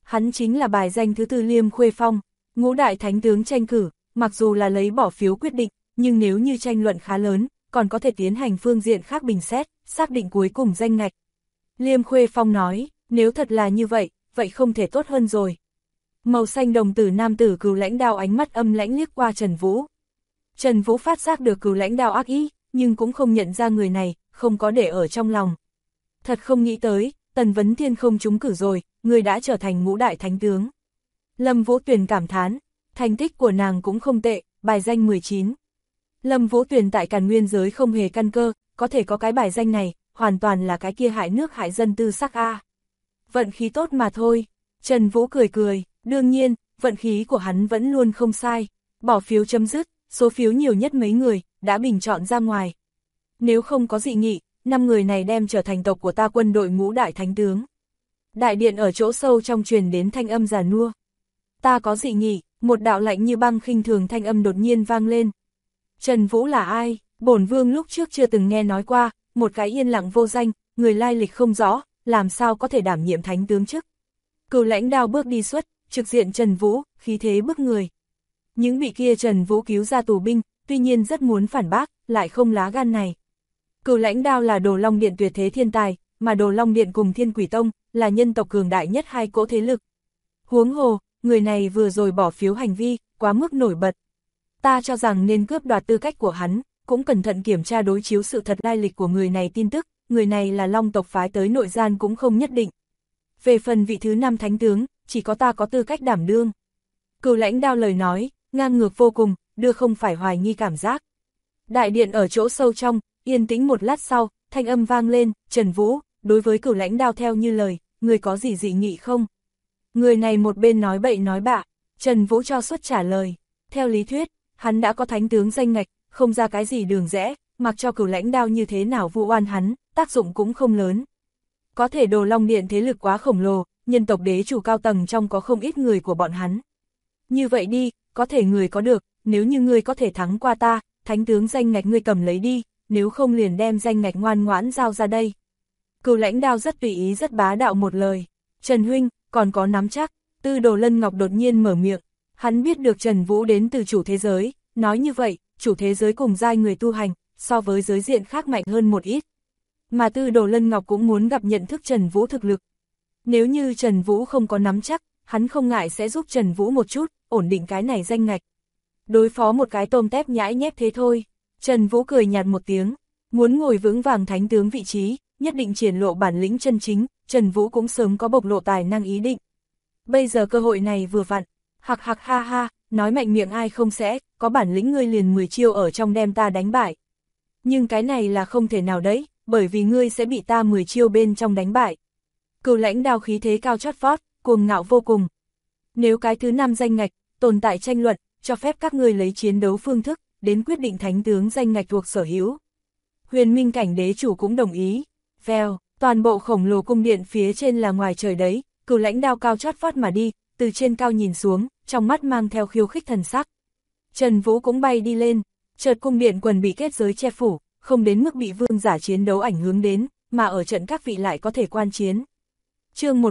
Hắn chính là bài danh thứ 4 Liêm Khuê Phong, ngũ đại thánh tướng tranh cử, mặc dù là lấy bỏ phiếu quyết định, nhưng nếu như tranh luận khá lớn, còn có thể tiến hành phương diện khác bình xét, xác định cuối cùng danh ngạch. Liêm Khuê Phong nói, nếu thật là như vậy, vậy không thể tốt hơn rồi. Màu xanh đồng tử nam tử Cừu Lãnh Đao ánh mắt âm lãnh liếc qua Trần Vũ. Trần Vũ phát giác được Cừu Lãnh Đao ác ý, nhưng cũng không nhận ra người này, không có để ở trong lòng. Thật không nghĩ tới, Tần Vấn Thiên không trúng cử rồi, người đã trở thành ngũ đại thánh tướng. Lâm Vũ Tuyền cảm thán, thành tích của nàng cũng không tệ, bài danh 19. Lâm Vũ Tuyền tại Càn Nguyên giới không hề căn cơ, có thể có cái bài danh này, hoàn toàn là cái kia hại nước hại dân tư sắc a. Vận khí tốt mà thôi. Trần Vũ cười cười, đương nhiên, vận khí của hắn vẫn luôn không sai. Bỏ phiếu chấm dứt, số phiếu nhiều nhất mấy người, đã bình chọn ra ngoài. Nếu không có dị nghị, 5 người này đem trở thành tộc của ta quân đội ngũ đại thánh tướng. Đại điện ở chỗ sâu trong truyền đến thanh âm già nua. Ta có dị nghị, một đạo lạnh như băng khinh thường thanh âm đột nhiên vang lên. Trần Vũ là ai? Bổn vương lúc trước chưa từng nghe nói qua, một cái yên lặng vô danh, người lai lịch không rõ, làm sao có thể đảm nhiệm thánh tướng chức. Cừu Lãnh Đao bước đi xuất, trực diện Trần Vũ, khí thế bức người. Những bị kia Trần Vũ cứu ra tù binh, tuy nhiên rất muốn phản bác, lại không lá gan này. Cừu Lãnh Đao là Đồ Long Điện tuyệt thế thiên tài, mà Đồ Long Điện cùng Thiên Quỷ Tông là nhân tộc cường đại nhất hai cỗ thế lực. Huống hồ, người này vừa rồi bỏ phiếu hành vi, quá mức nổi bật. Ta cho rằng nên cướp đoạt tư cách của hắn, cũng cẩn thận kiểm tra đối chiếu sự thật lai lịch của người này tin tức, người này là Long tộc phái tới nội gian cũng không nhất định. Về phần vị thứ 5 thánh tướng, chỉ có ta có tư cách đảm đương. Cừu Lãnh Đao lời nói, ngang ngược vô cùng, đưa không phải hoài nghi cảm giác. Đại điện ở chỗ sâu trong, yên tĩnh một lát sau, thanh âm vang lên, Trần Vũ, đối với Cừu Lãnh Đao theo như lời, người có gì dị nghị không? Người này một bên nói bậy nói bạ, Trần Vũ cho suất trả lời. Theo lý thuyết, hắn đã có thánh tướng danh ngạch, không ra cái gì đường rẽ, mặc cho Cừu Lãnh Đao như thế nào vu oan hắn, tác dụng cũng không lớn. Có thể Đồ Long Điện thế lực quá khổng lồ, nhân tộc đế chủ cao tầng trong có không ít người của bọn hắn. Như vậy đi, có thể người có được, nếu như ngươi có thể thắng qua ta, thánh tướng danh ngạch ngươi cầm lấy đi, nếu không liền đem danh ngạch ngoan ngoãn giao ra đây. Cừu Lãnh Đao rất tùy ý rất bá đạo một lời. Trần huynh, còn có nắm chắc? Tư Đồ Lân Ngọc đột nhiên mở miệng. Hắn biết được Trần Vũ đến từ chủ thế giới, nói như vậy, chủ thế giới cùng giai người tu hành, so với giới diện khác mạnh hơn một ít. Mà Tư Đồ Lân Ngọc cũng muốn gặp nhận thức Trần Vũ thực lực. Nếu như Trần Vũ không có nắm chắc, hắn không ngại sẽ giúp Trần Vũ một chút, ổn định cái này danh ngạch. Đối phó một cái tôm tép nhãi nhép thế thôi. Trần Vũ cười nhạt một tiếng, muốn ngồi vững vàng thánh tướng vị trí, nhất định triển lộ bản lĩnh chân chính, Trần Vũ cũng sớm có bộc lộ tài năng ý định. Bây giờ cơ hội này vừa vặn, hạc hạc ha ha, nói mạnh miệng ai không sẽ, có bản lĩnh ngươi liền 10 chiêu ở trong đem ta đánh bại. Nhưng cái này là không thể nào đấy, bởi vì ngươi sẽ bị ta 10 chiêu bên trong đánh bại. Cừu Lãnh Đao khí thế cao chót vót, cuồng ngạo vô cùng. Nếu cái thứ 5 danh ngạch, tồn tại tranh luận, cho phép các ngươi lấy chiến đấu phương thức, đến quyết định thánh tướng danh ngạch thuộc sở hữu. Huyền Minh Cảnh đế chủ cũng đồng ý. Vèo, toàn bộ khổng lồ cung điện phía trên là ngoài trời đấy, Cừu Lãnh Đao cao chót vót mà đi, từ trên cao nhìn xuống, trong mắt mang theo khiêu khích thần sắc. Trần Vũ cũng bay đi lên, chợt cung điện quần bị kết giới che phủ, không đến mức bị vương giả chiến đấu ảnh hưởng đến, mà ở trận các vị lại có thể quan chiến. Chương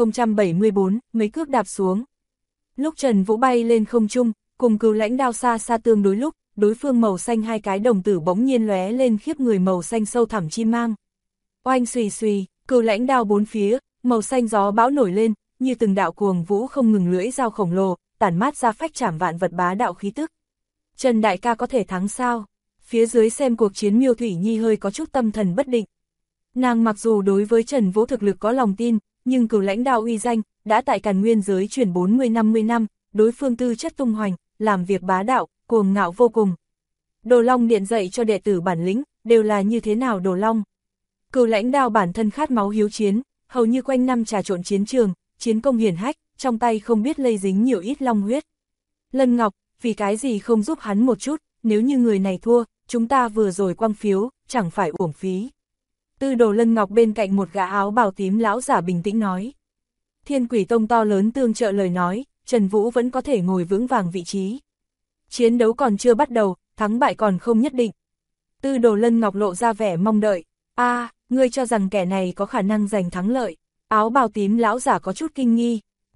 1074, mấy cước đạp xuống. Lúc Trần Vũ bay lên không trung, cùng Cừu Lãnh Đao xa xa tương đối lúc, đối phương màu xanh hai cái đồng tử bỗng nhiên lóe lên khiếp người màu xanh sâu thẳm chi mang. Oanh xùy xùy, Cừu Lãnh Đao bốn phía, màu xanh gió bão nổi lên, như từng đạo cuồng vũ không ngừng lưỡi dao khổng lồ, tản mát ra phách trảm vạn vật bá đạo khí tức. Trần đại ca có thể thắng sao? Phía dưới xem cuộc chiến Miêu Thủy Nhi hơi có chút tâm thần bất định. Nàng mặc dù đối với Trần Vũ thực lực có lòng tin, nhưng Cừu Lãnh Đao uy danh, đã tại Càn Nguyên giới truyền 40-50 năm, đối phương tư chất tung hoành, làm việc bá đạo, cuồng ngạo vô cùng. Đồ Long Điện dạy cho đệ tử bản lĩnh, đều là như thế nào Đồ Long. Cừu Lãnh Đao bản thân khát máu hiếu chiến, hầu như quanh năm trà trộn chiến trường, chiến công hiển hách, trong tay không biết lây dính nhiều ít long huyết. Lân Ngọc, vì cái gì không giúp hắn một chút, nếu như người này thua, chúng ta vừa rồi quăng phiếu, chẳng phải uổng phí. Tư Đồ Lân Ngọc bên cạnh một gã áo bào tím lão giả bình tĩnh nói. Thiên Quỷ Tông to lớn tương trợ lời nói, Trần Vũ vẫn có thể ngồi vững vàng vị trí. Chiến đấu còn chưa bắt đầu, thắng bại còn không nhất định. Tư Đồ Lân Ngọc lộ ra vẻ mong đợi. Ngươi cho rằng kẻ này có khả năng giành thắng lợi. Áo bào tím lão giả có chút kinh nghi.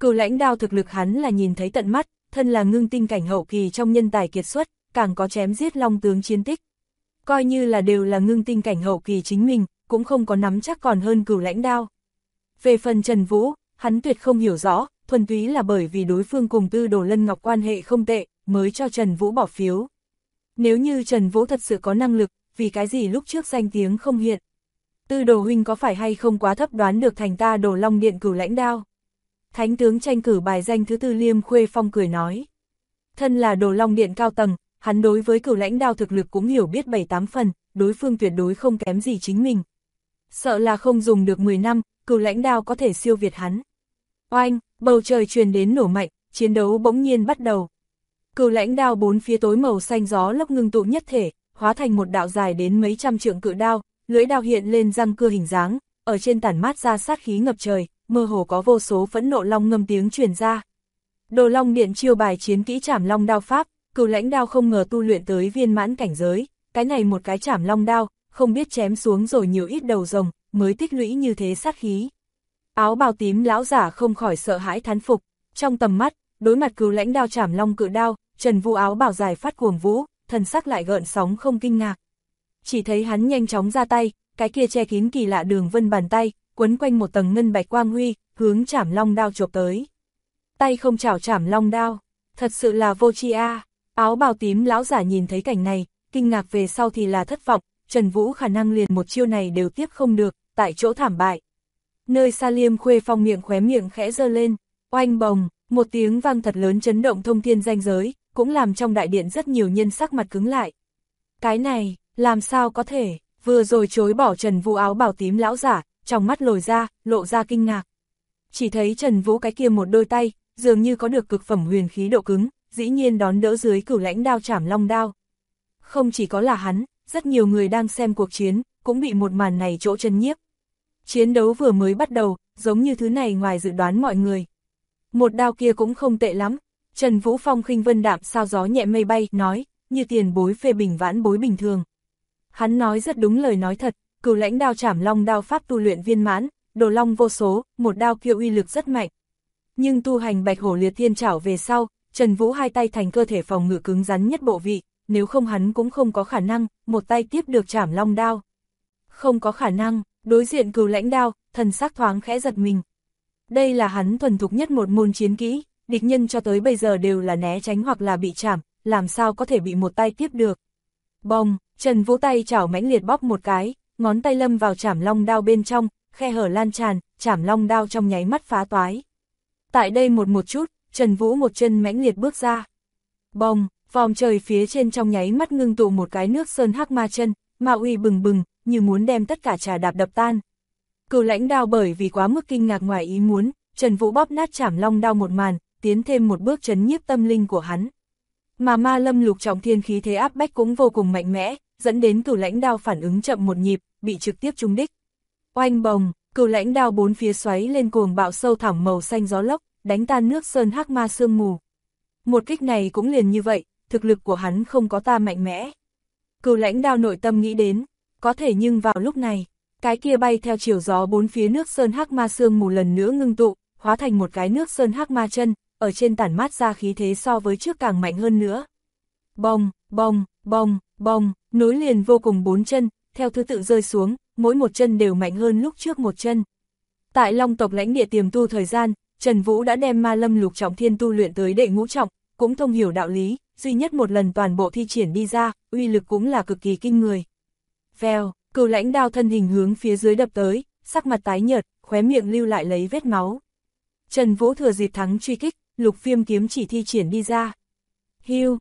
Cửu lãnh đao thực lực hắn là nhìn thấy tận mắt, thân là ngưng tinh cảnh hậu kỳ trong nhân tài kiệt xuất, càng có chém giết long tướng chiến tích. Coi như là đều là ngưng tinh cảnh hậu kỳ chính mình, cũng không có nắm chắc còn hơn cửu lãnh đao. Về phần Trần Vũ, hắn tuyệt không hiểu rõ, thuần túy là bởi vì đối phương cùng Tư Đồ Lân Ngọc quan hệ không tệ, mới cho Trần Vũ bỏ phiếu. Nếu như Trần Vũ thật sự có năng lực, vì cái gì lúc trước danh tiếng không hiện? Tư Đồ huynh có phải hay không quá thấp đoán được thành ta Đồ Long Điện cửu lãnh đao? Thánh tướng tranh cử bài danh thứ 4 Liêm Khuê Phong cười nói. Thân là Đồ Long Điện cao tầng, hắn đối với cửu lãnh đao thực lực cũng hiểu biết 7-8 phần, đối phương tuyệt đối không kém gì chính mình. Sợ là không dùng được 10 năm, cửu lãnh đao có thể siêu việt hắn. Oanh, bầu trời truyền đến nổ mạnh, chiến đấu bỗng nhiên bắt đầu. Cửu lãnh đao bốn phía tối màu xanh gió lốc ngưng tụ nhất thể, hóa thành một đạo dài đến mấy trăm trượng cự đao, lưỡi đao hiện lên răng cưa hình dáng, ở trên tản mát ra sát khí ngập trời, mơ hồ có vô số phẫn nộ long ngâm tiếng truyền ra. Đồ Long Điện chiêu bài chiến kỹ Trảm Long đao pháp, cửu lãnh đao không ngờ tu luyện tới viên mãn cảnh giới, cái này một cái Trảm Long đao, không biết chém xuống rồi nhiều ít đầu rồng, mới tích lũy như thế sát khí. Áo bào tím lão giả không khỏi sợ hãi thán phục, trong tầm mắt, đối mặt cửu lãnh đao Trảm Long cự đao, Trần Vũ áo bào dài phát cuồng vũ, thần sắc lại gợn sóng không kinh ngạc. Chỉ thấy hắn nhanh chóng ra tay, cái kia che kín kỳ lạ đường vân bàn tay, quấn quanh một tầng ngân bạch quang huy, hướng Trảm Long đao chộp tới. Tay không chảo Trảm Long đao, thật sự là vô tri a. Áo bào tím lão giả nhìn thấy cảnh này, kinh ngạc về sau thì là thất vọng, Trần Vũ khả năng liền một chiêu này đều tiếp không được, tại chỗ thảm bại. Nơi xa Liêm Khuê Phong khóe miệng khẽ giơ lên, oanh bồng, một tiếng vang thật lớn chấn động thông thiên ranh giới, cũng làm trong đại điện rất nhiều nhân sắc mặt cứng lại. Cái này, làm sao có thể, vừa rồi chối bỏ Trần Vũ áo bào tím lão giả, trong mắt lồi ra, lộ ra kinh ngạc. Chỉ thấy Trần Vũ cái kia một đôi tay, dường như có được cực phẩm huyền khí độ cứng, dĩ nhiên đón đỡ dưới cửu lãnh đao Trảm Long đao. Không chỉ có là hắn, rất nhiều người đang xem cuộc chiến, cũng bị một màn này chỗ chân nhiếp. Chiến đấu vừa mới bắt đầu, giống như thứ này ngoài dự đoán mọi người. Một đao kia cũng không tệ lắm, Trần Vũ phong khinh vân đạm sao gió nhẹ mây bay, nói, như tiền bối phê bình vãn bối bình thường. Hắn nói rất đúng lời nói thật, cửu lãnh đao Trảm Long đao pháp tu luyện viên mãn, đồ long vô số, một đao kia uy lực rất mạnh. Nhưng tu hành Bạch Hổ Liệt Thiên Trảo về sau, Trần Vũ hai tay thành cơ thể phòng ngự cứng rắn nhất bộ vị, nếu không hắn cũng không có khả năng, một tay tiếp được Trảm Long đao. Không có khả năng, đối diện cửu lãnh đao, thần sắc thoáng khẽ giật mình. Đây là hắn thuần thục nhất một môn chiến kỹ, địch nhân cho tới bây giờ đều là né tránh hoặc là bị chạm, làm sao có thể bị một tay tiếp được. Bông, Trần Vũ tay chảo mãnh liệt bóp một cái, ngón tay lâm vào Trảm Long đao bên trong, khe hở lan tràn, Trảm Long đao trong nháy mắt phá toái. Tại đây một chút, Trần Vũ một chân mãnh liệt bước ra. Bông, vòm trời phía trên trong nháy mắt ngưng tụ một cái nước sơn hắc ma chân, ma uy bừng bừng, như muốn đem tất cả trà đạp đập tan. Cửu lãnh đao bởi vì quá mức kinh ngạc ngoài ý muốn, Trần Vũ bóp nát Trảm Long đao một màn, tiến thêm một bước trấn nhiếp tâm linh của hắn. Mà Ma Lâm Lục Trọng Thiên khí thế áp bách cũng vô cùng mạnh mẽ, dẫn đến cửu lãnh đao phản ứng chậm một nhịp, bị trực tiếp trúng đích. Oanh bồng, cửu lãnh đao bốn phía xoáy lên cuồng bạo sâu thẳm màu xanh gió lốc, đánh tan nước sơn hắc ma sương mù. Một kích này cũng liền như vậy, thực lực của hắn không có ta mạnh mẽ. Cửu lãnh đao nội tâm nghĩ đến, có thể nhưng vào lúc này, cái kia bay theo chiều gió bốn phía nước sơn hắc ma sương mù lần nữa ngưng tụ, hóa thành một cái nước sơn hắc ma chân, ở trên tản mát ra khí thế so với trước càng mạnh hơn nữa. Bông, bông, bông, bông, nối liền vô cùng 4 chân, theo thứ tự rơi xuống, mỗi một chân đều mạnh hơn lúc trước một chân. Tại Long tộc lãnh địa tiềm tu thời gian, Trần Vũ đã đem Ma Lâm Lục Trọng Thiên tu luyện tới đệ ngũ trọng, cũng thông hiểu đạo lý, duy nhất một lần toàn bộ thi triển đi ra, uy lực cũng là cực kỳ kinh người. Vèo, cửu lãnh đao thân hình hướng phía dưới đập tới, sắc mặt tái nhợt, khóe miệng lưu lại lấy vết máu. Trần Vũ thừa dịp thắng truy kích, Lục Viêm kiếm chỉ thi triển đi ra. Hiu,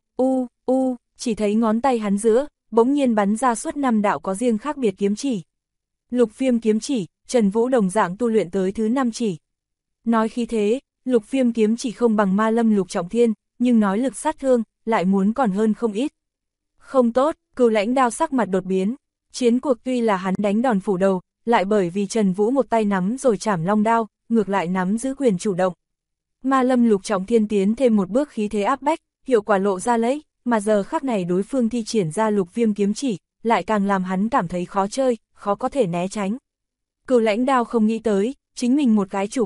chỉ thấy ngón tay hắn giữa, bỗng nhiên bắn ra suốt 5 đạo có riêng khác biệt kiếm chỉ. Lục Viêm kiếm chỉ, Trần Vũ đồng dạng tu luyện tới thứ 5 chỉ. Nói khi thế, Lục Viêm kiếm chỉ không bằng Ma Lâm Lục Trọng Thiên, nhưng nói lực sát thương, lại muốn còn hơn không ít. Không tốt, cửu lãnh đao sắc mặt đột biến. Chiến cuộc tuy là hắn đánh đòn phủ đầu, lại bởi vì Trần Vũ một tay nắm rồi Trảm Long đao, ngược lại nắm giữ quyền chủ động. Ma Lâm Lục Trọng Thiên tiến thêm một bước khí thế áp bách, hiệu quả lộ ra lấy, mà giờ khắc này đối phương thi triển ra Lục Viêm kiếm chỉ, lại càng làm hắn cảm thấy khó chơi, khó có thể né tránh. Cửu lãnh đao không nghĩ tới, chính mình một cái chủ quan,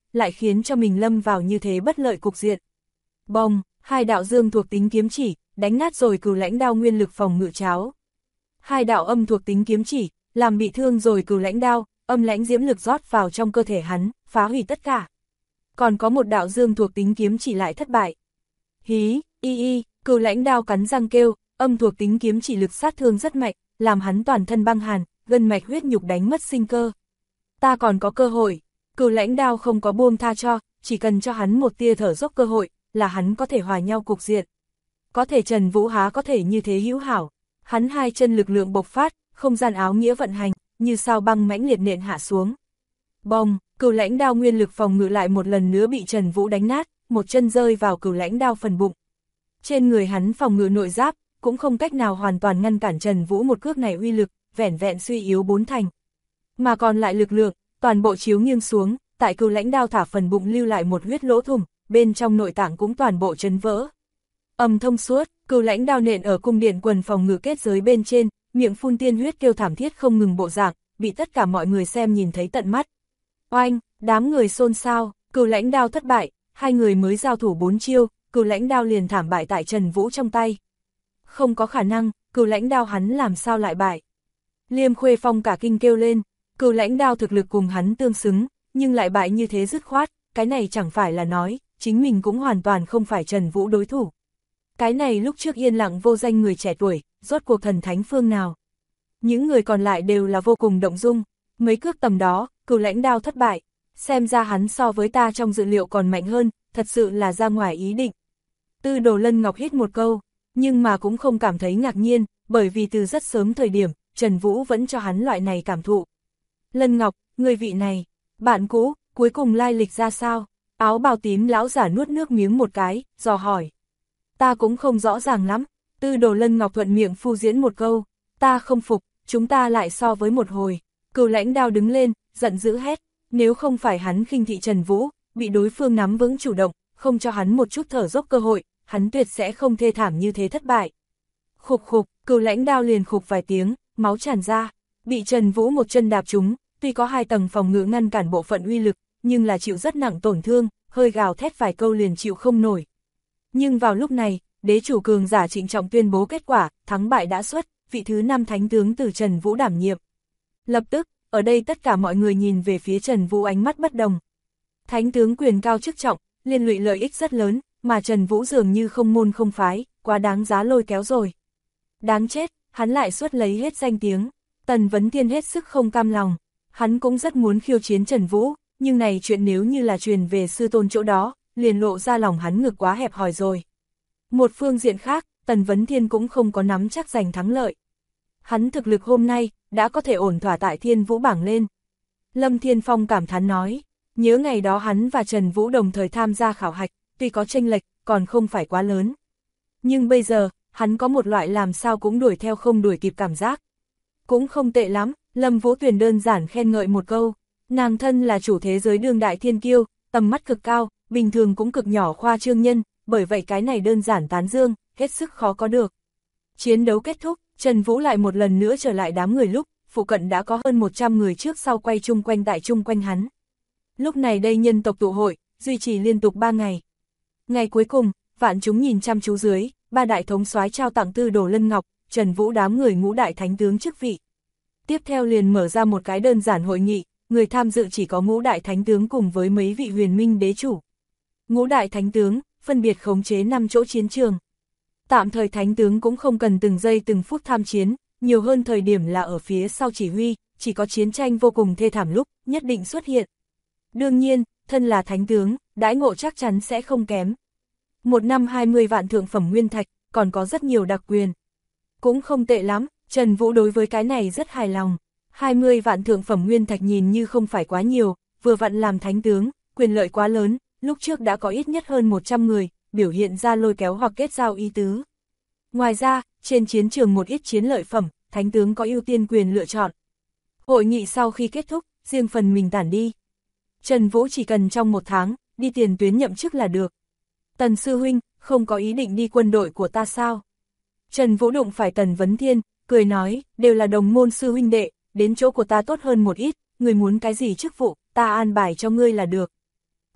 lại khiến cho mình lâm vào như thế bất lợi cục diện. Bồng, hai đạo dương thuộc tính kiếm chỉ, đánh nát rồi Cửu Lãnh Đao nguyên lực phòng ngự cháo. Hai đạo âm thuộc tính kiếm chỉ, làm bị thương rồi Cửu Lãnh Đao, âm lãnh diễm lực rót vào trong cơ thể hắn, phá hủy tất cả. Còn có một đạo dương thuộc tính kiếm chỉ lại thất bại. Hí, Cửu Lãnh Đao cắn răng kêu, âm thuộc tính kiếm chỉ lực sát thương rất mạnh, làm hắn toàn thân băng hàn, gân mạch huyết nhục đánh mất sinh cơ. Ta còn có cơ hội. Cửu Lãnh Đao không có buông tha cho, chỉ cần cho hắn một tia thở dốc cơ hội, là hắn có thể hòa nhau cục diện. Có thể Trần Vũ há có thể như thế hữu hảo. Hắn hai chân lực lượng bộc phát, không gian áo nghĩa vận hành, như sao băng mãnh liệt nện hạ xuống. Bồng, Cửu Lãnh Đao nguyên lực phòng ngự lại một lần nữa bị Trần Vũ đánh nát, một chân rơi vào Cửu Lãnh Đao phần bụng. Trên người hắn phòng ngự nội giáp, cũng không cách nào hoàn toàn ngăn cản Trần Vũ một cước này uy lực, vẻn vẹn suy yếu 4 thành. Mà còn lại lực lượng, toàn bộ chiếu nghiêng xuống, tại Cửu Lãnh Đao thả phần bụng lưu lại một huyết lỗ thủng, bên trong nội tạng cũng toàn bộ chấn vỡ. Âm thông suốt, Cửu Lãnh Đao nện ở cung điện quần phòng ngự kết giới bên trên, miệng phun tiên huyết kêu thảm thiết không ngừng bộ dạng, bị tất cả mọi người xem nhìn thấy tận mắt. Oanh, đám người xôn xao, Cửu Lãnh Đao thất bại, hai người mới giao thủ 4 chiêu, Cửu Lãnh Đao liền thảm bại tại Trần Vũ trong tay. Không có khả năng, Cửu Lãnh Đao hắn làm sao lại bại? Liêm Khuê Phong cả kinh kêu lên, Cửu Lãnh Đao thực lực cùng hắn tương xứng, nhưng lại bại như thế dứt khoát, cái này chẳng phải là nói, chính mình cũng hoàn toàn không phải Trần Vũ đối thủ. Cái này lúc trước yên lặng vô danh người trẻ tuổi, rốt cuộc thần thánh phương nào. Những người còn lại đều là vô cùng động dung, mấy cước tầm đó, Cửu Lãnh Đao thất bại, xem ra hắn so với ta trong dự liệu còn mạnh hơn, thật sự là ra ngoài ý định. Tư Đồ Lân Ngọc hít một câu, nhưng mà cũng không cảm thấy ngạc nhiên, bởi vì từ rất sớm thời điểm, Trần Vũ vẫn cho hắn loại này cảm thụ. Lân Ngọc, người vị này, bạn cũ, cuối cùng lai lịch ra sao? Áo bào tím lão giả nuốt nước miếng một cái, dò hỏi. Ta cũng không rõ ràng lắm, Tư Đồ Lân Ngọc thuận miệng phu diễn một câu, ta không phục, chúng ta lại so với một hồi. Cửu Lãnh Đao đứng lên, giận dữ hét, nếu không phải hắn khinh thị Trần Vũ, bị đối phương nắm vững chủ động, không cho hắn một chút thở dốc cơ hội, hắn tuyệt sẽ không thê thảm như thế thất bại. Khục khục, Cửu Lãnh Đao liền khục vài tiếng, máu tràn ra, bị Trần Vũ một chân đạp trúng, tuy có 2 tầng phòng ngự ngăn cản bộ phận uy lực, nhưng là chịu rất nặng tổn thương, hơi gào thét vài câu liền chịu không nổi. Nhưng vào lúc này, đế chủ cường giả trịnh trọng tuyên bố kết quả, thắng bại đã xuất, vị thứ 5 thánh tướng từ Trần Vũ đảm nhiệm. Lập tức, ở đây tất cả mọi người nhìn về phía Trần Vũ ánh mắt bất đồng. Thánh tướng quyền cao chức trọng, liên lụy lợi ích rất lớn, mà Trần Vũ dường như không môn không phái, quá đáng giá lôi kéo rồi. Đáng chết, hắn lại suốt lấy hết danh tiếng. Tần Vấn Thiên hết sức không cam lòng, hắn cũng rất muốn khiêu chiến Trần Vũ, nhưng này chuyện nếu như là truyền về sư tôn chỗ đó, liền lộ ra lòng hắn ngực quá hẹp hòi rồi. Một phương diện khác, Tần Vấn Thiên cũng không có nắm chắc giành thắng lợi. Hắn thực lực hôm nay, đã có thể ổn thỏa tại Thiên Vũ bảng lên. Lâm Thiên Phong cảm thán nói, nhớ ngày đó hắn và Trần Vũ đồng thời tham gia khảo hạch, tuy có chênh lệch, còn không phải quá lớn. Nhưng bây giờ, hắn có một loại làm sao cũng đuổi theo không đuổi kịp cảm giác. Cũng không tệ lắm, Lâm Vũ Tuyền đơn giản khen ngợi một câu, nàng thân là chủ thế giới đương đại thiên kiêu, tầm mắt cực cao, bình thường cũng cực nhỏ khoa trương nhân, bởi vậy cái này đơn giản tán dương, hết sức khó có được. Chiến đấu kết thúc, Trần Vũ lại một lần nữa trở lại đám người lúc, phụ cận đã có hơn 100 người trước sau quay chung quanh tại chung quanh hắn. Lúc này đây nhân tộc tụ hội, duy trì liên tục 3 ngày. Ngày cuối cùng, vạn chúng nhìn chăm chú dưới, 3 đại thống soái trao tặng Tư Đồ Lân Ngọc, Trần Vũ đám người ngũ đại thánh tướng chức vị. Tiếp theo liền mở ra một cái đơn giản hội nghị, người tham dự chỉ có ngũ đại thánh tướng cùng với mấy vị huyền minh đế chủ. Ngũ đại thánh tướng, phân biệt khống chế 5 chỗ chiến trường. Tạm thời thánh tướng cũng không cần từng giây từng phút tham chiến, nhiều hơn thời điểm là ở phía sau chỉ huy, chỉ có chiến tranh vô cùng thê thảm lúc, nhất định xuất hiện. Đương nhiên, thân là thánh tướng, đãi ngộ chắc chắn sẽ không kém. Một năm 20 vạn thượng phẩm nguyên thạch, còn có rất nhiều đặc quyền. Cũng không tệ lắm, Trần Vũ đối với cái này rất hài lòng. 20 vạn thượng phẩm nguyên thạch nhìn như không phải quá nhiều, vừa vặn làm thánh tướng, quyền lợi quá lớn, lúc trước đã có ít nhất hơn 100 người, biểu hiện ra lôi kéo hoặc kết giao ý tứ. Ngoài ra, trên chiến trường một ít chiến lợi phẩm, thánh tướng có ưu tiên quyền lựa chọn. Hội nghị sau khi kết thúc, riêng phần mình tản đi. Trần Vũ chỉ cần trong 1 tháng, đi tiền tuyến nhậm chức là được. Tần sư huynh, không có ý định đi quân đội của ta sao? Trần Vũ đụng phải Tần Vấn Thiên, cười nói, đều là đồng môn sư huynh đệ, đến chỗ của ta tốt hơn một ít, người muốn cái gì chức vụ, ta an bài cho ngươi là được.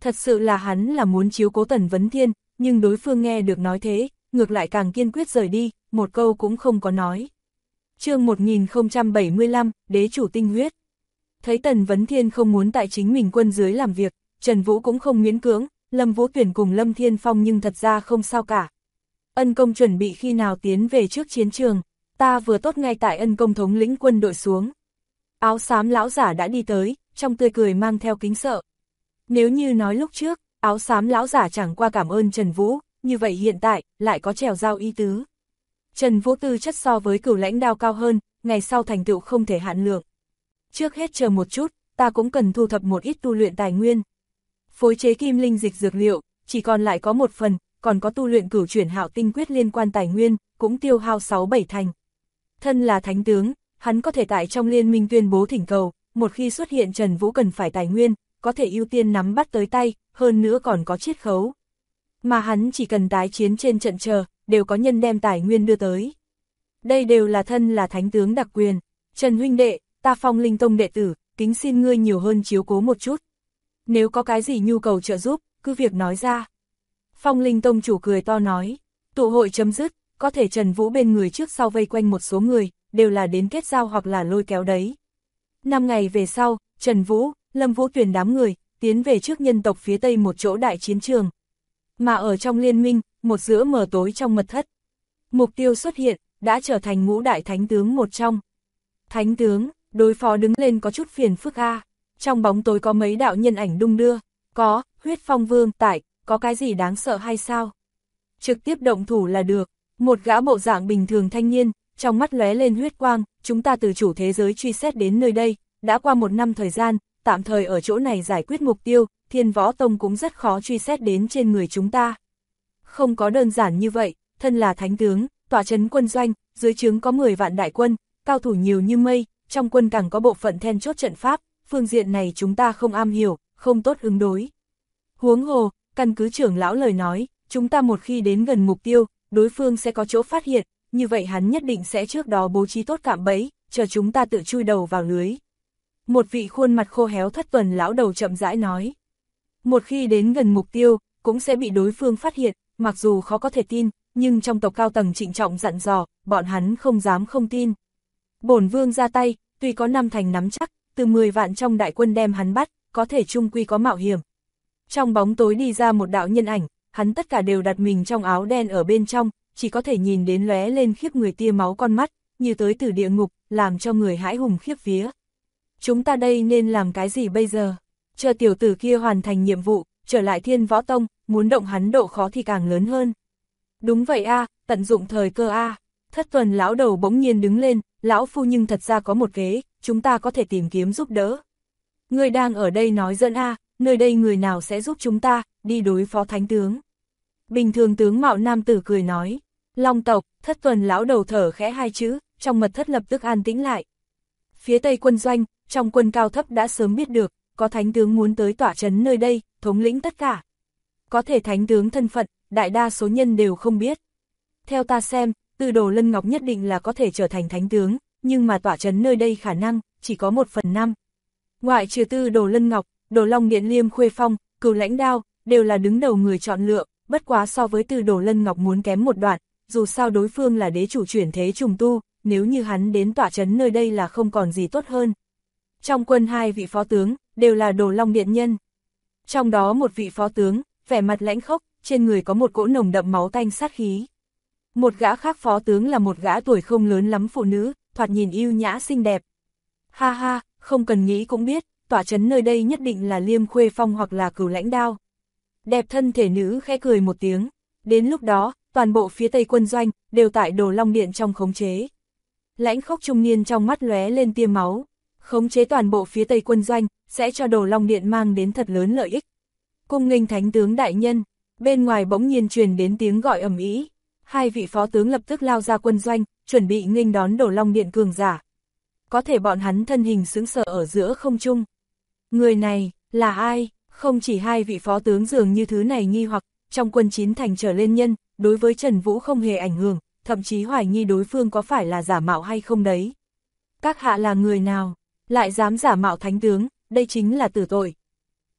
Thật sự là hắn là muốn chiếu cố Tần Vấn Thiên, nhưng đối phương nghe được nói thế, ngược lại càng kiên quyết rời đi, một câu cũng không có nói. Chương 1075, Đế chủ tinh huyết. Thấy Tần Vấn Thiên không muốn tại chính mình quân dưới làm việc, Trần Vũ cũng không miễn cưỡng, Lâm Vũ Tuyển cùng Lâm Thiên Phong nhưng thật ra không sao cả. Ân công chuẩn bị khi nào tiến về trước chiến trường, ta vừa tốt ngay tại Ân công thống lĩnh quân đội xuống. Áo xám lão giả đã đi tới, trong tươi cười mang theo kính sợ. Nếu như nói lúc trước, áo xám lão giả chẳng qua cảm ơn Trần Vũ, như vậy hiện tại, lại có trèo giao ý tứ. Trần Vũ tư chất so với Cửu Lãnh Đao cao hơn, ngày sau thành tựu không thể hạn lượng. Trước hết chờ một chút, ta cũng cần thu thập một ít tu luyện tài nguyên. Phối chế kim linh dịch dược liệu, chỉ còn lại có một phần, còn có tu luyện cửu chuyển hạo tinh quyết liên quan tài nguyên, cũng tiêu hao 6-7 thành. Thân là thánh tướng, hắn có thể tại trong liên minh tuyên bố thỉnh cầu, một khi xuất hiện Trần Vũ cần phải tài nguyên, có thể ưu tiên nắm bắt tới tay, hơn nữa còn có chiết khấu. Mà hắn chỉ cần tái chiến trên trận chờ, đều có nhân đem tài nguyên đưa tới. Đây đều là thân là thánh tướng đặc quyền. Trần huynh đệ, ta Phong Linh Tông đệ tử, kính xin ngươi nhiều hơn chiếu cố một chút. Nếu có cái gì nhu cầu trợ giúp, cứ việc nói ra. Phong Linh Tông chủ cười to nói, tụ hội chấm dứt, có thể Trần Vũ bên người trước sau vây quanh một số người, đều là đến kết giao hoặc là lôi kéo đấy. 5 ngày về sau, Trần Vũ, Lâm Vũ Tuyển đám người, tiến về trước nhân tộc phía tây một chỗ đại chiến trường. Mà ở trong liên minh, một giữa mờ tối trong mật thất. Mục tiêu xuất hiện, đã trở thành ngũ đại thánh tướng một trong. Thánh tướng, đối phó đứng lên có chút phiền phức a. Trong bóng tối có mấy đạo nhân ảnh đung đưa, có, huyết phong vương tại, có cái gì đáng sợ hay sao? Trực tiếp động thủ là được, một gã bộ dạng bình thường thanh niên, trong mắt lóe lên huyết quang, chúng ta từ chủ thế giới truy xét đến nơi đây, đã qua 1 năm thời gian, tạm thời ở chỗ này giải quyết mục tiêu, Thiên Võ Tông cũng rất khó truy xét đến trên người chúng ta. Không có đơn giản như vậy, thân là thánh tướng, tọa trấn quân doanh, dưới trướng có 10 vạn đại quân, cao thủ nhiều như mây, trong quân càng có bộ phận then chốt trận pháp, phương diện này chúng ta không am hiểu, không tốt ứng đối. Huống hồ, căn cứ trưởng lão lời nói, chúng ta một khi đến gần mục tiêu, đối phương sẽ có chỗ phát hiện, như vậy hắn nhất định sẽ trước đó bố trí tốt cạm bẫy, chờ chúng ta tự chui đầu vào lưới. Một vị khuôn mặt khô héo thất tuần lão đầu chậm rãi nói. Một khi đến gần mục tiêu, cũng sẽ bị đối phương phát hiện, mặc dù khó có thể tin, nhưng trong tộc cao tầng trịnh trọng dặn dò, bọn hắn không dám không tin. Bổn vương ra tay, tuy có 5 thành nắm chắc, từ 10 vạn trong đại quân đem hắn bắt, có thể chung quy có mạo hiểm. Trong bóng tối đi ra một đạo nhân ảnh, hắn tất cả đều đặt mình trong áo đen ở bên trong, chỉ có thể nhìn đến lóe lên khiếp người tia máu con mắt, như tới từ địa ngục, làm cho người hãi hùng khiếp vía. Chúng ta đây nên làm cái gì bây giờ? Chờ tiểu tử kia hoàn thành nhiệm vụ, trở lại Thiên Võ Tông, muốn động hắn độ khó thì càng lớn hơn. Đúng vậy a, tận dụng thời cơ a. Thất tuần lão đầu bỗng nhiên đứng lên, lão phu nhưng thật ra có một kế, chúng ta có thể tìm kiếm giúp đỡ. Người đang ở đây nói dẫn a, nơi đây người nào sẽ giúp chúng ta, đi đối phó thánh tướng. Bình thường tướng mạo nam tử cười nói, Long tộc, thất tuần lão đầu thở khẽ 2 chữ, trong mật thất lập tức an tĩnh lại. Phía tây quân doanh, trong quân cao thấp đã sớm biết được, có thánh tướng muốn tới tỏa trấn nơi đây, thống lĩnh tất cả. Có thể thánh tướng thân phận, đại đa số nhân đều không biết. Theo ta xem, Tư Đồ Lân Ngọc nhất định là có thể trở thành thánh tướng, nhưng mà tỏa trấn nơi đây khả năng, chỉ có 1/5. Ngoại trừ Tư Đồ Lân Ngọc, Đồ Long Điện Liêm Khuê Phong, Cửu Lãnh Đao, đều là đứng đầu người chọn lựa, bất quá so với Tư Đồ Lân Ngọc muốn kém một đoạn, dù sao đối phương là đế chủ chuyển thế trùng tu, nếu như hắn đến tỏa trấn nơi đây là không còn gì tốt hơn. Trong quân 2 vị phó tướng, đều là Đồ Long Điện nhân. Trong đó một vị phó tướng, vẻ mặt lãnh khốc, trên người có một cỗ nồng đậm máu tanh sát khí. Một gã khác phó tướng là một gã tuổi không lớn lắm phụ nữ, thoạt nhìn yêu nhã xinh đẹp. Ha ha, không cần nghĩ cũng biết, tỏa trấn nơi đây nhất định là Liêm Khuê Phong hoặc là Cửu Lãnh Đao. Đẹp thân thể nữ khẽ cười một tiếng. Đến lúc đó, toàn bộ phía tây quân doanh, đều tại Đồ Long Điện trong khống chế. Lãnh khốc trung niên trong mắt lóe lên tia máu. Khống chế toàn bộ phía tây quân doanh, sẽ cho Đồ Long Điện mang đến thật lớn lợi ích. Cung nghênh thánh tướng đại nhân, bên ngoài bỗng nhiên truyền đến tiếng gọi ầm ĩ. 2 vị phó tướng lập tức lao ra quân doanh, chuẩn bị nghênh đón Đồ Long Điện cường giả. Có thể bọn hắn thân hình sững sờ ở giữa không trung. Người này, là ai? Không chỉ 2 vị phó tướng dường như thứ này nghi hoặc, trong quân 9 thành trở lên nhân, đối với Trần Vũ không hề ảnh hưởng, thậm chí hoài nghi đối phương có phải là giả mạo hay không đấy. Các hạ là người nào? Lại dám giả mạo thánh tướng, đây chính là tử tội.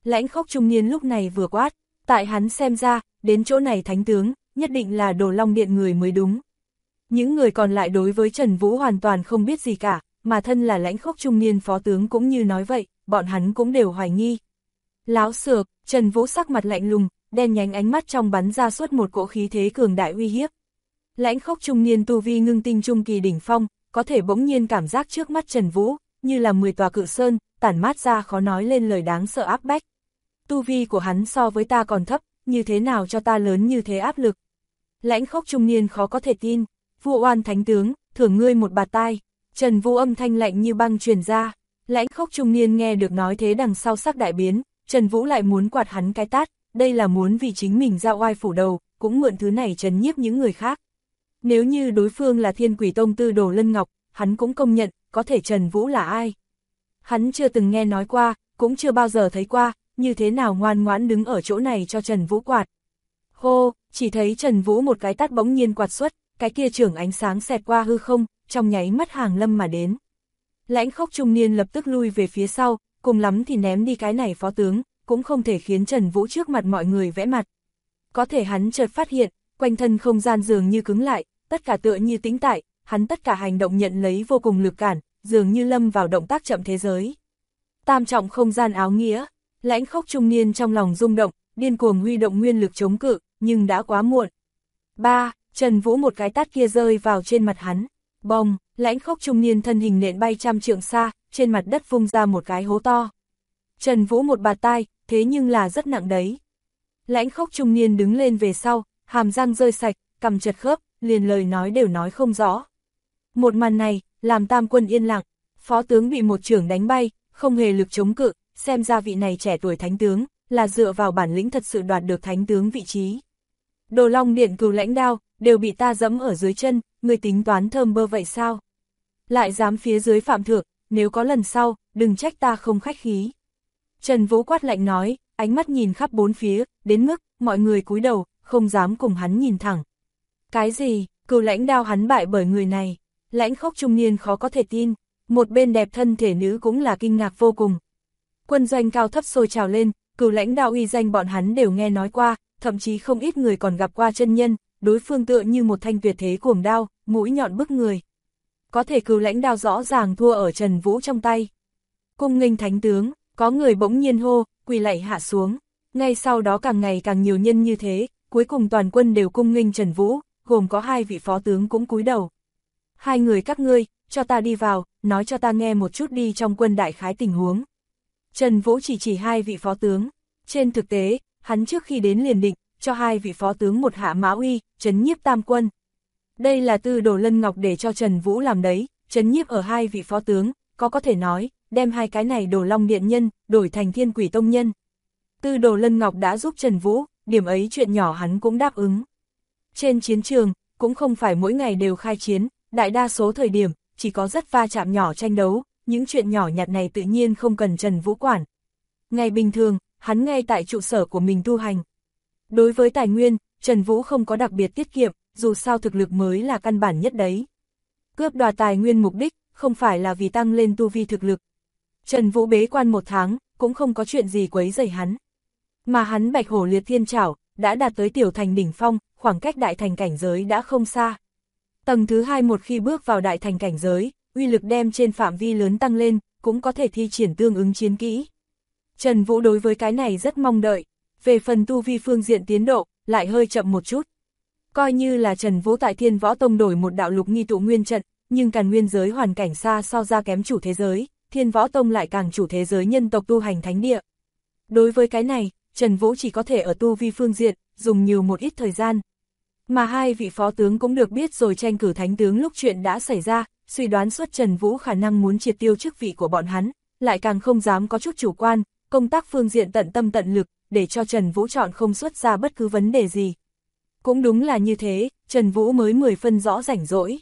Lãnh Khốc trung niên lúc này vừa quát, tại hắn xem ra, đến chỗ này thánh tướng, nhất định là Đồ Long Điện người mới đúng. Những người còn lại đối với Trần Vũ hoàn toàn không biết gì cả, mà thân là Lãnh Khốc trung niên phó tướng cũng như nói vậy, bọn hắn cũng đều hoài nghi. Láo xược, Trần Vũ sắc mặt lạnh lùng, đen nhánh ánh mắt trong bắn ra suốt một cỗ khí thế cường đại uy hiếp. Lãnh Khốc trung niên tu vi ngưng tinh trung kỳ đỉnh phong, có thể bỗng nhiên cảm giác trước mắt Trần Vũ, như là 10 tòa cự sơn, tản mát ra khó nói lên lời đáng sợ áp bách. Tu vi của hắn so với ta còn thấp, như thế nào cho ta lớn như thế áp lực. Lãnh Khốc trung niên khó có thể tin, Vu Oan thánh tướng, thưởng ngươi một bạt tai. Trần Vũ âm thanh lạnh như băng truyền ra. Lãnh Khốc trung niên nghe được nói thế đằng sau sắc đại biến, Trần Vũ lại muốn quạt hắn cái tát, đây là muốn vì chính mình ra oai phủ đầu, cũng mượn thứ này trấn nhiếp những người khác. Nếu như đối phương là Thiên Quỷ Tông tư Đồ Lân Ngọc, hắn cũng công nhận, có thể Trần Vũ là ai. Hắn chưa từng nghe nói qua, cũng chưa bao giờ thấy qua, như thế nào ngoan ngoãn đứng ở chỗ này cho Trần Vũ quạt. Hô, chỉ thấy Trần Vũ một cái tát bỗng nhiên quạt xuất, cái kia chưởng ánh sáng xẹt qua hư không, trong nháy mắt hàng lâm mà đến. Lãnh Khốc trung niên lập tức lui về phía sau, cùng lắm thì ném đi cái này phó tướng, cũng không thể khiến Trần Vũ trước mặt mọi người vẽ mặt. Có thể hắn chợt phát hiện, quanh thân không gian dường như cứng lại, tất cả tựa như tĩnh tại, hắn tất cả hành động nhận lấy vô cùng lực cản, dường như lâm vào động tác chậm thế giới. Tam trọng không gian áo nghĩa, Lãnh Khốc trung niên trong lòng rung động, điên cuồng huy động nguyên lực chống cự, nhưng đã quá muộn. Trần Vũ một cái tát kia rơi vào trên mặt hắn. Bồng, Lãnh Khốc trung niên thân hình nện bay trăm trượng xa, trên mặt đất vung ra một cái hố to. Trần Vũ một bạt tai, thế nhưng là rất nặng đấy. Lãnh Khốc trung niên đứng lên về sau, hàm răng rơi sạch, cằm chật khớp, liền lời nói đều nói không rõ. Một màn này, làm tam quân yên lặng, phó tướng bị một chưởng đánh bay, không hề lực chống cự, xem ra vị này trẻ tuổi thánh tướng, là dựa vào bản lĩnh thật sự đoạt được thánh tướng vị trí. Đồ Long Điện Cừu Lãnh Đao, đều bị ta dẫm ở dưới chân, người tính toán thơm bơ vậy sao? Lại dám phía dưới phạm thượng, nếu có lần sau, đừng trách ta không khách khí. Trần Vũ quát lạnh nói, ánh mắt nhìn khắp bốn phía, đến mức, mọi người cúi đầu, không dám cùng hắn nhìn thẳng. Cái gì, Cừu Lãnh Đao hắn bại bởi người này? Lãnh Khốc trung niên khó có thể tin, một bên đẹp thân thể nữ cũng là kinh ngạc vô cùng. Quân doanh cao thấp sôi trào lên, Cừu Lãnh Đao uy danh bọn hắn đều nghe nói qua, thậm chí không ít người còn gặp qua chân nhân, đối phương tựa như một thanh tuyệt thế cuồng đao, mũi nhọn bức người. Có thể Cừu Lãnh Đao rõ ràng thua ở Trần Vũ trong tay. Cung nghênh thánh tướng, có người bỗng nhiên hô, quỳ lạy hạ xuống. Ngay sau đó càng ngày càng nhiều nhân như thế, cuối cùng toàn quân đều cung nghênh Trần Vũ, gồm có 2 vị phó tướng cũng cúi đầu. 2 người các ngươi, cho ta đi vào, nói cho ta nghe một chút đi trong quân đại khái tình huống. Trần Vũ chỉ 2 vị phó tướng. Trên thực tế, hắn trước khi đến liền định, cho 2 vị phó tướng một hạ mã uy, trấn nhiếp tam quân. Đây là tư Đồ Lân Ngọc để cho Trần Vũ làm đấy, trấn nhiếp ở 2 vị phó tướng, có thể nói, đem 2 cái này Đồ Long Điện nhân, đổi thành Thiên Quỷ Tông nhân. Tư Đồ Lân Ngọc đã giúp Trần Vũ, điểm ấy chuyện nhỏ hắn cũng đáp ứng. Trên chiến trường, cũng không phải mỗi ngày đều khai chiến, đại đa số thời điểm, chỉ có rất va chạm nhỏ tranh đấu, những chuyện nhỏ nhặt này tự nhiên không cần Trần Vũ quản. Ngày bình thường, hắn ngay tại trụ sở của mình tu hành. Đối với tài nguyên, Trần Vũ không có đặc biệt tiết kiệm, dù sao thực lực mới là căn bản nhất đấy. Cướp đoạt tài nguyên mục đích, không phải là vì tăng lên tu vi thực lực. Trần Vũ bế quan 1 tháng, cũng không có chuyện gì quấy rầy hắn. Mà hắn Bạch Hổ Liệt Thiên Trảo, đã đạt tới tiểu thành đỉnh phong, khoảng cách đại thành cảnh giới đã không xa. Tầng thứ 2 một khi bước vào đại thành cảnh giới, uy lực đem trên phạm vi lớn tăng lên, cũng có thể thi triển tương ứng chiến kỹ. Trần Vũ đối với cái này rất mong đợi, về phần tu vi phương diện tiến độ, lại hơi chậm một chút. Coi như là Trần Vũ tại Thiên Võ Tông đổi một đạo lục nghi tụ nguyên trận, nhưng Càn Nguyên giới hoàn cảnh xa so ra kém chủ thế giới, Thiên Võ Tông lại càng chủ thế giới nhân tộc tu hành thánh địa. Đối với cái này, Trần Vũ chỉ có thể ở tu vi phương diện, dùng nhiều một ít thời gian. Mà 2 vị phó tướng cũng được biết rồi tranh cử thánh tướng lúc chuyện đã xảy ra, suy đoán suốt Trần Vũ khả năng muốn triệt tiêu chức vị của bọn hắn, lại càng không dám có chút chủ quan, công tác phương diện tận tâm tận lực, để cho Trần Vũ chọn không xuất ra bất cứ vấn đề gì. Cũng đúng là như thế, Trần Vũ mới 10 phân rõ rảnh rỗi.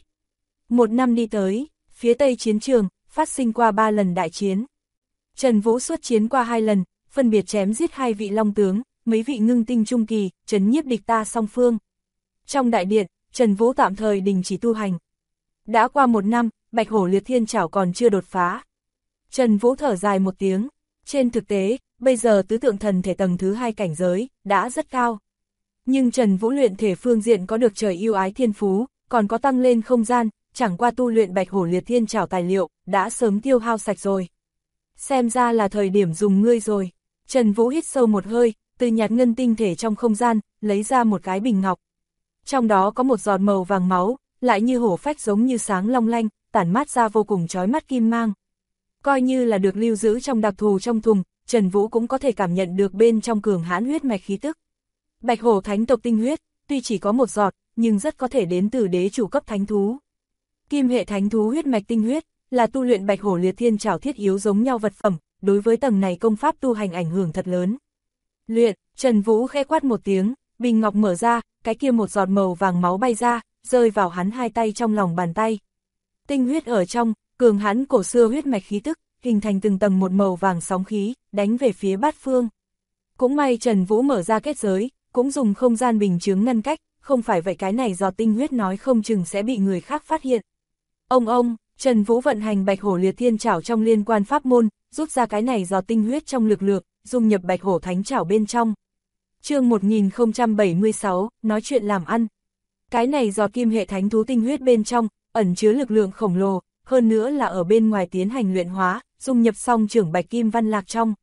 1 năm đi tới, phía Tây chiến trường, phát sinh qua 3 lần đại chiến. Trần Vũ xuất chiến qua 2 lần, phân biệt chém giết 2 vị long tướng, mấy vị ngưng tinh trung kỳ, trấn nhiếp địch ta song phương. Trong đại điện, Trần Vũ tạm thời đình chỉ tu hành. Đã qua 1 năm, Bạch Hổ Liệt Thiên Trảo còn chưa đột phá. Trần Vũ thở dài một tiếng. Trên thực tế, bây giờ tứ tượng thần thể tầng thứ 2 cảnh giới, đã rất cao. Nhưng Trần Vũ luyện thể phương diện có được trời yêu ái thiên phú, còn có tăng lên không gian, chẳng qua tu luyện Bạch Hổ Liệt Thiên Trảo tài liệu, đã sớm tiêu hao sạch rồi. Xem ra là thời điểm dùng ngươi rồi. Trần Vũ hít sâu một hơi, từ nhạt ngân tinh thể trong không gian, lấy ra một cái bình ngọc. Trong đó có một giọt màu vàng máu, lại như hổ phách giống như sáng long lanh, tản mát ra vô cùng chói mắt kim mang. Coi như là được lưu giữ trong đặc thù trong thùng, Trần Vũ cũng có thể cảm nhận được bên trong cường hãn huyết mạch khí tức. Bạch hổ thánh tộc tinh huyết, tuy chỉ có một giọt, nhưng rất có thể đến từ đế chủ cấp thánh thú. Kim hệ thánh thú huyết mạch tinh huyết, là tu luyện Bạch Hổ Liệt Thiên Trảo thiết yếu giống nhau vật phẩm, đối với tầng này công pháp tu hành ảnh hưởng thật lớn. Luyện, Trần Vũ khẽ quát một tiếng, bình ngọc mở ra, cái kia một giọt màu vàng máu bay ra, rơi vào hắn hai tay trong lòng bàn tay. Tinh huyết ở trong, cường hãn cổ xưa huyết mạch khí tức, hình thành từng tầng một màu vàng sóng khí, đánh về phía bát phương. Cũng may Trần Vũ mở ra kết giới, cũng dùng không gian bình chướng ngăn cách, không phải vậy cái này giọt tinh huyết nói không chừng sẽ bị người khác phát hiện. Ông, Trần Vũ vận hành Bạch Hổ Liệt Thiên Trảo trong liên quan pháp môn, rút ra cái này giọt tinh huyết trong lực lượng, dung nhập Bạch Hổ Thánh Trảo bên trong. Chương 1076, nói chuyện làm ăn. Cái này giọt kim hệ thánh thú tinh huyết bên trong, ẩn chứa lực lượng khổng lồ, hơn nữa là ở bên ngoài tiến hành luyện hóa, dung nhập xong trưởng Bạch Kim Văn Lạc trong.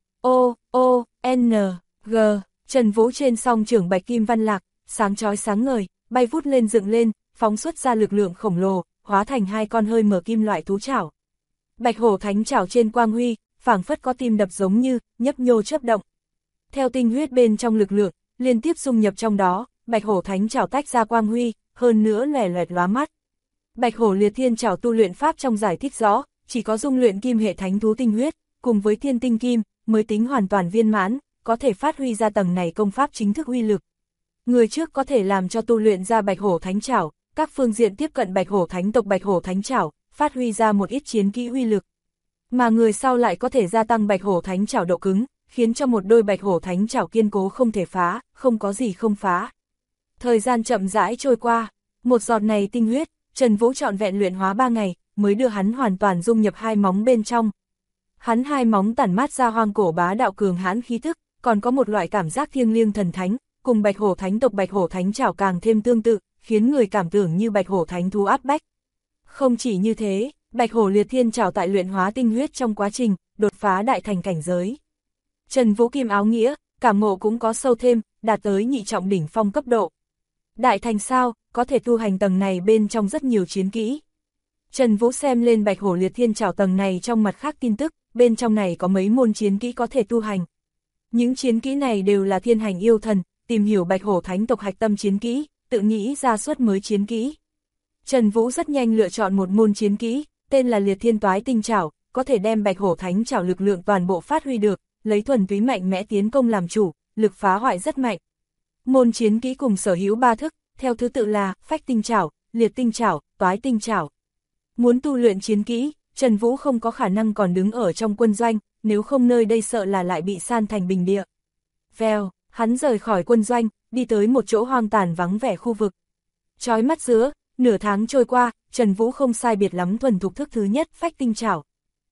N, G, Trần Vũ trên song trưởng Bạch Kim Văn Lạc, sáng chói sáng ngời, bay vút lên dựng lên, phóng xuất ra lực lượng khổng lồ, hóa thành hai con hơi mở kim loại thú chảo. Bạch Hổ Thánh Trảo trên quang huy, phảng phất có tim đập giống như, nhấp nhô chớp động. Theo tinh huyết bên trong lực lượng, liên tiếp dung nhập trong đó, Bạch Hổ Thánh Trảo tách ra quang huy, hơn nữa lòe loẹt lóa mắt. Bạch Hổ Liệt Thiên Trảo tu luyện pháp trong giải thích rõ, chỉ có dung luyện kim hệ thánh thú tinh huyết, cùng với thiên tinh kim, mới tính hoàn toàn viên mãn, có thể phát huy ra tầng này công pháp chính thức uy lực. Người trước có thể làm cho tu luyện ra Bạch Hổ Thánh Trảo, các phương diện tiếp cận Bạch Hổ Thánh tộc Bạch Hổ Thánh Trảo, phát huy ra một ít chiến kỹ uy lực. Mà người sau lại có thể gia tăng Bạch Hổ Thánh Trảo độ cứng, khiến cho một đôi Bạch Hổ Thánh Trảo kiên cố không thể phá, không có gì không phá. Thời gian chậm rãi trôi qua, một giọt này tinh huyết, Trần Vũ trọn vẹn luyện hóa 3 ngày, mới đưa hắn hoàn toàn dung nhập hai móng bên trong. Hắn hai móng tản mát ra hoang cổ bá đạo cường hãn khí thức, còn có một loại cảm giác thiêng liêng thần thánh, cùng Bạch Hổ Thánh tộc Bạch Hổ Thánh Trảo càng thêm tương tự, khiến người cảm tưởng như Bạch Hổ Thánh thú áp bách. Không chỉ như thế, Bạch Hổ Liệt Thiên Trảo tại luyện hóa tinh huyết trong quá trình, đột phá đại thành cảnh giới. Trần Vũ kim áo nghĩa, cảm ngộ cũng có sâu thêm, đạt tới nhị trọng đỉnh phong cấp độ. Đại thành sao, có thể tu hành tầng này bên trong rất nhiều chiến kỹ. Trần Vũ xem lên Bạch Hổ Liệt Thiên Trảo tầng này trong mặt khác tin tức, bên trong này có mấy môn chiến kỹ có thể tu hành. Những chiến kỹ này đều là thiên hành yêu thần, tìm hiểu Bạch Hổ Thánh tộc hạch tâm chiến kỹ, tự nghĩ ra suất mới chiến kỹ. Trần Vũ rất nhanh lựa chọn một môn chiến kỹ, tên là Liệt Thiên Toái Tinh Trảo, có thể đem Bạch Hổ Thánh Trảo lực lượng toàn bộ phát huy được, lấy thuần túy mạnh mẽ tiến công làm chủ, lực phá hoại rất mạnh. Môn chiến kỹ cùng sở hữu 3 thức, theo thứ tự là Phách Tinh Trảo, Liệt Tinh Trảo, Toái Tinh Trảo. Muốn tu luyện chiến kỹ, Trần Vũ không có khả năng còn đứng ở trong quân doanh, nếu không nơi đây sợ là lại bị san thành bình địa. Vèo, hắn rời khỏi quân doanh, đi tới một chỗ hoang tàn vắng vẻ khu vực. Chói mắt giữa, nửa tháng trôi qua, Trần Vũ không sai biệt lắm thuần thục thức thứ nhất Phách Tinh Trảo.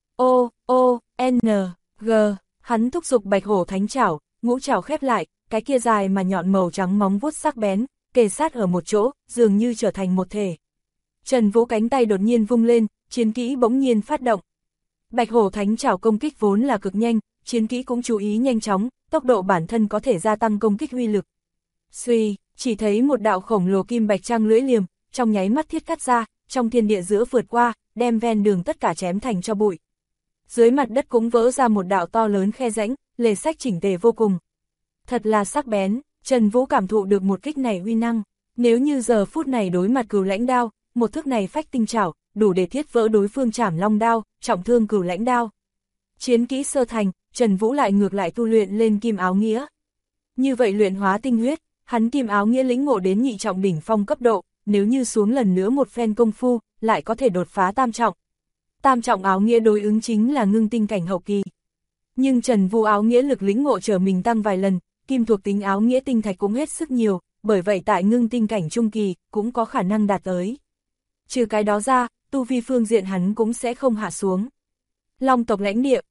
N, G, hắn thúc giục Bạch Hổ Thánh Trảo, ngũ trảo khép lại, cái kia dài mà nhọn màu trắng móng vuốt sắc bén, kề sát ở một chỗ, dường như trở thành một thể. Trần Vũ cánh tay đột nhiên vung lên, chiến kỹ bỗng nhiên phát động. Bạch Hổ Thánh Trảo công kích vốn là cực nhanh, chiến kỹ cũng chú ý nhanh chóng, tốc độ bản thân có thể gia tăng công kích uy lực. Suy, chỉ thấy một đạo khổng lồ kim bạch trang lưỡi liềm, trong nháy mắt thiết cắt ra, trong thiên địa giữa vượt qua, đem ven đường tất cả chém thành cho bụi. Dưới mặt đất cũng vỡ ra một đạo to lớn khe rãnh, lề sách chỉnh tề vô cùng. Thật là sắc bén, Trần Vũ cảm thụ được một kích này uy năng. Nếu như giờ phút này đối mặt Cửu Lãnh Đao, một thức này Phách Tinh Trảo, đủ để thiết vỡ đối phương Trảm Long Đao, trọng thương Cửu Lãnh Đao. Chiến kỹ sơ thành, Trần Vũ lại ngược lại tu luyện lên Kim Áo Nghĩa. Như vậy luyện hóa tinh huyết, hắn Kim Áo Nghĩa lĩnh ngộ đến nhị trọng đỉnh phong cấp độ, nếu như xuống lần nữa một phen công phu, lại có thể đột phá tam trọng. Tam trọng áo nghĩa đối ứng chính là ngưng tinh cảnh hậu kỳ. Nhưng Trần Vũ áo nghĩa lực lĩnh ngộ trở mình tăng vài lần, kim thuộc tính áo nghĩa tinh thạch cũng hết sức nhiều, bởi vậy tại ngưng tinh cảnh trung kỳ cũng có khả năng đạt tới. Trừ cái đó ra, tu vi phương diện hắn cũng sẽ không hạ xuống. Long tộc lãnh địa,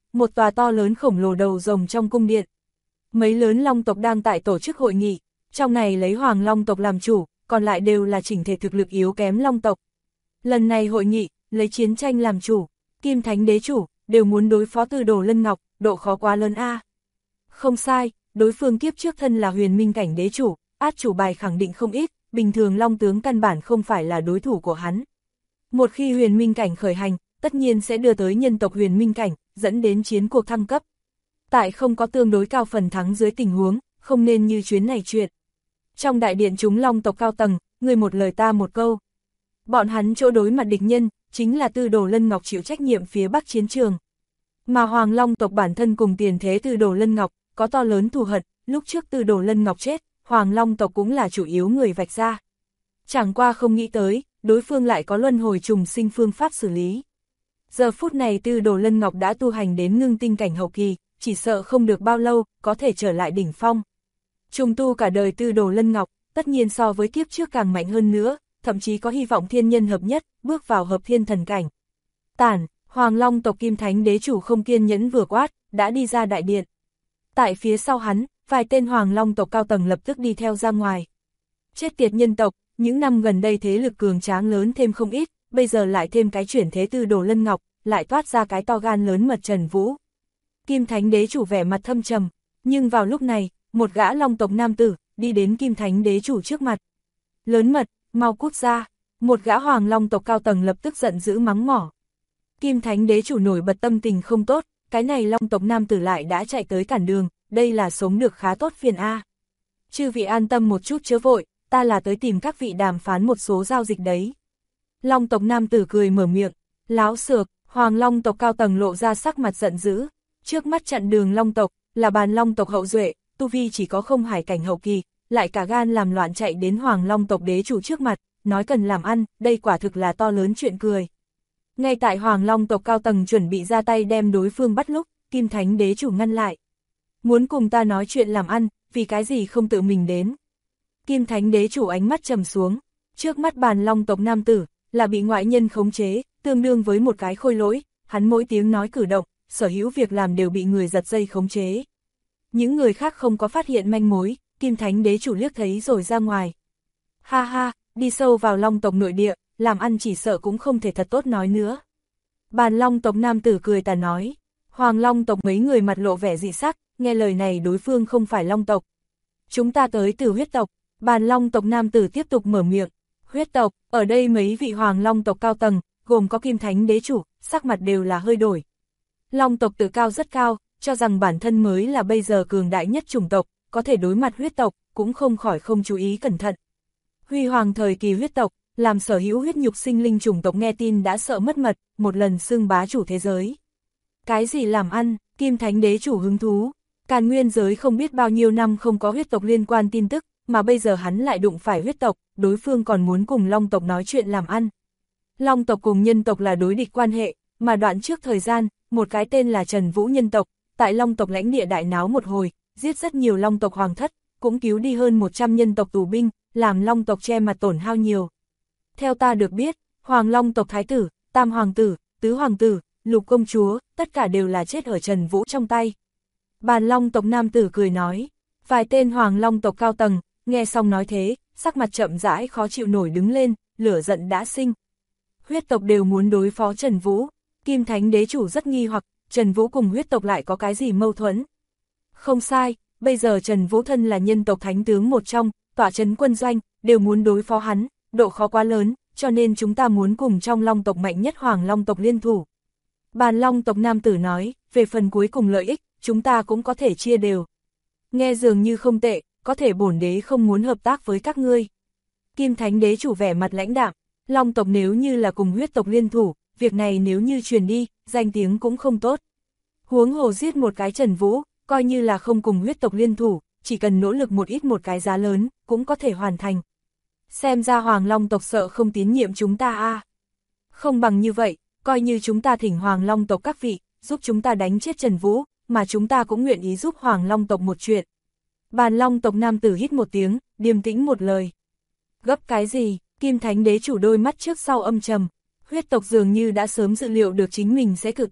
một tòa to lớn khổng lồ đầu rồng trong cung điện. Mấy lớn long tộc đang tại tổ chức hội nghị, trong này lấy Hoàng Long tộc làm chủ, còn lại đều là chỉnh thể thực lực yếu kém long tộc. Lần này hội nghị, lấy chiến tranh làm chủ, Kim Thánh đế chủ, đều muốn đối phó Tư Đồ Lân Ngọc, độ khó quá lớn a. Không sai, đối phương kiếp trước thân là huyền minh cảnh đế chủ, át chủ bài khẳng định không ít, bình thường long tướng căn bản không phải là đối thủ của hắn. Một khi huyền minh cảnh khởi hành, tất nhiên sẽ đưa tới nhân tộc huyền minh cảnh, dẫn đến chiến cuộc thăng cấp. Tại không có tương đối cao phần thắng dưới tình huống, không nên như chuyến này chuyện. Trong đại điện chúng long tộc cao tầng, người một lời ta một câu. Bọn hắn chỗ đối mặt địch nhân, chính là Tư Đồ Lân Ngọc chịu trách nhiệm phía bắc chiến trường. Mà Hoàng Long tộc bản thân cùng tiền thế Tư Đồ Lân Ngọc, có to lớn thù hận, lúc trước Tư Đồ Lân Ngọc chết, Hoàng Long tộc cũng là chủ yếu người vạch ra. Chẳng qua không nghĩ tới, đối phương lại có luân hồi trùng sinh phương pháp xử lý. Giờ phút này Tư Đồ Lân Ngọc đã tu hành đến ngưng tinh cảnh hậu kỳ, chỉ sợ không được bao lâu, có thể trở lại đỉnh phong. Trùng tu cả đời Tư Đồ Lân Ngọc, tất nhiên so với kiếp trước càng mạnh hơn nữa, thậm chí có hy vọng thiên nhân hợp nhất, bước vào hợp thiên thần cảnh. Tản, Hoàng Long tộc Kim Thánh đế chủ không kiên nhẫn vừa quát, đã đi ra đại điện. Tại phía sau hắn, vài tên Hoàng Long tộc cao tầng lập tức đi theo ra ngoài. Chết tiệt nhân tộc, những năm gần đây thế lực cường tráng lớn thêm không ít, bây giờ lại thêm cái chuyển thế Tư Đồ Lân Ngọc, lại toát ra cái to gan lớn mật Trần Vũ. Kim Thánh đế chủ vẻ mặt thâm trầm, nhưng vào lúc này, một gã long tộc nam tử, đi đến Kim Thánh đế chủ trước mặt. Lớn mật, mau cút ra, một gã Hoàng Long tộc cao tầng lập tức giận dữ mắng mỏ. Kim Thánh đế chủ nổi bật tâm tình không tốt, cái này long tộc nam tử lại đã chạy tới cản đường, đây là sống được khá tốt phiền a. Chư vị an tâm một chút chớ vội, ta là tới tìm các vị đàm phán một số giao dịch đấy. Long tộc nam tử cười mở miệng, láo xược, Hoàng Long tộc cao tầng lộ ra sắc mặt giận dữ, trước mắt chặn đường long tộc, là Bàn Long tộc hậu duệ, tu vi chỉ có không hải cảnh hậu kỳ, lại cả gan làm loạn chạy đến Hoàng Long tộc đế chủ trước mặt, nói cần làm ăn, đây quả thực là to lớn chuyện cười. Ngay tại Hoàng Long tộc cao tầng chuẩn bị ra tay đem đối phương bắt lúc, Kim Thánh đế chủ ngăn lại. Muốn cùng ta nói chuyện làm ăn, vì cái gì không tự mình đến. Kim Thánh đế chủ ánh mắt trầm xuống, trước mắt Bàn Long tộc nam tử, là bị ngoại nhân khống chế, tương đương với một cái khôi lỗi, hắn mỗi tiếng nói cử động, sở hữu việc làm đều bị người giật dây khống chế. Những người khác không có phát hiện manh mối, Kim Thánh đế chủ liếc thấy rồi ra ngoài. Ha ha, đi sâu vào Long tộc nội địa, làm ăn chỉ sợ cũng không thể thật tốt nói nữa. Bàn Long tộc nam tử cười tà nói, Hoàng Long tộc mấy người mặt lộ vẻ dị sắc, nghe lời này đối phương không phải Long tộc. Chúng ta tới từ huyết tộc, Bàn Long tộc nam tử tiếp tục mở miệng, huyết tộc, ở đây mấy vị Hoàng Long tộc cao tầng, gồm có Kim Thánh đế chủ, sắc mặt đều là hơi đổi. Long tộc tự cao rất cao, cho rằng bản thân mới là bây giờ cường đại nhất chủng tộc, có thể đối mặt huyết tộc, cũng không khỏi không chú ý cẩn thận. Huy hoàng thời kỳ huyết tộc, làm sở hữu huyết nhục sinh linh chủng tộc nghe tin đã sợ mất mật, một lần xưng bá chủ thế giới. Cái gì làm ăn, Kim Thánh đế chủ hứng thú, Càn Nguyên giới không biết bao nhiêu năm không có huyết tộc liên quan tin tức, mà bây giờ hắn lại đụng phải huyết tộc, đối phương còn muốn cùng Long tộc nói chuyện làm ăn. Long tộc cùng nhân tộc là đối địch quan hệ, mà đoạn trước thời gian, một cái tên là Trần Vũ nhân tộc, tại Long tộc lãnh địa đại náo một hồi, giết rất nhiều Long tộc hoàng thất, cũng cứu đi hơn 100 nhân tộc tù binh, làm Long tộc che mặt tổn hao nhiều. Theo ta được biết, Hoàng Long tộc thái tử, tam hoàng tử, tứ hoàng tử, lục công chúa, tất cả đều là chết ở Trần Vũ trong tay. Bàn Long tộc nam tử cười nói, vài tên Hoàng Long tộc cao tầng, nghe xong nói thế, sắc mặt chậm rãi khó chịu nổi đứng lên, lửa giận đã sinh. Huyết tộc đều muốn đối phó Trần Vũ, Kim Thánh đế chủ rất nghi hoặc, Trần Vũ cùng huyết tộc lại có cái gì mâu thuẫn. Không sai, bây giờ Trần Vũ thân là nhân tộc thánh tướng một trong, tọa trấn quân doanh, đều muốn đối phó hắn, độ khó quá lớn, cho nên chúng ta muốn cùng trong Long tộc mạnh nhất Hoàng Long tộc liên thủ. Bàn Long tộc nam tử nói, về phần cuối cùng lợi ích, chúng ta cũng có thể chia đều. Nghe dường như không tệ, có thể bổn đế không muốn hợp tác với các ngươi. Kim Thánh đế chủ vẻ mặt lãnh đạm, Long tộc nếu như là cùng huyết tộc liên thủ, việc này nếu như truyền đi, danh tiếng cũng không tốt. Huống hồ giết một cái Trần Vũ, coi như là không cùng huyết tộc liên thủ, chỉ cần nỗ lực một cái giá lớn, cũng có thể hoàn thành. Xem ra Hoàng Long tộc sợ không tín nhiệm chúng ta a. Không bằng như vậy, coi như chúng ta thỉnh Hoàng Long tộc các vị, giúp chúng ta đánh chết Trần Vũ, mà chúng ta cũng nguyện ý giúp Hoàng Long tộc một chuyện. Bàn Long tộc nam tử hít một tiếng, điềm tĩnh một lời. Gấp cái gì? Kim Thánh đế chủ đôi mắt trước sau âm trầm. Huyết tộc dường như đã sớm dự liệu được chính mình sẽ cự tuyệt,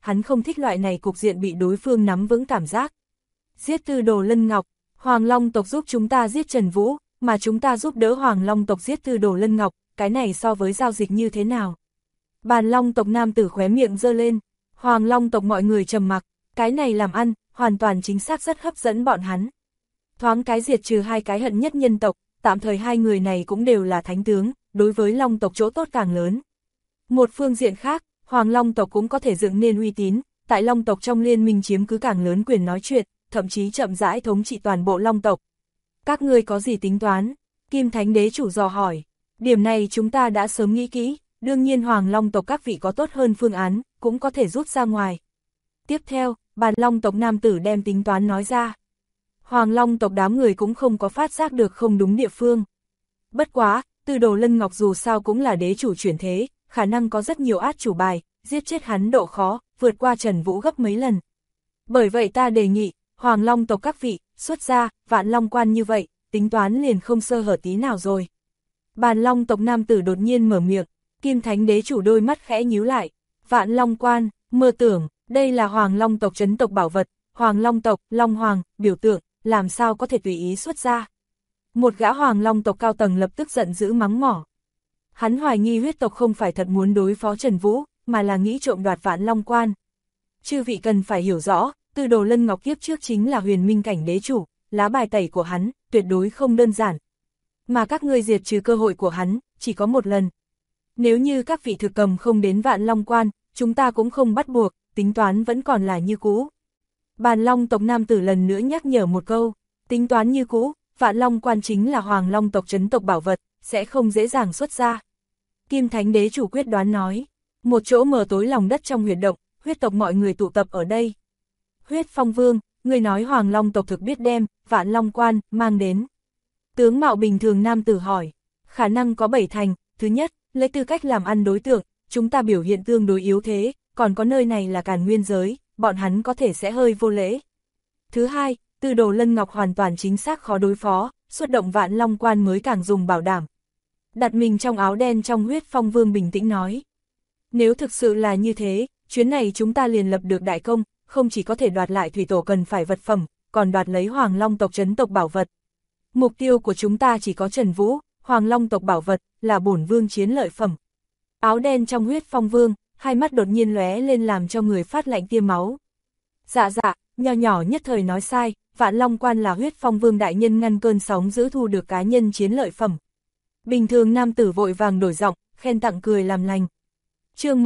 hắn không thích loại này cục diện bị đối phương nắm vững cảm giác. Giết Tư Đồ Lân Ngọc, Hoàng Long tộc giúp chúng ta giết Trần Vũ, mà chúng ta giúp đỡ Hoàng Long tộc giết Tư Đồ Lân Ngọc, cái này so với giao dịch như thế nào? Bàn Long tộc nam tử khóe miệng giơ lên, Hoàng Long tộc mọi người trầm mặc, cái này làm ăn, hoàn toàn chính xác rất hấp dẫn bọn hắn. Thoáng cái diệt trừ hai cái hận nhất nhân tộc, tạm thời hai người này cũng đều là thánh tướng, đối với Long tộc chỗ tốt càng lớn. Một phương diện khác, Hoàng Long tộc cũng có thể dựng nên uy tín, tại Long tộc trong liên minh chiếm cứ càng lớn quyền nói chuyện, thậm chí chậm rãi thống trị toàn bộ Long tộc. Các ngươi có gì tính toán? Kim Thánh Đế chủ dò hỏi. Điểm này chúng ta đã sớm nghĩ kỹ, đương nhiên Hoàng Long tộc các vị có tốt hơn phương án, cũng có thể rút ra ngoài. Tiếp theo, Bàn Long tộc nam tử đem tính toán nói ra. Hoàng Long tộc đám người cũng không có phát giác được không đúng địa phương. Bất quá, Tư Đồ Lân Ngọc dù sao cũng là đế chủ chuyển thế, khả năng có rất nhiều át chủ bài, giết chết hắn độ khó, vượt qua Trần Vũ gấp mấy lần. Bởi vậy ta đề nghị, Hoàng Long tộc các vị, xuất ra, Vạn Long quan như vậy, tính toán liền không sơ hở tí nào rồi. Bàn Long tộc nam tử đột nhiên mở miệng, Kim Thánh Đế chủ đôi mắt khẽ nhíu lại. Vạn Long quan, mơ tưởng, đây là Hoàng Long tộc trấn tộc bảo vật, Hoàng Long tộc, Long Hoàng, biểu tượng, làm sao có thể tùy ý xuất ra. Một gã Hoàng Long tộc cao tầng lập tức giận dữ mắng mỏ. Hắn hoài nghi huyết tộc không phải thật muốn đối phó Trần Vũ, mà là nghĩ trộm đoạt Vạn Long quan. Chư vị cần phải hiểu rõ, Tư Đồ Lân Ngọc kiếp trước chính là huyền minh cảnh đế chủ, lá bài tẩy của hắn, tuyệt đối không đơn giản. Mà các ngươi diệt trừ cơ hội của hắn, chỉ có một lần. Nếu như các vị thực cầm không đến Vạn Long quan, chúng ta cũng không bắt buộc, tính toán vẫn còn là như cũ. Bàn Long tộc nam tử lần nữa nhắc nhở một câu, tính toán như cũ, Vạn Long quan chính là Hoàng Long tộc trấn tộc bảo vật, sẽ không dễ dàng xuất ra. Kim Thánh Đế chủ quyết đoán nói, một chỗ mờ tối lòng đất trong huyệt động, huyết tộc mọi người tụ tập ở đây. Huyết Phong Vương, người nói Hoàng Long tộc thực biết đem, Vạn Long quan, mang đến. Tướng mạo bình thường nam tử hỏi, khả năng có 7 thành, thứ nhất, lấy tư cách làm ăn đối tượng, chúng ta biểu hiện tương đối yếu thế, còn có nơi này là Càn Nguyên giới, bọn hắn có thể sẽ hơi vô lễ. Thứ hai, Tư Đồ Lân Ngọc hoàn toàn chính xác khó đối phó, xuất động Vạn Long quan mới càng dùng bảo đảm. Đặt mình trong áo đen trong Huyết Phong Vương bình tĩnh nói. Nếu thực sự là như thế, chuyến này chúng ta liền lập được đại công, không chỉ có thể đoạt lại thủy tổ cần phải vật phẩm, còn đoạt lấy Hoàng Long tộc trấn tộc bảo vật. Mục tiêu của chúng ta chỉ có Trần Vũ, Hoàng Long tộc bảo vật, là bổn vương chiến lợi phẩm. Áo đen trong Huyết Phong Vương, hai mắt đột nhiên lóe lên làm cho người phát lạnh tiêm máu. Dạ, nho nhỏ nhất thời nói sai, Vạn Long quan là Huyết Phong Vương đại nhân ngăn cơn sóng giữ thu được cá nhân chiến lợi phẩm. Bình thường nam tử vội vàng đổi giọng, khen tặng cười làm lành. Chương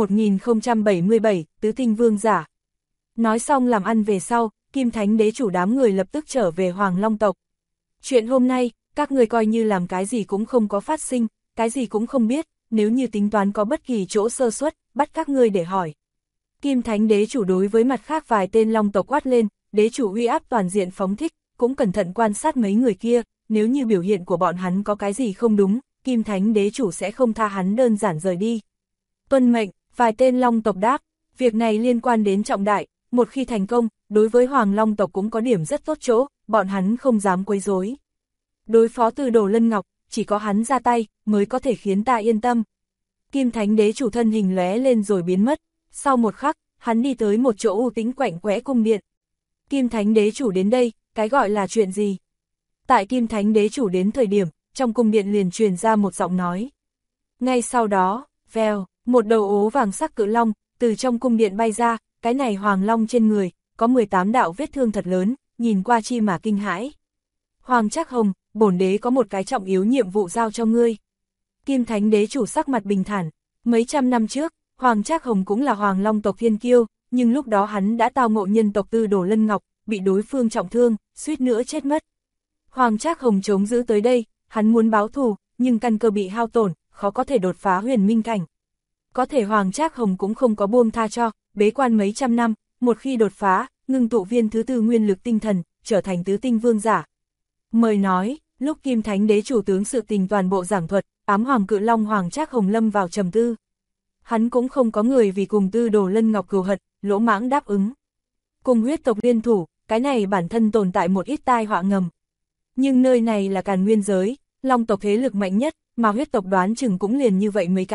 1077, Tứ Tinh Vương giả. Nói xong làm ăn về sau, Kim Thánh Đế chủ đám người lập tức trở về Hoàng Long tộc. Chuyện hôm nay, các người coi như làm cái gì cũng không có phát sinh, cái gì cũng không biết, nếu như tính toán có bất kỳ chỗ sơ suất, bắt các ngươi để hỏi. Kim Thánh Đế chủ đối với mặt khác vài tên Long tộc quát lên, đế chủ uy áp toàn diện phóng thích, cũng cẩn thận quan sát mấy người kia, nếu như biểu hiện của bọn hắn có cái gì không đúng, Kim Thánh Đế chủ sẽ không tha hắn đơn giản rời đi. Tuân mệnh, vài tên Long tộc đáp, việc này liên quan đến trọng đại, một khi thành công, đối với Hoàng Long tộc cũng có điểm rất tốt chỗ, bọn hắn không dám quấy rối. Đối phó Tư Đồ Lân Ngọc, chỉ có hắn ra tay, mới có thể khiến ta yên tâm. Kim Thánh Đế chủ thân hình lóe lên rồi biến mất, sau một khắc, hắn đi tới một chỗ u tĩnh quạnh quẽ cung điện. Kim Thánh Đế chủ đến đây, cái gọi là chuyện gì? Tại Kim Thánh Đế chủ đến thời điểm, trong cung điện liền truyền ra một giọng nói. Ngay sau đó, vèo, một đầu ố vàng sắc cự long, từ trong cung điện bay ra, cái này Hoàng Long trên người, có 18 đạo vết thương thật lớn, nhìn qua chi mà kinh hãi. Hoàng Trác Hồng, bổn đế có một cái trọng yếu nhiệm vụ giao cho ngươi. Kim Thánh Đế chủ sắc mặt bình thản, mấy trăm năm trước, Hoàng Trác Hồng cũng là Hoàng Long tộc thiên kiêu, nhưng lúc đó hắn đã tao ngộ nhân tộc Tư Đồ Lân Ngọc, bị đối phương trọng thương, suýt nữa chết mất. Hoàng Trác Hồng chống giữ tới đây, hắn muốn báo thù, nhưng căn cơ bị hao tổn, khó có thể đột phá huyền minh cảnh. Có thể Hoàng Trác Hồng cũng không có buông tha cho, bế quan mấy trăm năm, một khi đột phá, ngưng tụ viên thứ tư nguyên lực tinh thần, trở thành tứ tinh vương giả. Mời nói, lúc Kim Thánh Đế chủ tướng sự tình toàn bộ giảng thuật, ám hoàng cự long Hoàng Trác Hồng lâm vào trầm tư. Hắn cũng không có người vì cùng Tư Đồ Lân Ngọc cừu hận, lỗ mãng đáp ứng. Cùng huyết tộc liên thủ, cái này bản thân tồn tại một ít tai họa ngầm. Nhưng nơi này là Càn Nguyên giới, Long tộc thế lực mạnh nhất, mà huyết tộc đoán chừng cũng liền như vậy mấy cái,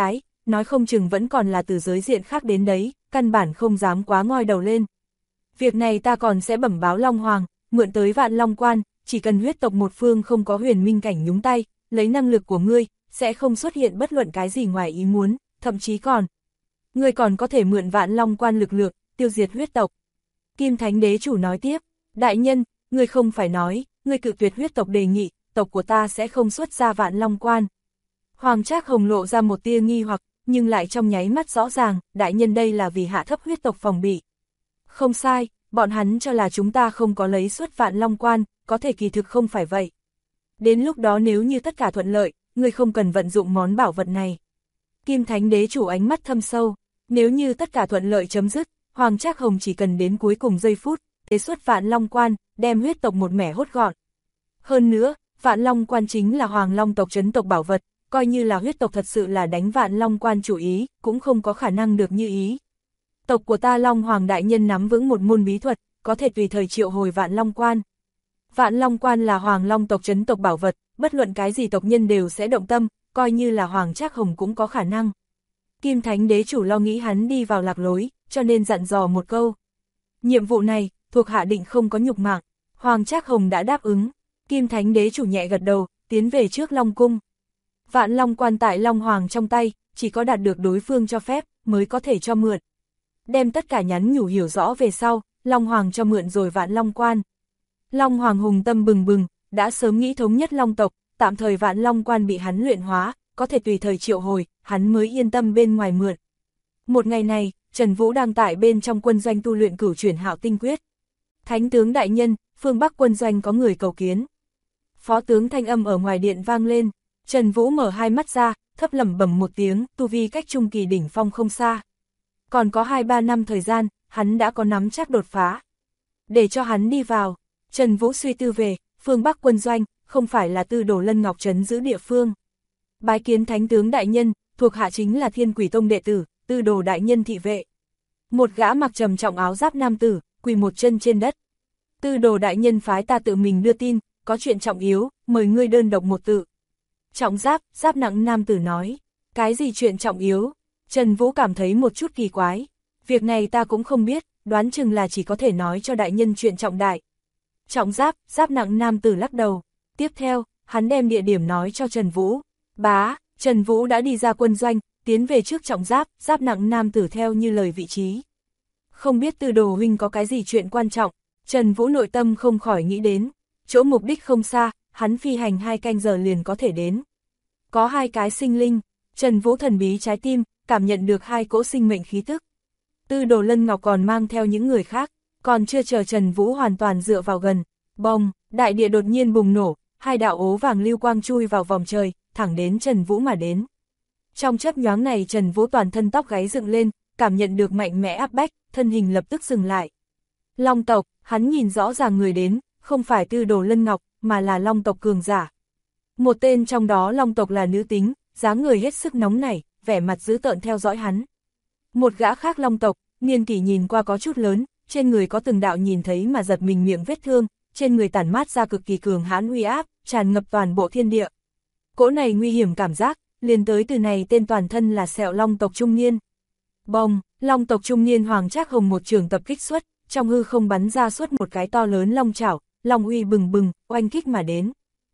nói không chừng vẫn còn là từ giới diện khác đến đấy, căn bản không dám quá ngoi đầu lên. Việc này ta còn sẽ bẩm báo Long Hoàng, mượn tới Vạn Long Quan, chỉ cần huyết tộc một phương không có huyền minh cảnh nhúng tay, lấy năng lực của ngươi, sẽ không xuất hiện bất luận cái gì ngoài ý muốn, thậm chí còn. Ngươi còn có thể mượn Vạn Long Quan lực lượng, tiêu diệt huyết tộc. Kim Thánh Đế Chủ nói tiếp, đại nhân, ngươi không phải nói, ngươi cự tuyệt huyết tộc đề nghị, tộc của ta sẽ không xuất ra Vạn Long Quan. Hoàng Trác Hồng lộ ra một tia nghi hoặc, nhưng lại trong nháy mắt rõ ràng, đại nhân đây là vì hạ thấp huyết tộc phòng bị. Không sai, bọn hắn cho là chúng ta không có lấy xuất Vạn Long Quan, có thể kỳ thực không phải vậy. Đến lúc đó nếu như tất cả thuận lợi, ngươi không cần vận dụng món bảo vật này. Kim Thánh Đế Chủ ánh mắt thâm sâu, nếu như tất cả thuận lợi chấm dứt, Hoàng Trác Hồng chỉ cần đến cuối cùng giây phút, tế xuất Vạn Long Quan, đem huyết tộc một mẻ hốt gọn. Hơn nữa, Vạn Long Quan chính là Hoàng Long tộc trấn tộc bảo vật, coi như là huyết tộc thật sự là đánh Vạn Long Quan chủ ý, cũng không có khả năng được như ý. Tộc của ta Long Hoàng đại nhân nắm vững một môn bí thuật, có thể tùy thời triệu hồi Vạn Long Quan. Vạn Long Quan là Hoàng Long tộc trấn tộc bảo vật, bất luận cái gì tộc nhân đều sẽ động tâm, coi như là Hoàng Trác Hồng cũng có khả năng. Kim Thánh Đế Chủ lo nghĩ hắn đi vào lạc lối, cho nên dặn dò một câu. Nhiệm vụ này, thuộc hạ định không có nhục mạng, Hoàng Trác Hồng đã đáp ứng. Kim Thánh Đế Chủ nhẹ gật đầu, tiến về trước Long Cung. Vạn Long Quan tại Long Hoàng trong tay, chỉ có đạt được đối phương cho phép, mới có thể cho mượn. Đem tất cả nhắn nhủ hiểu rõ về sau, Long Hoàng cho mượn rồi Vạn Long Quan. Long Hoàng hùng tâm bừng bừng, đã sớm nghĩ thống nhất Long tộc, tạm thời Vạn Long Quan bị hắn luyện hóa, có thể tùy thời triệu hồi, hắn mới yên tâm bên ngoài mượn. Một ngày này, Trần Vũ đang tại bên trong quân doanh tu luyện Cửu Chuyển Hạo Tinh Quyết. Thánh tướng đại nhân, phương Bắc quân doanh có người cầu kiến. Phó tướng thanh âm ở ngoài điện vang lên, Trần Vũ mở hai mắt ra, thấp lẩm bẩm một tiếng, tu vi cách trung kỳ đỉnh phong không xa. Còn có 2-3 năm thời gian, hắn đã có nắm chắc đột phá. Để cho hắn đi vào, Trần Vũ suy tư về, phương Bắc quân doanh, không phải là Tư Đồ Lân Ngọc trấn giữ địa phương. Bái kiến thánh tướng đại nhân, thuộc hạ chính là Thiên Quỷ Tông đệ tử, Tư Đồ đại nhân thị vệ. Một gã mặc trầm trọng áo giáp nam tử, quỳ một chân trên đất. Tư Đồ đại nhân phái ta tự mình đưa tin, có chuyện trọng yếu, mời ngươi đơn độc một tự. Trọng giáp, giáp nặng nam tử nói, cái gì chuyện trọng yếu? Trần Vũ cảm thấy một chút kỳ quái. Việc này ta cũng không biết, đoán chừng là chỉ có thể nói cho đại nhân chuyện trọng đại. Trọng giáp, giáp nặng nam tử lắc đầu. Tiếp theo, hắn đem địa điểm nói cho Trần Vũ. Bá, Trần Vũ đã đi ra quân doanh, tiến về trước trọng giáp, giáp nặng nam tử theo như lời vị trí. Không biết Tư Đồ huynh có cái gì chuyện quan trọng, Trần Vũ nội tâm không khỏi nghĩ đến. Chỗ mục đích không xa, hắn phi hành 2 canh giờ liền có thể đến. Có 2 cái sinh linh, Trần Vũ thần bí trái tim, cảm nhận được 2 cỗ sinh mệnh khí tức. Tư Đồ Lân Ngọc còn mang theo những người khác, còn chưa chờ Trần Vũ hoàn toàn dựa vào gần. Bông, đại địa đột nhiên bùng nổ, 2 đạo ố vàng lưu quang chui vào vòng trời, thẳng đến Trần Vũ mà đến. Trong chớp nhoáng này Trần Vũ toàn thân tóc gáy dựng lên, cảm nhận được mạnh mẽ áp bách, thân hình lập tức dừng lại. Long tộc, hắn nhìn rõ ràng người đến, không phải Tư Đồ Lân Ngọc, mà là Long tộc cường giả. Một tên trong đó Long tộc là nữ tính, dáng người hết sức nóng nảy, vẻ mặt dữ tợn theo dõi hắn. Một gã khác Long tộc, niên kỷ nhìn qua có chút lớn, trên người có từng đạo nhìn thấy mà giật mình miệng vết thương, trên người tản mát ra cực kỳ cường hãn uy áp, tràn ngập toàn bộ thiên địa. Cỗ này nguy hiểm cảm giác, liền tới từ này tên toàn thân là sẹo Long tộc trung niên. Bông, Long tộc trung niên Hoàng Trác Hồng một trường tập kích xuất, trong hư không bắn ra suốt một cái to lớn long chảo, long uy bừng bừng, oanh kích mà đến.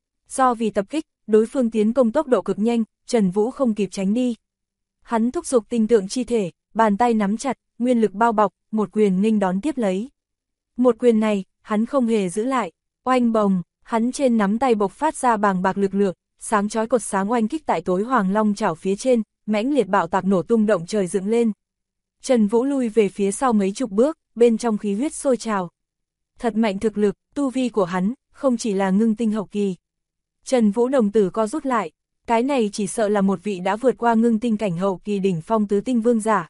Do vì tập kích, đối phương tiến công tốc độ cực nhanh, Trần Vũ không kịp tránh đi. Hắn thúc giục tinh tượng chi thể, bàn tay nắm chặt, nguyên lực bao bọc, một quyền nghênh đón tiếp lấy. Một quyền này, hắn không hề giữ lại, oanh bồng, hắn trên nắm tay bộc phát ra bàng bạc lực lượng, sáng chói cột sáng oanh kích tại tối hoàng long chảo phía trên, mãnh liệt bạo tạc nổ tung động trời dựng lên. Trần Vũ lui về phía sau mấy chục bước, bên trong khí huyết sôi trào. Thật mạnh thực lực, tu vi của hắn, không chỉ là ngưng tinh hậu kỳ. Trần Vũ đồng tử co rút lại, cái này chỉ sợ là một vị đã vượt qua ngưng tinh cảnh hậu kỳ đỉnh phong tứ tinh vương giả.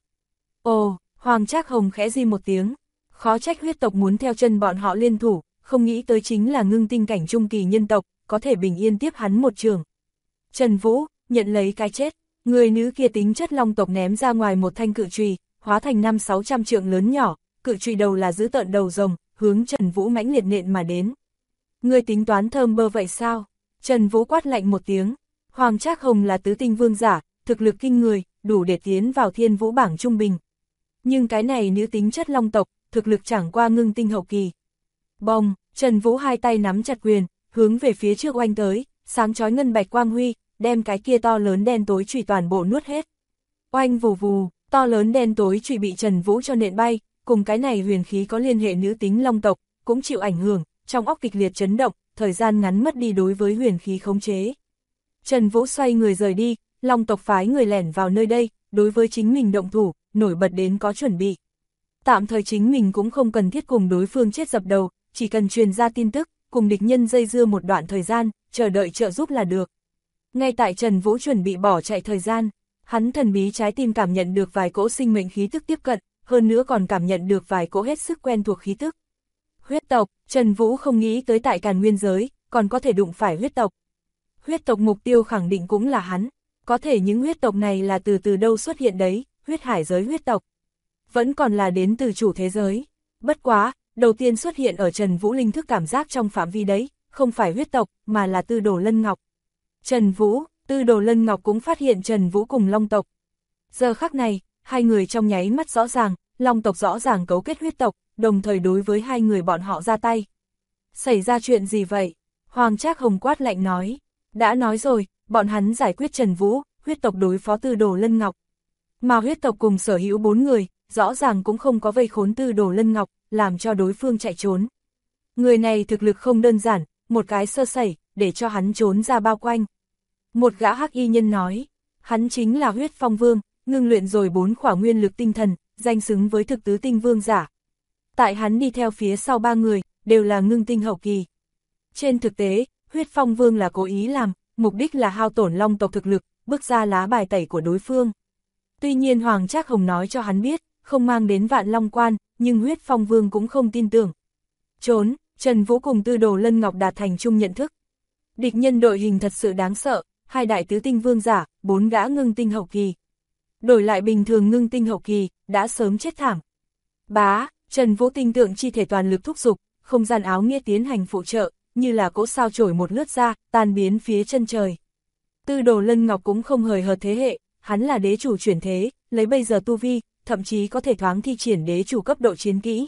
Ồ, Hoàng Trác Hồng khẽ di một tiếng, khó trách huyết tộc muốn theo chân bọn họ liên thủ, không nghĩ tới chính là ngưng tinh cảnh trung kỳ nhân tộc, có thể bình yên tiếp hắn một trường. Trần Vũ, nhận lấy cái chết, người nữ kia tính chất Long tộc ném ra ngoài một thanh cự chùy, hóa thành 500-600 trượng lớn nhỏ, cự chùy đầu là dữ tợn đầu rồng, hướng Trần Vũ mãnh liệt nện mà đến. Ngươi tính toán thơm bơ vậy sao? Trần Vũ quát lạnh một tiếng, Hoàng Trác Hồng là tứ tinh vương giả, thực lực kinh người, đủ để tiến vào thiên vũ bảng trung bình. Nhưng cái này nữ tính chất long tộc, thực lực chẳng qua ngưng tinh hậu kỳ. Bồng, Trần Vũ hai tay nắm chặt quyền, hướng về phía trước oanh tới, sáng chói ngân bạch quang huy, đem cái kia to lớn đen tối chùy toàn bộ nuốt hết. Oanh vù vù, to lớn đen tối chùy bị Trần Vũ cho nện bay, cùng cái này huyền khí có liên hệ nữ tính long tộc, cũng chịu ảnh hưởng, trong óc kịch liệt chấn động, thời gian ngắn mất đi đối với huyền khí khống chế. Trần Vũ xoay người rời đi, long tộc phái người lẻn vào nơi đây, đối với chính mình động thủ, nổi bật đến có chuẩn bị. Tạm thời chính mình cũng không cần thiết cùng đối phương chết dập đầu, chỉ cần truyền ra tin tức, cùng địch nhân dây dưa một đoạn thời gian, chờ đợi trợ giúp là được. Ngay tại Trần Vũ chuẩn bị bỏ chạy thời gian, hắn thần bí trái tim cảm nhận được vài cỗ sinh mệnh khí tức tiếp cận, hơn nữa còn cảm nhận được vài cỗ hết sức quen thuộc khí tức. Huyết tộc, Trần Vũ không nghĩ tới tại Càn Nguyên giới, còn có thể đụng phải huyết tộc. Huyết tộc mục tiêu khẳng định cũng là hắn, có thể những huyết tộc này là từ đâu xuất hiện đấy, huyết hải giới huyết tộc. Vẫn còn là đến từ chủ thế giới. Bất quá, đầu tiên xuất hiện ở Trần Vũ linh thức cảm giác trong phạm vi đấy, không phải huyết tộc, mà là Tư Đồ Lân Ngọc. Trần Vũ, Tư Đồ Lân Ngọc cũng phát hiện Trần Vũ cùng long tộc. Giờ khắc này, hai người trong nháy mắt rõ ràng, long tộc rõ ràng cấu kết huyết tộc, đồng thời đối với hai người bọn họ ra tay. Xảy ra chuyện gì vậy? Hoàng Trác Hồng quát lạnh nói. Đã nói rồi, bọn hắn giải quyết Trần Vũ, huyết tộc đối phó Tư Đồ Lân Ngọc. Mà huyết tộc cùng sở hữu 4 người, rõ ràng cũng không có vây khốn Tư Đồ Lân Ngọc, làm cho đối phương chạy trốn. Người này thực lực không đơn giản, một cái sơ sẩy, để cho hắn trốn ra bao quanh. Một gã hắc y nhân nói, hắn chính là Huyết Phong Vương, ngưng luyện rồi 4 khỏa nguyên lực tinh thần, danh xứng với thực tứ tinh vương giả. Tại hắn đi theo phía sau 3 người, đều là ngưng tinh hậu kỳ. Trên thực tế, Huyết Phong Vương là cố ý làm, mục đích là hao tổn long tộc thực lực, bước ra lá bài tẩy của đối phương. Tuy nhiên Hoàng Trác Hồng nói cho hắn biết, không mang đến Vạn Long Quan, nhưng Huyết Phong Vương cũng không tin tưởng. Trốn, Trần Vũ cùng Tư Đồ Lân Ngọc đạt thành chung nhận thức. Địch nhân đội hình thật sự đáng sợ, 2 đại tứ tinh vương giả, 4 gã ngưng tinh hậu kỳ. Đổi lại bình thường ngưng tinh hậu kỳ, đã sớm chết thảm. Bá, Trần Vũ tinh tượng chi thể toàn lực thúc giục, không gian áo nghĩa tiến hành phụ trợ, như là cỗ sao chổi một lướt ra, tan biến phía chân trời. Tư Đồ Lân Ngọc cũng không hời hợt thế hệ, hắn là đế chủ chuyển thế, lấy bây giờ tu vi, thậm chí có thể thoáng thi triển đế chủ cấp độ chiến kỹ.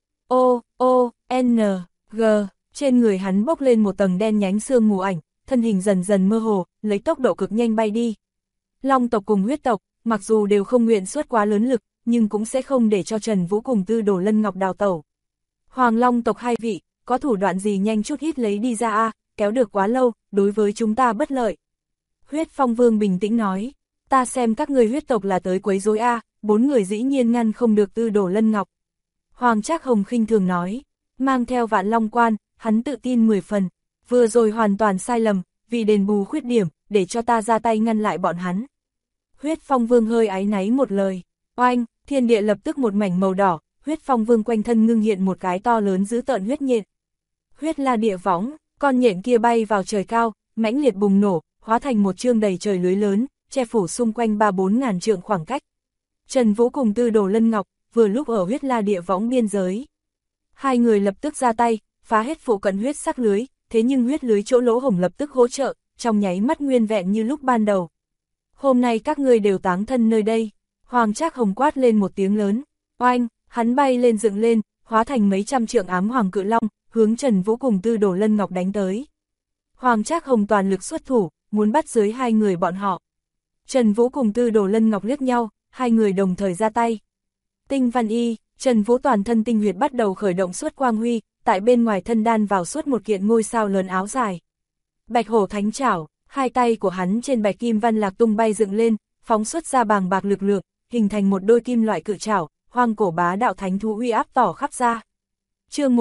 G, trên người hắn bốc lên một tầng đen nhánh sương mù ảnh, thân hình dần dần mơ hồ, lấy tốc độ cực nhanh bay đi. Long tộc cùng huyết tộc, mặc dù đều không nguyện xuất quá lớn lực, nhưng cũng sẽ không để cho Trần Vũ cùng Tư Đồ Lân Ngọc đào tẩu. Hoàng Long tộc 2 vị, có thủ đoạn gì nhanh chút hít lấy đi ra a, kéo được quá lâu, đối với chúng ta bất lợi. Huyết Phong Vương bình tĩnh nói, ta xem các người huyết tộc là tới quấy rối a, 4 người dĩ nhiên ngăn không được Tư Đồ Lân Ngọc. Hoàng Trác Hồng khinh thường nói, mang theo Vạn Long Quan, hắn tự tin 10 phần, vừa rồi hoàn toàn sai lầm, vì đền bù khuyết điểm, để cho ta ra tay ngăn lại bọn hắn. Huyết Phong Vương hơi áy náy một lời, oanh, thiên địa lập tức một mảnh màu đỏ, Huyết Phong Vương quanh thân ngưng hiện một cái to lớn dữ tợn huyết nhện. Huyết La Địa Võng, con nhện kia bay vào trời cao, mãnh liệt bùng nổ, hóa thành một chương đầy trời lưới lớn, che phủ xung quanh 3-4 ngàn trượng khoảng cách. Trần Vũ cùng Tư Đồ Lân Ngọc, vừa lúc ở Huyết La Địa Võng biên giới. Hai người lập tức ra tay, phá hết phụ cận huyết sắc lưới, thế nhưng huyết lưới chỗ lỗ hổng lập tức hỗ trợ, trong nháy mắt nguyên vẹn như lúc ban đầu. Hôm nay các ngươi đều táng thân nơi đây. Hoàng Trác Hồng quát lên một tiếng lớn, oanh, hắn bay lên dựng lên, hóa thành mấy trăm trượng ám hoàng cự long, hướng Trần Vũ cùng Tư Đồ Lân Ngọc đánh tới. Hoàng Trác Hồng toàn lực xuất thủ, muốn bắt dưới hai người bọn họ. Trần Vũ cùng Tư Đồ Lân Ngọc liếc nhau, hai người đồng thời ra tay. Tinh Văn Y, Trần Vũ toàn thân tinh huyệt bắt đầu khởi động suốt quang huy, tại bên ngoài thân đan vào suốt một kiện ngôi sao lớn áo dài. Bạch Hổ Thánh Trảo, hai tay của hắn trên bạch kim văn lạc tung bay dựng lên, phóng xuất ra bàng bạc lực lượng, hình thành một đôi kim loại cự trảo, hoang cổ bá đạo thánh thú uy áp tỏ khắp ra. Chương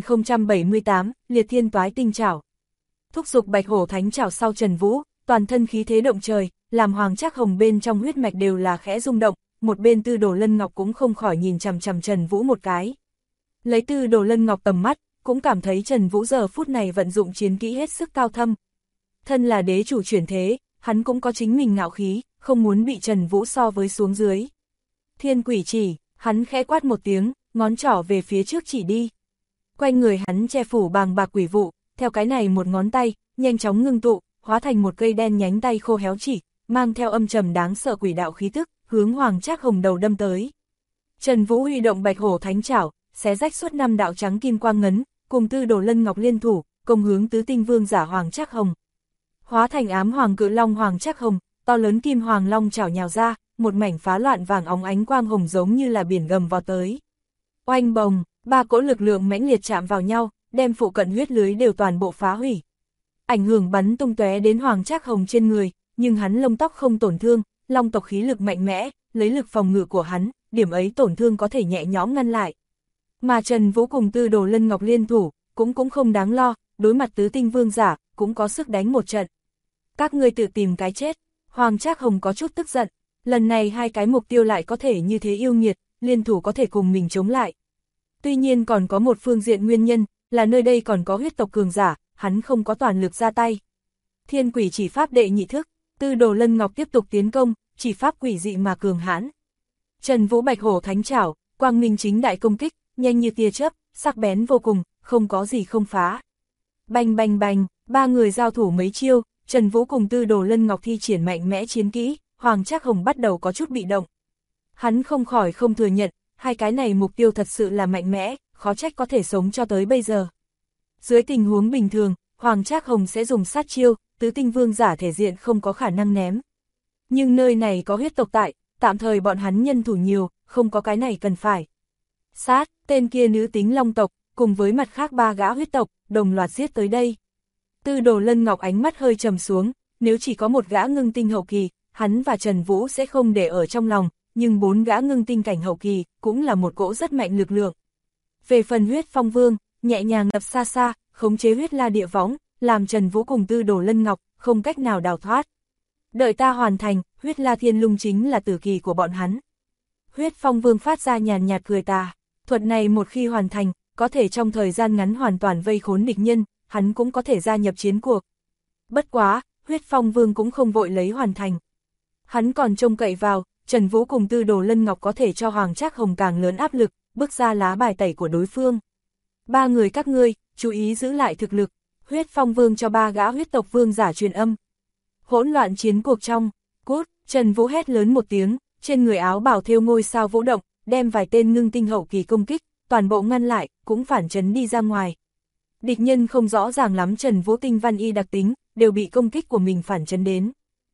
1078, Liệt Thiên Toái Tinh Trảo. Thúc giục Bạch Hổ Thánh Trảo sau Trần Vũ, toàn thân khí thế động trời, làm Hoàng Trác Hồng bên trong huyết mạch đều là khẽ rung động, một bên Tư Đồ Lân Ngọc cũng không khỏi nhìn chằm chằm Trần Vũ một cái. Lấy Tư Đồ Lân Ngọc tầm mắt, cũng cảm thấy Trần Vũ giờ phút này vận dụng chiến kỹ hết sức cao thâm. Thân là đế chủ chuyển thế, hắn cũng có chính mình ngạo khí, không muốn bị Trần Vũ so với xuống dưới. Thiên Quỷ Chỉ, hắn khẽ quát một tiếng, ngón trỏ về phía trước chỉ đi. Quanh người hắn che phủ bàng bạc quỷ vụ, theo cái này một ngón tay, nhanh chóng ngưng tụ, hóa thành một cây đen nhánh tay khô héo chỉ, mang theo âm trầm đáng sợ quỷ đạo khí tức, hướng Hoàng Trác Hồng đầu đâm tới. Trần Vũ huy động Bạch Hổ Thánh Trảo, xé rách suốt 5 đạo trắng kim quang ngấn, cùng Tư Đồ Lân Ngọc liên thủ, công hướng tứ tinh vương giả Hoàng Trác Hồng. Hóa thành ám hoàng cự long Hoàng Trác Hồng, to lớn kim hoàng long chảo nhào ra, một mảnh phá loạn vàng óng ánh quang hồng giống như là biển gầm vào tới. Oanh bồng, 3 cỗ lực lượng mãnh liệt chạm vào nhau, đem phụ cận huyết lưới đều toàn bộ phá hủy. Ảnh hưởng bắn tung tóe đến Hoàng Trác Hồng trên người, nhưng hắn lông tóc không tổn thương, long tộc khí lực mạnh mẽ, lấy lực phòng ngự của hắn, điểm ấy tổn thương có thể nhẹ nhõm ngăn lại. Mà Trần Vũ cùng Tư Đồ Lân Ngọc liên thủ, cũng không đáng lo, đối mặt tứ tinh vương giả, cũng có sức đánh một trận. Các ngươi tự tìm cái chết. Hoàng Trác Hồng có chút tức giận, lần này hai cái mục tiêu lại có thể như thế yêu nghiệt, liên thủ có thể cùng mình chống lại. Tuy nhiên còn có một phương diện nguyên nhân, là nơi đây còn có huyết tộc cường giả, hắn không có toàn lực ra tay. Thiên Quỷ Chỉ Pháp đệ nhị thức, Tư Đồ Lân Ngọc tiếp tục tiến công, chỉ pháp quỷ dị mà cường hãn. Trần Vũ Bạch Hổ Thánh Trảo, quang minh chính đại công kích, nhanh như tia chớp, sắc bén vô cùng, không có gì không phá. Bành bành bành, 3 người giao thủ mấy chiêu, Trần Vũ cùng Tư Đồ Lân Ngọc thi triển mạnh mẽ chiến kỹ, Hoàng Trác Hồng bắt đầu có chút bị động. Hắn không khỏi không thừa nhận, hai cái này mục tiêu thật sự là mạnh mẽ, khó trách có thể sống cho tới bây giờ. Dưới tình huống bình thường, Hoàng Trác Hồng sẽ dùng sát chiêu, tứ tinh vương giả thể diện không có khả năng ném. Nhưng nơi này có huyết tộc tại, tạm thời bọn hắn nhân thủ nhiều, không có cái này cần phải. Sát, tên kia nữ tính long tộc, cùng với mặt khác 3 gã huyết tộc, đồng loạt giết tới đây. Tư Đồ Lân Ngọc ánh mắt hơi trầm xuống, nếu chỉ có một gã ngưng tinh hậu kỳ, hắn và Trần Vũ sẽ không để ở trong lòng, nhưng 4 gã ngưng tinh cảnh hậu kỳ, cũng là một cỗ rất mạnh lực lượng. Về phần huyết phong vương, nhẹ nhàng lập xa xa, khống chế huyết la địa võng, làm Trần Vũ cùng Tư Đồ Lân Ngọc, không cách nào đào thoát. Đợi ta hoàn thành, huyết la thiên lung chính là tử kỳ của bọn hắn. Huyết phong vương phát ra nhàn nhạt cười tà, thuật này một khi hoàn thành, có thể trong thời gian ngắn hoàn toàn vây khốn địch nhân, hắn cũng có thể gia nhập chiến cuộc. Bất quá, huyết phong vương cũng không vội lấy hoàn thành. Hắn còn trông cậy vào, Trần Vũ cùng Tư Đồ Lân Ngọc có thể cho Hoàng Trác Hồng càng lớn áp lực, bước ra lá bài tẩy của đối phương. 3 người các ngươi, chú ý giữ lại thực lực, huyết phong vương cho 3 gã huyết tộc vương giả truyền âm. Hỗn loạn chiến cuộc trong, cút, Trần Vũ hét lớn một tiếng, trên người áo bào thêu ngôi sao vũ động, đem vài tên ngưng tinh hậu kỳ công kích, toàn bộ ngăn lại, cũng phản chấn đi ra ngoài. Địch nhân không rõ ràng lắm Trần Vũ tinh văn y đặc tính, đều bị công kích của mình phản chấn đến.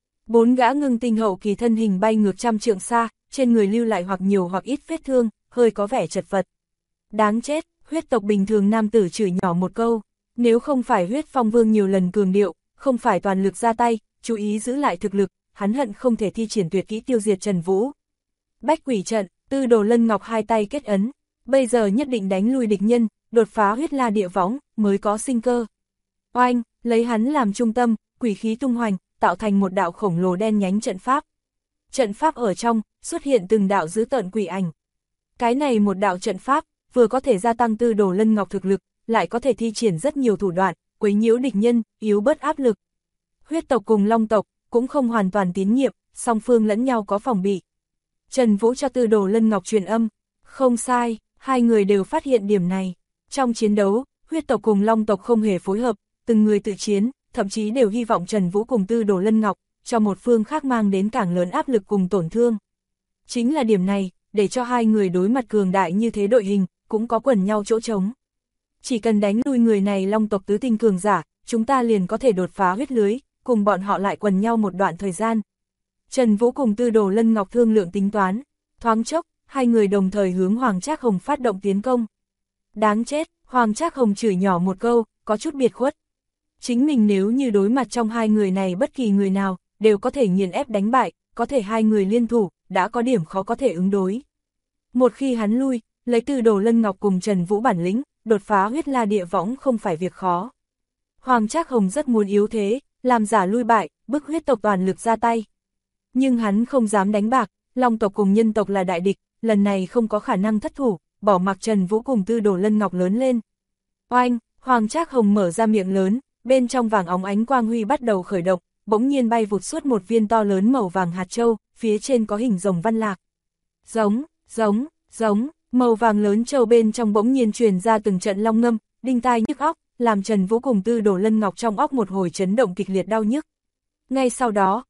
4 gã ngưng tinh hậu kỳ thân hình bay ngược trăm trượng xa, trên người lưu lại hoặc nhiều hoặc ít vết thương, hơi có vẻ chật vật. Đáng chết, huyết tộc bình thường nam tử chửi nhỏ một câu, nếu không phải huyết phong vương nhiều lần cường điệu, không phải toàn lực ra tay, chú ý giữ lại thực lực, hắn hận không thể thi triển tuyệt kỹ tiêu diệt Trần Vũ. Bách quỷ trận, Tư Đồ Lân Ngọc hai tay kết ấn, bây giờ nhất định đánh lui địch nhân, đột phá huyết la địa võng, mới có sinh cơ. Oanh, lấy hắn làm trung tâm, quỷ khí tung hoành, tạo thành một đạo khổng lồ đen nhánh trận pháp. Trận pháp ở trong, xuất hiện từng đạo dữ tợn quỷ ảnh. Cái này một đạo trận pháp, vừa có thể gia tăng Tư Đồ Lân Ngọc thực lực, lại có thể thi triển rất nhiều thủ đoạn, quấy nhiễu địch nhân, yếu bớt áp lực. Huyết tộc cùng long tộc, cũng không hoàn toàn tín nhiệm, song phương lẫn nhau có phòng bị. Trần Vũ cho Tư Đồ Lân Ngọc truyền âm, không sai, hai người đều phát hiện điểm này. Trong chiến đấu, huyết tộc cùng long tộc không hề phối hợp, từng người tự chiến, thậm chí đều hy vọng Trần Vũ cùng Tư Đồ Lân Ngọc, cho một phương khác mang đến càng lớn áp lực cùng tổn thương. Chính là điểm này, để cho hai người đối mặt cường đại như thế đội hình, cũng có quần nhau chỗ trống. Chỉ cần đánh lui người này long tộc tứ tinh cường giả, chúng ta liền có thể đột phá huyết lưới, cùng bọn họ lại quần nhau một đoạn thời gian. Trần Vũ cùng Tư Đồ Lân Ngọc thương lượng tính toán, thoáng chốc, hai người đồng thời hướng Hoàng Trác Hồng phát động tiến công. Đáng chết, Hoàng Trác Hồng chửi nhỏ một câu, có chút biệt khuất. Chính mình nếu như đối mặt trong hai người này bất kỳ người nào, đều có thể nghiền ép đánh bại, có thể hai người liên thủ, đã có điểm khó có thể ứng đối. Một khi hắn lui, lấy Tư Đồ Lân Ngọc cùng Trần Vũ bản lĩnh, đột phá huyết la địa võng không phải việc khó. Hoàng Trác Hồng rất muốn yếu thế, làm giả lui bại, bức huyết tộc toàn lực ra tay. Nhưng hắn không dám đánh bạc, long tộc cùng nhân tộc là đại địch, lần này không có khả năng thất thủ, bỏ mặc Trần Vũ cùng Tư Đồ Lân Ngọc lớn lên. Oanh, Hoàng Trác Hồng mở ra miệng lớn, bên trong vàng óng ánh quang huy bắt đầu khởi động, bỗng nhiên bay vụt suốt một viên to lớn màu vàng hạt châu, phía trên có hình rồng văn lạc. Giống, giống, giống, màu vàng lớn châu bên trong bỗng nhiên truyền ra từng trận long ngâm, đinh tai nhức óc, làm Trần Vũ cùng Tư Đồ Lân Ngọc trong óc một hồi chấn động kịch liệt đau nhức. Ngay sau đó,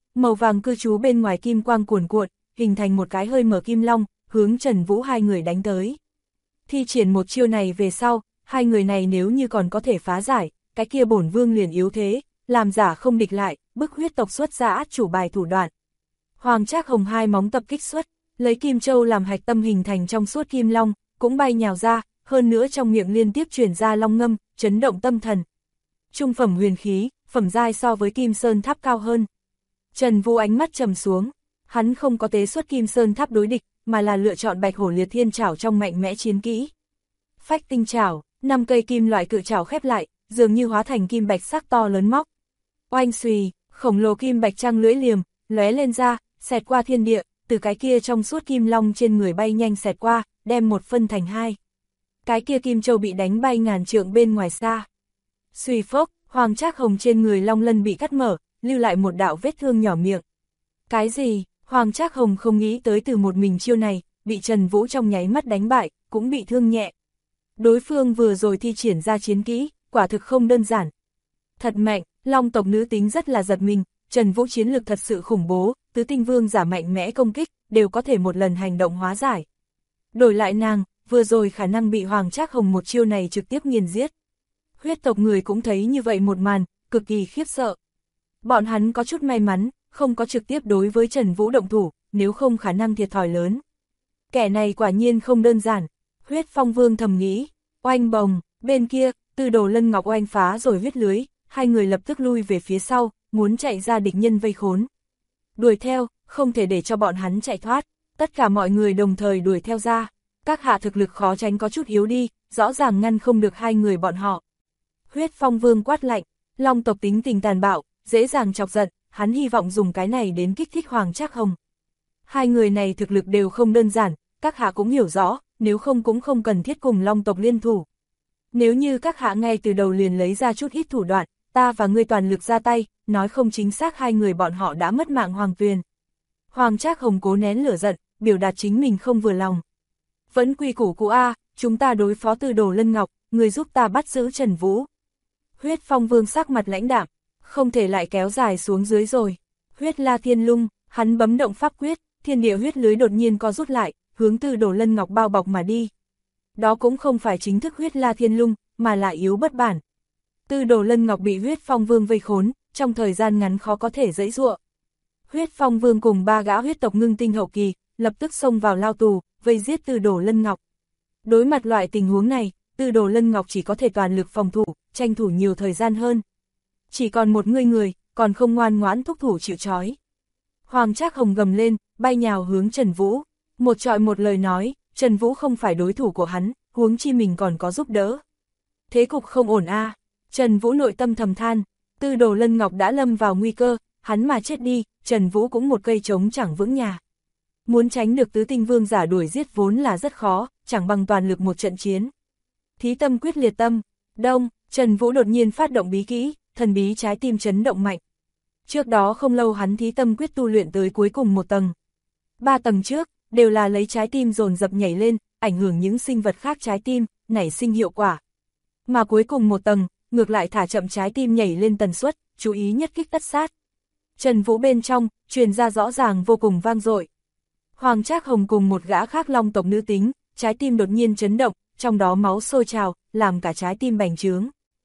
màu vàng cư trú bên ngoài kim quang cuồn cuộn, hình thành một cái hơi mở kim long, hướng Trần Vũ hai người đánh tới. Thi triển một chiêu này về sau, hai người này nếu như còn có thể phá giải, cái kia bổn vương liền yếu thế, làm giả không địch lại, bức huyết tộc xuất ra át chủ bài thủ đoạn. Hoàng Trác Hồng hai móng tập kích xuất, lấy kim châu làm hạch tâm hình thành trong suốt kim long, cũng bay nhào ra, hơn nữa trong miệng liên tiếp truyền ra long ngâm, chấn động tâm thần. Trung phẩm huyền khí, phẩm giai so với Kim Sơn Tháp cao hơn. Trần Vũ ánh mắt trầm xuống, hắn không có tế xuất Kim Sơn Tháp đối địch, mà là lựa chọn Bạch Hổ Liệt Thiên Trảo trong mạnh mẽ chiến kỹ. Phách Tinh Trảo, 5 cây kim loại cự trảo khép lại, dường như hóa thành kim bạch sắc to lớn móc. Oanh xùy, khổng lồ kim bạch trăng lưỡi liềm, lóe lên ra, xẹt qua thiên địa, từ cái kia trong suốt kim long trên người bay nhanh xẹt qua, đem một phân thành hai. Cái kia kim châu bị đánh bay ngàn trượng bên ngoài xa. Xuy phốc, Hoàng Trác Hồng trên người long lân bị cắt mở, lưu lại một đạo vết thương nhỏ miệng. Cái gì? Hoàng Trác Hồng không nghĩ tới từ một mình chiêu này, bị Trần Vũ trong nháy mắt đánh bại, cũng bị thương nhẹ. Đối phương vừa rồi thi triển ra chiến kỹ, quả thực không đơn giản. Thật mạnh, long tộc nữ tính rất là giật mình, Trần Vũ chiến lực thật sự khủng bố, tứ tinh vương giả mạnh mẽ công kích, đều có thể một lần hành động hóa giải. Đổi lại nàng, vừa rồi khả năng bị Hoàng Trác Hồng một chiêu này trực tiếp nghiền giết. Huyết tộc người cũng thấy như vậy một màn, cực kỳ khiếp sợ. Bọn hắn có chút may mắn, không có trực tiếp đối với Trần Vũ động thủ, nếu không khả năng thiệt thòi lớn. Kẻ này quả nhiên không đơn giản, Huyết Phong Vương thầm nghĩ, oanh bồng, bên kia, Tư Đồ Lân Ngọc oanh phá rồi huyết lưới, hai người lập tức lui về phía sau, muốn chạy ra địch nhân vây khốn. Đuổi theo, không thể để cho bọn hắn chạy thoát, tất cả mọi người đồng thời đuổi theo ra. Các hạ thực lực khó tránh có chút yếu đi, rõ ràng ngăn không được hai người bọn họ. Huyết Phong Vương quát lạnh, long tộc tính tình tàn bạo, dễ dàng chọc giận, hắn hy vọng dùng cái này đến kích thích Hoàng Trác Hồng. Hai người này thực lực đều không đơn giản, các hạ cũng hiểu rõ, nếu không cũng không cần thiết cùng long tộc liên thủ. Nếu như các hạ ngay từ đầu liền lấy ra chút ít thủ đoạn, ta và ngươi toàn lực ra tay, nói không chính xác hai người bọn họ đã mất mạng Hoàng Tuyền. Hoàng Trác Hồng cố nén lửa giận, biểu đạt chính mình không vừa lòng. Vẫn quy củ cũ A, chúng ta đối phó Tư Đồ Lân Ngọc, người giúp ta bắt giữ Trần Vũ. Huyết Phong Vương sắc mặt lãnh đạm, không thể lại kéo dài xuống dưới rồi. Huyết La Thiên Lung, hắn bấm động pháp quyết, thiên địa huyết lưới đột nhiên co rút lại, hướng Tư Đồ Lân Ngọc bao bọc mà đi. Đó cũng không phải chính thức Huyết La Thiên Lung, mà là yếu bất bản. Tư Đồ Lân Ngọc bị Huyết Phong Vương vây khốn, trong thời gian ngắn khó có thể giãy giụa. Huyết Phong Vương cùng ba gã huyết tộc ngưng tinh hậu kỳ, lập tức xông vào lao tù, vây giết Tư Đồ Lân Ngọc. Đối mặt loại tình huống này, Tư Đồ Lân Ngọc chỉ có thể toàn lực phòng thủ, tranh thủ nhiều thời gian hơn. Chỉ còn một người, còn không ngoan ngoãn thúc thủ chịu trói. Hoàng Trác Hồng gầm lên, bay nhào hướng Trần Vũ. Một trọi một lời nói, Trần Vũ không phải đối thủ của hắn, huống chi mình còn có giúp đỡ. Thế cục không ổn a. Trần Vũ nội tâm thầm than, Tư Đồ Lân Ngọc đã lâm vào nguy cơ, hắn mà chết đi, Trần Vũ cũng một cây trống chẳng vững nhà. Muốn tránh được tứ tinh vương giả đuổi giết vốn là rất khó, chẳng bằng toàn lực một trận chiến. Thí tâm quyết liệt tâm, đông, Trần Vũ đột nhiên phát động bí kỹ, thần bí trái tim chấn động mạnh. Trước đó không lâu hắn thí tâm quyết tu luyện tới cuối cùng một tầng. 3 tầng trước, đều là lấy trái tim dồn dập nhảy lên, ảnh hưởng những sinh vật khác trái tim, nảy sinh hiệu quả. Mà cuối cùng một tầng, ngược lại thả chậm trái tim nhảy lên tần suất, chú ý nhất kích tất sát. Trần Vũ bên trong, truyền ra rõ ràng vô cùng vang dội. Hoàng Trác Hồng cùng một gã khác long tộc nữ tính, trái tim đột nhiên chấn động, trong đó máu sôi trào, làm cả trái tim bành trướng.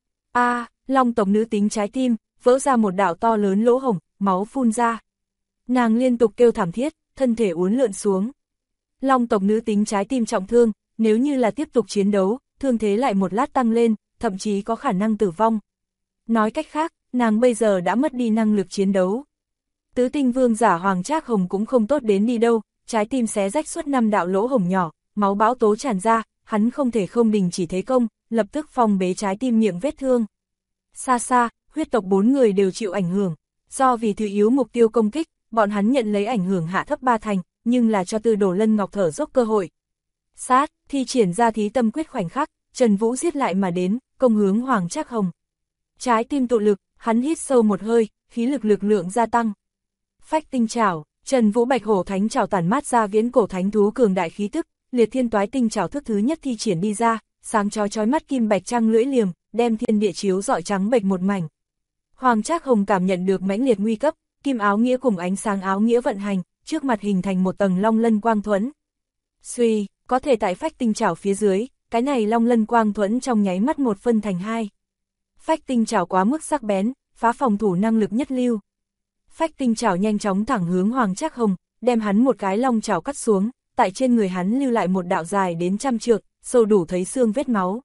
Long tộc nữ tính trái tim, vỡ ra một đạo to lớn lỗ hổng, máu phun ra. Nàng liên tục kêu thảm thiết, thân thể uốn lượn xuống. Long tộc nữ tính trái tim trọng thương, nếu như là tiếp tục chiến đấu, thương thế lại một lát tăng lên, thậm chí có khả năng tử vong. Nói cách khác, nàng bây giờ đã mất đi năng lực chiến đấu. Tứ tinh vương giả Hoàng Trác Hồng cũng không tốt đến đi đâu, trái tim xé rách suốt 5 đạo lỗ hổng nhỏ, máu bão tố tràn ra, hắn không thể không đình chỉ thế công, lập tức phong bế trái tim miệng vết thương. Xa xa, huyết tộc 4 người đều chịu ảnh hưởng, do vì thứ yếu mục tiêu công kích, bọn hắn nhận lấy ảnh hưởng hạ thấp 3 thành, nhưng là cho Tư Đồ Lân Ngọc thở dốc cơ hội. Sát, thi triển ra thí tâm quyết khoảnh khắc, Trần Vũ giết lại mà đến, công hướng Hoàng Trác Hồng. Trái tim tụ lực, hắn hít sâu một hơi, khí lực lượng gia tăng. Phách tinh trảo, Trần Vũ Bạch Hổ Thánh trảo tản mát ra viễn cổ thánh thú cường đại khí tức, Liệt Thiên Toái Tinh trảo thức thứ nhất thi triển đi ra, sáng chói mắt kim bạch trăng lưỡi liềm, đem thiên địa chiếu rọi trắng bệch một mảnh. Hoàng Trác Hồng cảm nhận được mãnh liệt nguy cấp, kim áo nghĩa cùng ánh sáng áo nghĩa vận hành, trước mặt hình thành một tầng long lân quang thuẫn. Suy, có thể tại phách tinh chảo phía dưới, cái này long lân quang thuẫn trong nháy mắt một phân thành hai. Phách tinh chảo quá mức sắc bén, phá phòng thủ năng lực nhất lưu. Phách tinh chảo nhanh chóng thẳng hướng Hoàng Trác Hồng, đem hắn một cái long chảo cắt xuống, tại trên người hắn lưu lại một đạo dài đến 100 trượng, sâu đủ thấy xương vết máu.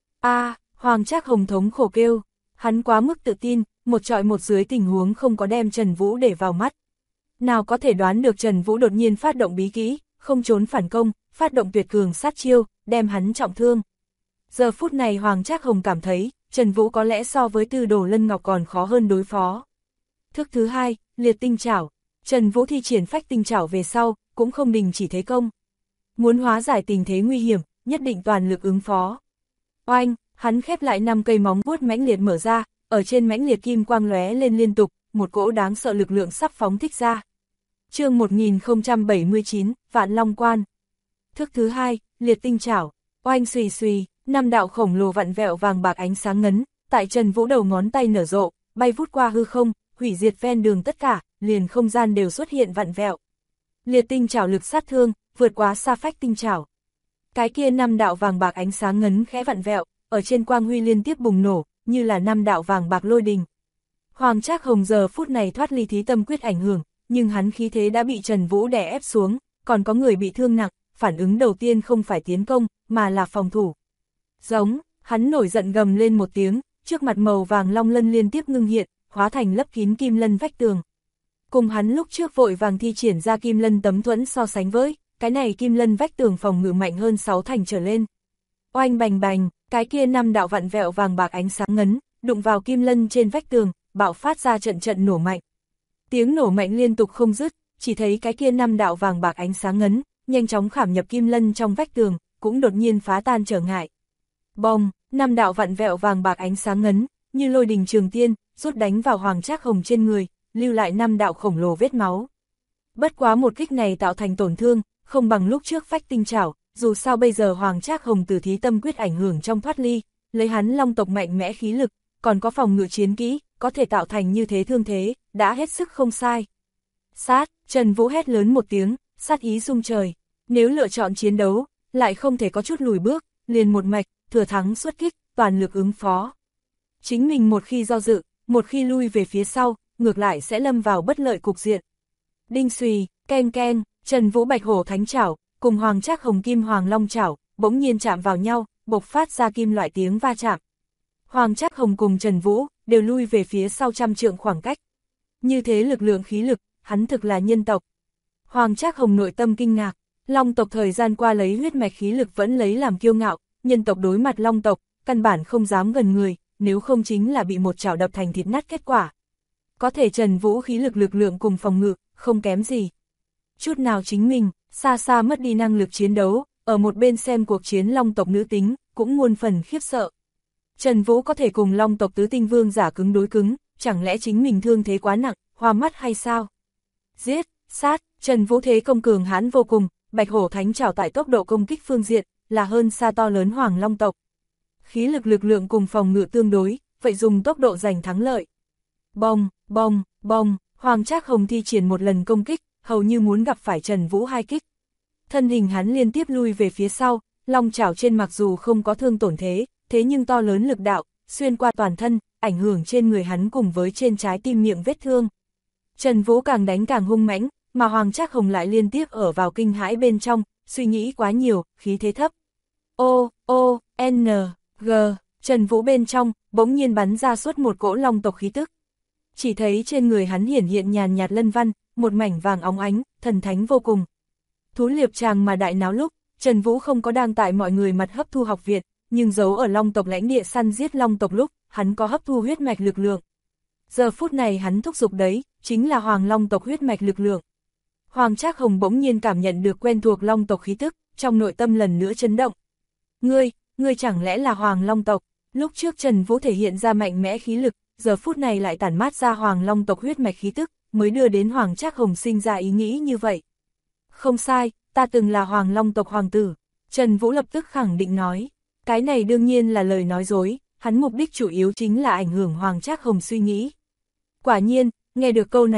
Hoàng Trác Hồng thống khổ kêu, hắn quá mức tự tin, một trọi một dưới tình huống không có đem Trần Vũ để vào mắt. Nào có thể đoán được Trần Vũ đột nhiên phát động bí kỹ, không trốn phản công, phát động tuyệt cường sát chiêu, đem hắn trọng thương. Giờ phút này Hoàng Trác Hồng cảm thấy, Trần Vũ có lẽ so với Tư Đồ Lân Ngọc còn khó hơn đối phó. Thức thứ hai, liệt tinh chảo. Trần Vũ thi triển phách tinh chảo về sau, cũng không đình chỉ thế công. Muốn hóa giải tình thế nguy hiểm, nhất định toàn lực ứng phó. Oanh, hắn khép lại 5 cây móng vuốt mãnh liệt mở ra, ở trên mãnh liệt kim quang lóe lên liên tục, một cỗ đáng sợ lực lượng sắp phóng thích ra. Chương 1079, Vạn Long Quan. Thức thứ hai, liệt tinh chảo. Oanh xùy xùy, 5 đạo khổng lồ vặn vẹo vàng bạc ánh sáng ngấn, tại Trần Vũ đầu ngón tay nở rộ, bay vút qua hư không, hủy diệt ven đường tất cả, liền không gian đều xuất hiện vặn vẹo. Liệt tinh chảo lực sát thương, vượt quá xa phách tinh chảo. Cái kia 5 đạo vàng bạc ánh sáng ngấn khẽ vặn vẹo, ở trên quang huy liên tiếp bùng nổ, như là 5 đạo vàng bạc lôi đình. Hoàng Trác Hồng giờ phút này thoát ly thí tâm quyết ảnh hưởng, nhưng hắn khí thế đã bị Trần Vũ đè ép xuống, còn có người bị thương nặng, phản ứng đầu tiên không phải tiến công, mà là phòng thủ. Giống, hắn nổi giận gầm lên một tiếng, trước mặt màu vàng long lân liên tiếp ngưng hiện, hóa thành lấp kín kim lân vách tường. Cùng hắn lúc trước vội vàng thi triển ra kim lân tấm thuẫn so sánh với, cái này kim lân vách tường phòng ngự mạnh hơn 6 thành trở lên. Oanh bành bành, cái kia 5 đạo vặn vẹo vàng bạc ánh sáng ngấn, đụng vào kim lân trên vách tường, bạo phát ra trận trận nổ mạnh. Tiếng nổ mạnh liên tục không dứt, chỉ thấy cái kia 5 đạo vàng bạc ánh sáng ngấn, nhanh chóng khảm nhập kim lân trong vách tường, cũng đột nhiên phá tan trở ngại. Bông, 5 đạo vặn vẹo vàng bạc ánh sáng ngấn, như lôi đình trường tiên, rút đánh vào Hoàng Trác Hồng trên người, lưu lại 5 đạo khổng lồ vết máu. Bất quá một kích này tạo thành tổn thương, không bằng lúc trước phách tinh chảo, dù sao bây giờ Hoàng Trác Hồng từ thí tâm quyết ảnh hưởng trong thoát ly, lấy hắn long tộc mạnh mẽ khí lực, còn có phòng ngự chiến kỹ, có thể tạo thành như thế thương thế, đã hết sức không sai. Sát, Trần Vũ hét lớn một tiếng, sát ý rung trời. Nếu lựa chọn chiến đấu, lại không thể có chút lùi bước, liền một mạch, thừa thắng xuất kích, toàn lực ứng phó. Chính mình một khi do dự, một khi lui về phía sau, ngược lại sẽ lâm vào bất lợi cục diện. Đinh xùy, keng keng, Trần Vũ bạch hổ thánh chảo, cùng Hoàng Trác Hồng kim hoàng long chảo, bỗng nhiên chạm vào nhau, bộc phát ra kim loại tiếng va chạm. Hoàng Trác Hồng cùng Trần Vũ đều lui về phía sau 100 trượng khoảng cách. Như thế lực lượng khí lực, hắn thực là nhân tộc. Hoàng Trác Hồng nội tâm kinh ngạc, long tộc thời gian qua lấy huyết mạch khí lực vẫn lấy làm kiêu ngạo, nhân tộc đối mặt long tộc, căn bản không dám gần người, nếu không chính là bị một chảo đập thành thịt nát kết quả. Có thể Trần Vũ khí lực lượng cùng phòng ngự, không kém gì. Chút nào chính mình, xa xa mất đi năng lực chiến đấu, ở một bên xem cuộc chiến long tộc nữ tính, cũng muôn phần khiếp sợ. Trần Vũ có thể cùng long tộc tứ tinh vương giả cứng đối cứng, chẳng lẽ chính mình thương thế quá nặng, hoa mắt hay sao? Giết, sát, Trần Vũ thế công cường hãn vô cùng, bạch hổ thánh chảo tại tốc độ công kích phương diện, là hơn xa to lớn hoàng long tộc. Khí lực lượng cùng phòng ngự tương đối, vậy dùng tốc độ giành thắng lợi. Bông, bông, bông, Hoàng Trác Hồng thi triển một lần công kích, hầu như muốn gặp phải Trần Vũ 2 kích. Thân hình hắn liên tiếp lui về phía sau, long chảo trên mặc dù không có thương tổn thế nhưng to lớn lực đạo, xuyên qua toàn thân, ảnh hưởng trên người hắn cùng với trên trái tim miệng vết thương. Trần Vũ càng đánh càng hung mãnh, mà Hoàng Trác Hồng lại liên tiếp ở vào kinh hãi bên trong, suy nghĩ quá nhiều, khí thế thấp. G, Trần Vũ bên trong, bỗng nhiên bắn ra suốt một cỗ long tộc khí tức. Chỉ thấy trên người hắn hiển hiện nhàn nhạt lân văn, một mảnh vàng óng ánh, thần thánh vô cùng. Thú liệp tràng mà đại náo lúc, Trần Vũ không có đang tại mọi người mặt hấp thu học viện, nhưng giấu ở long tộc lãnh địa săn giết long tộc lúc, hắn có hấp thu huyết mạch lực lượng. Giờ phút này hắn thúc giục đấy, chính là hoàng long tộc huyết mạch lực lượng. Hoàng Trác Hồng bỗng nhiên cảm nhận được quen thuộc long tộc khí tức, trong nội tâm lần nữa chấn động. Ngươi chẳng lẽ là hoàng long tộc? Lúc trước Trần Vũ thể hiện ra mạnh mẽ khí lực, giờ phút này lại tản mát ra hoàng long tộc huyết mạch khí tức, mới đưa đến Hoàng Trác Hồng sinh ra ý nghĩ như vậy. Không sai, ta từng là hoàng long tộc hoàng tử, Trần Vũ lập tức khẳng định nói. Cái này đương nhiên là lời nói dối, hắn mục đích chủ yếu chính là ảnh hưởng Hoàng Trác Hồng suy nghĩ. Quả nhiên, nghe được câu này lúc,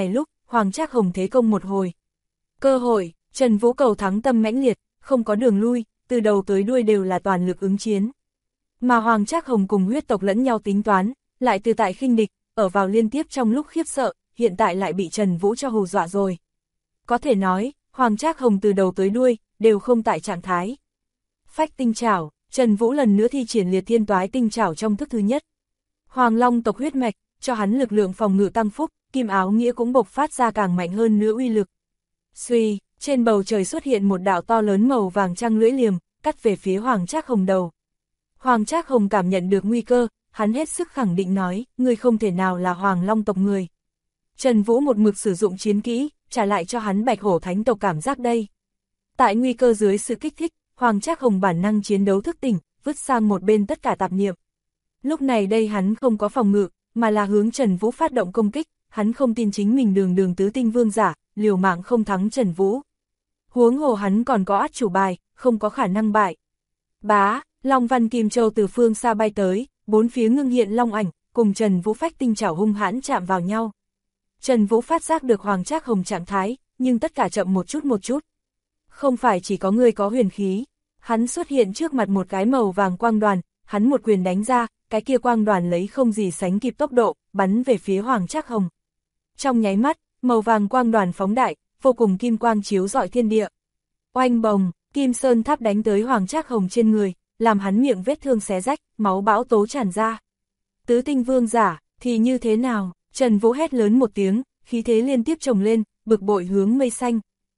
Hoàng Trác Hồng thế công một hồi. Cơ hội, Trần Vũ cầu thắng tâm mãnh liệt, không có đường lui, từ đầu tới đuôi đều là toàn lực ứng chiến. Mà Hoàng Trác Hồng cùng huyết tộc lẫn nhau tính toán, lại từ tại khinh địch, ở vào liên tiếp trong lúc khiếp sợ, hiện tại lại bị Trần Vũ cho hù dọa rồi. Có thể nói, Hoàng Trác Hồng từ đầu tới đuôi, đều không tại trạng thái. Phách tinh trảo, Trần Vũ lần nữa thi triển liệt thiên toái tinh trảo trong thức thứ nhất. Hoàng Long tộc huyết mạch, cho hắn lực lượng phòng ngự tăng phúc, kim áo nghĩa cũng bộc phát ra càng mạnh hơn nữa uy lực. Suy, trên bầu trời xuất hiện một đạo to lớn màu vàng trăng lưỡi liềm, cắt về phía Hoàng Trác Hồng đầu. Hoàng Trác Hồng cảm nhận được nguy cơ, hắn hết sức khẳng định nói, ngươi không thể nào là Hoàng Long tộc người. Trần Vũ một mực sử dụng chiến kỹ, trả lại cho hắn Bạch Hổ Thánh tộc cảm giác đây. Tại nguy cơ dưới sự kích thích, Hoàng Trác Hồng bản năng chiến đấu thức tỉnh, vứt sang một bên tất cả tạp niệm. Lúc này đây hắn không có phòng ngự, mà là hướng Trần Vũ phát động công kích, hắn không tin chính mình đường tứ tinh vương giả, liều mạng không thắng Trần Vũ. Huống hồ hắn còn có át chủ bài, không có khả năng bại. Bá, Long Văn Kim Châu từ phương xa bay tới, bốn phía ngưng hiện long ảnh, cùng Trần Vũ phách tinh chảo hung hãn chạm vào nhau. Trần Vũ phát giác được Hoàng Trác Hồng trạng thái, nhưng tất cả chậm một chút. Không phải chỉ có người có huyền khí, hắn xuất hiện trước mặt một cái màu vàng quang đoàn, hắn một quyền đánh ra, cái kia quang đoàn lấy không gì sánh kịp tốc độ, bắn về phía Hoàng Trác Hồng. Trong nháy mắt, màu vàng quang đoàn phóng đại, vô cùng kim quang chiếu rọi thiên địa. Oanh bồng, kim sơn tháp đánh tới Hoàng Trác Hồng trên người, làm hắn miệng vết thương xé rách, máu bão tố tràn ra. Tứ tinh vương giả, thì như thế nào? Trần Vũ hét lớn một tiếng, khí thế liên tiếp chồng lên, bực bội hướng mây xanh.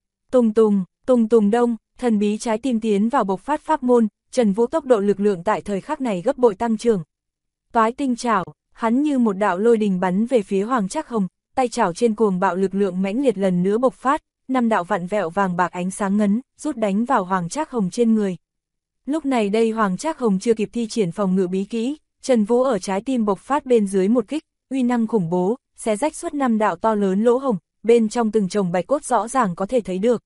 Tùng tùng đông, thần bí trái tim tiến vào bộc phát pháp môn, Trần Vũ tốc độ lực lượng tại thời khắc này gấp bội tăng trưởng. Toái tinh chảo, hắn như một đạo lôi đình bắn về phía Hoàng Trác Hồng, tay chảo trên cuồng bạo lực lượng mãnh liệt lần nữa bộc phát, 5 đạo vặn vẹo vàng bạc ánh sáng ngấn, rút đánh vào Hoàng Trác Hồng trên người. Lúc này đây Hoàng Trác Hồng chưa kịp thi triển phòng ngự bí kỹ, Trần Vũ ở trái tim bộc phát bên dưới một kích, uy năng khủng bố, xé rách suốt 5 đạo to lớn lỗ hổng, bên trong từng chồng bạch cốt rõ ràng có thể thấy được.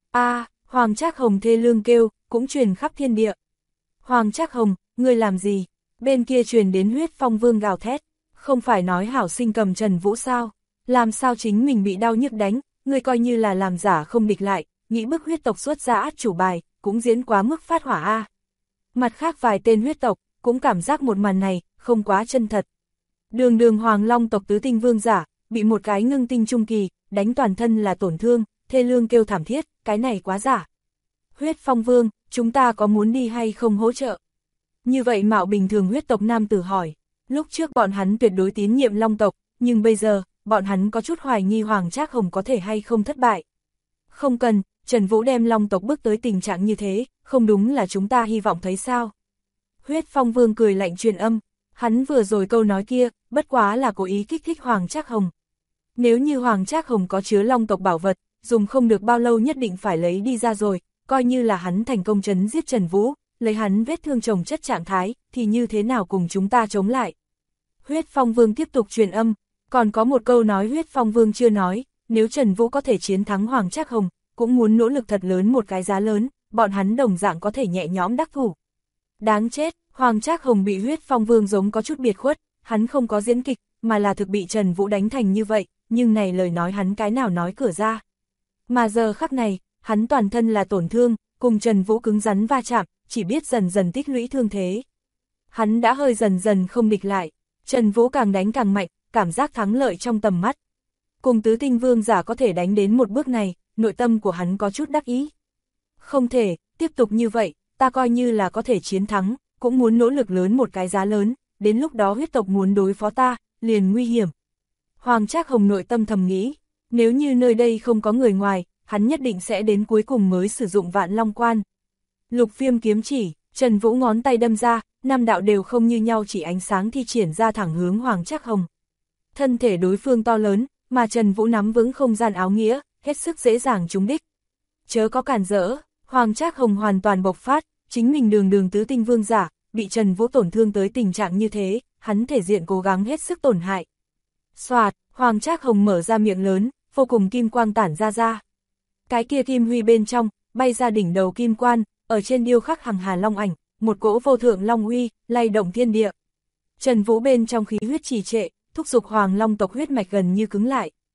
Hoàng Trác Hồng thê lương kêu, cũng truyền khắp thiên địa. Hoàng Trác Hồng, ngươi làm gì? Bên kia truyền đến Huyết Phong Vương gào thét, không phải nói hảo sinh cầm Trần Vũ sao? Làm sao chính mình bị đau nhức đánh, ngươi coi như là làm giả không địch lại, nghĩ bức huyết tộc xuất ra át chủ bài, cũng diễn quá mức phát hỏa a. Mặt khác vài tên huyết tộc, cũng cảm giác một màn này, không quá chân thật. Đường Hoàng Long tộc tứ tinh vương giả, bị một cái ngưng tinh trung kỳ, đánh toàn thân là tổn thương, thê lương kêu thảm thiết, cái này quá giả. Huyết Phong Vương, chúng ta có muốn đi hay không hỗ trợ? Như vậy mạo bình thường huyết tộc nam tử hỏi, lúc trước bọn hắn tuyệt đối tín nhiệm Long tộc, nhưng bây giờ, bọn hắn có chút hoài nghi Hoàng Trác Hồng có thể hay không thất bại. Không cần, Trần Vũ đem Long tộc bước tới tình trạng như thế, không đúng là chúng ta hy vọng thấy sao? Huyết Phong Vương cười lạnh truyền âm, hắn vừa rồi câu nói kia, bất quá là cố ý kích thích Hoàng Trác Hồng. Nếu như Hoàng Trác Hồng có chứa Long tộc bảo vật, dùng không được bao lâu nhất định phải lấy đi ra rồi, coi như là hắn thành công trấn giết Trần Vũ, lấy hắn vết thương chồng chất trạng thái, thì như thế nào cùng chúng ta chống lại? Huyết Phong Vương tiếp tục truyền âm, còn có một câu nói Huyết Phong Vương chưa nói, nếu Trần Vũ có thể chiến thắng Hoàng Trác Hồng, cũng muốn nỗ lực thật lớn một cái giá lớn, bọn hắn đồng dạng có thể nhẹ nhõm đắc thủ. Đáng chết, Hoàng Trác Hồng bị Huyết Phong Vương giống có chút biệt khuất, hắn không có diễn kịch, mà là thực bị Trần Vũ đánh thành như vậy, nhưng này lời nói hắn cái nào nói cửa ra. Mà giờ khắc này, hắn toàn thân là tổn thương, cùng Trần Vũ cứng rắn va chạm, chỉ biết dần dần tích lũy thương thế. Hắn đã hơi dần dần không địch lại, Trần Vũ càng đánh càng mạnh, cảm giác thắng lợi trong tầm mắt. Cùng tứ tinh vương giả có thể đánh đến một bước này, nội tâm của hắn có chút đắc ý. Không thể, tiếp tục như vậy, ta coi như là có thể chiến thắng, cũng muốn nỗ lực lớn một cái giá lớn, đến lúc đó huyết tộc muốn đối phó ta, liền nguy hiểm. Hoàng Trác Hồng nội tâm thầm nghĩ, nếu như nơi đây không có người ngoài, hắn nhất định sẽ đến cuối cùng mới sử dụng Vạn Long Quan. Lục Viêm kiếm chỉ, Trần Vũ ngón tay đâm ra, 5 đạo đều không như nhau chỉ ánh sáng thi triển ra thẳng hướng Hoàng Trác Hồng. Thân thể đối phương to lớn, mà Trần Vũ nắm vững không gian áo nghĩa, hết sức dễ dàng trúng đích. Chớ có cản rỡ, Hoàng Trác Hồng hoàn toàn bộc phát, chính mình đường tứ tinh vương giả, bị Trần Vũ tổn thương tới tình trạng như thế, hắn thể diện cố gắng hết sức tổn hại. Soạt, Hoàng Trác Hồng mở ra miệng lớn, vô cùng kim quang tản ra. Cái kia kim huy bên trong, bay ra đỉnh đầu kim quan, ở trên điêu khắc hằng hà long ảnh, một cỗ vô thượng long uy, lay động thiên địa. Trần Vũ bên trong khí huyết trì trệ, thúc giục Hoàng Long tộc huyết mạch gần như cứng lại.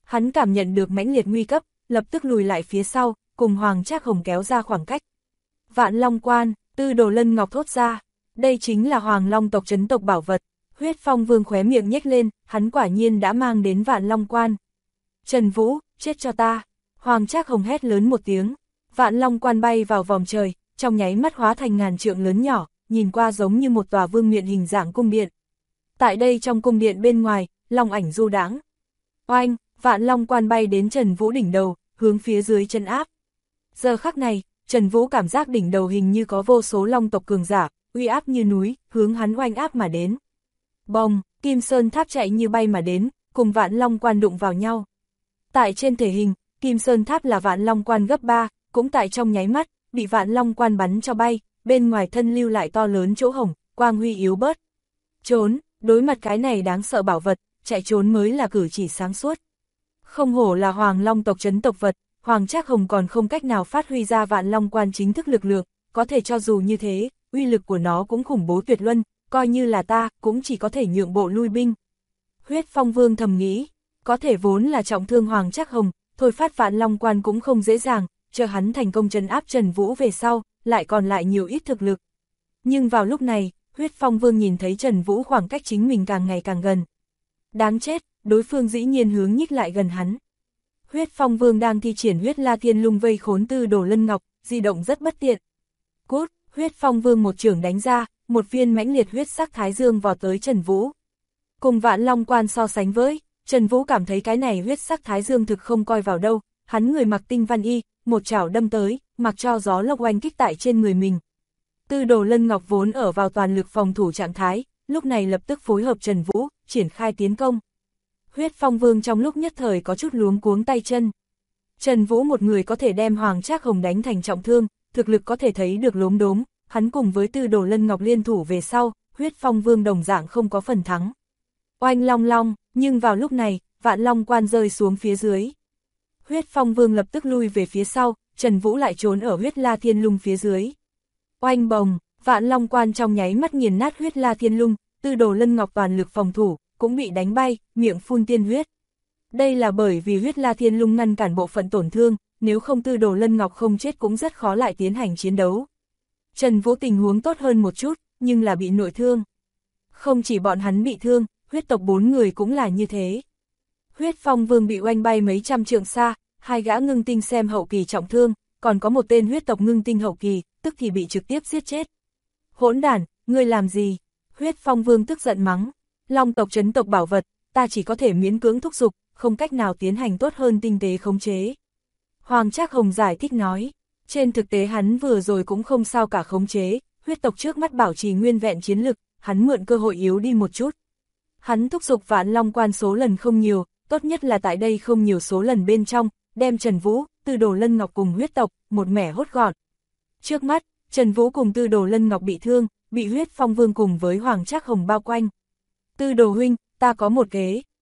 Hắn cảm nhận được mãnh liệt nguy cấp, lập tức lùi lại phía sau, cùng Hoàng Trác Hồng kéo ra khoảng cách. Vạn Long Quan, Tư Đồ Lân Ngọc thốt ra, đây chính là Hoàng Long tộc trấn tộc bảo vật. Huyết Phong Vương khóe miệng nhếch lên, hắn quả nhiên đã mang đến Vạn Long Quan. Trần Vũ, chết cho ta! Hoàng Trác Hồng hét lớn một tiếng, Vạn Long Quan bay vào vòng trời, trong nháy mắt hóa thành ngàn trượng lớn nhỏ, nhìn qua giống như một tòa vương miện hình dạng cung điện. Tại đây trong cung điện bên ngoài, long ảnh du đãng. Oanh, Vạn Long Quan bay đến Trần Vũ đỉnh đầu, hướng phía dưới chân áp. Giờ khắc này, Trần Vũ cảm giác đỉnh đầu hình như có vô số long tộc cường giả, uy áp như núi, hướng hắn oanh áp mà đến. Bồng, Kim Sơn Tháp chạy như bay mà đến, cùng Vạn Long Quan đụng vào nhau. Tại trên thể hình, Kim Sơn Tháp là Vạn Long Quan gấp 3, cũng tại trong nháy mắt, bị Vạn Long Quan bắn cho bay, bên ngoài thân lưu lại to lớn chỗ hổng, quang huy yếu bớt. Trốn, đối mặt cái này đáng sợ bảo vật, chạy trốn mới là cử chỉ sáng suốt. Không hổ là Hoàng Long tộc trấn tộc vật, Hoàng Trác Hồng còn không cách nào phát huy ra Vạn Long Quan chính thức lực lượng, có thể cho dù như thế, uy lực của nó cũng khủng bố tuyệt luân, coi như là ta, cũng chỉ có thể nhượng bộ lui binh. Huyết Phong Vương thầm nghĩ, có thể vốn là trọng thương Hoàng Trác Hồng, thôi phát Vạn Long Quan cũng không dễ dàng, chờ hắn thành công trấn áp Trần Vũ về sau, lại còn lại nhiều ít thực lực. Nhưng vào lúc này, Huyết Phong Vương nhìn thấy Trần Vũ khoảng cách chính mình càng ngày càng gần. Đáng chết, đối phương dĩ nhiên hướng nhích lại gần hắn. Huyết Phong Vương đang thi triển Huyết La Thiên Lung vây khốn Tư Đồ Lân Ngọc, di động rất bất tiện. Cút, Huyết Phong Vương một chưởng đánh ra, một viên mãnh liệt huyết sắc thái dương vọt tới Trần Vũ. Cùng Vạn Long Quan so sánh với, Trần Vũ cảm thấy cái này huyết sắc thái dương thực không coi vào đâu, hắn người mặc tinh văn y, một chảo đâm tới, mặc cho gió lốc oanh kích tại trên người mình. Tư Đồ Lân Ngọc vốn ở vào toàn lực phòng thủ trạng thái, lúc này lập tức phối hợp Trần Vũ, triển khai tiến công. Huyết Phong Vương trong lúc nhất thời có chút luống cuống tay chân. Trần Vũ một người có thể đem Hoàng Trác Hồng đánh thành trọng thương, thực lực có thể thấy được lốm đốm, hắn cùng với Tư Đồ Lân Ngọc liên thủ về sau, Huyết Phong Vương đồng dạng không có phần thắng. Oanh long long, nhưng vào lúc này, Vạn Long Quan rơi xuống phía dưới. Huyết Phong Vương lập tức lui về phía sau, Trần Vũ lại trốn ở Huyết La Thiên Lung phía dưới. Oanh bồng, Vạn Long Quan trong nháy mắt nghiền nát Huyết La Thiên Lung, Tư Đồ Lân Ngọc toàn lực phòng thủ, cũng bị đánh bay, miệng phun tiên huyết. Đây là bởi vì Huyết La Thiên Lung ngăn cản bộ phận tổn thương, nếu không Tư Đồ Lân Ngọc không chết cũng rất khó lại tiến hành chiến đấu. Trần Vũ tình huống tốt hơn một chút, nhưng là bị nội thương. Không chỉ bọn hắn bị thương, huyết tộc 4 người cũng là như thế. Huyết Phong Vương bị oanh bay mấy trăm trượng xa, 2 gã ngưng tinh xem hậu kỳ trọng thương, còn có một tên huyết tộc ngưng tinh hậu kỳ, tức thì bị trực tiếp giết chết. Hỗn đản, ngươi làm gì? Huyết Phong Vương tức giận mắng. Long tộc trấn tộc bảo vật, ta chỉ có thể miễn cưỡng thúc giục, không cách nào tiến hành tốt hơn tinh tế khống chế. Hoàng Trác Hồng giải thích nói, trên thực tế hắn vừa rồi cũng không sao cả khống chế, huyết tộc trước mắt bảo trì nguyên vẹn chiến lực, hắn mượn cơ hội yếu đi một chút. Hắn thúc giục Vạn Long Quan số lần không nhiều, tốt nhất là tại đây không nhiều số lần bên trong, đem Trần Vũ, Tư Đồ Lân Ngọc cùng huyết tộc, một mẻ hốt gọn. Trước mắt, Trần Vũ cùng Tư Đồ Lân Ngọc bị thương, bị Huyết Phong Vương cùng với Hoàng Trác Hồng bao quanh. Tư Đồ huynh, ta có một kế.